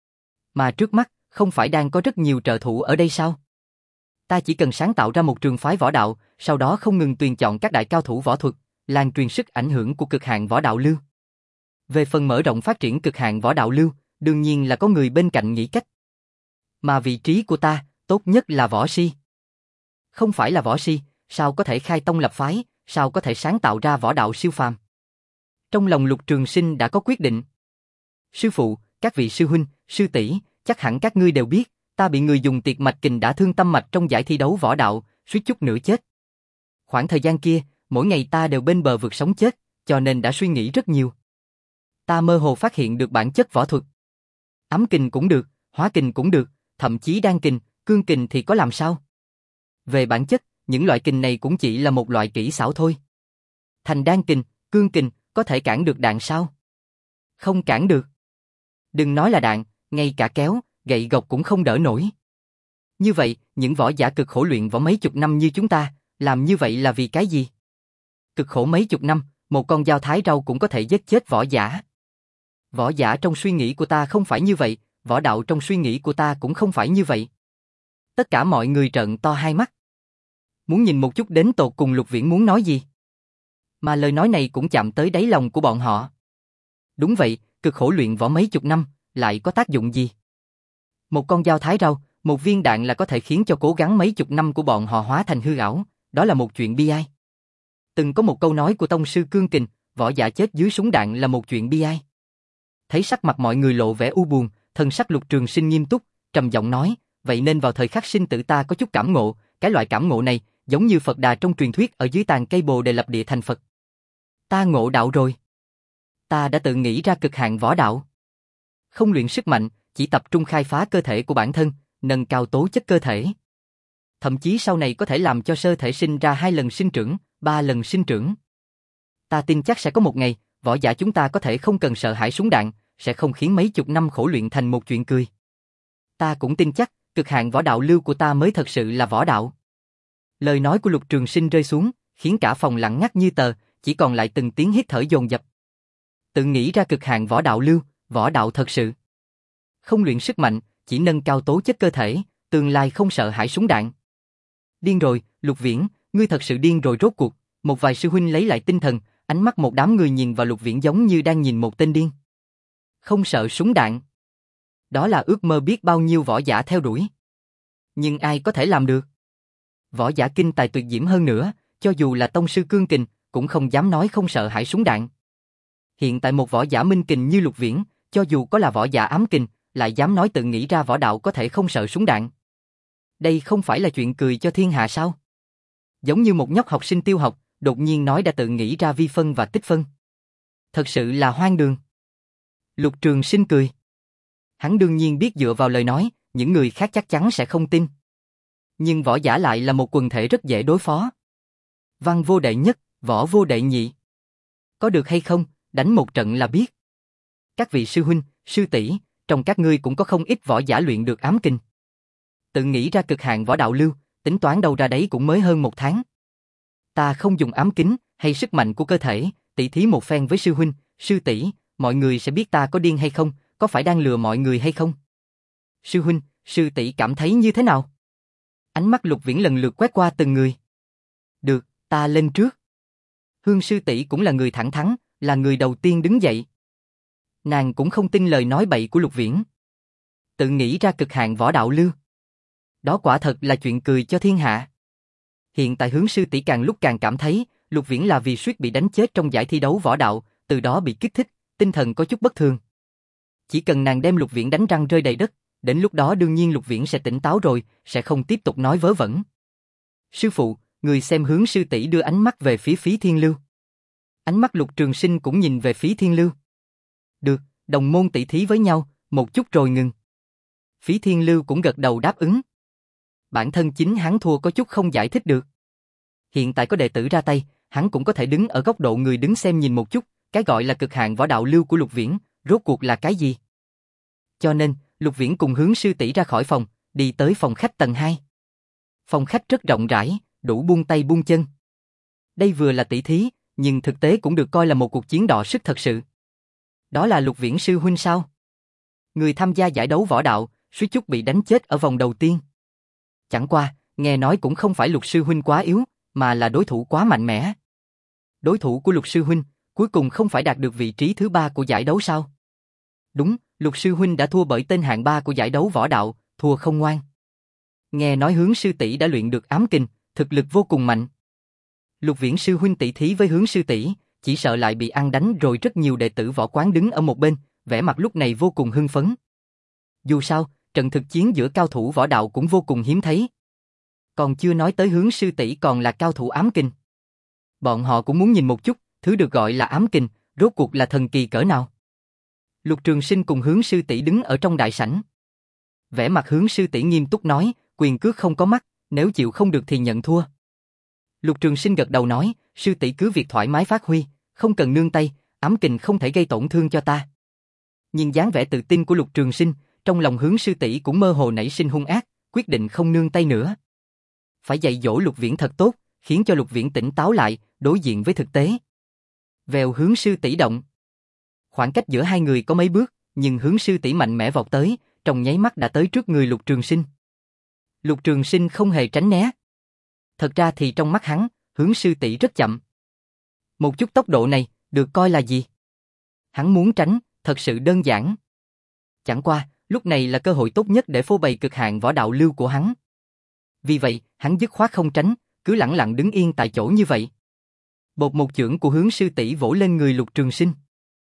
Mà trước mắt, không phải đang có rất nhiều trợ thủ ở đây sao? Ta chỉ cần sáng tạo ra một trường phái võ đạo, sau đó không ngừng tuyển chọn các đại cao thủ võ thuật, lan truyền sức ảnh hưởng của cực hạn võ đạo lưu. Về phần mở rộng phát triển cực hạn võ đạo lưu, đương nhiên là có người bên cạnh nghĩ cách. Mà vị trí của ta, tốt nhất là võ si. Không phải là võ si, sao có thể khai tông lập phái, sao có thể sáng tạo ra võ đạo siêu phàm? Trong lòng Lục Trường Sinh đã có quyết định. Sư phụ, các vị sư huynh, sư tỷ, chắc hẳn các ngươi đều biết, ta bị người dùng tiệt mạch kình đả thương tâm mạch trong giải thi đấu võ đạo, suýt chút nữa chết. Khoảng thời gian kia, mỗi ngày ta đều bên bờ vực sống chết, cho nên đã suy nghĩ rất nhiều. Ta mơ hồ phát hiện được bản chất võ thuật. Ám kình cũng được, hóa kình cũng được, thậm chí đan kình, cương kình thì có làm sao? Về bản chất, những loại kình này cũng chỉ là một loại kỹ xảo thôi. Thành đan kình, cương kình, có thể cản được đạn sao? Không cản được. Đừng nói là đạn, ngay cả kéo, gậy gộc cũng không đỡ nổi. Như vậy, những võ giả cực khổ luyện võ mấy chục năm như chúng ta, làm như vậy là vì cái gì? Cực khổ mấy chục năm, một con dao thái rau cũng có thể giết chết võ giả. Võ giả trong suy nghĩ của ta không phải như vậy, võ đạo trong suy nghĩ của ta cũng không phải như vậy. Tất cả mọi người trợn to hai mắt. Muốn nhìn một chút đến tột cùng Lục Viễn muốn nói gì. Mà lời nói này cũng chạm tới đáy lòng của bọn họ. Đúng vậy, cực khổ luyện võ mấy chục năm, lại có tác dụng gì? Một con dao thái rau, một viên đạn là có thể khiến cho cố gắng mấy chục năm của bọn họ hóa thành hư ảo, đó là một chuyện bi ai. Từng có một câu nói của tông sư Cương Kình, võ giả chết dưới súng đạn là một chuyện bi ai. Thấy sắc mặt mọi người lộ vẻ u buồn, thần sắc Lục Trường Sinh nghiêm túc, trầm giọng nói, vậy nên vào thời khắc sinh tử ta có chút cảm ngộ, cái loại cảm ngộ này, giống như Phật Đà trong truyền thuyết ở dưới tàn cây bồ đề lập địa thành Phật. Ta ngộ đạo rồi. Ta đã tự nghĩ ra cực hạn võ đạo. Không luyện sức mạnh, chỉ tập trung khai phá cơ thể của bản thân, nâng cao tố chất cơ thể. Thậm chí sau này có thể làm cho sơ thể sinh ra hai lần sinh trưởng, ba lần sinh trưởng. Ta tin chắc sẽ có một ngày, võ giả chúng ta có thể không cần sợ hãi súng đạn, sẽ không khiến mấy chục năm khổ luyện thành một chuyện cười. Ta cũng tin chắc, cực hạn võ đạo lưu của ta mới thật sự là võ đạo. Lời nói của Lục Trường Sinh rơi xuống, khiến cả phòng lặng ngắt như tờ, chỉ còn lại từng tiếng hít thở dồn dập. Tự nghĩ ra cực hạn võ đạo lưu, võ đạo thật sự. Không luyện sức mạnh, chỉ nâng cao tố chất cơ thể, tương lai không sợ hãi súng đạn. Điên rồi, Lục Viễn, ngươi thật sự điên rồi rốt cuộc. Một vài sư huynh lấy lại tinh thần, ánh mắt một đám người nhìn vào Lục Viễn giống như đang nhìn một tên điên. Không sợ súng đạn. Đó là ước mơ biết bao nhiêu võ giả theo đuổi. Nhưng ai có thể làm được? Võ giả kinh tài tuyệt diễm hơn nữa, cho dù là tông sư cương kình, cũng không dám nói không sợ hãi súng đạn. Hiện tại một võ giả minh kình như Lục Viễn, cho dù có là võ giả ám kình, lại dám nói tự nghĩ ra võ đạo có thể không sợ súng đạn. Đây không phải là chuyện cười cho thiên hạ sao? Giống như một nhóc học sinh tiêu học, đột nhiên nói đã tự nghĩ ra vi phân và tích phân. Thật sự là hoang đường. Lục Trường Sinh cười. Hắn đương nhiên biết dựa vào lời nói, những người khác chắc chắn sẽ không tin. Nhưng võ giả lại là một quần thể rất dễ đối phó. Văn vô đệ nhất, võ vô đệ nhị. Có được hay không, đánh một trận là biết. Các vị sư huynh, sư tỷ, trong các ngươi cũng có không ít võ giả luyện được ám kình. Tự nghĩ ra cực hạn võ đạo lưu, tính toán đâu ra đấy cũng mới hơn một tháng. Ta không dùng ám kính hay sức mạnh của cơ thể, tỉ thí một phen với sư huynh, sư tỷ, mọi người sẽ biết ta có điên hay không, có phải đang lừa mọi người hay không. Sư huynh, sư tỷ cảm thấy như thế nào? Ánh mắt Lục Viễn lần lượt quét qua từng người. Được, ta lên trước. Hương sư tỷ cũng là người thẳng thắn, là người đầu tiên đứng dậy. Nàng cũng không tin lời nói bậy của Lục Viễn. Tự nghĩ ra cực hạn võ đạo lưu. Đó quả thật là chuyện cười cho thiên hạ. Hiện tại Hướng sư tỷ càng lúc càng cảm thấy, Lục Viễn là vì suýt bị đánh chết trong giải thi đấu võ đạo, từ đó bị kích thích, tinh thần có chút bất thường. Chỉ cần nàng đem Lục Viễn đánh răng rơi đầy đất, đến lúc đó đương nhiên Lục Viễn sẽ tỉnh táo rồi, sẽ không tiếp tục nói vớ vẩn. Sư phụ, người xem Hướng sư tỷ đưa ánh mắt về phía Phí Thiên Lưu. Ánh mắt Lục Trường Sinh cũng nhìn về Phí Thiên Lưu. Được, đồng môn tỷ thí với nhau, một chút rồi ngừng. Phí Thiên Lưu cũng gật đầu đáp ứng. Bản thân chính hắn thua có chút không giải thích được. Hiện tại có đệ tử ra tay, hắn cũng có thể đứng ở góc độ người đứng xem nhìn một chút, cái gọi là cực hạn võ đạo lưu của Lục Viễn, rốt cuộc là cái gì? Cho nên, Lục Viễn cùng Hướng sư tỷ ra khỏi phòng, đi tới phòng khách tầng hai. Phòng khách rất rộng rãi, đủ buông tay buông chân. Đây vừa là tỷ thí, nhưng thực tế cũng được coi là một cuộc chiến đọ sức thật sự. Đó là Lục Viễn sư huynh sao? Người tham gia giải đấu võ đạo, suýt chút bị đánh chết ở vòng đầu tiên. Chẳng qua, nghe nói cũng không phải Lục sư huynh quá yếu, mà là đối thủ quá mạnh mẽ. Đối thủ của Lục sư huynh, cuối cùng không phải đạt được vị trí thứ ba của giải đấu sao? Đúng, Lục sư huynh đã thua bởi tên hạng ba của giải đấu võ đạo, thua không ngoan. Nghe nói Hướng sư tỷ đã luyện được ám kình, thực lực vô cùng mạnh. Lục Viễn sư huynh tỷ thí với Hướng sư tỷ, chỉ sợ lại bị ăn đánh rồi. Rất nhiều đệ tử võ quán đứng ở một bên, vẻ mặt lúc này vô cùng hưng phấn. Dù sao, trận thực chiến giữa cao thủ võ đạo cũng vô cùng hiếm thấy. Còn chưa nói tới Hướng sư tỷ còn là cao thủ ám kình. Bọn họ cũng muốn nhìn một chút, thứ được gọi là ám kình, rốt cuộc là thần kỳ cỡ nào. Lục Trường Sinh cùng Hướng sư tỷ đứng ở trong đại sảnh. Vẻ mặt Hướng sư tỷ nghiêm túc nói, quyền cước không có mắt, nếu chịu không được thì nhận thua. Lục Trường Sinh gật đầu nói, sư tỷ cứ việc thoải mái phát huy, không cần nương tay, ám kình không thể gây tổn thương cho ta. Nhìn dáng vẻ tự tin của Lục Trường Sinh, trong lòng Hướng sư tỷ cũng mơ hồ nảy sinh hung ác, quyết định không nương tay nữa. Phải dạy dỗ Lục Viễn thật tốt, khiến cho Lục Viễn tỉnh táo lại, đối diện với thực tế. Vèo, Hướng sư tỷ động. Khoảng cách giữa hai người có mấy bước, nhưng Hướng sư tỷ mạnh mẽ vọt tới, trong nháy mắt đã tới trước người Lục Trường Sinh. Lục Trường Sinh không hề tránh né. Thật ra thì trong mắt hắn, Hướng sư tỷ rất chậm. Một chút tốc độ này, được coi là gì? Hắn muốn tránh, thật sự đơn giản. Chẳng qua, lúc này là cơ hội tốt nhất để phô bày cực hạn võ đạo lưu của hắn. Vì vậy, hắn dứt khoát không tránh, cứ lẳng lặng đứng yên tại chỗ như vậy. Bột một chưởng của Hướng sư tỷ vỗ lên người Lục Trường Sinh.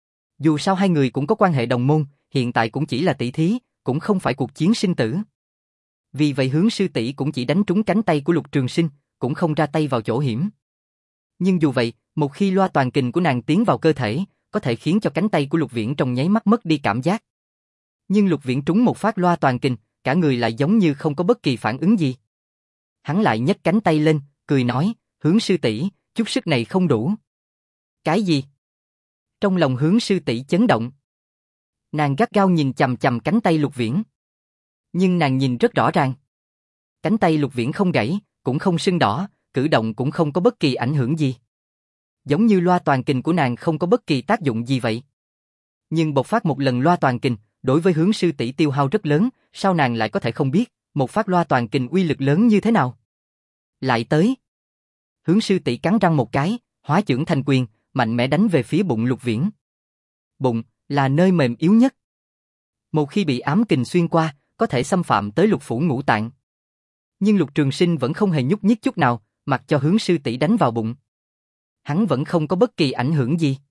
Dù sao hai người cũng có quan hệ đồng môn, hiện tại cũng chỉ là tỷ thí, cũng không phải cuộc chiến sinh tử. Vì vậy Hướng sư tỷ cũng chỉ đánh trúng cánh tay của Lục Trường Sinh, cũng không ra tay vào chỗ hiểm. Nhưng dù vậy, một khi loa toàn kình của nàng tiến vào cơ thể, có thể khiến cho cánh tay của Lục Viễn trong nháy mắt mất đi cảm giác. Nhưng Lục Viễn trúng một phát loa toàn kình, cả người lại giống như không có bất kỳ phản ứng gì. Hắn lại nhấc cánh tay lên, cười nói, Hướng sư tỷ, chút sức này không đủ. Cái gì? Trong lòng Hướng sư tỷ chấn động. Nàng gắt gao nhìn chằm chằm cánh tay Lục Viễn. Nhưng nàng nhìn rất rõ ràng. Cánh tay Lục Viễn không gãy, cũng không sưng đỏ, cử động cũng không có bất kỳ ảnh hưởng gì. Giống như loa toàn kình của nàng không có bất kỳ tác dụng gì vậy. Nhưng bộc phát một lần loa toàn kình, đối với Hướng sư tỷ tiêu hao rất lớn, sao nàng lại có thể không biết, một phát loa toàn kình uy lực lớn như thế nào? Lại tới. Hướng sư tỷ cắn răng một cái, hóa chưởng thành quyền, mạnh mẽ đánh về phía bụng Lục Viễn. Bụng là nơi mềm yếu nhất. Một khi bị ám kình xuyên qua, có thể xâm phạm tới lục phủ ngũ tạng. Nhưng Lục Trường Sinh vẫn không hề nhúc nhích chút nào, mặc cho Hướng sư tỷ đánh vào bụng. Hắn vẫn không có bất kỳ ảnh hưởng gì.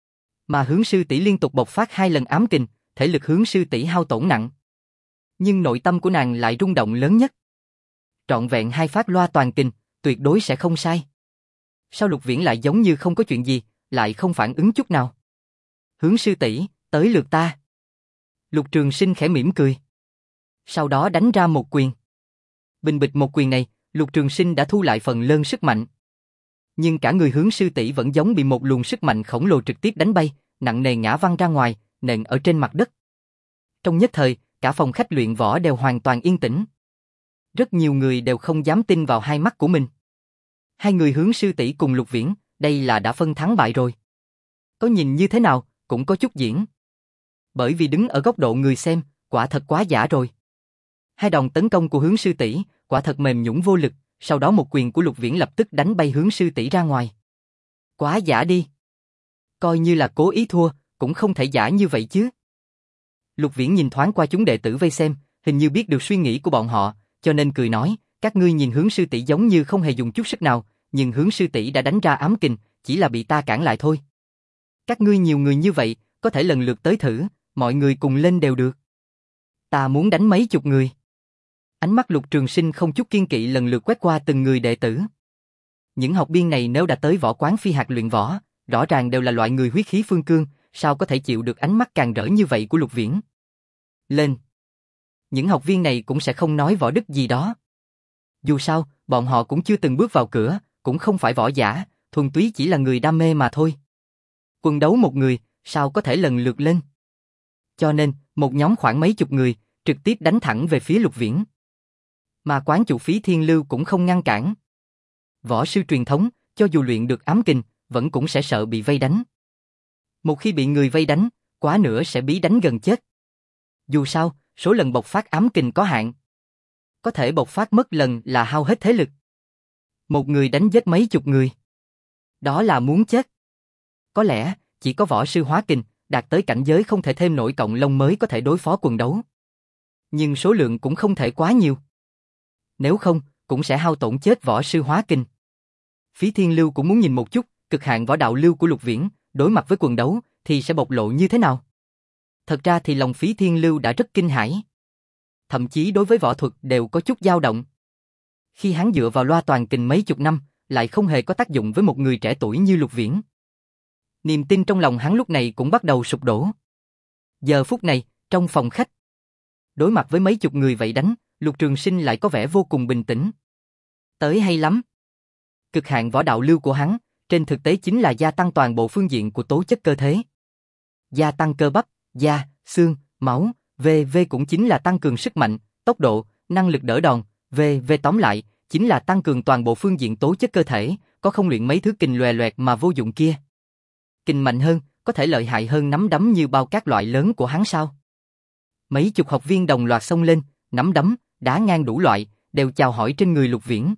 Mà Hướng sư tỷ liên tục bộc phát hai lần ám kình, thể lực Hướng sư tỷ hao tổn nặng. Nhưng nội tâm của nàng lại rung động lớn nhất. Trọn vẹn hai phát loa toàn kình, tuyệt đối sẽ không sai. Sao Lục Viễn lại giống như không có chuyện gì, lại không phản ứng chút nào? Hướng sư tỷ, tới lượt ta. Lục Trường Sinh khẽ mỉm cười. Sau đó đánh ra một quyền. Bình bịch một quyền này, Lục Trường Sinh đã thu lại phần lớn sức mạnh. Nhưng cả người Hướng sư tỷ vẫn giống bị một luồng sức mạnh khổng lồ trực tiếp đánh bay, nặng nề ngã văng ra ngoài, nện ở trên mặt đất. Trong nhất thời, cả phòng khách luyện võ đều hoàn toàn yên tĩnh. Rất nhiều người đều không dám tin vào hai mắt của mình. Hai người Hướng sư tỷ cùng Lục Viễn, đây là đã phân thắng bại rồi. Có nhìn như thế nào, cũng có chút diễn. Bởi vì đứng ở góc độ người xem, quả thật quá giả rồi. Hai đòn tấn công của Hướng sư tỷ, quả thật mềm nhũn vô lực, sau đó một quyền của Lục Viễn lập tức đánh bay Hướng sư tỷ ra ngoài. Quá giả đi. Coi như là cố ý thua, cũng không thể giả như vậy chứ. Lục Viễn nhìn thoáng qua chúng đệ tử vây xem, hình như biết được suy nghĩ của bọn họ, cho nên cười nói, các ngươi nhìn Hướng sư tỷ giống như không hề dùng chút sức nào, nhưng Hướng sư tỷ đã đánh ra ám kình, chỉ là bị ta cản lại thôi. Các ngươi nhiều người như vậy, có thể lần lượt tới thử, mọi người cùng lên đều được. Ta muốn đánh mấy chục người. Ánh mắt Lục Trường Sinh không chút kiên kỵ lần lượt quét qua từng người đệ tử. Những học viên này nếu đã tới võ quán Phi Hạt luyện võ, rõ ràng đều là loại người huyết khí phương cương, sao có thể chịu được ánh mắt càng rỡ như vậy của Lục Viễn. Lên. Những học viên này cũng sẽ không nói võ đức gì đó. Dù sao, bọn họ cũng chưa từng bước vào cửa, cũng không phải võ giả, thuần túy chỉ là người đam mê mà thôi. Quân đấu một người, sao có thể lần lượt lên. Cho nên, một nhóm khoảng mấy chục người, trực tiếp đánh thẳng về phía Lục Viễn. Mà quán chủ Phí Thiên Lưu cũng không ngăn cản. Võ sư truyền thống, cho dù luyện được ám kình, vẫn cũng sẽ sợ bị vây đánh. Một khi bị người vây đánh, quá nữa sẽ bí đánh gần chết. Dù sao, số lần bộc phát ám kình có hạn. Có thể bộc phát mất lần là hao hết thế lực. Một người đánh giết mấy chục người. Đó là muốn chết. Có lẽ, chỉ có võ sư hóa kình, đạt tới cảnh giới không thể thêm nổi cộng lông mới có thể đối phó quần đấu. Nhưng số lượng cũng không thể quá nhiều. Nếu không, cũng sẽ hao tổn chết võ sư hóa kình. Phí Thiên Lưu cũng muốn nhìn một chút, cực hạn võ đạo lưu của Lục Viễn, đối mặt với quần đấu, thì sẽ bộc lộ như thế nào. Thật ra thì lòng Phí Thiên Lưu đã rất kinh hãi. Thậm chí đối với võ thuật đều có chút dao động. Khi hắn dựa vào loa toàn kình mấy chục năm, lại không hề có tác dụng với một người trẻ tuổi như Lục Viễn. Niềm tin trong lòng hắn lúc này cũng bắt đầu sụp đổ. Giờ phút này, trong phòng khách, đối mặt với mấy chục người vậy đánh, Lục Trường Sinh lại có vẻ vô cùng bình tĩnh. Tới hay lắm. Cực hạn võ đạo lưu của hắn, trên thực tế chính là gia tăng toàn bộ phương diện của tố chất cơ thể. Gia tăng cơ bắp, da, xương, máu, vê vê cũng chính là tăng cường sức mạnh, tốc độ, năng lực đỡ đòn, vê vê tóm lại, chính là tăng cường toàn bộ phương diện tố chất cơ thể, có không luyện mấy thứ kình loè loẹt mà vô dụng kia. Kình mạnh hơn, có thể lợi hại hơn nắm đấm như bao các loại lớn của hắn sao? Mấy chục học viên đồng loạt xông lên, nắm đấm, đá ngang đủ loại, đều chào hỏi trên người Lục Viễn.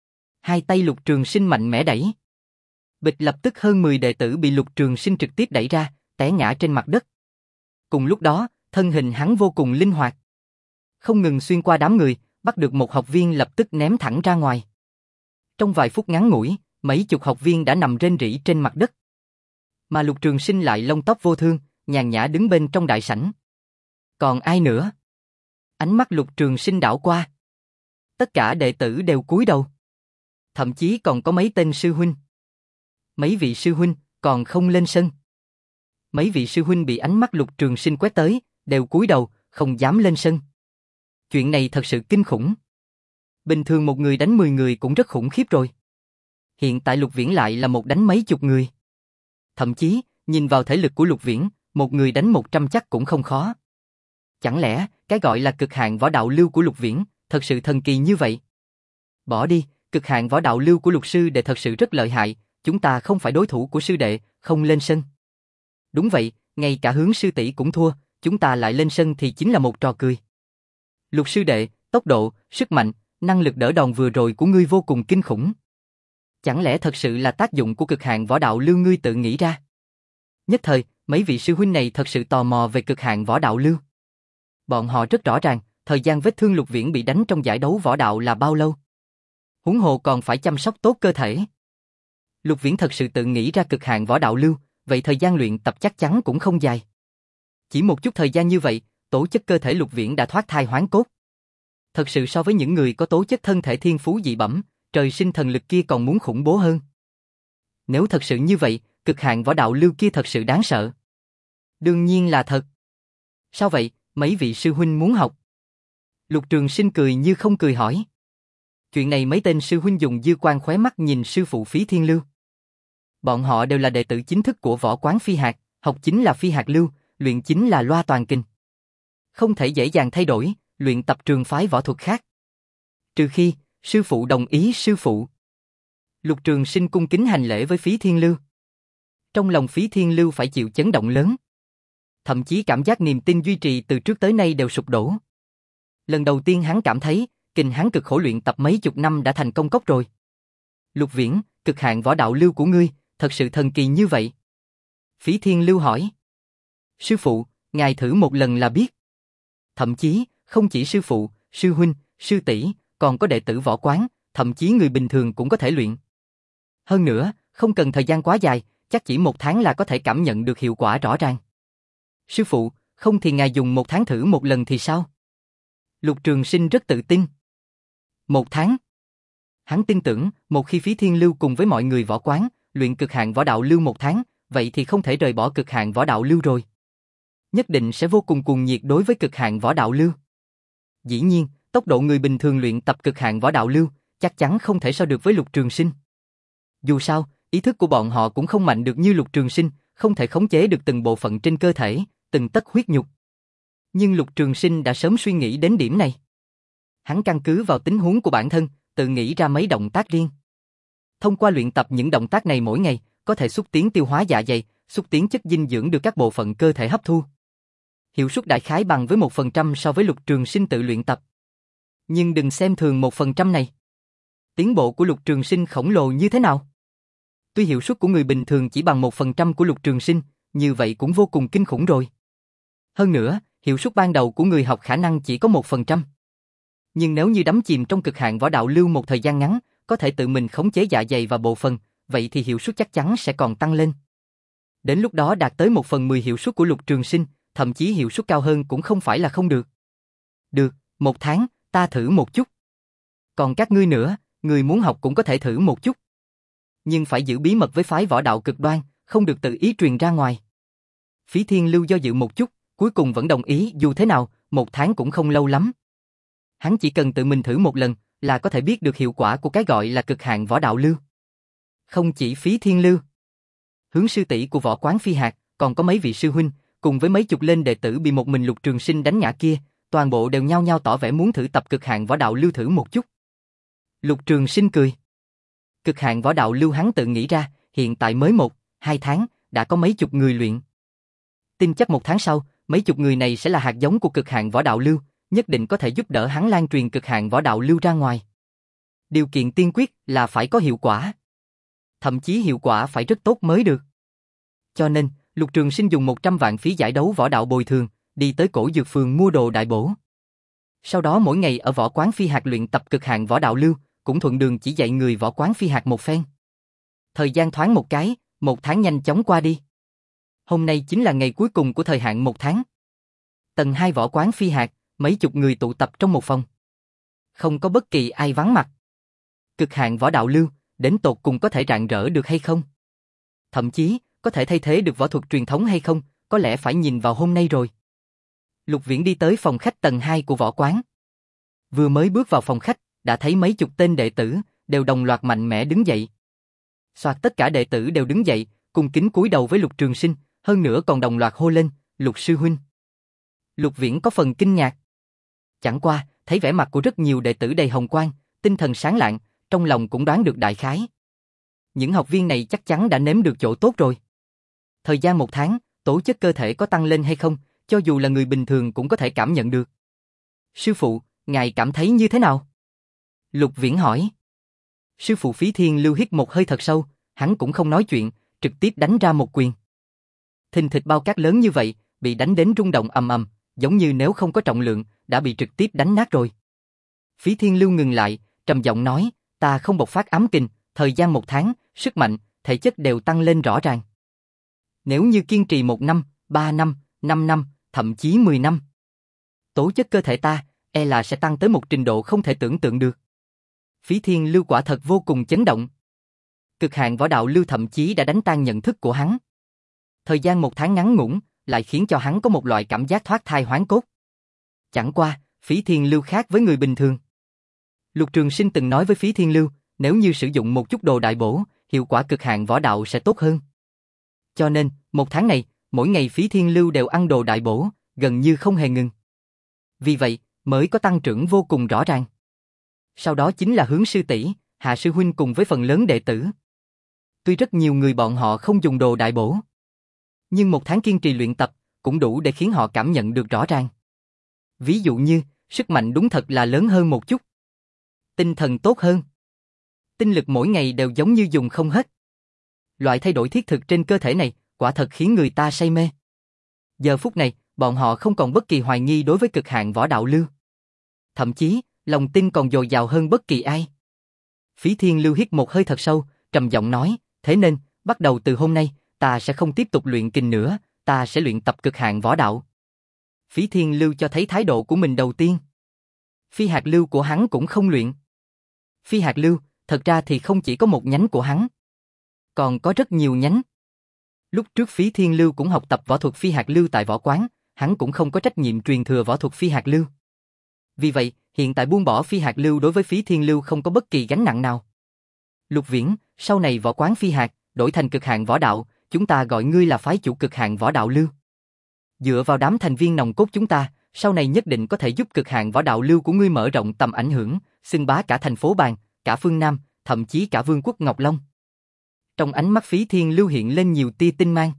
Hai tay Lục Trường Sinh mạnh mẽ đẩy. Bịch lập tức hơn mười đệ tử bị Lục Trường Sinh trực tiếp đẩy ra, té ngã trên mặt đất. Cùng lúc đó, thân hình hắn vô cùng linh hoạt. Không ngừng xuyên qua đám người, bắt được một học viên lập tức ném thẳng ra ngoài. Trong vài phút ngắn ngủi, mấy chục học viên đã nằm rên rỉ trên mặt đất. Mà Lục Trường Sinh lại lông tóc vô thương, nhàn nhã đứng bên trong đại sảnh. Còn ai nữa? Ánh mắt Lục Trường Sinh đảo qua. Tất cả đệ tử đều cúi đầu. Thậm chí còn có mấy tên sư huynh. Mấy vị sư huynh còn không lên sân. Mấy vị sư huynh bị ánh mắt Lục Trường Sinh quét tới, đều cúi đầu, không dám lên sân. Chuyện này thật sự kinh khủng. Bình thường một người đánh mười người cũng rất khủng khiếp rồi. Hiện tại Lục Viễn lại là một đánh mấy chục người. Thậm chí, nhìn vào thể lực của Lục Viễn, một người đánh một trăm chắc cũng không khó. Chẳng lẽ, cái gọi là cực hạn võ đạo lưu của Lục Viễn, thật sự thần kỳ như vậy? Bỏ đi, cực hạn võ đạo lưu của Lục sư đệ thật sự rất lợi hại, chúng ta không phải đối thủ của sư đệ, không lên sân. Đúng vậy, ngay cả Hướng sư tỷ cũng thua, chúng ta lại lên sân thì chính là một trò cười. Lục sư đệ, tốc độ, sức mạnh, năng lực đỡ đòn vừa rồi của ngươi vô cùng kinh khủng. Chẳng lẽ thật sự là tác dụng của cực hạn võ đạo lưu ngươi tự nghĩ ra? Nhất thời, mấy vị sư huynh này thật sự tò mò về cực hạn võ đạo lưu. Bọn họ rất rõ ràng, thời gian vết thương Lục Viễn bị đánh trong giải đấu võ đạo là bao lâu. Huống hồ còn phải chăm sóc tốt cơ thể. Lục Viễn thật sự tự nghĩ ra cực hạn võ đạo lưu, vậy thời gian luyện tập chắc chắn cũng không dài. Chỉ một chút thời gian như vậy, tố chất cơ thể Lục Viễn đã thoát thai hoán cốt. Thật sự so với những người có tố chất thân thể thiên phú dị bẩm, trời sinh thần lực kia còn muốn khủng bố hơn. Nếu thật sự như vậy, cực hạn võ đạo lưu kia thật sự đáng sợ. Đương nhiên là thật. Sao vậy, mấy vị sư huynh muốn học? Lục Trường Sinh cười như không cười hỏi. Chuyện này mấy tên sư huynh dùng dư quan khóe mắt nhìn sư phụ Phí Thiên Lưu. Bọn họ đều là đệ tử chính thức của võ quán Phi Hạc, học chính là Phi Hạc Lưu, luyện chính là Loa Toàn Kinh. Không thể dễ dàng thay đổi, luyện tập trường phái võ thuật khác. Trừ khi, sư phụ đồng ý sư phụ. Lục Trường Sinh cung kính hành lễ với Phí Thiên Lưu. Trong lòng Phí Thiên Lưu phải chịu chấn động lớn. Thậm chí cảm giác niềm tin duy trì từ trước tới nay đều sụp đổ. Lần đầu tiên hắn cảm thấy, kinh hắn cực khổ luyện tập mấy chục năm đã thành công cốc rồi. Lục Viễn, cực hạn võ đạo lưu của ngươi, thật sự thần kỳ như vậy. Phí Thiên Lưu hỏi. Sư phụ, ngài thử một lần là biết. Thậm chí, không chỉ sư phụ, sư huynh, sư tỷ, còn có đệ tử võ quán, thậm chí người bình thường cũng có thể luyện. Hơn nữa, không cần thời gian quá dài, chắc chỉ một tháng là có thể cảm nhận được hiệu quả rõ ràng. Sư phụ, không thì ngài dùng một tháng thử một lần thì sao? Lục Trường Sinh rất tự tin. Một tháng. Hắn tin tưởng, một khi Phí Thiên Lưu cùng với mọi người võ quán, luyện cực hạn võ đạo lưu một tháng, vậy thì không thể rời bỏ cực hạn võ đạo lưu rồi. Nhất định sẽ vô cùng cuồng nhiệt đối với cực hạn võ đạo lưu. Dĩ nhiên, tốc độ người bình thường luyện tập cực hạn võ đạo lưu, chắc chắn không thể so được với Lục Trường Sinh. Dù sao, ý thức của bọn họ cũng không mạnh được như Lục Trường Sinh, không thể khống chế được từng bộ phận trên cơ thể, từng tấc huyết nhục. Nhưng Lục Trường Sinh đã sớm suy nghĩ đến điểm này. Hắn căn cứ vào tình huống của bản thân, tự nghĩ ra mấy động tác riêng. Thông qua luyện tập những động tác này mỗi ngày, có thể xúc tiến tiêu hóa dạ dày, xúc tiến chất dinh dưỡng được các bộ phận cơ thể hấp thu. Hiệu suất đại khái bằng với một phần trăm so với Lục Trường Sinh tự luyện tập. Nhưng đừng xem thường một phần trăm này. Tiến bộ của Lục Trường Sinh khổng lồ như thế nào? Tuy hiệu suất của người bình thường chỉ bằng một phần trăm của Lục Trường Sinh, như vậy cũng vô cùng kinh khủng rồi. Hơn nữa, hiệu suất ban đầu của người học khả năng chỉ có một phần trăm. Nhưng nếu như đắm chìm trong cực hạn võ đạo lưu một thời gian ngắn, có thể tự mình khống chế dạ dày và bộ phận, vậy thì hiệu suất chắc chắn sẽ còn tăng lên. Đến lúc đó đạt tới một phần mười hiệu suất của Lục Trường Sinh, thậm chí hiệu suất cao hơn cũng không phải là không được. Được, một tháng, ta thử một chút. Còn các ngươi nữa, người muốn học cũng có thể thử một chút. Nhưng phải giữ bí mật với phái võ đạo cực đoan, không được tự ý truyền ra ngoài. Phí Thiên Lưu do dự một chút, cuối cùng vẫn đồng ý, dù thế nào, một tháng cũng không lâu lắm. Hắn chỉ cần tự mình thử một lần, là có thể biết được hiệu quả của cái gọi là cực hạn võ đạo lưu. Không chỉ Phí Thiên Lưu, Hướng sư tỷ của võ quán Phi Hạc, còn có mấy vị sư huynh, cùng với mấy chục lên đệ tử bị một mình Lục Trường Sinh đánh ngã kia, toàn bộ đều nhao nhao tỏ vẻ muốn thử tập cực hạn võ đạo lưu thử một chút. Lục Trường Sinh cười. Cực hạn võ đạo lưu hắn tự nghĩ ra, hiện tại mới một, hai tháng, đã có mấy chục người luyện. Tin chắc một tháng sau, mấy chục người này sẽ là hạt giống của cực hạn võ đạo lưu, nhất định có thể giúp đỡ hắn lan truyền cực hạn võ đạo lưu ra ngoài. Điều kiện tiên quyết là phải có hiệu quả. Thậm chí hiệu quả phải rất tốt mới được. Cho nên, Lục Trường Sinh dùng một trăm vạn phí giải đấu võ đạo bồi thường, đi tới cổ dược phường mua đồ đại bổ. Sau đó mỗi ngày ở võ quán Phi Hạc luyện tập cực hạn võ đạo lưu, cũng thuận đường chỉ dạy người võ quán Phi Hạc một phen. Thời gian thoáng một cái, một tháng nhanh chóng qua đi. Hôm nay chính là ngày cuối cùng của thời hạn một tháng. Tầng hai võ quán Phi Hạc, mấy chục người tụ tập trong một phòng. Không có bất kỳ ai vắng mặt. Cực hạn võ đạo lưu, đến tột cùng có thể rạng rỡ được hay không? Thậm chí, có thể thay thế được võ thuật truyền thống hay không, có lẽ phải nhìn vào hôm nay rồi. Lục Viễn đi tới phòng khách tầng hai của võ quán. Vừa mới bước vào phòng khách, đã thấy mấy chục tên đệ tử, đều đồng loạt mạnh mẽ đứng dậy. Soạt tất cả đệ tử đều đứng dậy, cung kính cúi đầu với Lục Trường Sinh, hơn nữa còn đồng loạt hô lên, Lục sư huynh. Lục Viễn có phần kinh ngạc. Chẳng qua, thấy vẻ mặt của rất nhiều đệ tử đầy hồng quang, tinh thần sáng lạng, trong lòng cũng đoán được đại khái. Những học viên này chắc chắn đã nếm được chỗ tốt rồi. Thời gian một tháng, tố chất cơ thể có tăng lên hay không, cho dù là người bình thường cũng có thể cảm nhận được. Sư phụ, ngài cảm thấy như thế nào? Lục Viễn hỏi. Sư phụ Phí Thiên Lưu hít một hơi thật sâu, hắn cũng không nói chuyện, trực tiếp đánh ra một quyền. Thình thịch bao cát lớn như vậy, bị đánh đến rung động ầm ầm, giống như nếu không có trọng lượng, đã bị trực tiếp đánh nát rồi. Phí Thiên Lưu ngừng lại, trầm giọng nói, ta không bộc phát ám kình, thời gian một tháng, sức mạnh, thể chất đều tăng lên rõ ràng. Nếu như kiên trì một năm, ba năm, năm năm, thậm chí mười năm, tố chất cơ thể ta, e là sẽ tăng tới một trình độ không thể tưởng tượng được. Phí Thiên Lưu quả thật vô cùng chấn động. Cực hạn võ đạo lưu thậm chí đã đánh tan nhận thức của hắn. Thời gian một tháng ngắn ngủn, lại khiến cho hắn có một loại cảm giác thoát thai hoán cốt. Chẳng qua, Phí Thiên Lưu khác với người bình thường. Lục Trường Sinh từng nói với Phí Thiên Lưu, nếu như sử dụng một chút đồ đại bổ, hiệu quả cực hạn võ đạo sẽ tốt hơn. Cho nên, một tháng này, mỗi ngày Phí Thiên Lưu đều ăn đồ đại bổ, gần như không hề ngừng. Vì vậy, mới có tăng trưởng vô cùng rõ ràng. Sau đó chính là Hướng sư tỷ, Hạ sư huynh cùng với phần lớn đệ tử. Tuy rất nhiều người bọn họ không dùng đồ đại bổ, nhưng một tháng kiên trì luyện tập cũng đủ để khiến họ cảm nhận được rõ ràng. Ví dụ như, sức mạnh đúng thật là lớn hơn một chút. Tinh thần tốt hơn. Tinh lực mỗi ngày đều giống như dùng không hết. Loại thay đổi thiết thực trên cơ thể này, quả thật khiến người ta say mê. Giờ phút này, bọn họ không còn bất kỳ hoài nghi đối với cực hạn võ đạo lưu. Thậm chí, lòng tin còn dồi dào hơn bất kỳ ai. Phí Thiên Lưu hít một hơi thật sâu, trầm giọng nói, thế nên, bắt đầu từ hôm nay, ta sẽ không tiếp tục luyện kình nữa, ta sẽ luyện tập cực hạn võ đạo. Phí Thiên Lưu cho thấy thái độ của mình đầu tiên. Phi hạt lưu của hắn cũng không luyện. Phi hạt lưu, thật ra thì không chỉ có một nhánh của hắn, còn có rất nhiều nhánh. Lúc trước Phí Thiên Lưu cũng học tập võ thuật phi hạt lưu tại võ quán, hắn cũng không có trách nhiệm truyền thừa võ thuật phi hạt lưu. Vì vậy, hiện tại buông bỏ phi hạt lưu đối với Phí Thiên Lưu không có bất kỳ gánh nặng nào. Lục Viễn, sau này võ quán phi hạt, đổi thành cực hạn võ đạo, chúng ta gọi ngươi là phái chủ cực hạn võ đạo lưu. Dựa vào đám thành viên nòng cốt chúng ta, sau này nhất định có thể giúp cực hạn võ đạo lưu của ngươi mở rộng tầm ảnh hưởng, xưng bá cả thành phố Bàn, cả phương Nam, thậm chí cả vương quốc Ngọc Long. Trong ánh mắt Phí Thiên Lưu hiện lên nhiều tia tinh mang.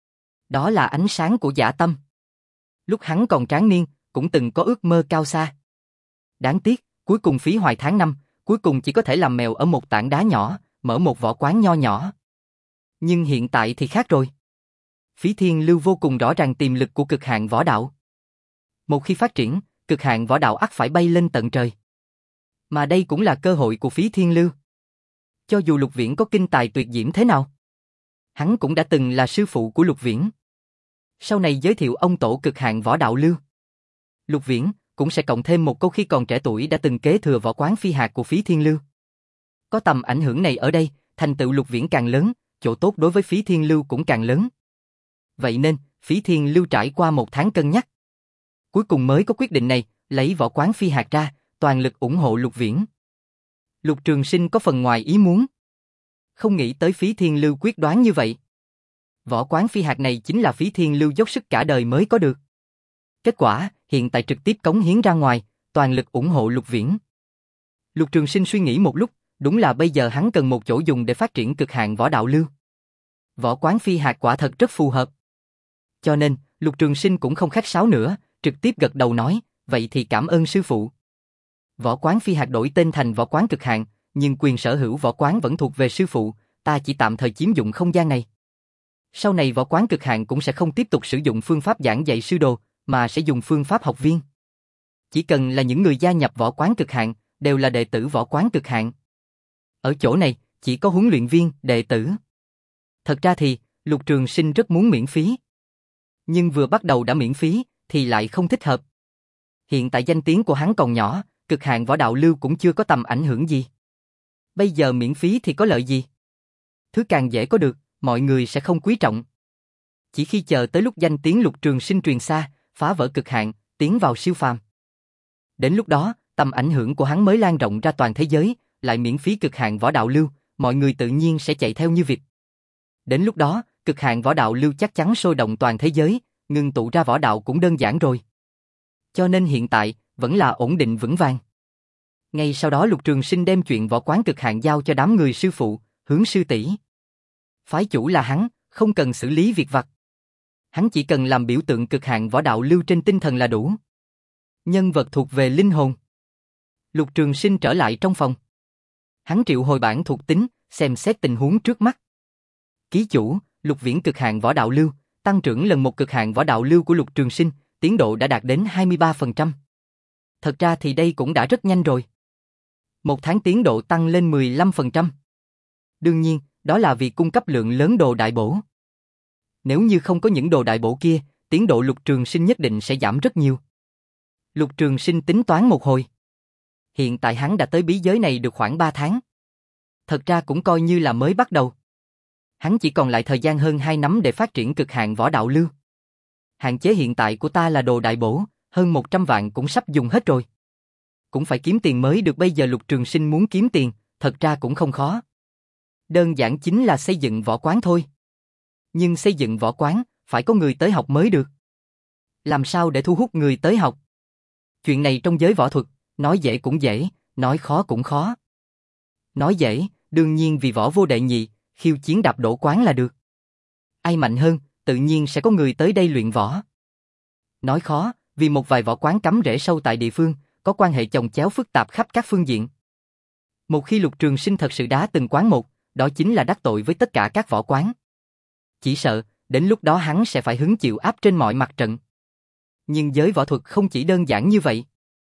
Đó là ánh sáng của dã tâm. Lúc hắn còn tráng niên, cũng từng có ước mơ cao xa. Đáng tiếc, cuối cùng phí hoài tháng năm, cuối cùng chỉ có thể làm mèo ở một tảng đá nhỏ, mở một võ quán nho nhỏ. Nhưng hiện tại thì khác rồi. Phí Thiên Lưu vô cùng rõ ràng tiềm lực của cực hạn võ đạo. Một khi phát triển, cực hạn võ đạo ắt phải bay lên tận trời. Mà đây cũng là cơ hội của Phí Thiên Lưu. Cho dù Lục Viễn có kinh tài tuyệt diễm thế nào, hắn cũng đã từng là sư phụ của Lục Viễn. Sau này giới thiệu ông tổ cực hạn võ đạo lưu, Lục Viễn cũng sẽ cộng thêm một câu khi còn trẻ tuổi đã từng kế thừa võ quán phi hạt của Phí Thiên Lưu. Có tầm ảnh hưởng này ở đây, thành tựu Lục Viễn càng lớn, chỗ tốt đối với Phí Thiên Lưu cũng càng lớn. Vậy nên, Phí Thiên Lưu trải qua một tháng cân nhắc, cuối cùng mới có quyết định này, lấy võ quán phi hạt ra, toàn lực ủng hộ Lục Viễn. Lục Trường Sinh có phần ngoài ý muốn. Không nghĩ tới Phí Thiên Lưu quyết đoán như vậy. Võ quán phi hạt này chính là Phí Thiên Lưu dốc sức cả đời mới có được. Kết quả, hiện tại trực tiếp cống hiến ra ngoài, toàn lực ủng hộ Lục Viễn. Lục Trường Sinh suy nghĩ một lúc, đúng là bây giờ hắn cần một chỗ dùng để phát triển cực hạn võ đạo lưu. Võ quán phi hạt quả thật rất phù hợp. Cho nên, Lục Trường Sinh cũng không khách sáo nữa, trực tiếp gật đầu nói, vậy thì cảm ơn sư phụ. Võ quán phi hạt đổi tên thành võ quán cực hạn, nhưng quyền sở hữu võ quán vẫn thuộc về sư phụ, ta chỉ tạm thời chiếm dụng không gian này. Sau này võ quán cực hạn cũng sẽ không tiếp tục sử dụng phương pháp giảng dạy sư đồ, mà sẽ dùng phương pháp học viên. Chỉ cần là những người gia nhập võ quán cực hạn, đều là đệ tử võ quán cực hạn. Ở chỗ này, chỉ có huấn luyện viên, đệ tử. Thật ra thì, Lục Trường Sinh rất muốn miễn phí. Nhưng vừa bắt đầu đã miễn phí, thì lại không thích hợp. Hiện tại danh tiếng của hắn còn nhỏ, cực hạn võ đạo lưu cũng chưa có tầm ảnh hưởng gì. Bây giờ miễn phí thì có lợi gì? Thứ càng dễ có được, mọi người sẽ không quý trọng. Chỉ khi chờ tới lúc danh tiếng Lục Trường Sinh truyền xa, phá vỡ cực hạn, tiến vào siêu phàm. Đến lúc đó, tầm ảnh hưởng của hắn mới lan rộng ra toàn thế giới, lại miễn phí cực hạn võ đạo lưu, mọi người tự nhiên sẽ chạy theo như vịt. Đến lúc đó, cực hạn võ đạo lưu chắc chắn sôi động toàn thế giới, ngưng tụ ra võ đạo cũng đơn giản rồi. Cho nên hiện tại, vẫn là ổn định vững vàng. Ngay sau đó Lục Trường Sinh đem chuyện võ quán cực hạn giao cho đám người sư phụ, Hướng sư tỷ. Phái chủ là hắn, không cần xử lý việc vặt. Hắn chỉ cần làm biểu tượng cực hạn võ đạo lưu trên tinh thần là đủ. Nhân vật thuộc về linh hồn. Lục Trường Sinh trở lại trong phòng. Hắn triệu hồi bản thuộc tính, xem xét tình huống trước mắt. Ký chủ, Lục Viễn cực hạn võ đạo lưu, tăng trưởng lần một cực hạn võ đạo lưu của Lục Trường Sinh, tiến độ đã đạt đến hai mươi ba phần trăm. Thật ra thì đây cũng đã rất nhanh rồi. Một tháng tiến độ tăng lên mười lăm phần trăm. Đương nhiên, đó là vì cung cấp lượng lớn đồ đại bổ. Nếu như không có những đồ đại bổ kia, tiến độ Lục Trường Sinh nhất định sẽ giảm rất nhiều. Lục Trường Sinh tính toán một hồi. Hiện tại hắn đã tới bí giới này được khoảng ba tháng. Thật ra cũng coi như là mới bắt đầu. Hắn chỉ còn lại thời gian hơn hai năm để phát triển cực hạn võ đạo lưu. Hạn chế hiện tại của ta là đồ đại bổ, hơn một trăm vạn cũng sắp dùng hết rồi. Cũng phải kiếm tiền mới được, bây giờ Lục Trường Sinh muốn kiếm tiền, thật ra cũng không khó. Đơn giản chính là xây dựng võ quán thôi. Nhưng xây dựng võ quán, phải có người tới học mới được. Làm sao để thu hút người tới học? Chuyện này trong giới võ thuật, nói dễ cũng dễ, nói khó cũng khó. Nói dễ, đương nhiên vì võ vô đệ nhị, khiêu chiến đạp đổ quán là được. Ai mạnh hơn, tự nhiên sẽ có người tới đây luyện võ. Nói khó, vì một vài võ quán cắm rễ sâu tại địa phương, có quan hệ chồng chéo phức tạp khắp các phương diện. Một khi Lục Trường Sinh thật sự đá từng quán một, đó chính là đắc tội với tất cả các võ quán. Chỉ sợ, đến lúc đó hắn sẽ phải hứng chịu áp trên mọi mặt trận. Nhưng giới võ thuật không chỉ đơn giản như vậy.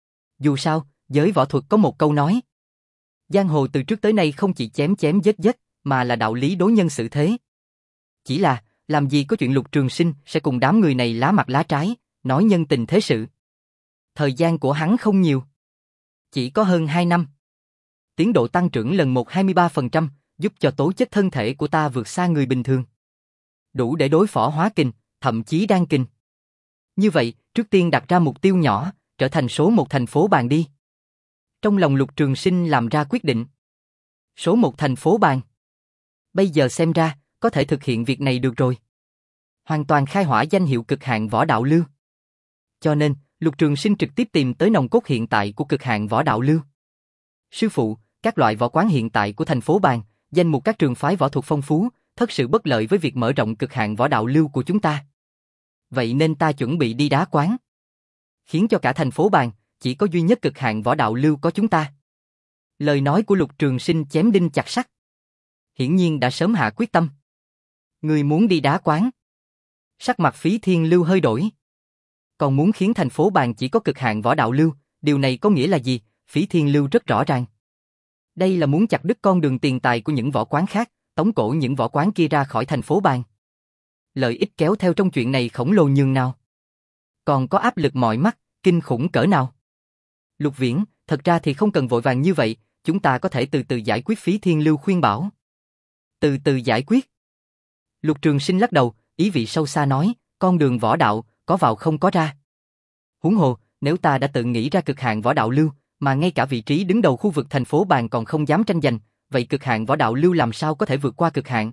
Dù sao, giới võ thuật có một câu nói. Giang hồ từ trước tới nay không chỉ chém chém giết giết, mà là đạo lý đối nhân xử thế. Chỉ là, làm gì có chuyện Lục Trường Sinh sẽ cùng đám người này lá mặt lá trái, nói nhân tình thế sự. Thời gian của hắn không nhiều. Chỉ có hơn hai năm. Tiến độ tăng trưởng lần một hai mươi ba phần trăm, giúp cho tố chất thân thể của ta vượt xa người bình thường. Đủ để đối phó hóa kình, thậm chí đan kình. Như vậy, trước tiên đặt ra mục tiêu nhỏ, trở thành số một thành phố bàn đi. Trong lòng Lục Trường Sinh làm ra quyết định. Số một thành phố bàn. Bây giờ xem ra, có thể thực hiện việc này được rồi. Hoàn toàn khai hỏa danh hiệu cực hạn võ đạo lưu. Cho nên, Lục Trường Sinh trực tiếp tìm tới nòng cốt hiện tại của cực hạn võ đạo lưu. Sư phụ, các loại võ quán hiện tại của thành phố bàn, danh mục các trường phái võ thuật phong phú, thật sự bất lợi với việc mở rộng cực hạn võ đạo lưu của chúng ta. Vậy nên ta chuẩn bị đi đá quán. Khiến cho cả thành phố bàn, chỉ có duy nhất cực hạn võ đạo lưu có chúng ta. Lời nói của Lục Trường Sinh chém đinh chặt sắt. Hiển nhiên đã sớm hạ quyết tâm. Người muốn đi đá quán. Sắc mặt Phí Thiên Lưu hơi đổi. Còn muốn khiến thành phố bàn chỉ có cực hạn võ đạo lưu, điều này có nghĩa là gì? Phí Thiên Lưu rất rõ ràng. Đây là muốn chặt đứt con đường tiền tài của những võ quán khác, tống cổ những võ quán kia ra khỏi thành phố bàn. Lợi ích kéo theo trong chuyện này khổng lồ nhường nào. Còn có áp lực mọi mắt, kinh khủng cỡ nào. Lục Viễn, thật ra thì không cần vội vàng như vậy, chúng ta có thể từ từ giải quyết. Phí Thiên Lưu khuyên bảo. Từ từ giải quyết. Lục Trường Sinh lắc đầu, ý vị sâu xa nói, con đường võ đạo, có vào không có ra. Huống hồ, nếu ta đã tự nghĩ ra cực hạn võ đạo lưu, mà ngay cả vị trí đứng đầu khu vực thành phố bàn còn không dám tranh giành, vậy cực hạn võ đạo lưu làm sao có thể vượt qua cực hạn?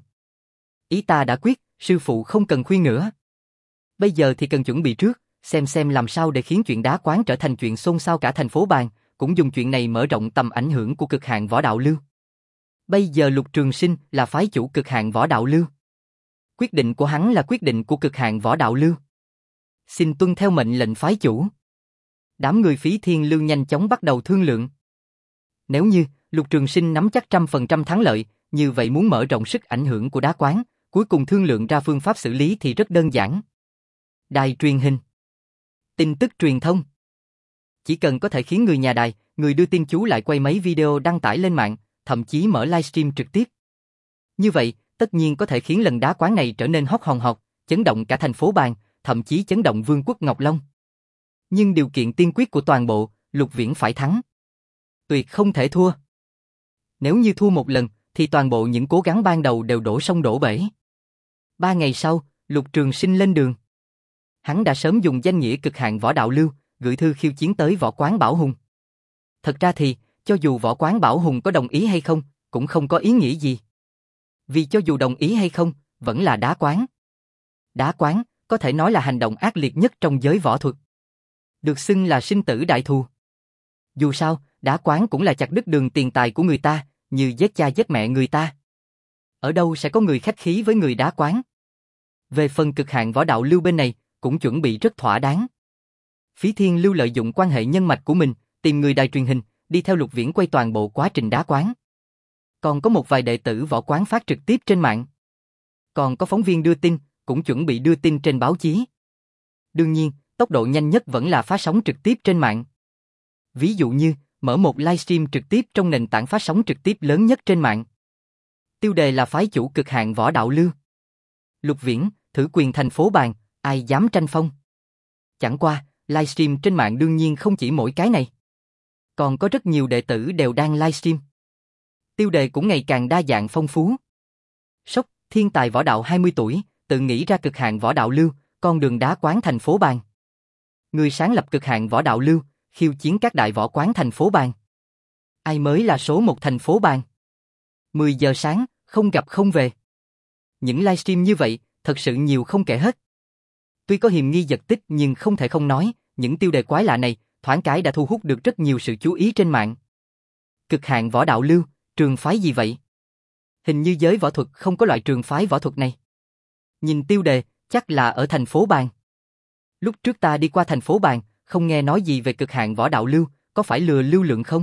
Ý ta đã quyết, sư phụ không cần khuyên nữa. Bây giờ thì cần chuẩn bị trước, xem xem làm sao để khiến chuyện đá quán trở thành chuyện xôn xao cả thành phố bàn, cũng dùng chuyện này mở rộng tầm ảnh hưởng của cực hạn võ đạo lưu. Bây giờ Lục Trường Sinh là phái chủ cực hạn võ đạo lưu. Quyết định của hắn là quyết định của cực hạn võ đạo lưu. Xin tuân theo mệnh lệnh phái chủ. Đám người Phí Thiên Lưu nhanh chóng bắt đầu thương lượng. Nếu như Lục Trường Sinh nắm chắc trăm phần trăm thắng lợi, như vậy muốn mở rộng sức ảnh hưởng của đá quán, cuối cùng thương lượng ra phương pháp xử lý thì rất đơn giản. Đài truyền hình, tin tức truyền thông. Chỉ cần có thể khiến người nhà đài, người đưa tin chú lại quay mấy video đăng tải lên mạng, thậm chí mở livestream trực tiếp. Như vậy, tất nhiên có thể khiến lần đá quán này trở nên hot hòn hot, chấn động cả thành phố bàn, thậm chí chấn động Vương quốc Ngọc Long. Nhưng điều kiện tiên quyết của toàn bộ, Lục Viễn phải thắng. Tuyệt không thể thua. Nếu như thua một lần, thì toàn bộ những cố gắng ban đầu đều đổ sông đổ bể. Ba ngày sau, Lục Trường Sinh lên đường. Hắn đã sớm dùng danh nghĩa cực hạn võ đạo lưu, gửi thư khiêu chiến tới Võ Quán Bảo Hùng. Thật ra thì, cho dù Võ Quán Bảo Hùng có đồng ý hay không, cũng không có ý nghĩa gì. Vì cho dù đồng ý hay không, vẫn là đá quán. Đá quán, có thể nói là hành động ác liệt nhất trong giới võ thuật. Được xưng là sinh tử đại thù. Dù sao, đá quán cũng là chặt đứt đường tiền tài của người ta, như giết cha giết mẹ người ta. Ở đâu sẽ có người khách khí với người đá quán? Về phần cực hạn võ đạo Lưu bên này, cũng chuẩn bị rất thỏa đáng. Phí Thiên Lưu lợi dụng quan hệ nhân mạch của mình, tìm người đài truyền hình, đi theo Lục Viễn quay toàn bộ quá trình đá quán. Còn có một vài đệ tử võ quán phát trực tiếp trên mạng. Còn có phóng viên đưa tin, cũng chuẩn bị đưa tin trên báo chí. Đương nhiên, tốc độ nhanh nhất vẫn là phát sóng trực tiếp trên mạng. Ví dụ như, mở một livestream trực tiếp trong nền tảng phát sóng trực tiếp lớn nhất trên mạng. Tiêu đề là phái chủ cực hạn võ đạo Lưu. Lục Viễn, thử quyền thành phố bàn, ai dám tranh phong. Chẳng qua, livestream trên mạng đương nhiên không chỉ mỗi cái này. Còn có rất nhiều đệ tử đều đang livestream. Tiêu đề cũng ngày càng đa dạng phong phú. Sốc, thiên tài võ đạo hai mươi tuổi, tự nghĩ ra cực hạn võ đạo Lưu, con đường đá quán thành phố bàn. Người sáng lập cực hạn võ đạo Lưu, khiêu chiến các đại võ quán thành phố bàn. Ai mới là số một thành phố bàn? mười giờ sáng, không gặp không về. Những livestream như vậy, thật sự nhiều không kể hết. Tuy có hiềm nghi giật tích nhưng không thể không nói, những tiêu đề quái lạ này, thoáng cái đã thu hút được rất nhiều sự chú ý trên mạng. Cực hạn võ đạo Lưu, trường phái gì vậy? Hình như giới võ thuật không có loại trường phái võ thuật này. Nhìn tiêu đề, chắc là ở thành phố bàn. Lúc trước ta đi qua thành phố bàn, không nghe nói gì về cực hạn võ đạo Lưu, có phải lừa lưu lượng không?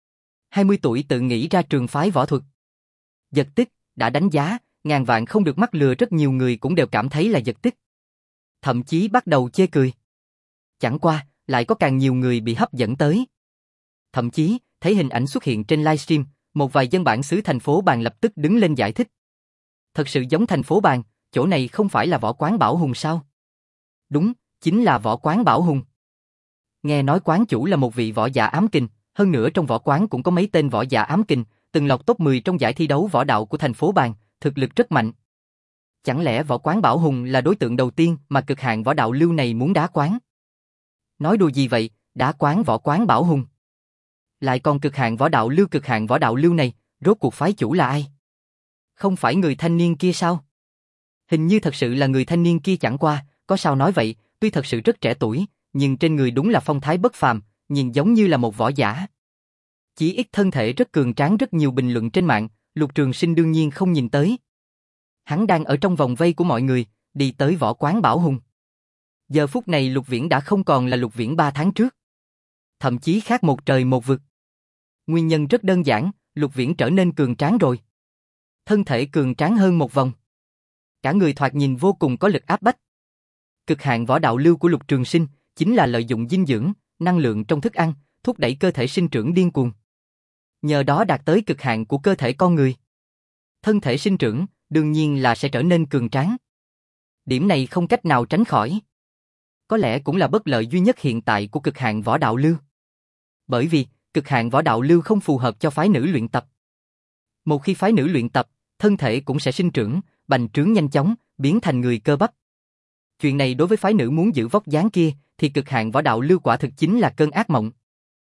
hai mươi tuổi tự nghĩ ra trường phái võ thuật. Giật tích, đã đánh giá, ngàn vạn không được mắc lừa, rất nhiều người cũng đều cảm thấy là giật tích. Thậm chí bắt đầu chê cười. Chẳng qua, lại có càng nhiều người bị hấp dẫn tới. Thậm chí, thấy hình ảnh xuất hiện trên livestream, một vài dân bản xứ thành phố bàn lập tức đứng lên giải thích. Thật sự giống thành phố bàn, chỗ này không phải là võ quán Bảo Hùng sao? Đúng, chính là võ quán Bảo Hùng. Nghe nói quán chủ là một vị võ giả ám kình, hơn nữa trong võ quán cũng có mấy tên võ giả ám kình, từng lọt top mười trong giải thi đấu võ đạo của thành phố bàn, thực lực rất mạnh. Chẳng lẽ võ quán Bảo Hùng là đối tượng đầu tiên mà cực hạn võ đạo Lưu này muốn đá quán? Nói đùa gì vậy, đá quán võ quán Bảo Hùng. Lại còn cực hạn võ đạo Lưu, cực hạn võ đạo Lưu này, rốt cuộc phái chủ là ai? Không phải người thanh niên kia sao? Hình như thật sự là người thanh niên kia, chẳng qua, có sao nói vậy, tuy thật sự rất trẻ tuổi, nhưng trên người đúng là phong thái bất phàm, nhìn giống như là một võ giả. Chỉ ít thân thể rất cường tráng, rất nhiều bình luận trên mạng, Lục Trường Sinh đương nhiên không nhìn tới. Hắn đang ở trong vòng vây của mọi người, đi tới võ quán Bảo Hùng. Giờ phút này Lục Viễn đã không còn là Lục Viễn ba tháng trước. Thậm chí khác một trời một vực. Nguyên nhân rất đơn giản, Lục Viễn trở nên cường tráng rồi. Thân thể cường tráng hơn một vòng. Cả người thoạt nhìn vô cùng có lực áp bách. Cực hạn võ đạo Lưu của Lục Trường Sinh chính là lợi dụng dinh dưỡng, năng lượng trong thức ăn, thúc đẩy cơ thể sinh trưởng điên cuồng. Nhờ đó đạt tới cực hạn của cơ thể con người. Thân thể sinh trưởng, đương nhiên là sẽ trở nên cường tráng. Điểm này không cách nào tránh khỏi. Có lẽ cũng là bất lợi duy nhất hiện tại của cực hạn võ đạo Lưu. Bởi vì, cực hạn võ đạo Lưu không phù hợp cho phái nữ luyện tập. Một khi phái nữ luyện tập, thân thể cũng sẽ sinh trưởng, bành trướng nhanh chóng, biến thành người cơ bắp. Chuyện này đối với phái nữ muốn giữ vóc dáng kia, thì cực hạn võ đạo Lưu quả thực chính là cơn ác mộng.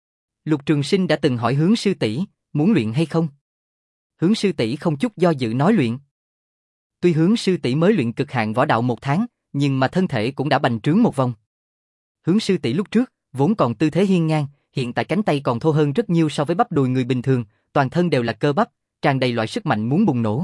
Lục Trường Sinh đã từng hỏi Hướng sư tỷ, muốn luyện hay không? Hướng sư tỷ không chút do dự nói luyện. Tuy Hướng sư tỷ mới luyện cực hạn võ đạo một tháng, nhưng mà thân thể cũng đã bành trướng một vòng. Hướng sư tỷ lúc trước, vốn còn tư thế hiên ngang, hiện tại cánh tay còn thô hơn rất nhiều so với bắp đùi người bình thường, toàn thân đều là cơ bắp, tràn đầy loại sức mạnh muốn bùng nổ.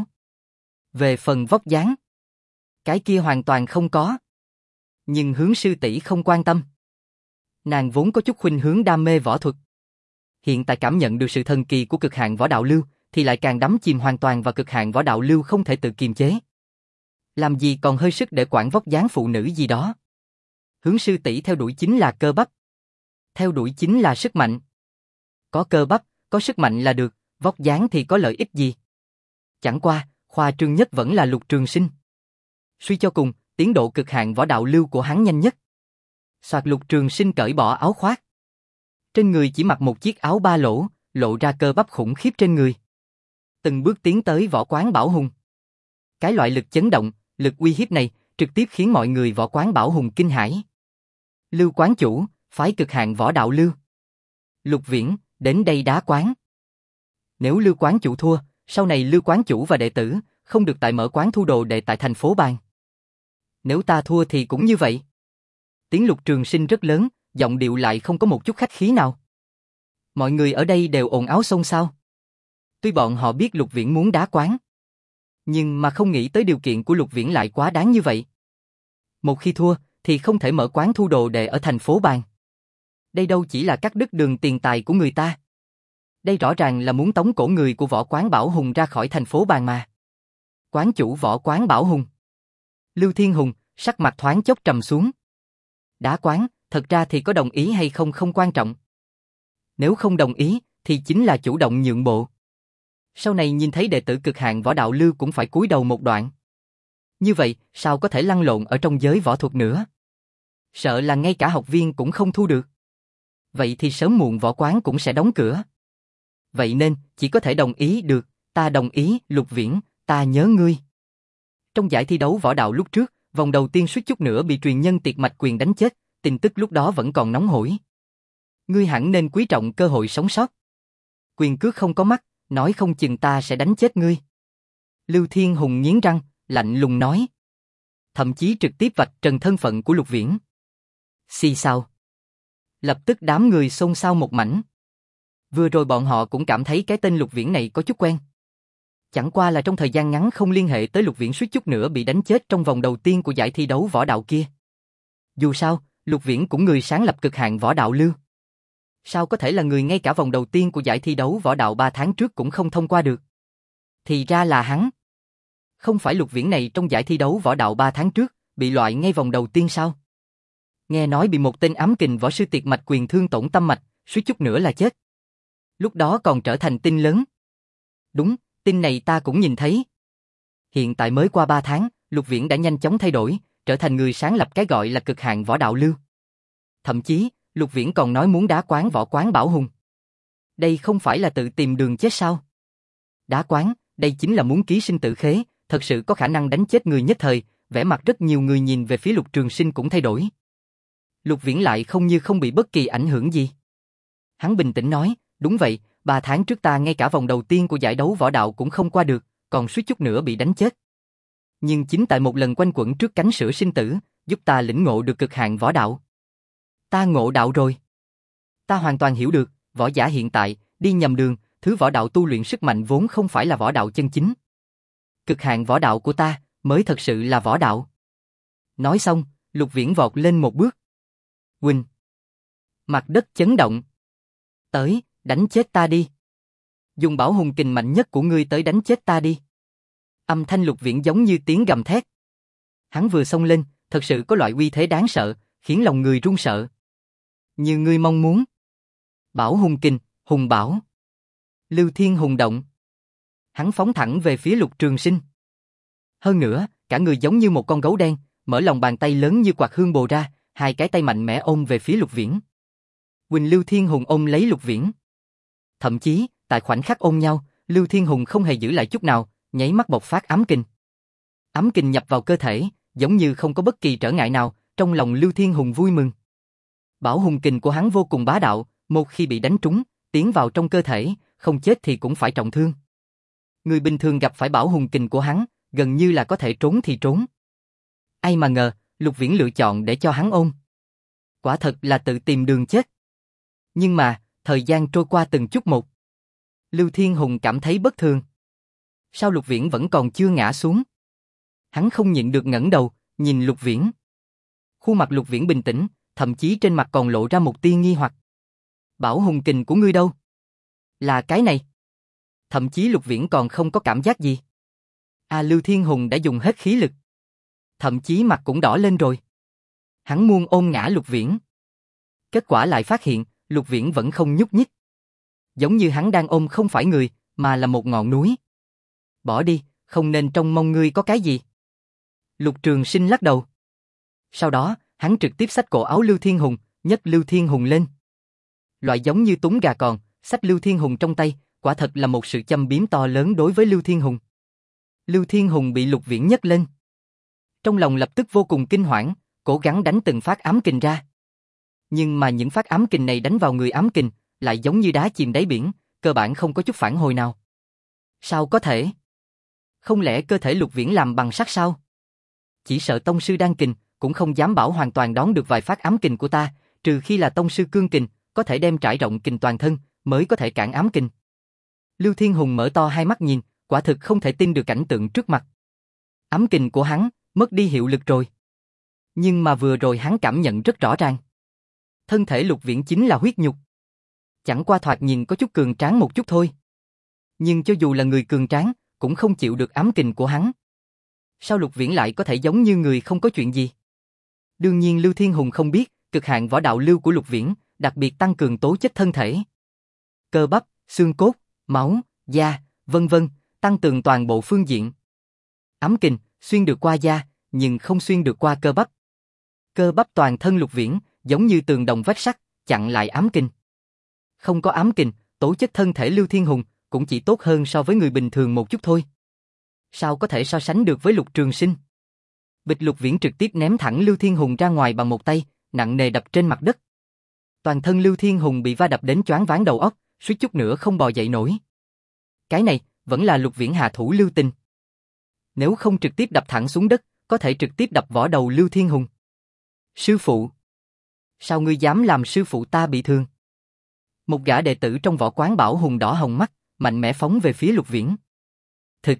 Về phần vóc dáng, cái kia hoàn toàn không có. Nhưng Hướng sư tỷ không quan tâm. Nàng vốn có chút khuynh hướng đam mê võ thuật. Hiện tại cảm nhận được sự thần kỳ của cực hạn võ đạo Lưu, thì lại càng đắm chìm hoàn toàn vào cực hạn võ đạo Lưu, không thể tự kiềm chế. Làm gì còn hơi sức để quản vóc dáng phụ nữ gì đó. Hướng sư tỷ theo đuổi chính là cơ bắp. Theo đuổi chính là sức mạnh. Có cơ bắp, có sức mạnh là được, vóc dáng thì có lợi ích gì. Chẳng qua, khoa trương nhất vẫn là Lục Trường Sinh. Suy cho cùng, tiến độ cực hạn võ đạo Lưu của hắn nhanh nhất. Soạt, Lục Trường Sinh cởi bỏ áo khoác. Trên người chỉ mặc một chiếc áo ba lỗ, lộ ra cơ bắp khủng khiếp trên người. Từng bước tiến tới võ quán Bảo Hùng. Cái loại lực chấn động, lực uy hiếp này, trực tiếp khiến mọi người võ quán Bảo Hùng kinh hãi. Lưu quán chủ, phái cực hạn võ đạo Lưu. Lục Viễn, đến đây đá quán. Nếu Lưu quán chủ thua, sau này Lưu quán chủ và đệ tử không được tại mở quán thu đồ đệ tại thành phố Bàng. Nếu ta thua thì cũng như vậy. Tiếng Lục Trường Sinh rất lớn, giọng điệu lại không có một chút khách khí nào. Mọi người ở đây đều ồn ào xôn xao. Tuy bọn họ biết Lục Viễn muốn đá quán, nhưng mà không nghĩ tới điều kiện của Lục Viễn lại quá đáng như vậy. Một khi thua, thì không thể mở quán thu đồ đệ ở thành phố Bàng. Đây đâu chỉ là cắt đứt đường tiền tài của người ta. Đây rõ ràng là muốn tống cổ người của võ quán Bảo Hùng ra khỏi thành phố Bàng mà. Quán chủ võ quán Bảo Hùng. Lưu Thiên Hùng, sắc mặt thoáng chốc trầm xuống. Đá quán, thật ra thì có đồng ý hay không không quan trọng. Nếu không đồng ý, thì chính là chủ động nhượng bộ. Sau này nhìn thấy đệ tử cực hạn võ đạo Lưu cũng phải cúi đầu một đoạn. Như vậy, sao có thể lăn lộn ở trong giới võ thuật nữa? Sợ là ngay cả học viên cũng không thu được. Vậy thì sớm muộn võ quán cũng sẽ đóng cửa. Vậy nên, chỉ có thể đồng ý được, ta đồng ý, Lục Viễn, ta nhớ ngươi. Trong giải thi đấu võ đạo lúc trước, vòng đầu tiên suýt chút nữa bị truyền nhân Tiệt Mạch Quyền đánh chết, tin tức lúc đó vẫn còn nóng hổi. Ngươi hẳn nên quý trọng cơ hội sống sót. Quyền cước không có mắt, nói không chừng ta sẽ đánh chết ngươi. Lưu Thiên Hùng nghiến răng, lạnh lùng nói. Thậm chí trực tiếp vạch trần thân phận của Lục Viễn. Xì xào. Lập tức đám người xôn xao một mảnh. Vừa rồi bọn họ cũng cảm thấy cái tên Lục Viễn này có chút quen. Chẳng qua là trong thời gian ngắn không liên hệ tới Lục Viễn suýt chút nữa bị đánh chết trong vòng đầu tiên của giải thi đấu võ đạo kia. Dù sao, Lục Viễn cũng người sáng lập cực hạn võ đạo Lưu. Sao có thể là người ngay cả vòng đầu tiên của giải thi đấu võ đạo ba tháng trước cũng không thông qua được? Thì ra là hắn. Không phải Lục Viễn này trong giải thi đấu võ đạo ba tháng trước, bị loại ngay vòng đầu tiên sao? Nghe nói bị một tên ám kình võ sư Tiệt Mạch Quyền thương tổn tâm mạch, suýt chút nữa là chết. Lúc đó còn trở thành tin lớn. Đúng, tin này ta cũng nhìn thấy. Hiện tại mới qua ba tháng, Lục Viễn đã nhanh chóng thay đổi, trở thành người sáng lập cái gọi là cực hạn võ đạo Lưu. Thậm chí, Lục Viễn còn nói muốn đá quán võ quán Bảo Hùng. Đây không phải là tự tìm đường chết sao? Đá quán, đây chính là muốn ký sinh tử khế, thật sự có khả năng đánh chết người nhất thời, vẻ mặt rất nhiều người nhìn về phía Lục Trường Sinh cũng thay đổi. Lục Viễn lại không như không bị bất kỳ ảnh hưởng gì. Hắn bình tĩnh nói, đúng vậy, ba tháng trước ta ngay cả vòng đầu tiên của giải đấu võ đạo cũng không qua được, còn suýt chút nữa bị đánh chết. Nhưng chính tại một lần quanh quẩn trước cánh sữa sinh tử, giúp ta lĩnh ngộ được cực hạn võ đạo. Ta ngộ đạo rồi. Ta hoàn toàn hiểu được, võ giả hiện tại, đi nhầm đường, thứ võ đạo tu luyện sức mạnh vốn không phải là võ đạo chân chính. Cực hạn võ đạo của ta, mới thật sự là võ đạo. Nói xong, Lục Viễn vọt lên một bước. Huynh. Mặt đất chấn động. Tới, đánh chết ta đi. Dùng Bảo Hùng kình mạnh nhất của ngươi tới đánh chết ta đi. Âm thanh Lục Viễn giống như tiếng gầm thét. Hắn vừa xông lên, thật sự có loại uy thế đáng sợ, khiến lòng người run sợ. Như ngươi mong muốn. Bảo Hùng kình, Hùng Bảo. Lưu Thiên Hùng động. Hắn phóng thẳng về phía Lục Trường Sinh. Hơn nữa, cả người giống như một con gấu đen, mở lòng bàn tay lớn như quạt hương bồ ra, hai cái tay mạnh mẽ ôm về phía Lục Viễn. Quỳnh Lưu Thiên Hùng ôm lấy Lục Viễn. Thậm chí, tại khoảnh khắc ôm nhau, Lưu Thiên Hùng không hề giữ lại chút nào, nháy mắt bộc phát ám kình. Ám kình nhập vào cơ thể, giống như không có bất kỳ trở ngại nào, trong lòng Lưu Thiên Hùng vui mừng. Bảo Hùng kình của hắn vô cùng bá đạo, một khi bị đánh trúng, tiến vào trong cơ thể, không chết thì cũng phải trọng thương. Người bình thường gặp phải Bảo Hùng kình của hắn, gần như là có thể trốn thì trốn. Ai mà ngờ, Lục Viễn lựa chọn để cho hắn ôm. Quả thật là tự tìm đường chết. Nhưng mà, thời gian trôi qua từng chút một. Lưu Thiên Hùng cảm thấy bất thường. Sao Lục Viễn vẫn còn chưa ngã xuống? Hắn không nhịn được ngẩng đầu, nhìn Lục Viễn. Khuôn mặt Lục Viễn bình tĩnh, thậm chí trên mặt còn lộ ra một tia nghi hoặc. Bảo Hùng kình của ngươi đâu? Là cái này. Thậm chí Lục Viễn còn không có cảm giác gì. À, Lưu Thiên Hùng đã dùng hết khí lực. Thậm chí mặt cũng đỏ lên rồi. Hắn muốn ôm ngã Lục Viễn. Kết quả lại phát hiện, Lục Viễn vẫn không nhúc nhích. Giống như hắn đang ôm không phải người, mà là một ngọn núi. Bỏ đi, không nên trông mong ngươi có cái gì. Lục Trường Sinh lắc đầu. Sau đó, hắn trực tiếp xách cổ áo Lưu Thiên Hùng, nhấc Lưu Thiên Hùng lên. Loại giống như túng gà còn, xách Lưu Thiên Hùng trong tay, quả thật là một sự châm biếm to lớn đối với Lưu Thiên Hùng. Lưu Thiên Hùng bị Lục Viễn nhấc lên. Trong lòng lập tức vô cùng kinh hoảng, cố gắng đánh từng phát ám kình ra. Nhưng mà những phát ám kình này đánh vào người ám kình, lại giống như đá chìm đáy biển, cơ bản không có chút phản hồi nào. Sao có thể? Không lẽ cơ thể Lục Viễn làm bằng sắt sao? Chỉ sợ tông sư đan kình, cũng không dám bảo hoàn toàn đón được vài phát ám kình của ta, trừ khi là tông sư cương kình, có thể đem trải rộng kình toàn thân, mới có thể cản ám kình. Lưu Thiên Hùng mở to hai mắt nhìn, quả thực không thể tin được cảnh tượng trước mặt. Ám kình của hắn, mất đi hiệu lực rồi. Nhưng mà vừa rồi hắn cảm nhận rất rõ ràng. Thân thể Lục Viễn chính là huyết nhục. Chẳng qua thoạt nhìn có chút cường tráng một chút thôi. Nhưng cho dù là người cường tráng, cũng không chịu được ám kình của hắn. Sao Lục Viễn lại có thể giống như người không có chuyện gì? Đương nhiên Lưu Thiên Hùng không biết, cực hạn võ đạo lưu của Lục Viễn, đặc biệt tăng cường tố chất thân thể. Cơ bắp, xương cốt, máu, da, vân vân, tăng cường toàn bộ phương diện. Ám kình, xuyên được qua da, nhưng không xuyên được qua cơ bắp. Cơ bắp toàn thân Lục Viễn, giống như tường đồng vách sắt, chặn lại ám kình. Không có ám kình, tố chất thân thể Lưu Thiên Hùng, cũng chỉ tốt hơn so với người bình thường một chút thôi. Sao có thể so sánh được với Lục Trường Sinh? Bịch Lục Viễn trực tiếp ném thẳng Lưu Thiên Hùng ra ngoài bằng một tay, nặng nề đập trên mặt đất. Toàn thân Lưu Thiên Hùng bị va đập đến choáng váng đầu óc, suýt chút nữa không bò dậy nổi. Cái này, vẫn là Lục Viễn hạ thủ lưu tình. Nếu không trực tiếp đập thẳng xuống đất, có thể trực tiếp đập vỏ đầu Lưu Thiên Hùng. Sư phụ! Sao ngươi dám làm sư phụ ta bị thương? Một gã đệ tử trong võ quán Bảo Hùng đỏ hồng mắt, mạnh mẽ phóng về phía Lục Viễn. Thực!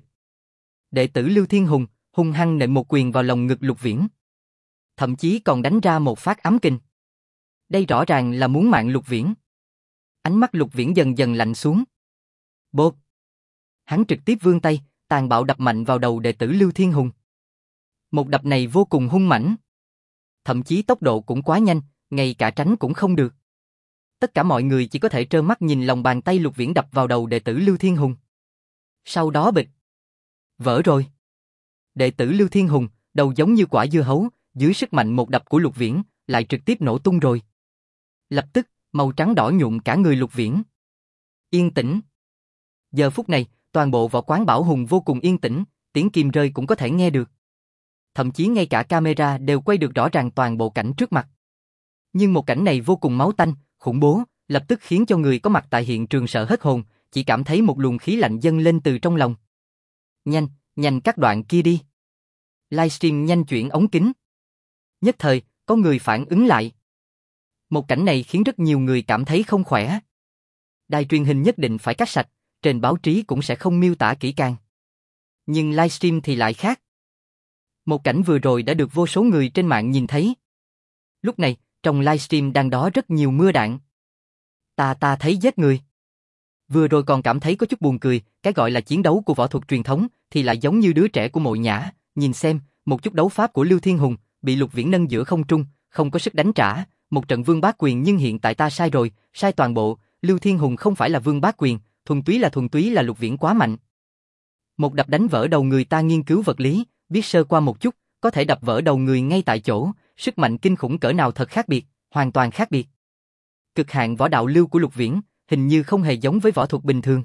Đệ tử Lưu Thiên Hùng, hung hăng nện một quyền vào lồng ngực Lục Viễn. Thậm chí còn đánh ra một phát ám kình. Đây rõ ràng là muốn mạng Lục Viễn. Ánh mắt Lục Viễn dần dần lạnh xuống. Bộp! Hắn trực tiếp vươn tay, tàn bạo đập mạnh vào đầu đệ tử Lưu Thiên Hùng. Một đập này vô cùng hung mãnh. Thậm chí tốc độ cũng quá nhanh, ngay cả tránh cũng không được. Tất cả mọi người chỉ có thể trơ mắt nhìn lòng bàn tay Lục Viễn đập vào đầu đệ tử Lưu Thiên Hùng. Sau đó bịch. Vỡ rồi. Đệ tử Lưu Thiên Hùng, đầu giống như quả dưa hấu, dưới sức mạnh một đập của Lục Viễn, lại trực tiếp nổ tung rồi. Lập tức, màu trắng đỏ nhuộm cả người Lục Viễn. Yên tĩnh. Giờ phút này, toàn bộ võ quán Bảo Hùng vô cùng yên tĩnh, tiếng kim rơi cũng có thể nghe được. Thậm chí ngay cả camera đều quay được rõ ràng toàn bộ cảnh trước mặt. Nhưng một cảnh này vô cùng máu tanh, khủng bố, lập tức khiến cho người có mặt tại hiện trường sợ hết hồn, chỉ cảm thấy một luồng khí lạnh dâng lên từ trong lòng. Nhanh, nhanh cắt đoạn kia đi. Livestream nhanh chuyển ống kính. Nhất thời, có người phản ứng lại. Một cảnh này khiến rất nhiều người cảm thấy không khỏe. Đài truyền hình nhất định phải cắt sạch, trên báo chí cũng sẽ không miêu tả kỹ càng. Nhưng livestream thì lại khác. Một cảnh vừa rồi đã được vô số người trên mạng nhìn thấy. Lúc này, trong livestream đang đó rất nhiều mưa đạn. Ta ta thấy giết người. Vừa rồi còn cảm thấy có chút buồn cười, cái gọi là chiến đấu của võ thuật truyền thống thì lại giống như đứa trẻ của Mộ Nhã, nhìn xem, một chút đấu pháp của Lưu Thiên Hùng, bị Lục Viễn nâng giữa không trung, không có sức đánh trả, một trận vương bá quyền nhưng hiện tại ta sai rồi, sai toàn bộ, Lưu Thiên Hùng không phải là vương bá quyền, thuần túy là thuần túy là Lục Viễn quá mạnh. Một đập đánh vỡ đầu người ta nghiên cứu vật lý, biết sơ qua một chút, có thể đập vỡ đầu người ngay tại chỗ, sức mạnh kinh khủng cỡ nào thật khác biệt, hoàn toàn khác biệt. Cực hạn võ đạo lưu của Lục Viễn, hình như không hề giống với võ thuật bình thường.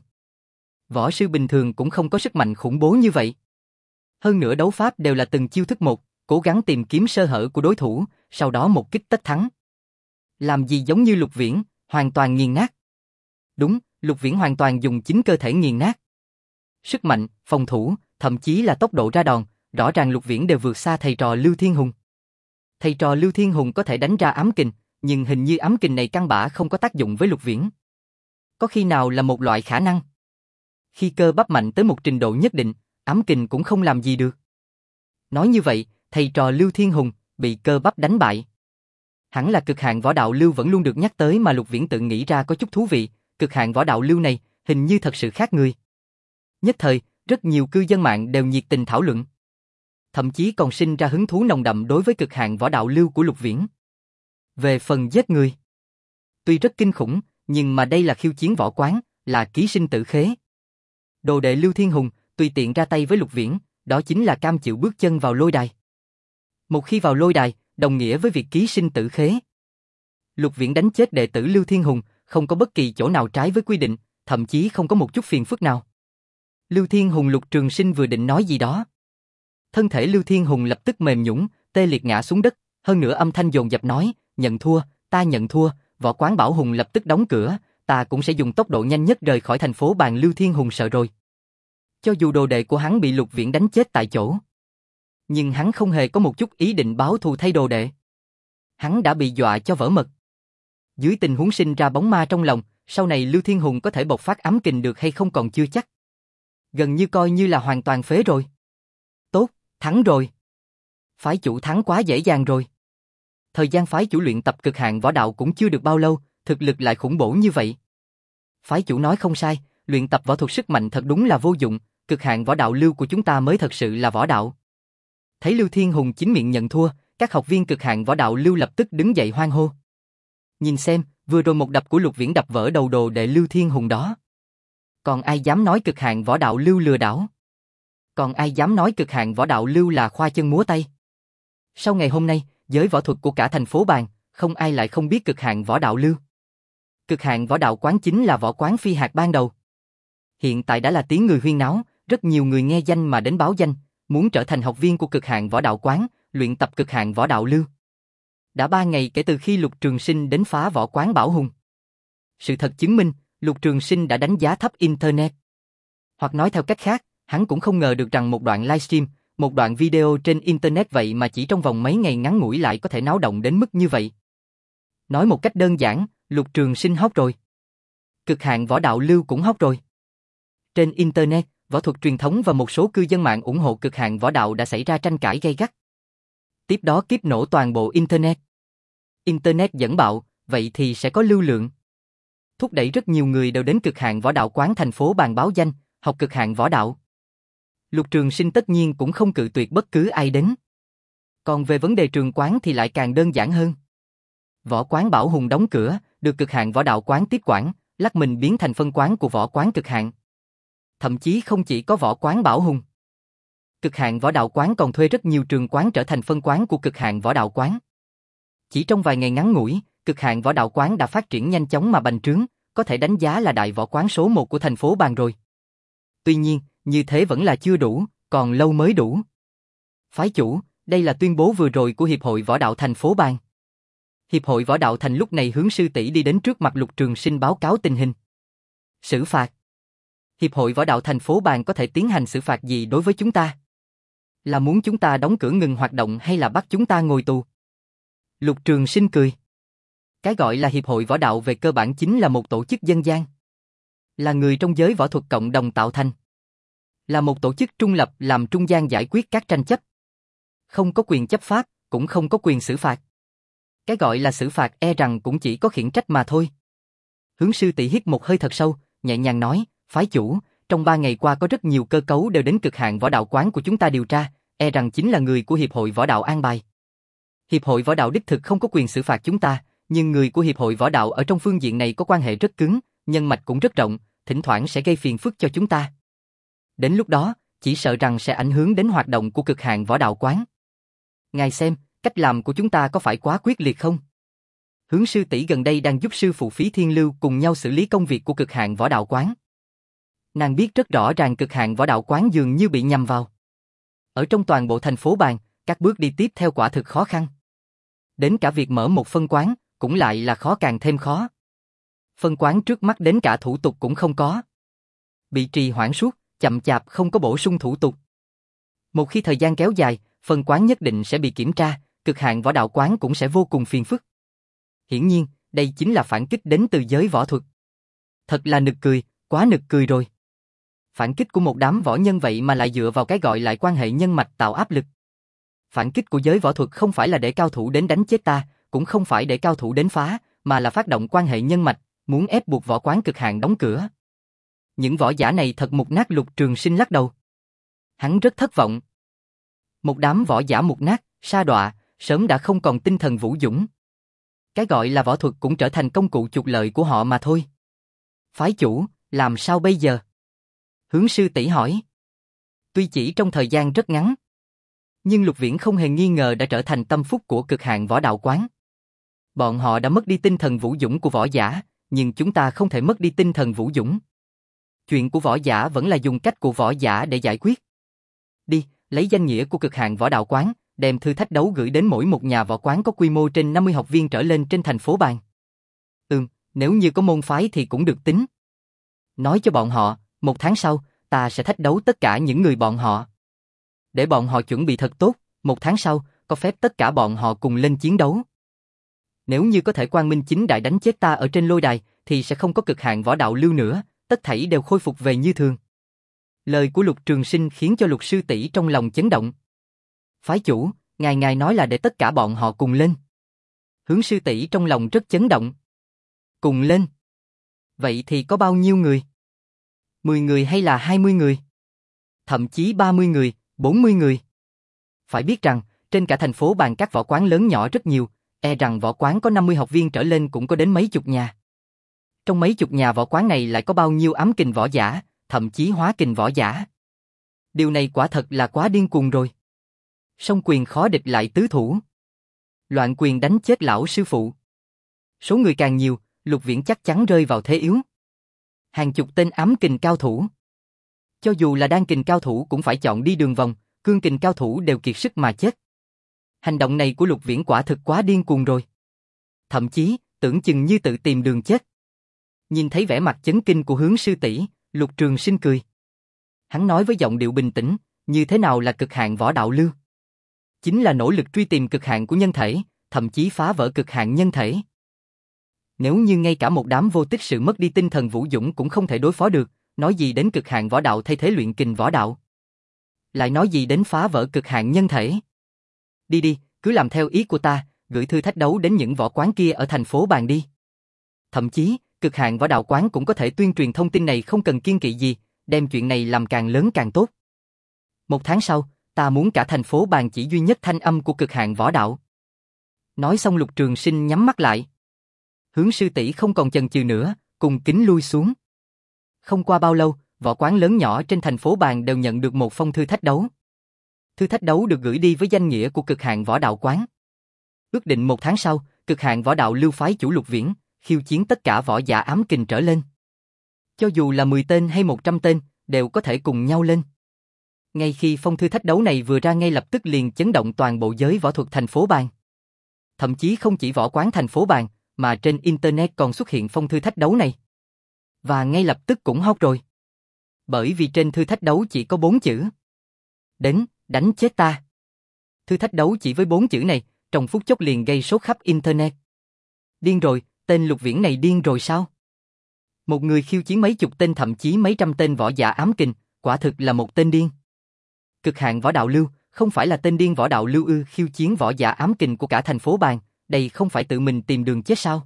Võ sư bình thường cũng không có sức mạnh khủng bố như vậy. Hơn nữa đấu pháp đều là từng chiêu thức một, cố gắng tìm kiếm sơ hở của đối thủ, sau đó một kích tất thắng. Làm gì giống như Lục Viễn, hoàn toàn nghiền nát. Đúng, Lục Viễn hoàn toàn dùng chính cơ thể nghiền nát. Sức mạnh, phòng thủ, thậm chí là tốc độ ra đòn, rõ ràng Lục Viễn đều vượt xa thầy trò Lưu Thiên Hùng. Thầy trò Lưu Thiên Hùng có thể đánh ra ám kình, nhưng hình như ám kình này căn bản không có tác dụng với Lục Viễn. Có khi nào là một loại khả năng? Khi cơ bắp mạnh tới một trình độ nhất định, ám kình cũng không làm gì được. Nói như vậy, thầy trò Lưu Thiên Hùng bị cơ bắp đánh bại. Hẳn là cực hạn võ đạo lưu vẫn luôn được nhắc tới mà Lục Viễn tự nghĩ ra có chút thú vị, cực hạn võ đạo lưu này hình như thật sự khác người. Nhất thời, rất nhiều cư dân mạng đều nhiệt tình thảo luận. Thậm chí còn sinh ra hứng thú nồng đậm đối với cực hạn võ đạo lưu của Lục Viễn. Về phần giết người, tuy rất kinh khủng, nhưng mà đây là khiêu chiến võ quán, là ký sinh tử khế. Đồ đệ Lưu Thiên Hùng tùy tiện ra tay với Lục Viễn, đó chính là cam chịu bước chân vào lôi đài. Một khi vào lôi đài, đồng nghĩa với việc ký sinh tử khế. Lục Viễn đánh chết đệ tử Lưu Thiên Hùng, không có bất kỳ chỗ nào trái với quy định, thậm chí không có một chút phiền phức nào. Lưu Thiên Hùng Lục Trường Sinh vừa định nói gì đó. Thân thể Lưu Thiên Hùng lập tức mềm nhũn, tê liệt ngã xuống đất, hơn nữa âm thanh dồn dập nói, nhận thua, ta nhận thua, võ quán Bảo Hùng lập tức đóng cửa, ta cũng sẽ dùng tốc độ nhanh nhất rời khỏi thành phố bàn. Lưu Thiên Hùng sợ rồi. Cho dù đồ đệ của hắn bị Lục Viễn đánh chết tại chỗ, nhưng hắn không hề có một chút ý định báo thù thay đồ đệ. Hắn đã bị dọa cho vỡ mật. Dưới tình huống sinh ra bóng ma trong lòng, sau này Lưu Thiên Hùng có thể bộc phát ám kình được hay không còn chưa chắc. Gần như coi như là hoàn toàn phế rồi. Tốt, thắng rồi. Phái chủ thắng quá dễ dàng rồi. Thời gian phái chủ luyện tập cực hạn võ đạo cũng chưa được bao lâu, thực lực lại khủng bổ như vậy. Phái chủ nói không sai, luyện tập võ thuật sức mạnh thật đúng là vô dụng, cực hạn võ đạo Lưu của chúng ta mới thật sự là võ đạo. Thấy Lưu Thiên Hùng chính miệng nhận thua, các học viên cực hạn võ đạo Lưu lập tức đứng dậy hoan hô. Nhìn xem, vừa rồi một đập của Lục Viễn đập vỡ đầu đồ đệ Lưu Thiên Hùng đó. Còn ai dám nói cực hạn võ đạo Lưu lừa đảo? Còn ai dám nói cực hạn võ đạo Lưu là khoa chân múa tay? Sau ngày hôm nay, giới võ thuật của cả thành phố bàn, không ai lại không biết cực hạn võ đạo Lưu. Cực hạn võ đạo quán chính là võ quán phi hạt ban đầu. Hiện tại đã là tiếng người huyên náo, rất nhiều người nghe danh mà đến báo danh, muốn trở thành học viên của cực hạn võ đạo quán, luyện tập cực hạn võ đạo Lưu. Đã ba ngày kể từ khi Lục Trường Sinh đến phá võ quán Bảo Hùng. Sự thật chứng minh, Lục Trường Sinh đã đánh giá thấp Internet. Hoặc nói theo cách khác, hắn cũng không ngờ được rằng một đoạn livestream, một đoạn video trên Internet vậy mà chỉ trong vòng mấy ngày ngắn ngủi lại có thể náo động đến mức như vậy. Nói một cách đơn giản, Lục Trường Sinh hot rồi. Cực hạn võ đạo Lưu cũng hot rồi. Trên Internet, võ thuật truyền thống và một số cư dân mạng ủng hộ cực hạn võ đạo đã xảy ra tranh cãi gay gắt. Tiếp đó kiếp nổ toàn bộ Internet. Internet dẫn bạo, vậy thì sẽ có lưu lượng. Thúc đẩy rất nhiều người đều đến cực hạn võ đạo quán thành phố bàn báo danh, học cực hạn võ đạo. Lục Trường Sinh tất nhiên cũng không cự tuyệt bất cứ ai đến. Còn về vấn đề trường quán thì lại càng đơn giản hơn. Võ quán Bảo Hùng đóng cửa, được cực hạn võ đạo quán tiếp quản, lắc mình biến thành phân quán của võ quán cực hạn. Thậm chí không chỉ có võ quán Bảo Hùng. Cực hạn võ đạo quán còn thuê rất nhiều trường quán trở thành phân quán của cực hạn võ đạo quán. Chỉ trong vài ngày ngắn ngủi, cực hạn võ đạo quán đã phát triển nhanh chóng mà bành trướng, có thể đánh giá là đại võ quán số một của thành phố bàn rồi. Tuy nhiên, như thế vẫn là chưa đủ, còn lâu mới đủ. Phái chủ, đây là tuyên bố vừa rồi của Hiệp hội Võ đạo thành phố bàn. Hiệp hội Võ đạo thành lúc này hướng sư tỷ đi đến trước mặt Lục Trường Sinh báo cáo tình hình. Xử phạt. Hiệp hội Võ đạo thành phố bàn có thể tiến hành xử phạt gì đối với chúng ta? Là muốn chúng ta đóng cửa ngừng hoạt động hay là bắt chúng ta ngồi tù? Lục Trường Sinh cười. Cái gọi là Hiệp hội Võ đạo về cơ bản chính là một tổ chức dân gian. Là người trong giới võ thuật cộng đồng tạo thành. Là một tổ chức trung lập làm trung gian giải quyết các tranh chấp. Không có quyền chấp pháp, cũng không có quyền xử phạt. Cái gọi là xử phạt e rằng cũng chỉ có khiển trách mà thôi. Hướng sư tỷ hít một hơi thật sâu, nhẹ nhàng nói, phái chủ, trong ba ngày qua có rất nhiều cơ cấu đều đến cực hạn võ đạo quán của chúng ta điều tra, e rằng chính là người của Hiệp hội Võ đạo an bài. Hiệp hội Võ đạo đích thực không có quyền xử phạt chúng ta, nhưng người của Hiệp hội Võ đạo ở trong phương diện này có quan hệ rất cứng, nhân mạch cũng rất rộng, thỉnh thoảng sẽ gây phiền phức cho chúng ta. Đến lúc đó, chỉ sợ rằng sẽ ảnh hưởng đến hoạt động của cực hạn võ đạo quán. Ngài xem, cách làm của chúng ta có phải quá quyết liệt không? Hướng sư tỷ gần đây đang giúp sư phụ Phí Thiên Lưu cùng nhau xử lý công việc của cực hạn võ đạo quán. Nàng biết rất rõ ràng cực hạn võ đạo quán dường như bị nhầm vào. Ở trong toàn bộ thành phố bàn, các bước đi tiếp theo quả thực khó khăn. Đến cả việc mở một phân quán, cũng lại là khó càng thêm khó. Phân quán trước mắt đến cả thủ tục cũng không có. Bị trì hoãn suốt, chậm chạp không có bổ sung thủ tục. Một khi thời gian kéo dài, phân quán nhất định sẽ bị kiểm tra, cực hạn võ đạo quán cũng sẽ vô cùng phiền phức. Hiển nhiên, đây chính là phản kích đến từ giới võ thuật. Thật là nực cười, quá nực cười rồi. Phản kích của một đám võ nhân vậy mà lại dựa vào cái gọi lại quan hệ nhân mạch tạo áp lực. Phản kích của giới võ thuật không phải là để cao thủ đến đánh chết ta, cũng không phải để cao thủ đến phá, mà là phát động quan hệ nhân mạch, muốn ép buộc võ quán cực hạn đóng cửa. Những võ giả này thật mục nát. Lục Trường Sinh lắc đầu. Hắn rất thất vọng. Một đám võ giả mục nát, sa đọa, sớm đã không còn tinh thần vũ dũng. Cái gọi là võ thuật cũng trở thành công cụ trục lợi của họ mà thôi. Phái chủ, làm sao bây giờ? Hướng sư tỷ hỏi. Tuy chỉ trong thời gian rất ngắn, nhưng Lục Viễn không hề nghi ngờ đã trở thành tâm phúc của cực hạn võ đạo quán. Bọn họ đã mất đi tinh thần vũ dũng của võ giả, nhưng chúng ta không thể mất đi tinh thần vũ dũng. Chuyện của võ giả vẫn là dùng cách của võ giả để giải quyết. Đi, lấy danh nghĩa của cực hạn võ đạo quán, đem thư thách đấu gửi đến mỗi một nhà võ quán có quy mô trên năm mươi học viên trở lên trên thành phố Bàn. Ừm, nếu như có môn phái thì cũng được tính. Nói cho bọn họ, một tháng sau, ta sẽ thách đấu tất cả những người bọn họ. Để bọn họ chuẩn bị thật tốt, một tháng sau, có phép tất cả bọn họ cùng lên chiến đấu. Nếu như có thể quang minh chính đại đánh chết ta ở trên lôi đài, thì sẽ không có cực hạn võ đạo lưu nữa, tất thảy đều khôi phục về như thường. Lời của Lục Trường Sinh khiến cho Lục sư tỷ trong lòng chấn động. Phái chủ, ngài ngài nói là để tất cả bọn họ cùng lên. Hướng sư tỷ trong lòng rất chấn động. Cùng lên? Vậy thì có bao nhiêu người? mười người hay là hai mươi người? Thậm chí ba mươi người, bốn mươi người. Phải biết rằng, trên cả thành phố Bàn các võ quán lớn nhỏ rất nhiều, e rằng võ quán có năm mươi học viên trở lên cũng có đến mấy chục nhà. Trong mấy chục nhà võ quán này lại có bao nhiêu ám kình võ giả, thậm chí hóa kình võ giả. Điều này quả thật là quá điên cuồng rồi. Song quyền khó địch lại tứ thủ. Loạn quyền đánh chết lão sư phụ. Số người càng nhiều, Lục Viễn chắc chắn rơi vào thế yếu. Hàng chục tên ám kình cao thủ. Cho dù là đan kình cao thủ cũng phải chọn đi đường vòng, cương kình cao thủ đều kiệt sức mà chết. Hành động này của Lục Viễn quả thực quá điên cuồng rồi. Thậm chí, tưởng chừng như tự tìm đường chết. Nhìn thấy vẻ mặt chấn kinh của Hướng sư tỷ, Lục Trường Sinh cười. Hắn nói với giọng điệu bình tĩnh, như thế nào là cực hạn võ đạo lưu? Chính là nỗ lực truy tìm cực hạn của nhân thể, thậm chí phá vỡ cực hạn nhân thể. Nếu như ngay cả một đám vô tích sự mất đi tinh thần vũ dũng cũng không thể đối phó được, nói gì đến cực hạn võ đạo thay thế luyện kình võ đạo? Lại nói gì đến phá vỡ cực hạn nhân thể? Đi đi, cứ làm theo ý của ta, gửi thư thách đấu đến những võ quán kia ở thành phố Bàn đi. Thậm chí, cực hạn võ đạo quán cũng có thể tuyên truyền thông tin này không cần kiêng kỵ gì, đem chuyện này làm càng lớn càng tốt. Một tháng sau, ta muốn cả thành phố Bàn chỉ duy nhất thanh âm của cực hạn võ đạo. Nói xong Lục Trường Sinh nhắm mắt lại. Hướng sư tỷ không còn chần chừ nữa, cùng kính lui xuống. Không qua bao lâu, võ quán lớn nhỏ trên thành phố Bàn đều nhận được một phong thư thách đấu. Thư thách đấu được gửi đi với danh nghĩa của cực hạn võ đạo quán. Ước định một tháng sau, cực hạn võ đạo lưu phái chủ Lục Viễn, khiêu chiến tất cả võ giả ám kình trở lên. Cho dù là mười tên hay một trăm tên, đều có thể cùng nhau lên. Ngay khi phong thư thách đấu này vừa ra ngay lập tức liền chấn động toàn bộ giới võ thuật thành phố Bàn. Thậm chí không chỉ võ quán thành phố Bàn, mà trên Internet còn xuất hiện phong thư thách đấu này. Và ngay lập tức cũng hot rồi. Bởi vì trên thư thách đấu chỉ có bốn chữ. Đến, đánh chết ta. Thư thách đấu chỉ với bốn chữ này, trong phút chốc liền gây sốt khắp Internet. Điên rồi, tên Lục Viễn này điên rồi sao? Một người khiêu chiến mấy chục tên thậm chí mấy trăm tên võ giả ám kình, quả thực là một tên điên. Cực hạn võ đạo lưu, không phải là tên điên võ đạo lưu ư khiêu chiến võ giả ám kình của cả thành phố Bàn, đây không phải tự mình tìm đường chết sao?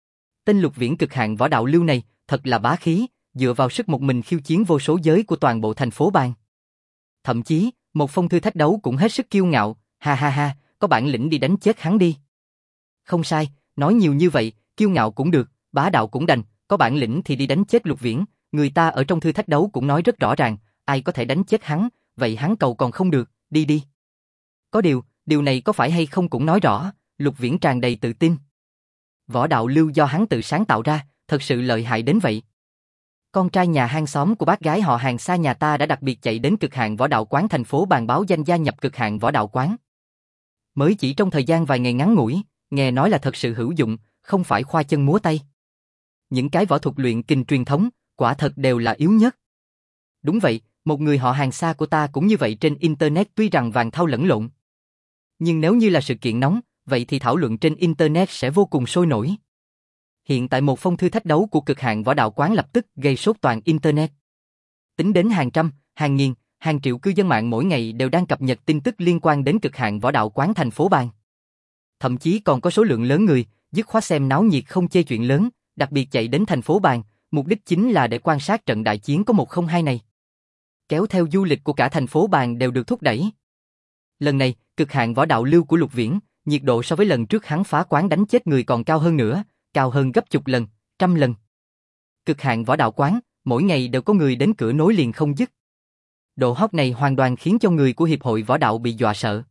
Tên Lục Viễn cực hạn võ đạo lưu này, thật là bá khí, dựa vào sức một mình khiêu chiến vô số giới của toàn bộ thành phố Bàn. Thậm chí, một phong thư thách đấu cũng hết sức kiêu ngạo, ha ha ha, có bản lĩnh đi đánh chết hắn đi. Không sai, nói nhiều như vậy, kiêu ngạo cũng được, bá đạo cũng đành, có bản lĩnh thì đi đánh chết Lục Viễn, người ta ở trong thư thách đấu cũng nói rất rõ ràng, ai có thể đánh chết hắn, vậy hắn cầu còn không được, đi đi. Có điều, điều này có phải hay không cũng nói rõ, Lục Viễn tràn đầy tự tin. Võ đạo lưu do hắn tự sáng tạo ra, thật sự lợi hại đến vậy. Con trai nhà hàng xóm của bác gái họ hàng xa nhà ta đã đặc biệt chạy đến cực hạn võ đạo quán thành phố Bàn báo danh gia nhập cực hạn võ đạo quán. Mới chỉ trong thời gian vài ngày ngắn ngủi, nghe nói là thật sự hữu dụng, không phải khoa chân múa tay. Những cái võ thuật luyện kình truyền thống, quả thật đều là yếu nhất. Đúng vậy, một người họ hàng xa của ta cũng như vậy trên Internet tuy rằng vàng thau lẫn lộn. Nhưng nếu như là sự kiện nóng, vậy thì thảo luận trên Internet sẽ vô cùng sôi nổi. Hiện tại một phong thư thách đấu của cực hạn võ đạo quán lập tức gây sốt toàn Internet. Tính đến hàng trăm, hàng nghìn, hàng triệu cư dân mạng mỗi ngày đều đang cập nhật tin tức liên quan đến cực hạn võ đạo quán thành phố Bàn. Thậm chí còn có số lượng lớn người, dứt khoát xem náo nhiệt không chê chuyện lớn, đặc biệt chạy đến thành phố Bàn, mục đích chính là để quan sát trận đại chiến có một không hai này. Kéo theo du lịch của cả thành phố Bàn đều được thúc đẩy. Lần này, cực hạn võ đạo lưu của Lục Viễn, nhiệt độ so với lần trước hắn phá quán đánh chết người còn cao hơn nữa, cao hơn gấp chục lần, trăm lần. Cực hạn võ đạo quán, mỗi ngày đều có người đến cửa nối liền không dứt. Độ hot này hoàn toàn khiến cho người của hiệp hội võ đạo bị dọa sợ.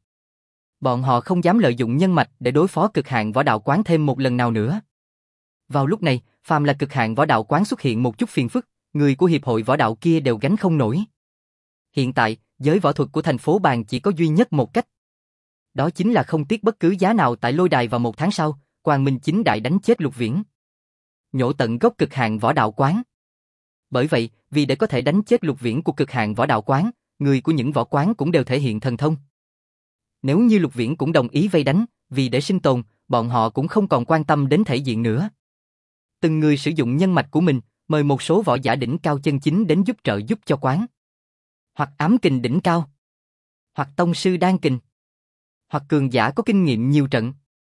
Bọn họ không dám lợi dụng nhân mạch để đối phó cực hạn võ đạo quán thêm một lần nào nữa. Vào lúc này, phàm là cực hạn võ đạo quán xuất hiện một chút phiền phức, người của hiệp hội võ đạo kia đều gánh không nổi. Hiện tại, giới võ thuật của thành phố Bàn chỉ có duy nhất một cách. Đó chính là không tiếc bất cứ giá nào tại lôi đài vào một tháng sau, Quang Minh chính đại đánh chết Lục Viễn. Nhổ tận gốc cực hạn võ đạo quán. Bởi vậy, vì để có thể đánh chết Lục Viễn của cực hạn võ đạo quán, người của những võ quán cũng đều thể hiện thần thông. Nếu như Lục Viễn cũng đồng ý vây đánh, vì để sinh tồn, bọn họ cũng không còn quan tâm đến thể diện nữa. Từng người sử dụng nhân mạch của mình, mời một số võ giả đỉnh cao chân chính đến giúp trợ giúp cho quán. Hoặc ám kình đỉnh cao, hoặc tông sư đan kình, hoặc cường giả có kinh nghiệm nhiều trận.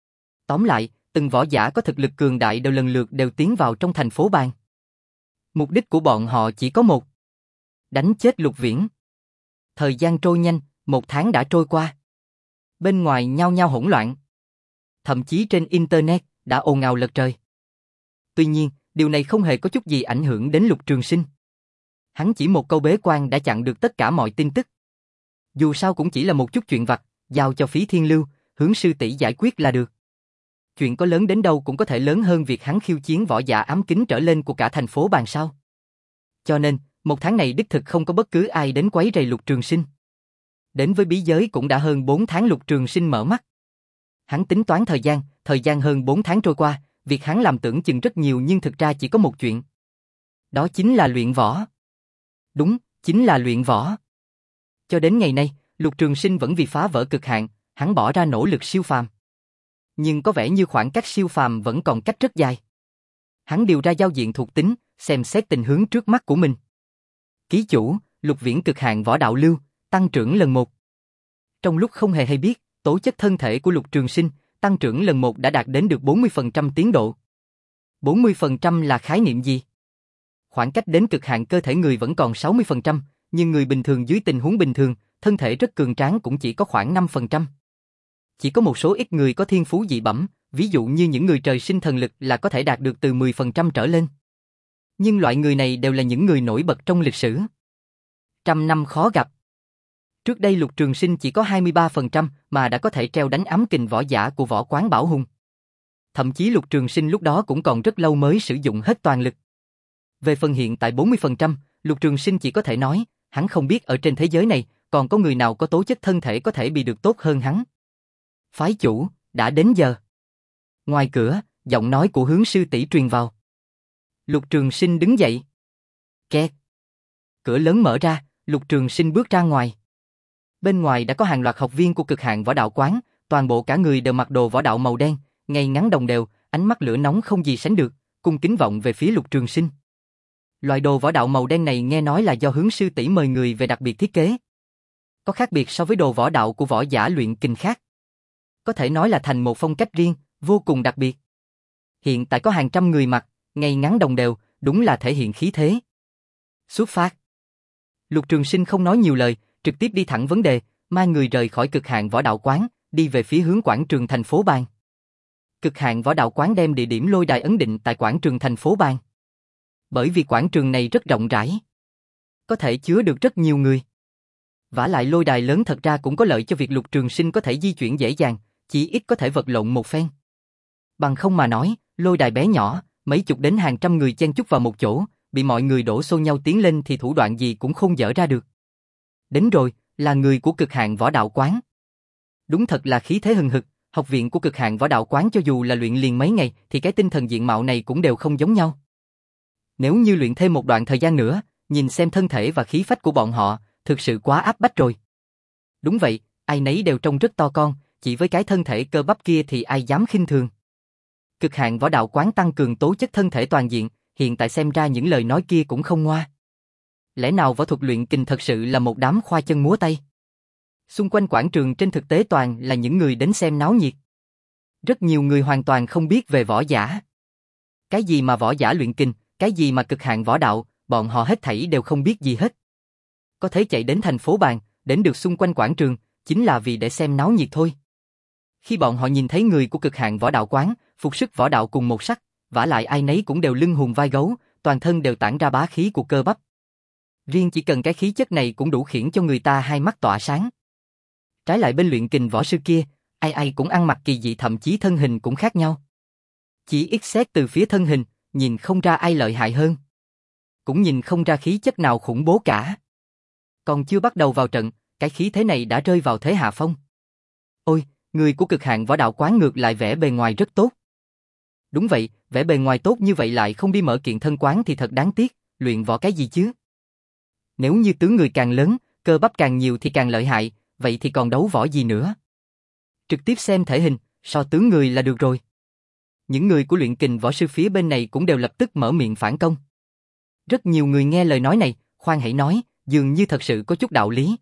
Tóm lại, từng võ giả có thực lực cường đại đều lần lượt đều tiến vào trong thành phố Bang. Mục đích của bọn họ chỉ có một: đánh chết Lục Viễn. Thời gian trôi nhanh, một tháng đã trôi qua. Bên ngoài nhao nhao hỗn loạn. Thậm chí trên Internet đã ồn ào lật trời. Tuy nhiên, điều này không hề có chút gì ảnh hưởng đến Lục Trường Sinh. Hắn chỉ một câu bế quan đã chặn được tất cả mọi tin tức. Dù sao cũng chỉ là một chút chuyện vặt, giao cho Phí Thiên Lưu, Hướng sư tỷ giải quyết là được. Chuyện có lớn đến đâu cũng có thể lớn hơn việc hắn khiêu chiến võ giả ám kính trở lên của cả thành phố Bang sao. Cho nên, một tháng này đích thực không có bất cứ ai đến quấy rầy Lục Trường Sinh. Đến với bí giới cũng đã hơn bốn tháng Lục Trường Sinh mở mắt. Hắn tính toán thời gian, thời gian hơn bốn tháng trôi qua, việc hắn làm tưởng chừng rất nhiều nhưng thực ra chỉ có một chuyện. Đó chính là luyện võ. Đúng, chính là luyện võ. Cho đến ngày nay, Lục Trường Sinh vẫn vì phá vỡ cực hạn, hắn bỏ ra nỗ lực siêu phàm. Nhưng có vẻ như khoảng cách siêu phàm vẫn còn cách rất dài. Hắn điều ra giao diện thuộc tính, xem xét tình huống trước mắt của mình. Ký chủ, Lục Viễn cực hạn võ đạo lưu, tăng trưởng lần một. Trong lúc không hề hay biết, tố chất thân thể của Lục Trường Sinh tăng trưởng lần một đã đạt đến được bốn mươi phần trăm tiến độ. bốn mươi phần trăm là khái niệm gì? Khoảng cách đến cực hạn cơ thể người vẫn còn sáu mươi phần trăm, nhưng người bình thường dưới tình huống bình thường, thân thể rất cường tráng cũng chỉ có khoảng năm phần trăm. Chỉ có một số ít người có thiên phú dị bẩm, ví dụ như những người trời sinh thần lực là có thể đạt được từ mười phần trăm trở lên. Nhưng loại người này đều là những người nổi bật trong lịch sử. Trăm năm khó gặp. Trước đây Lục Trường Sinh chỉ có hai mươi ba phần trăm mà đã có thể treo đánh ám kình võ giả của võ quán Bảo Hùng. Thậm chí Lục Trường Sinh lúc đó cũng còn rất lâu mới sử dụng hết toàn lực. Về phần hiện tại bốn mươi phần trăm, Lục Trường Sinh chỉ có thể nói, hắn không biết ở trên thế giới này còn có người nào có tố chất thân thể có thể bị được tốt hơn hắn. Phái chủ, đã đến giờ. Ngoài cửa, giọng nói của Hướng sư tỷ truyền vào. Lục Trường Sinh đứng dậy. Kẹt. Cửa lớn mở ra, Lục Trường Sinh bước ra ngoài. Bên ngoài đã có hàng loạt học viên của cực hạn võ đạo quán, toàn bộ cả người đều mặc đồ võ đạo màu đen, ngay ngắn đồng đều, ánh mắt lửa nóng không gì sánh được, cung kính vọng về phía Lục Trường Sinh. Loại đồ võ đạo màu đen này nghe nói là do Hướng sư tỷ mời người về đặc biệt thiết kế. Có khác biệt so với đồ võ đạo của võ giả luyện kình khác. Có thể nói là thành một phong cách riêng, vô cùng đặc biệt. Hiện tại có hàng trăm người mặc, ngay ngắn đồng đều, đúng là thể hiện khí thế. Xuất phát. Lục Trường Sinh không nói nhiều lời, trực tiếp đi thẳng vấn đề, mang người rời khỏi cực hạn võ đạo quán, đi về phía hướng quảng trường thành phố Bang. Cực hạn võ đạo quán đem địa điểm lôi đài ấn định tại quảng trường thành phố Bang. Bởi vì quảng trường này rất rộng rãi, có thể chứa được rất nhiều người. Vả lại lôi đài lớn thật ra cũng có lợi cho việc Lục Trường Sinh có thể di chuyển dễ dàng, chỉ ít có thể vật lộn một phen. Bằng không mà nói, lôi đài bé nhỏ, mấy chục đến hàng trăm người chen chúc vào một chỗ, bị mọi người đổ xô nhau tiến lên thì thủ đoạn gì cũng không dở ra được. Đến rồi, là người của cực hạn võ đạo quán. Đúng thật là khí thế hừng hực, học viện của cực hạn võ đạo quán cho dù là luyện liền mấy ngày thì cái tinh thần diện mạo này cũng đều không giống nhau. Nếu như luyện thêm một đoạn thời gian nữa, nhìn xem thân thể và khí phách của bọn họ, thực sự quá áp bách rồi. Đúng vậy, ai nấy đều trông rất to con, chỉ với cái thân thể cơ bắp kia thì ai dám khinh thường. Cực hạn võ đạo quán tăng cường tố chất thân thể toàn diện, hiện tại xem ra những lời nói kia cũng không ngoa. Lẽ nào võ thuật luyện kình thật sự là một đám khoa chân múa tay? Xung quanh quảng trường trên thực tế toàn là những người đến xem náo nhiệt. Rất nhiều người hoàn toàn không biết về võ giả. Cái gì mà võ giả luyện kình, cái gì mà cực hạn võ đạo, bọn họ hết thảy đều không biết gì hết. Có thể chạy đến thành phố Bang, đến được xung quanh quảng trường, chính là vì để xem náo nhiệt thôi. Khi bọn họ nhìn thấy người của cực hạn võ đạo quán, phục sức võ đạo cùng một sắc, vả lại ai nấy cũng đều lưng hùm vai gấu, toàn thân đều tản ra bá khí của cơ bắp. Riêng chỉ cần cái khí chất này cũng đủ khiến cho người ta hai mắt tỏa sáng. Trái lại bên luyện kình võ sư kia, ai ai cũng ăn mặc kỳ dị, thậm chí thân hình cũng khác nhau. Chỉ ít xét từ phía thân hình, nhìn không ra ai lợi hại hơn. Cũng nhìn không ra khí chất nào khủng bố cả. Còn chưa bắt đầu vào trận, cái khí thế này đã rơi vào thế hạ phong. Ôi, người của cực hạn võ đạo quán ngược lại vẻ bề ngoài rất tốt. Đúng vậy, vẻ bề ngoài tốt như vậy lại không đi mở kiện thân quán thì thật đáng tiếc, luyện võ cái gì chứ? Nếu như tướng người càng lớn, cơ bắp càng nhiều thì càng lợi hại, vậy thì còn đấu võ gì nữa? Trực tiếp xem thể hình, so tướng người là được rồi. Những người của luyện kình võ sư phía bên này cũng đều lập tức mở miệng phản công. Rất nhiều người nghe lời nói này, khoan hãy nói, dường như thật sự có chút đạo lý.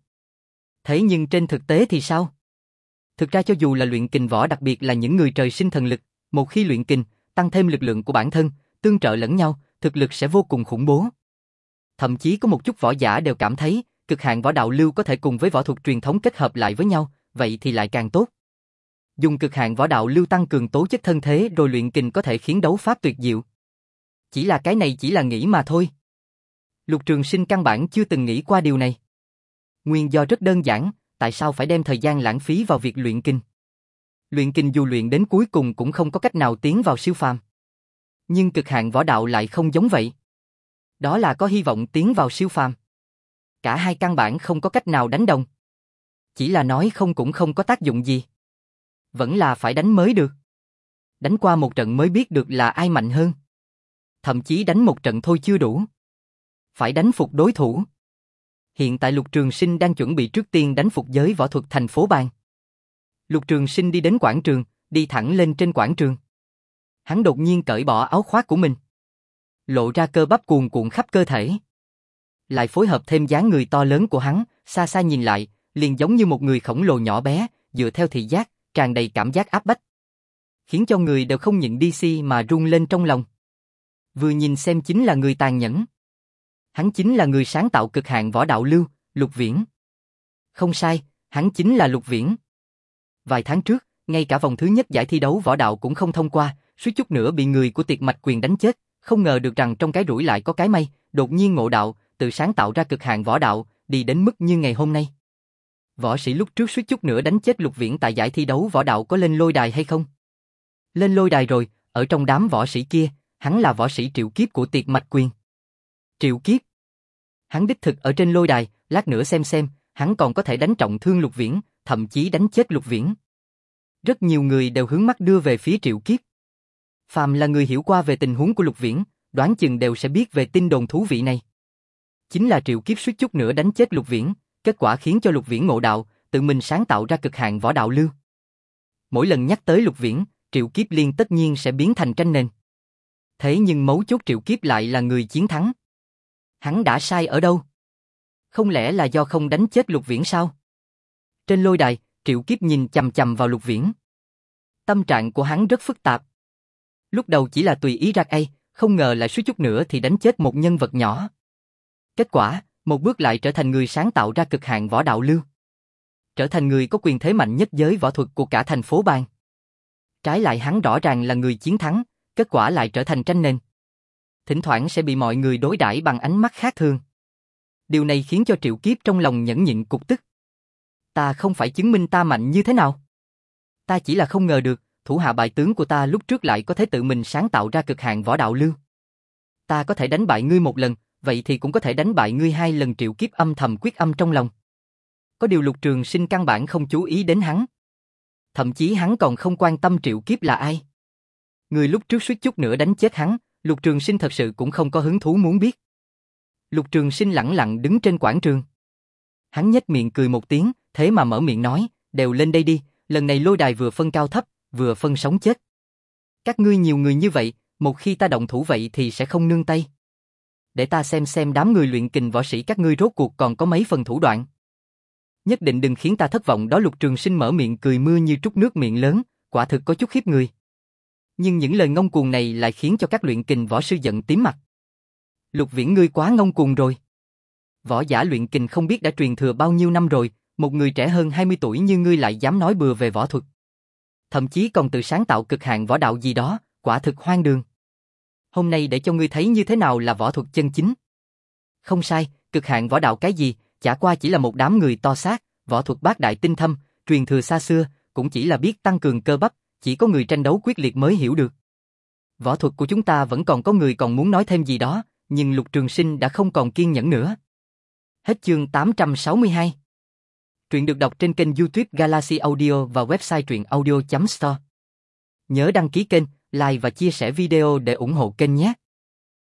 Thế nhưng trên thực tế thì sao? Thực ra cho dù là luyện kình võ, đặc biệt là những người trời sinh thần lực, một khi luyện kình, tăng thêm lực lượng của bản thân, tương trợ lẫn nhau, thực lực sẽ vô cùng khủng bố. Thậm chí có một chút võ giả đều cảm thấy, cực hạn võ đạo lưu có thể cùng với võ thuật truyền thống kết hợp lại với nhau, vậy thì lại càng tốt. Dùng cực hạn võ đạo lưu tăng cường tố chất thân thế rồi luyện kình có thể khiến đấu pháp tuyệt diệu. Chỉ là cái này chỉ là nghĩ mà thôi. Lục Trường Sinh căn bản chưa từng nghĩ qua điều này. Nguyên do rất đơn giản, tại sao phải đem thời gian lãng phí vào việc luyện kình? Luyện kình dù luyện đến cuối cùng cũng không có cách nào tiến vào siêu phàm. Nhưng cực hạn võ đạo lại không giống vậy. Đó là có hy vọng tiến vào siêu phàm. Cả hai căn bản không có cách nào đánh đồng. Chỉ là nói không cũng không có tác dụng gì. Vẫn là phải đánh mới được. Đánh qua một trận mới biết được là ai mạnh hơn. Thậm chí đánh một trận thôi chưa đủ. Phải đánh phục đối thủ. Hiện tại Lục Trường Sinh đang chuẩn bị trước tiên đánh phục giới võ thuật thành phố Bang. Lục Trường Sinh đi đến quảng trường, đi thẳng lên trên quảng trường. Hắn đột nhiên cởi bỏ áo khoác của mình. Lộ ra cơ bắp cuồn cuộn khắp cơ thể. Lại phối hợp thêm dáng người to lớn của hắn, xa xa nhìn lại, liền giống như một người khổng lồ nhỏ bé, dựa theo thị giác, tràn đầy cảm giác áp bách. Khiến cho người đều không nhịn đi si mà run lên trong lòng. Vừa nhìn xem chính là người tàn nhẫn. Hắn chính là người sáng tạo cực hạn võ đạo lưu, Lục Viễn. Không sai, hắn chính là Lục Viễn. Vài tháng trước, ngay cả vòng thứ nhất giải thi đấu võ đạo cũng không thông qua, suýt chút nữa bị người của Tiệt Mạch Quyền đánh chết, không ngờ được rằng trong cái rủi lại có cái may, đột nhiên ngộ đạo, tự sáng tạo ra cực hạn võ đạo, đi đến mức như ngày hôm nay. Võ sĩ lúc trước suýt chút nữa đánh chết Lục Viễn tại giải thi đấu võ đạo có lên lôi đài hay không? Lên lôi đài rồi, ở trong đám võ sĩ kia, hắn là võ sĩ Triệu Kiếp của Tiệt Mạch Quyền. Triệu Kiếp. Hắn đích thực ở trên lôi đài, lát nữa xem xem, hắn còn có thể đánh trọng thương Lục Viễn, thậm chí đánh chết Lục Viễn. Rất nhiều người đều hướng mắt đưa về phía Triệu Kiếp. Phàm là người hiểu qua về tình huống của Lục Viễn, đoán chừng đều sẽ biết về tin đồn thú vị này. Chính là Triệu Kiếp suýt chút nữa đánh chết Lục Viễn, kết quả khiến cho Lục Viễn ngộ đạo, tự mình sáng tạo ra cực hạn võ đạo lưu. Mỗi lần nhắc tới Lục Viễn, Triệu Kiếp liên tất nhiên sẽ biến thành tranh nền. Thế nhưng mấu chốt Triệu Kiếp lại là người chiến thắng. Hắn đã sai ở đâu? Không lẽ là do không đánh chết Lục Viễn sao? Trên lôi đài, Triệu Kiếp nhìn chằm chằm vào Lục Viễn. Tâm trạng của hắn rất phức tạp. Lúc đầu chỉ là tùy ý ra tay, không ngờ lại suýt chút nữa thì đánh chết một nhân vật nhỏ. Kết quả, một bước lại trở thành người sáng tạo ra cực hạn võ đạo lưu. Trở thành người có quyền thế mạnh nhất giới võ thuật của cả thành phố Bang. Trái lại hắn rõ ràng là người chiến thắng, kết quả lại trở thành tranh nền. Thỉnh thoảng sẽ bị mọi người đối đãi bằng ánh mắt khác thường. Điều này khiến cho Triệu Kiếp trong lòng nhẫn nhịn cục tức. Ta không phải chứng minh ta mạnh như thế nào. Ta chỉ là không ngờ được, thủ hạ bại tướng của ta lúc trước lại có thể tự mình sáng tạo ra cực hạn võ đạo lưu. Ta có thể đánh bại ngươi một lần, vậy thì cũng có thể đánh bại ngươi hai lần. Triệu Kiếp âm thầm quyết âm trong lòng. Có điều Lục Trường Sinh căn bản không chú ý đến hắn. Thậm chí hắn còn không quan tâm Triệu Kiếp là ai. Người lúc trước suýt chút nữa đánh chết hắn, Lục Trường Sinh thật sự cũng không có hứng thú muốn biết. Lục Trường Sinh lẳng lặng đứng trên quảng trường. Hắn nhếch miệng cười một tiếng, thế mà mở miệng nói, đều lên đây đi, lần này lôi đài vừa phân cao thấp, vừa phân sống chết. Các ngươi nhiều người như vậy, một khi ta động thủ vậy thì sẽ không nương tay. Để ta xem xem đám người luyện kình võ sĩ các ngươi rốt cuộc còn có mấy phần thủ đoạn. Nhất định đừng khiến ta thất vọng đó. Lục Trường Sinh mở miệng cười mưa như trút nước miệng lớn, quả thực có chút khiếp người. Nhưng những lời ngông cuồng này lại khiến cho các luyện kình võ sư giận tím mặt. Lục Viễn ngươi quá ngông cuồng rồi. Võ giả luyện kình không biết đã truyền thừa bao nhiêu năm rồi, một người trẻ hơn hai mươi tuổi như ngươi lại dám nói bừa về võ thuật. Thậm chí còn tự sáng tạo cực hạn võ đạo gì đó, quả thực hoang đường. Hôm nay để cho ngươi thấy như thế nào là võ thuật chân chính. Không sai, cực hạn võ đạo cái gì, chả qua chỉ là một đám người to xác, võ thuật bát đại tinh thâm, truyền thừa xa xưa, cũng chỉ là biết tăng cường cơ bắp, chỉ có người tranh đấu quyết liệt mới hiểu được. Võ thuật của chúng ta vẫn còn có người còn muốn nói thêm gì đó, nhưng Lục Trường Sinh đã không còn kiên nhẫn nữa. Hết chương tám trăm sáu mươi hai. Truyện được đọc trên kênh YouTube Galaxy Audio và website truyện audio chấm store. Nhớ đăng ký kênh, like và chia sẻ video để ủng hộ kênh nhé.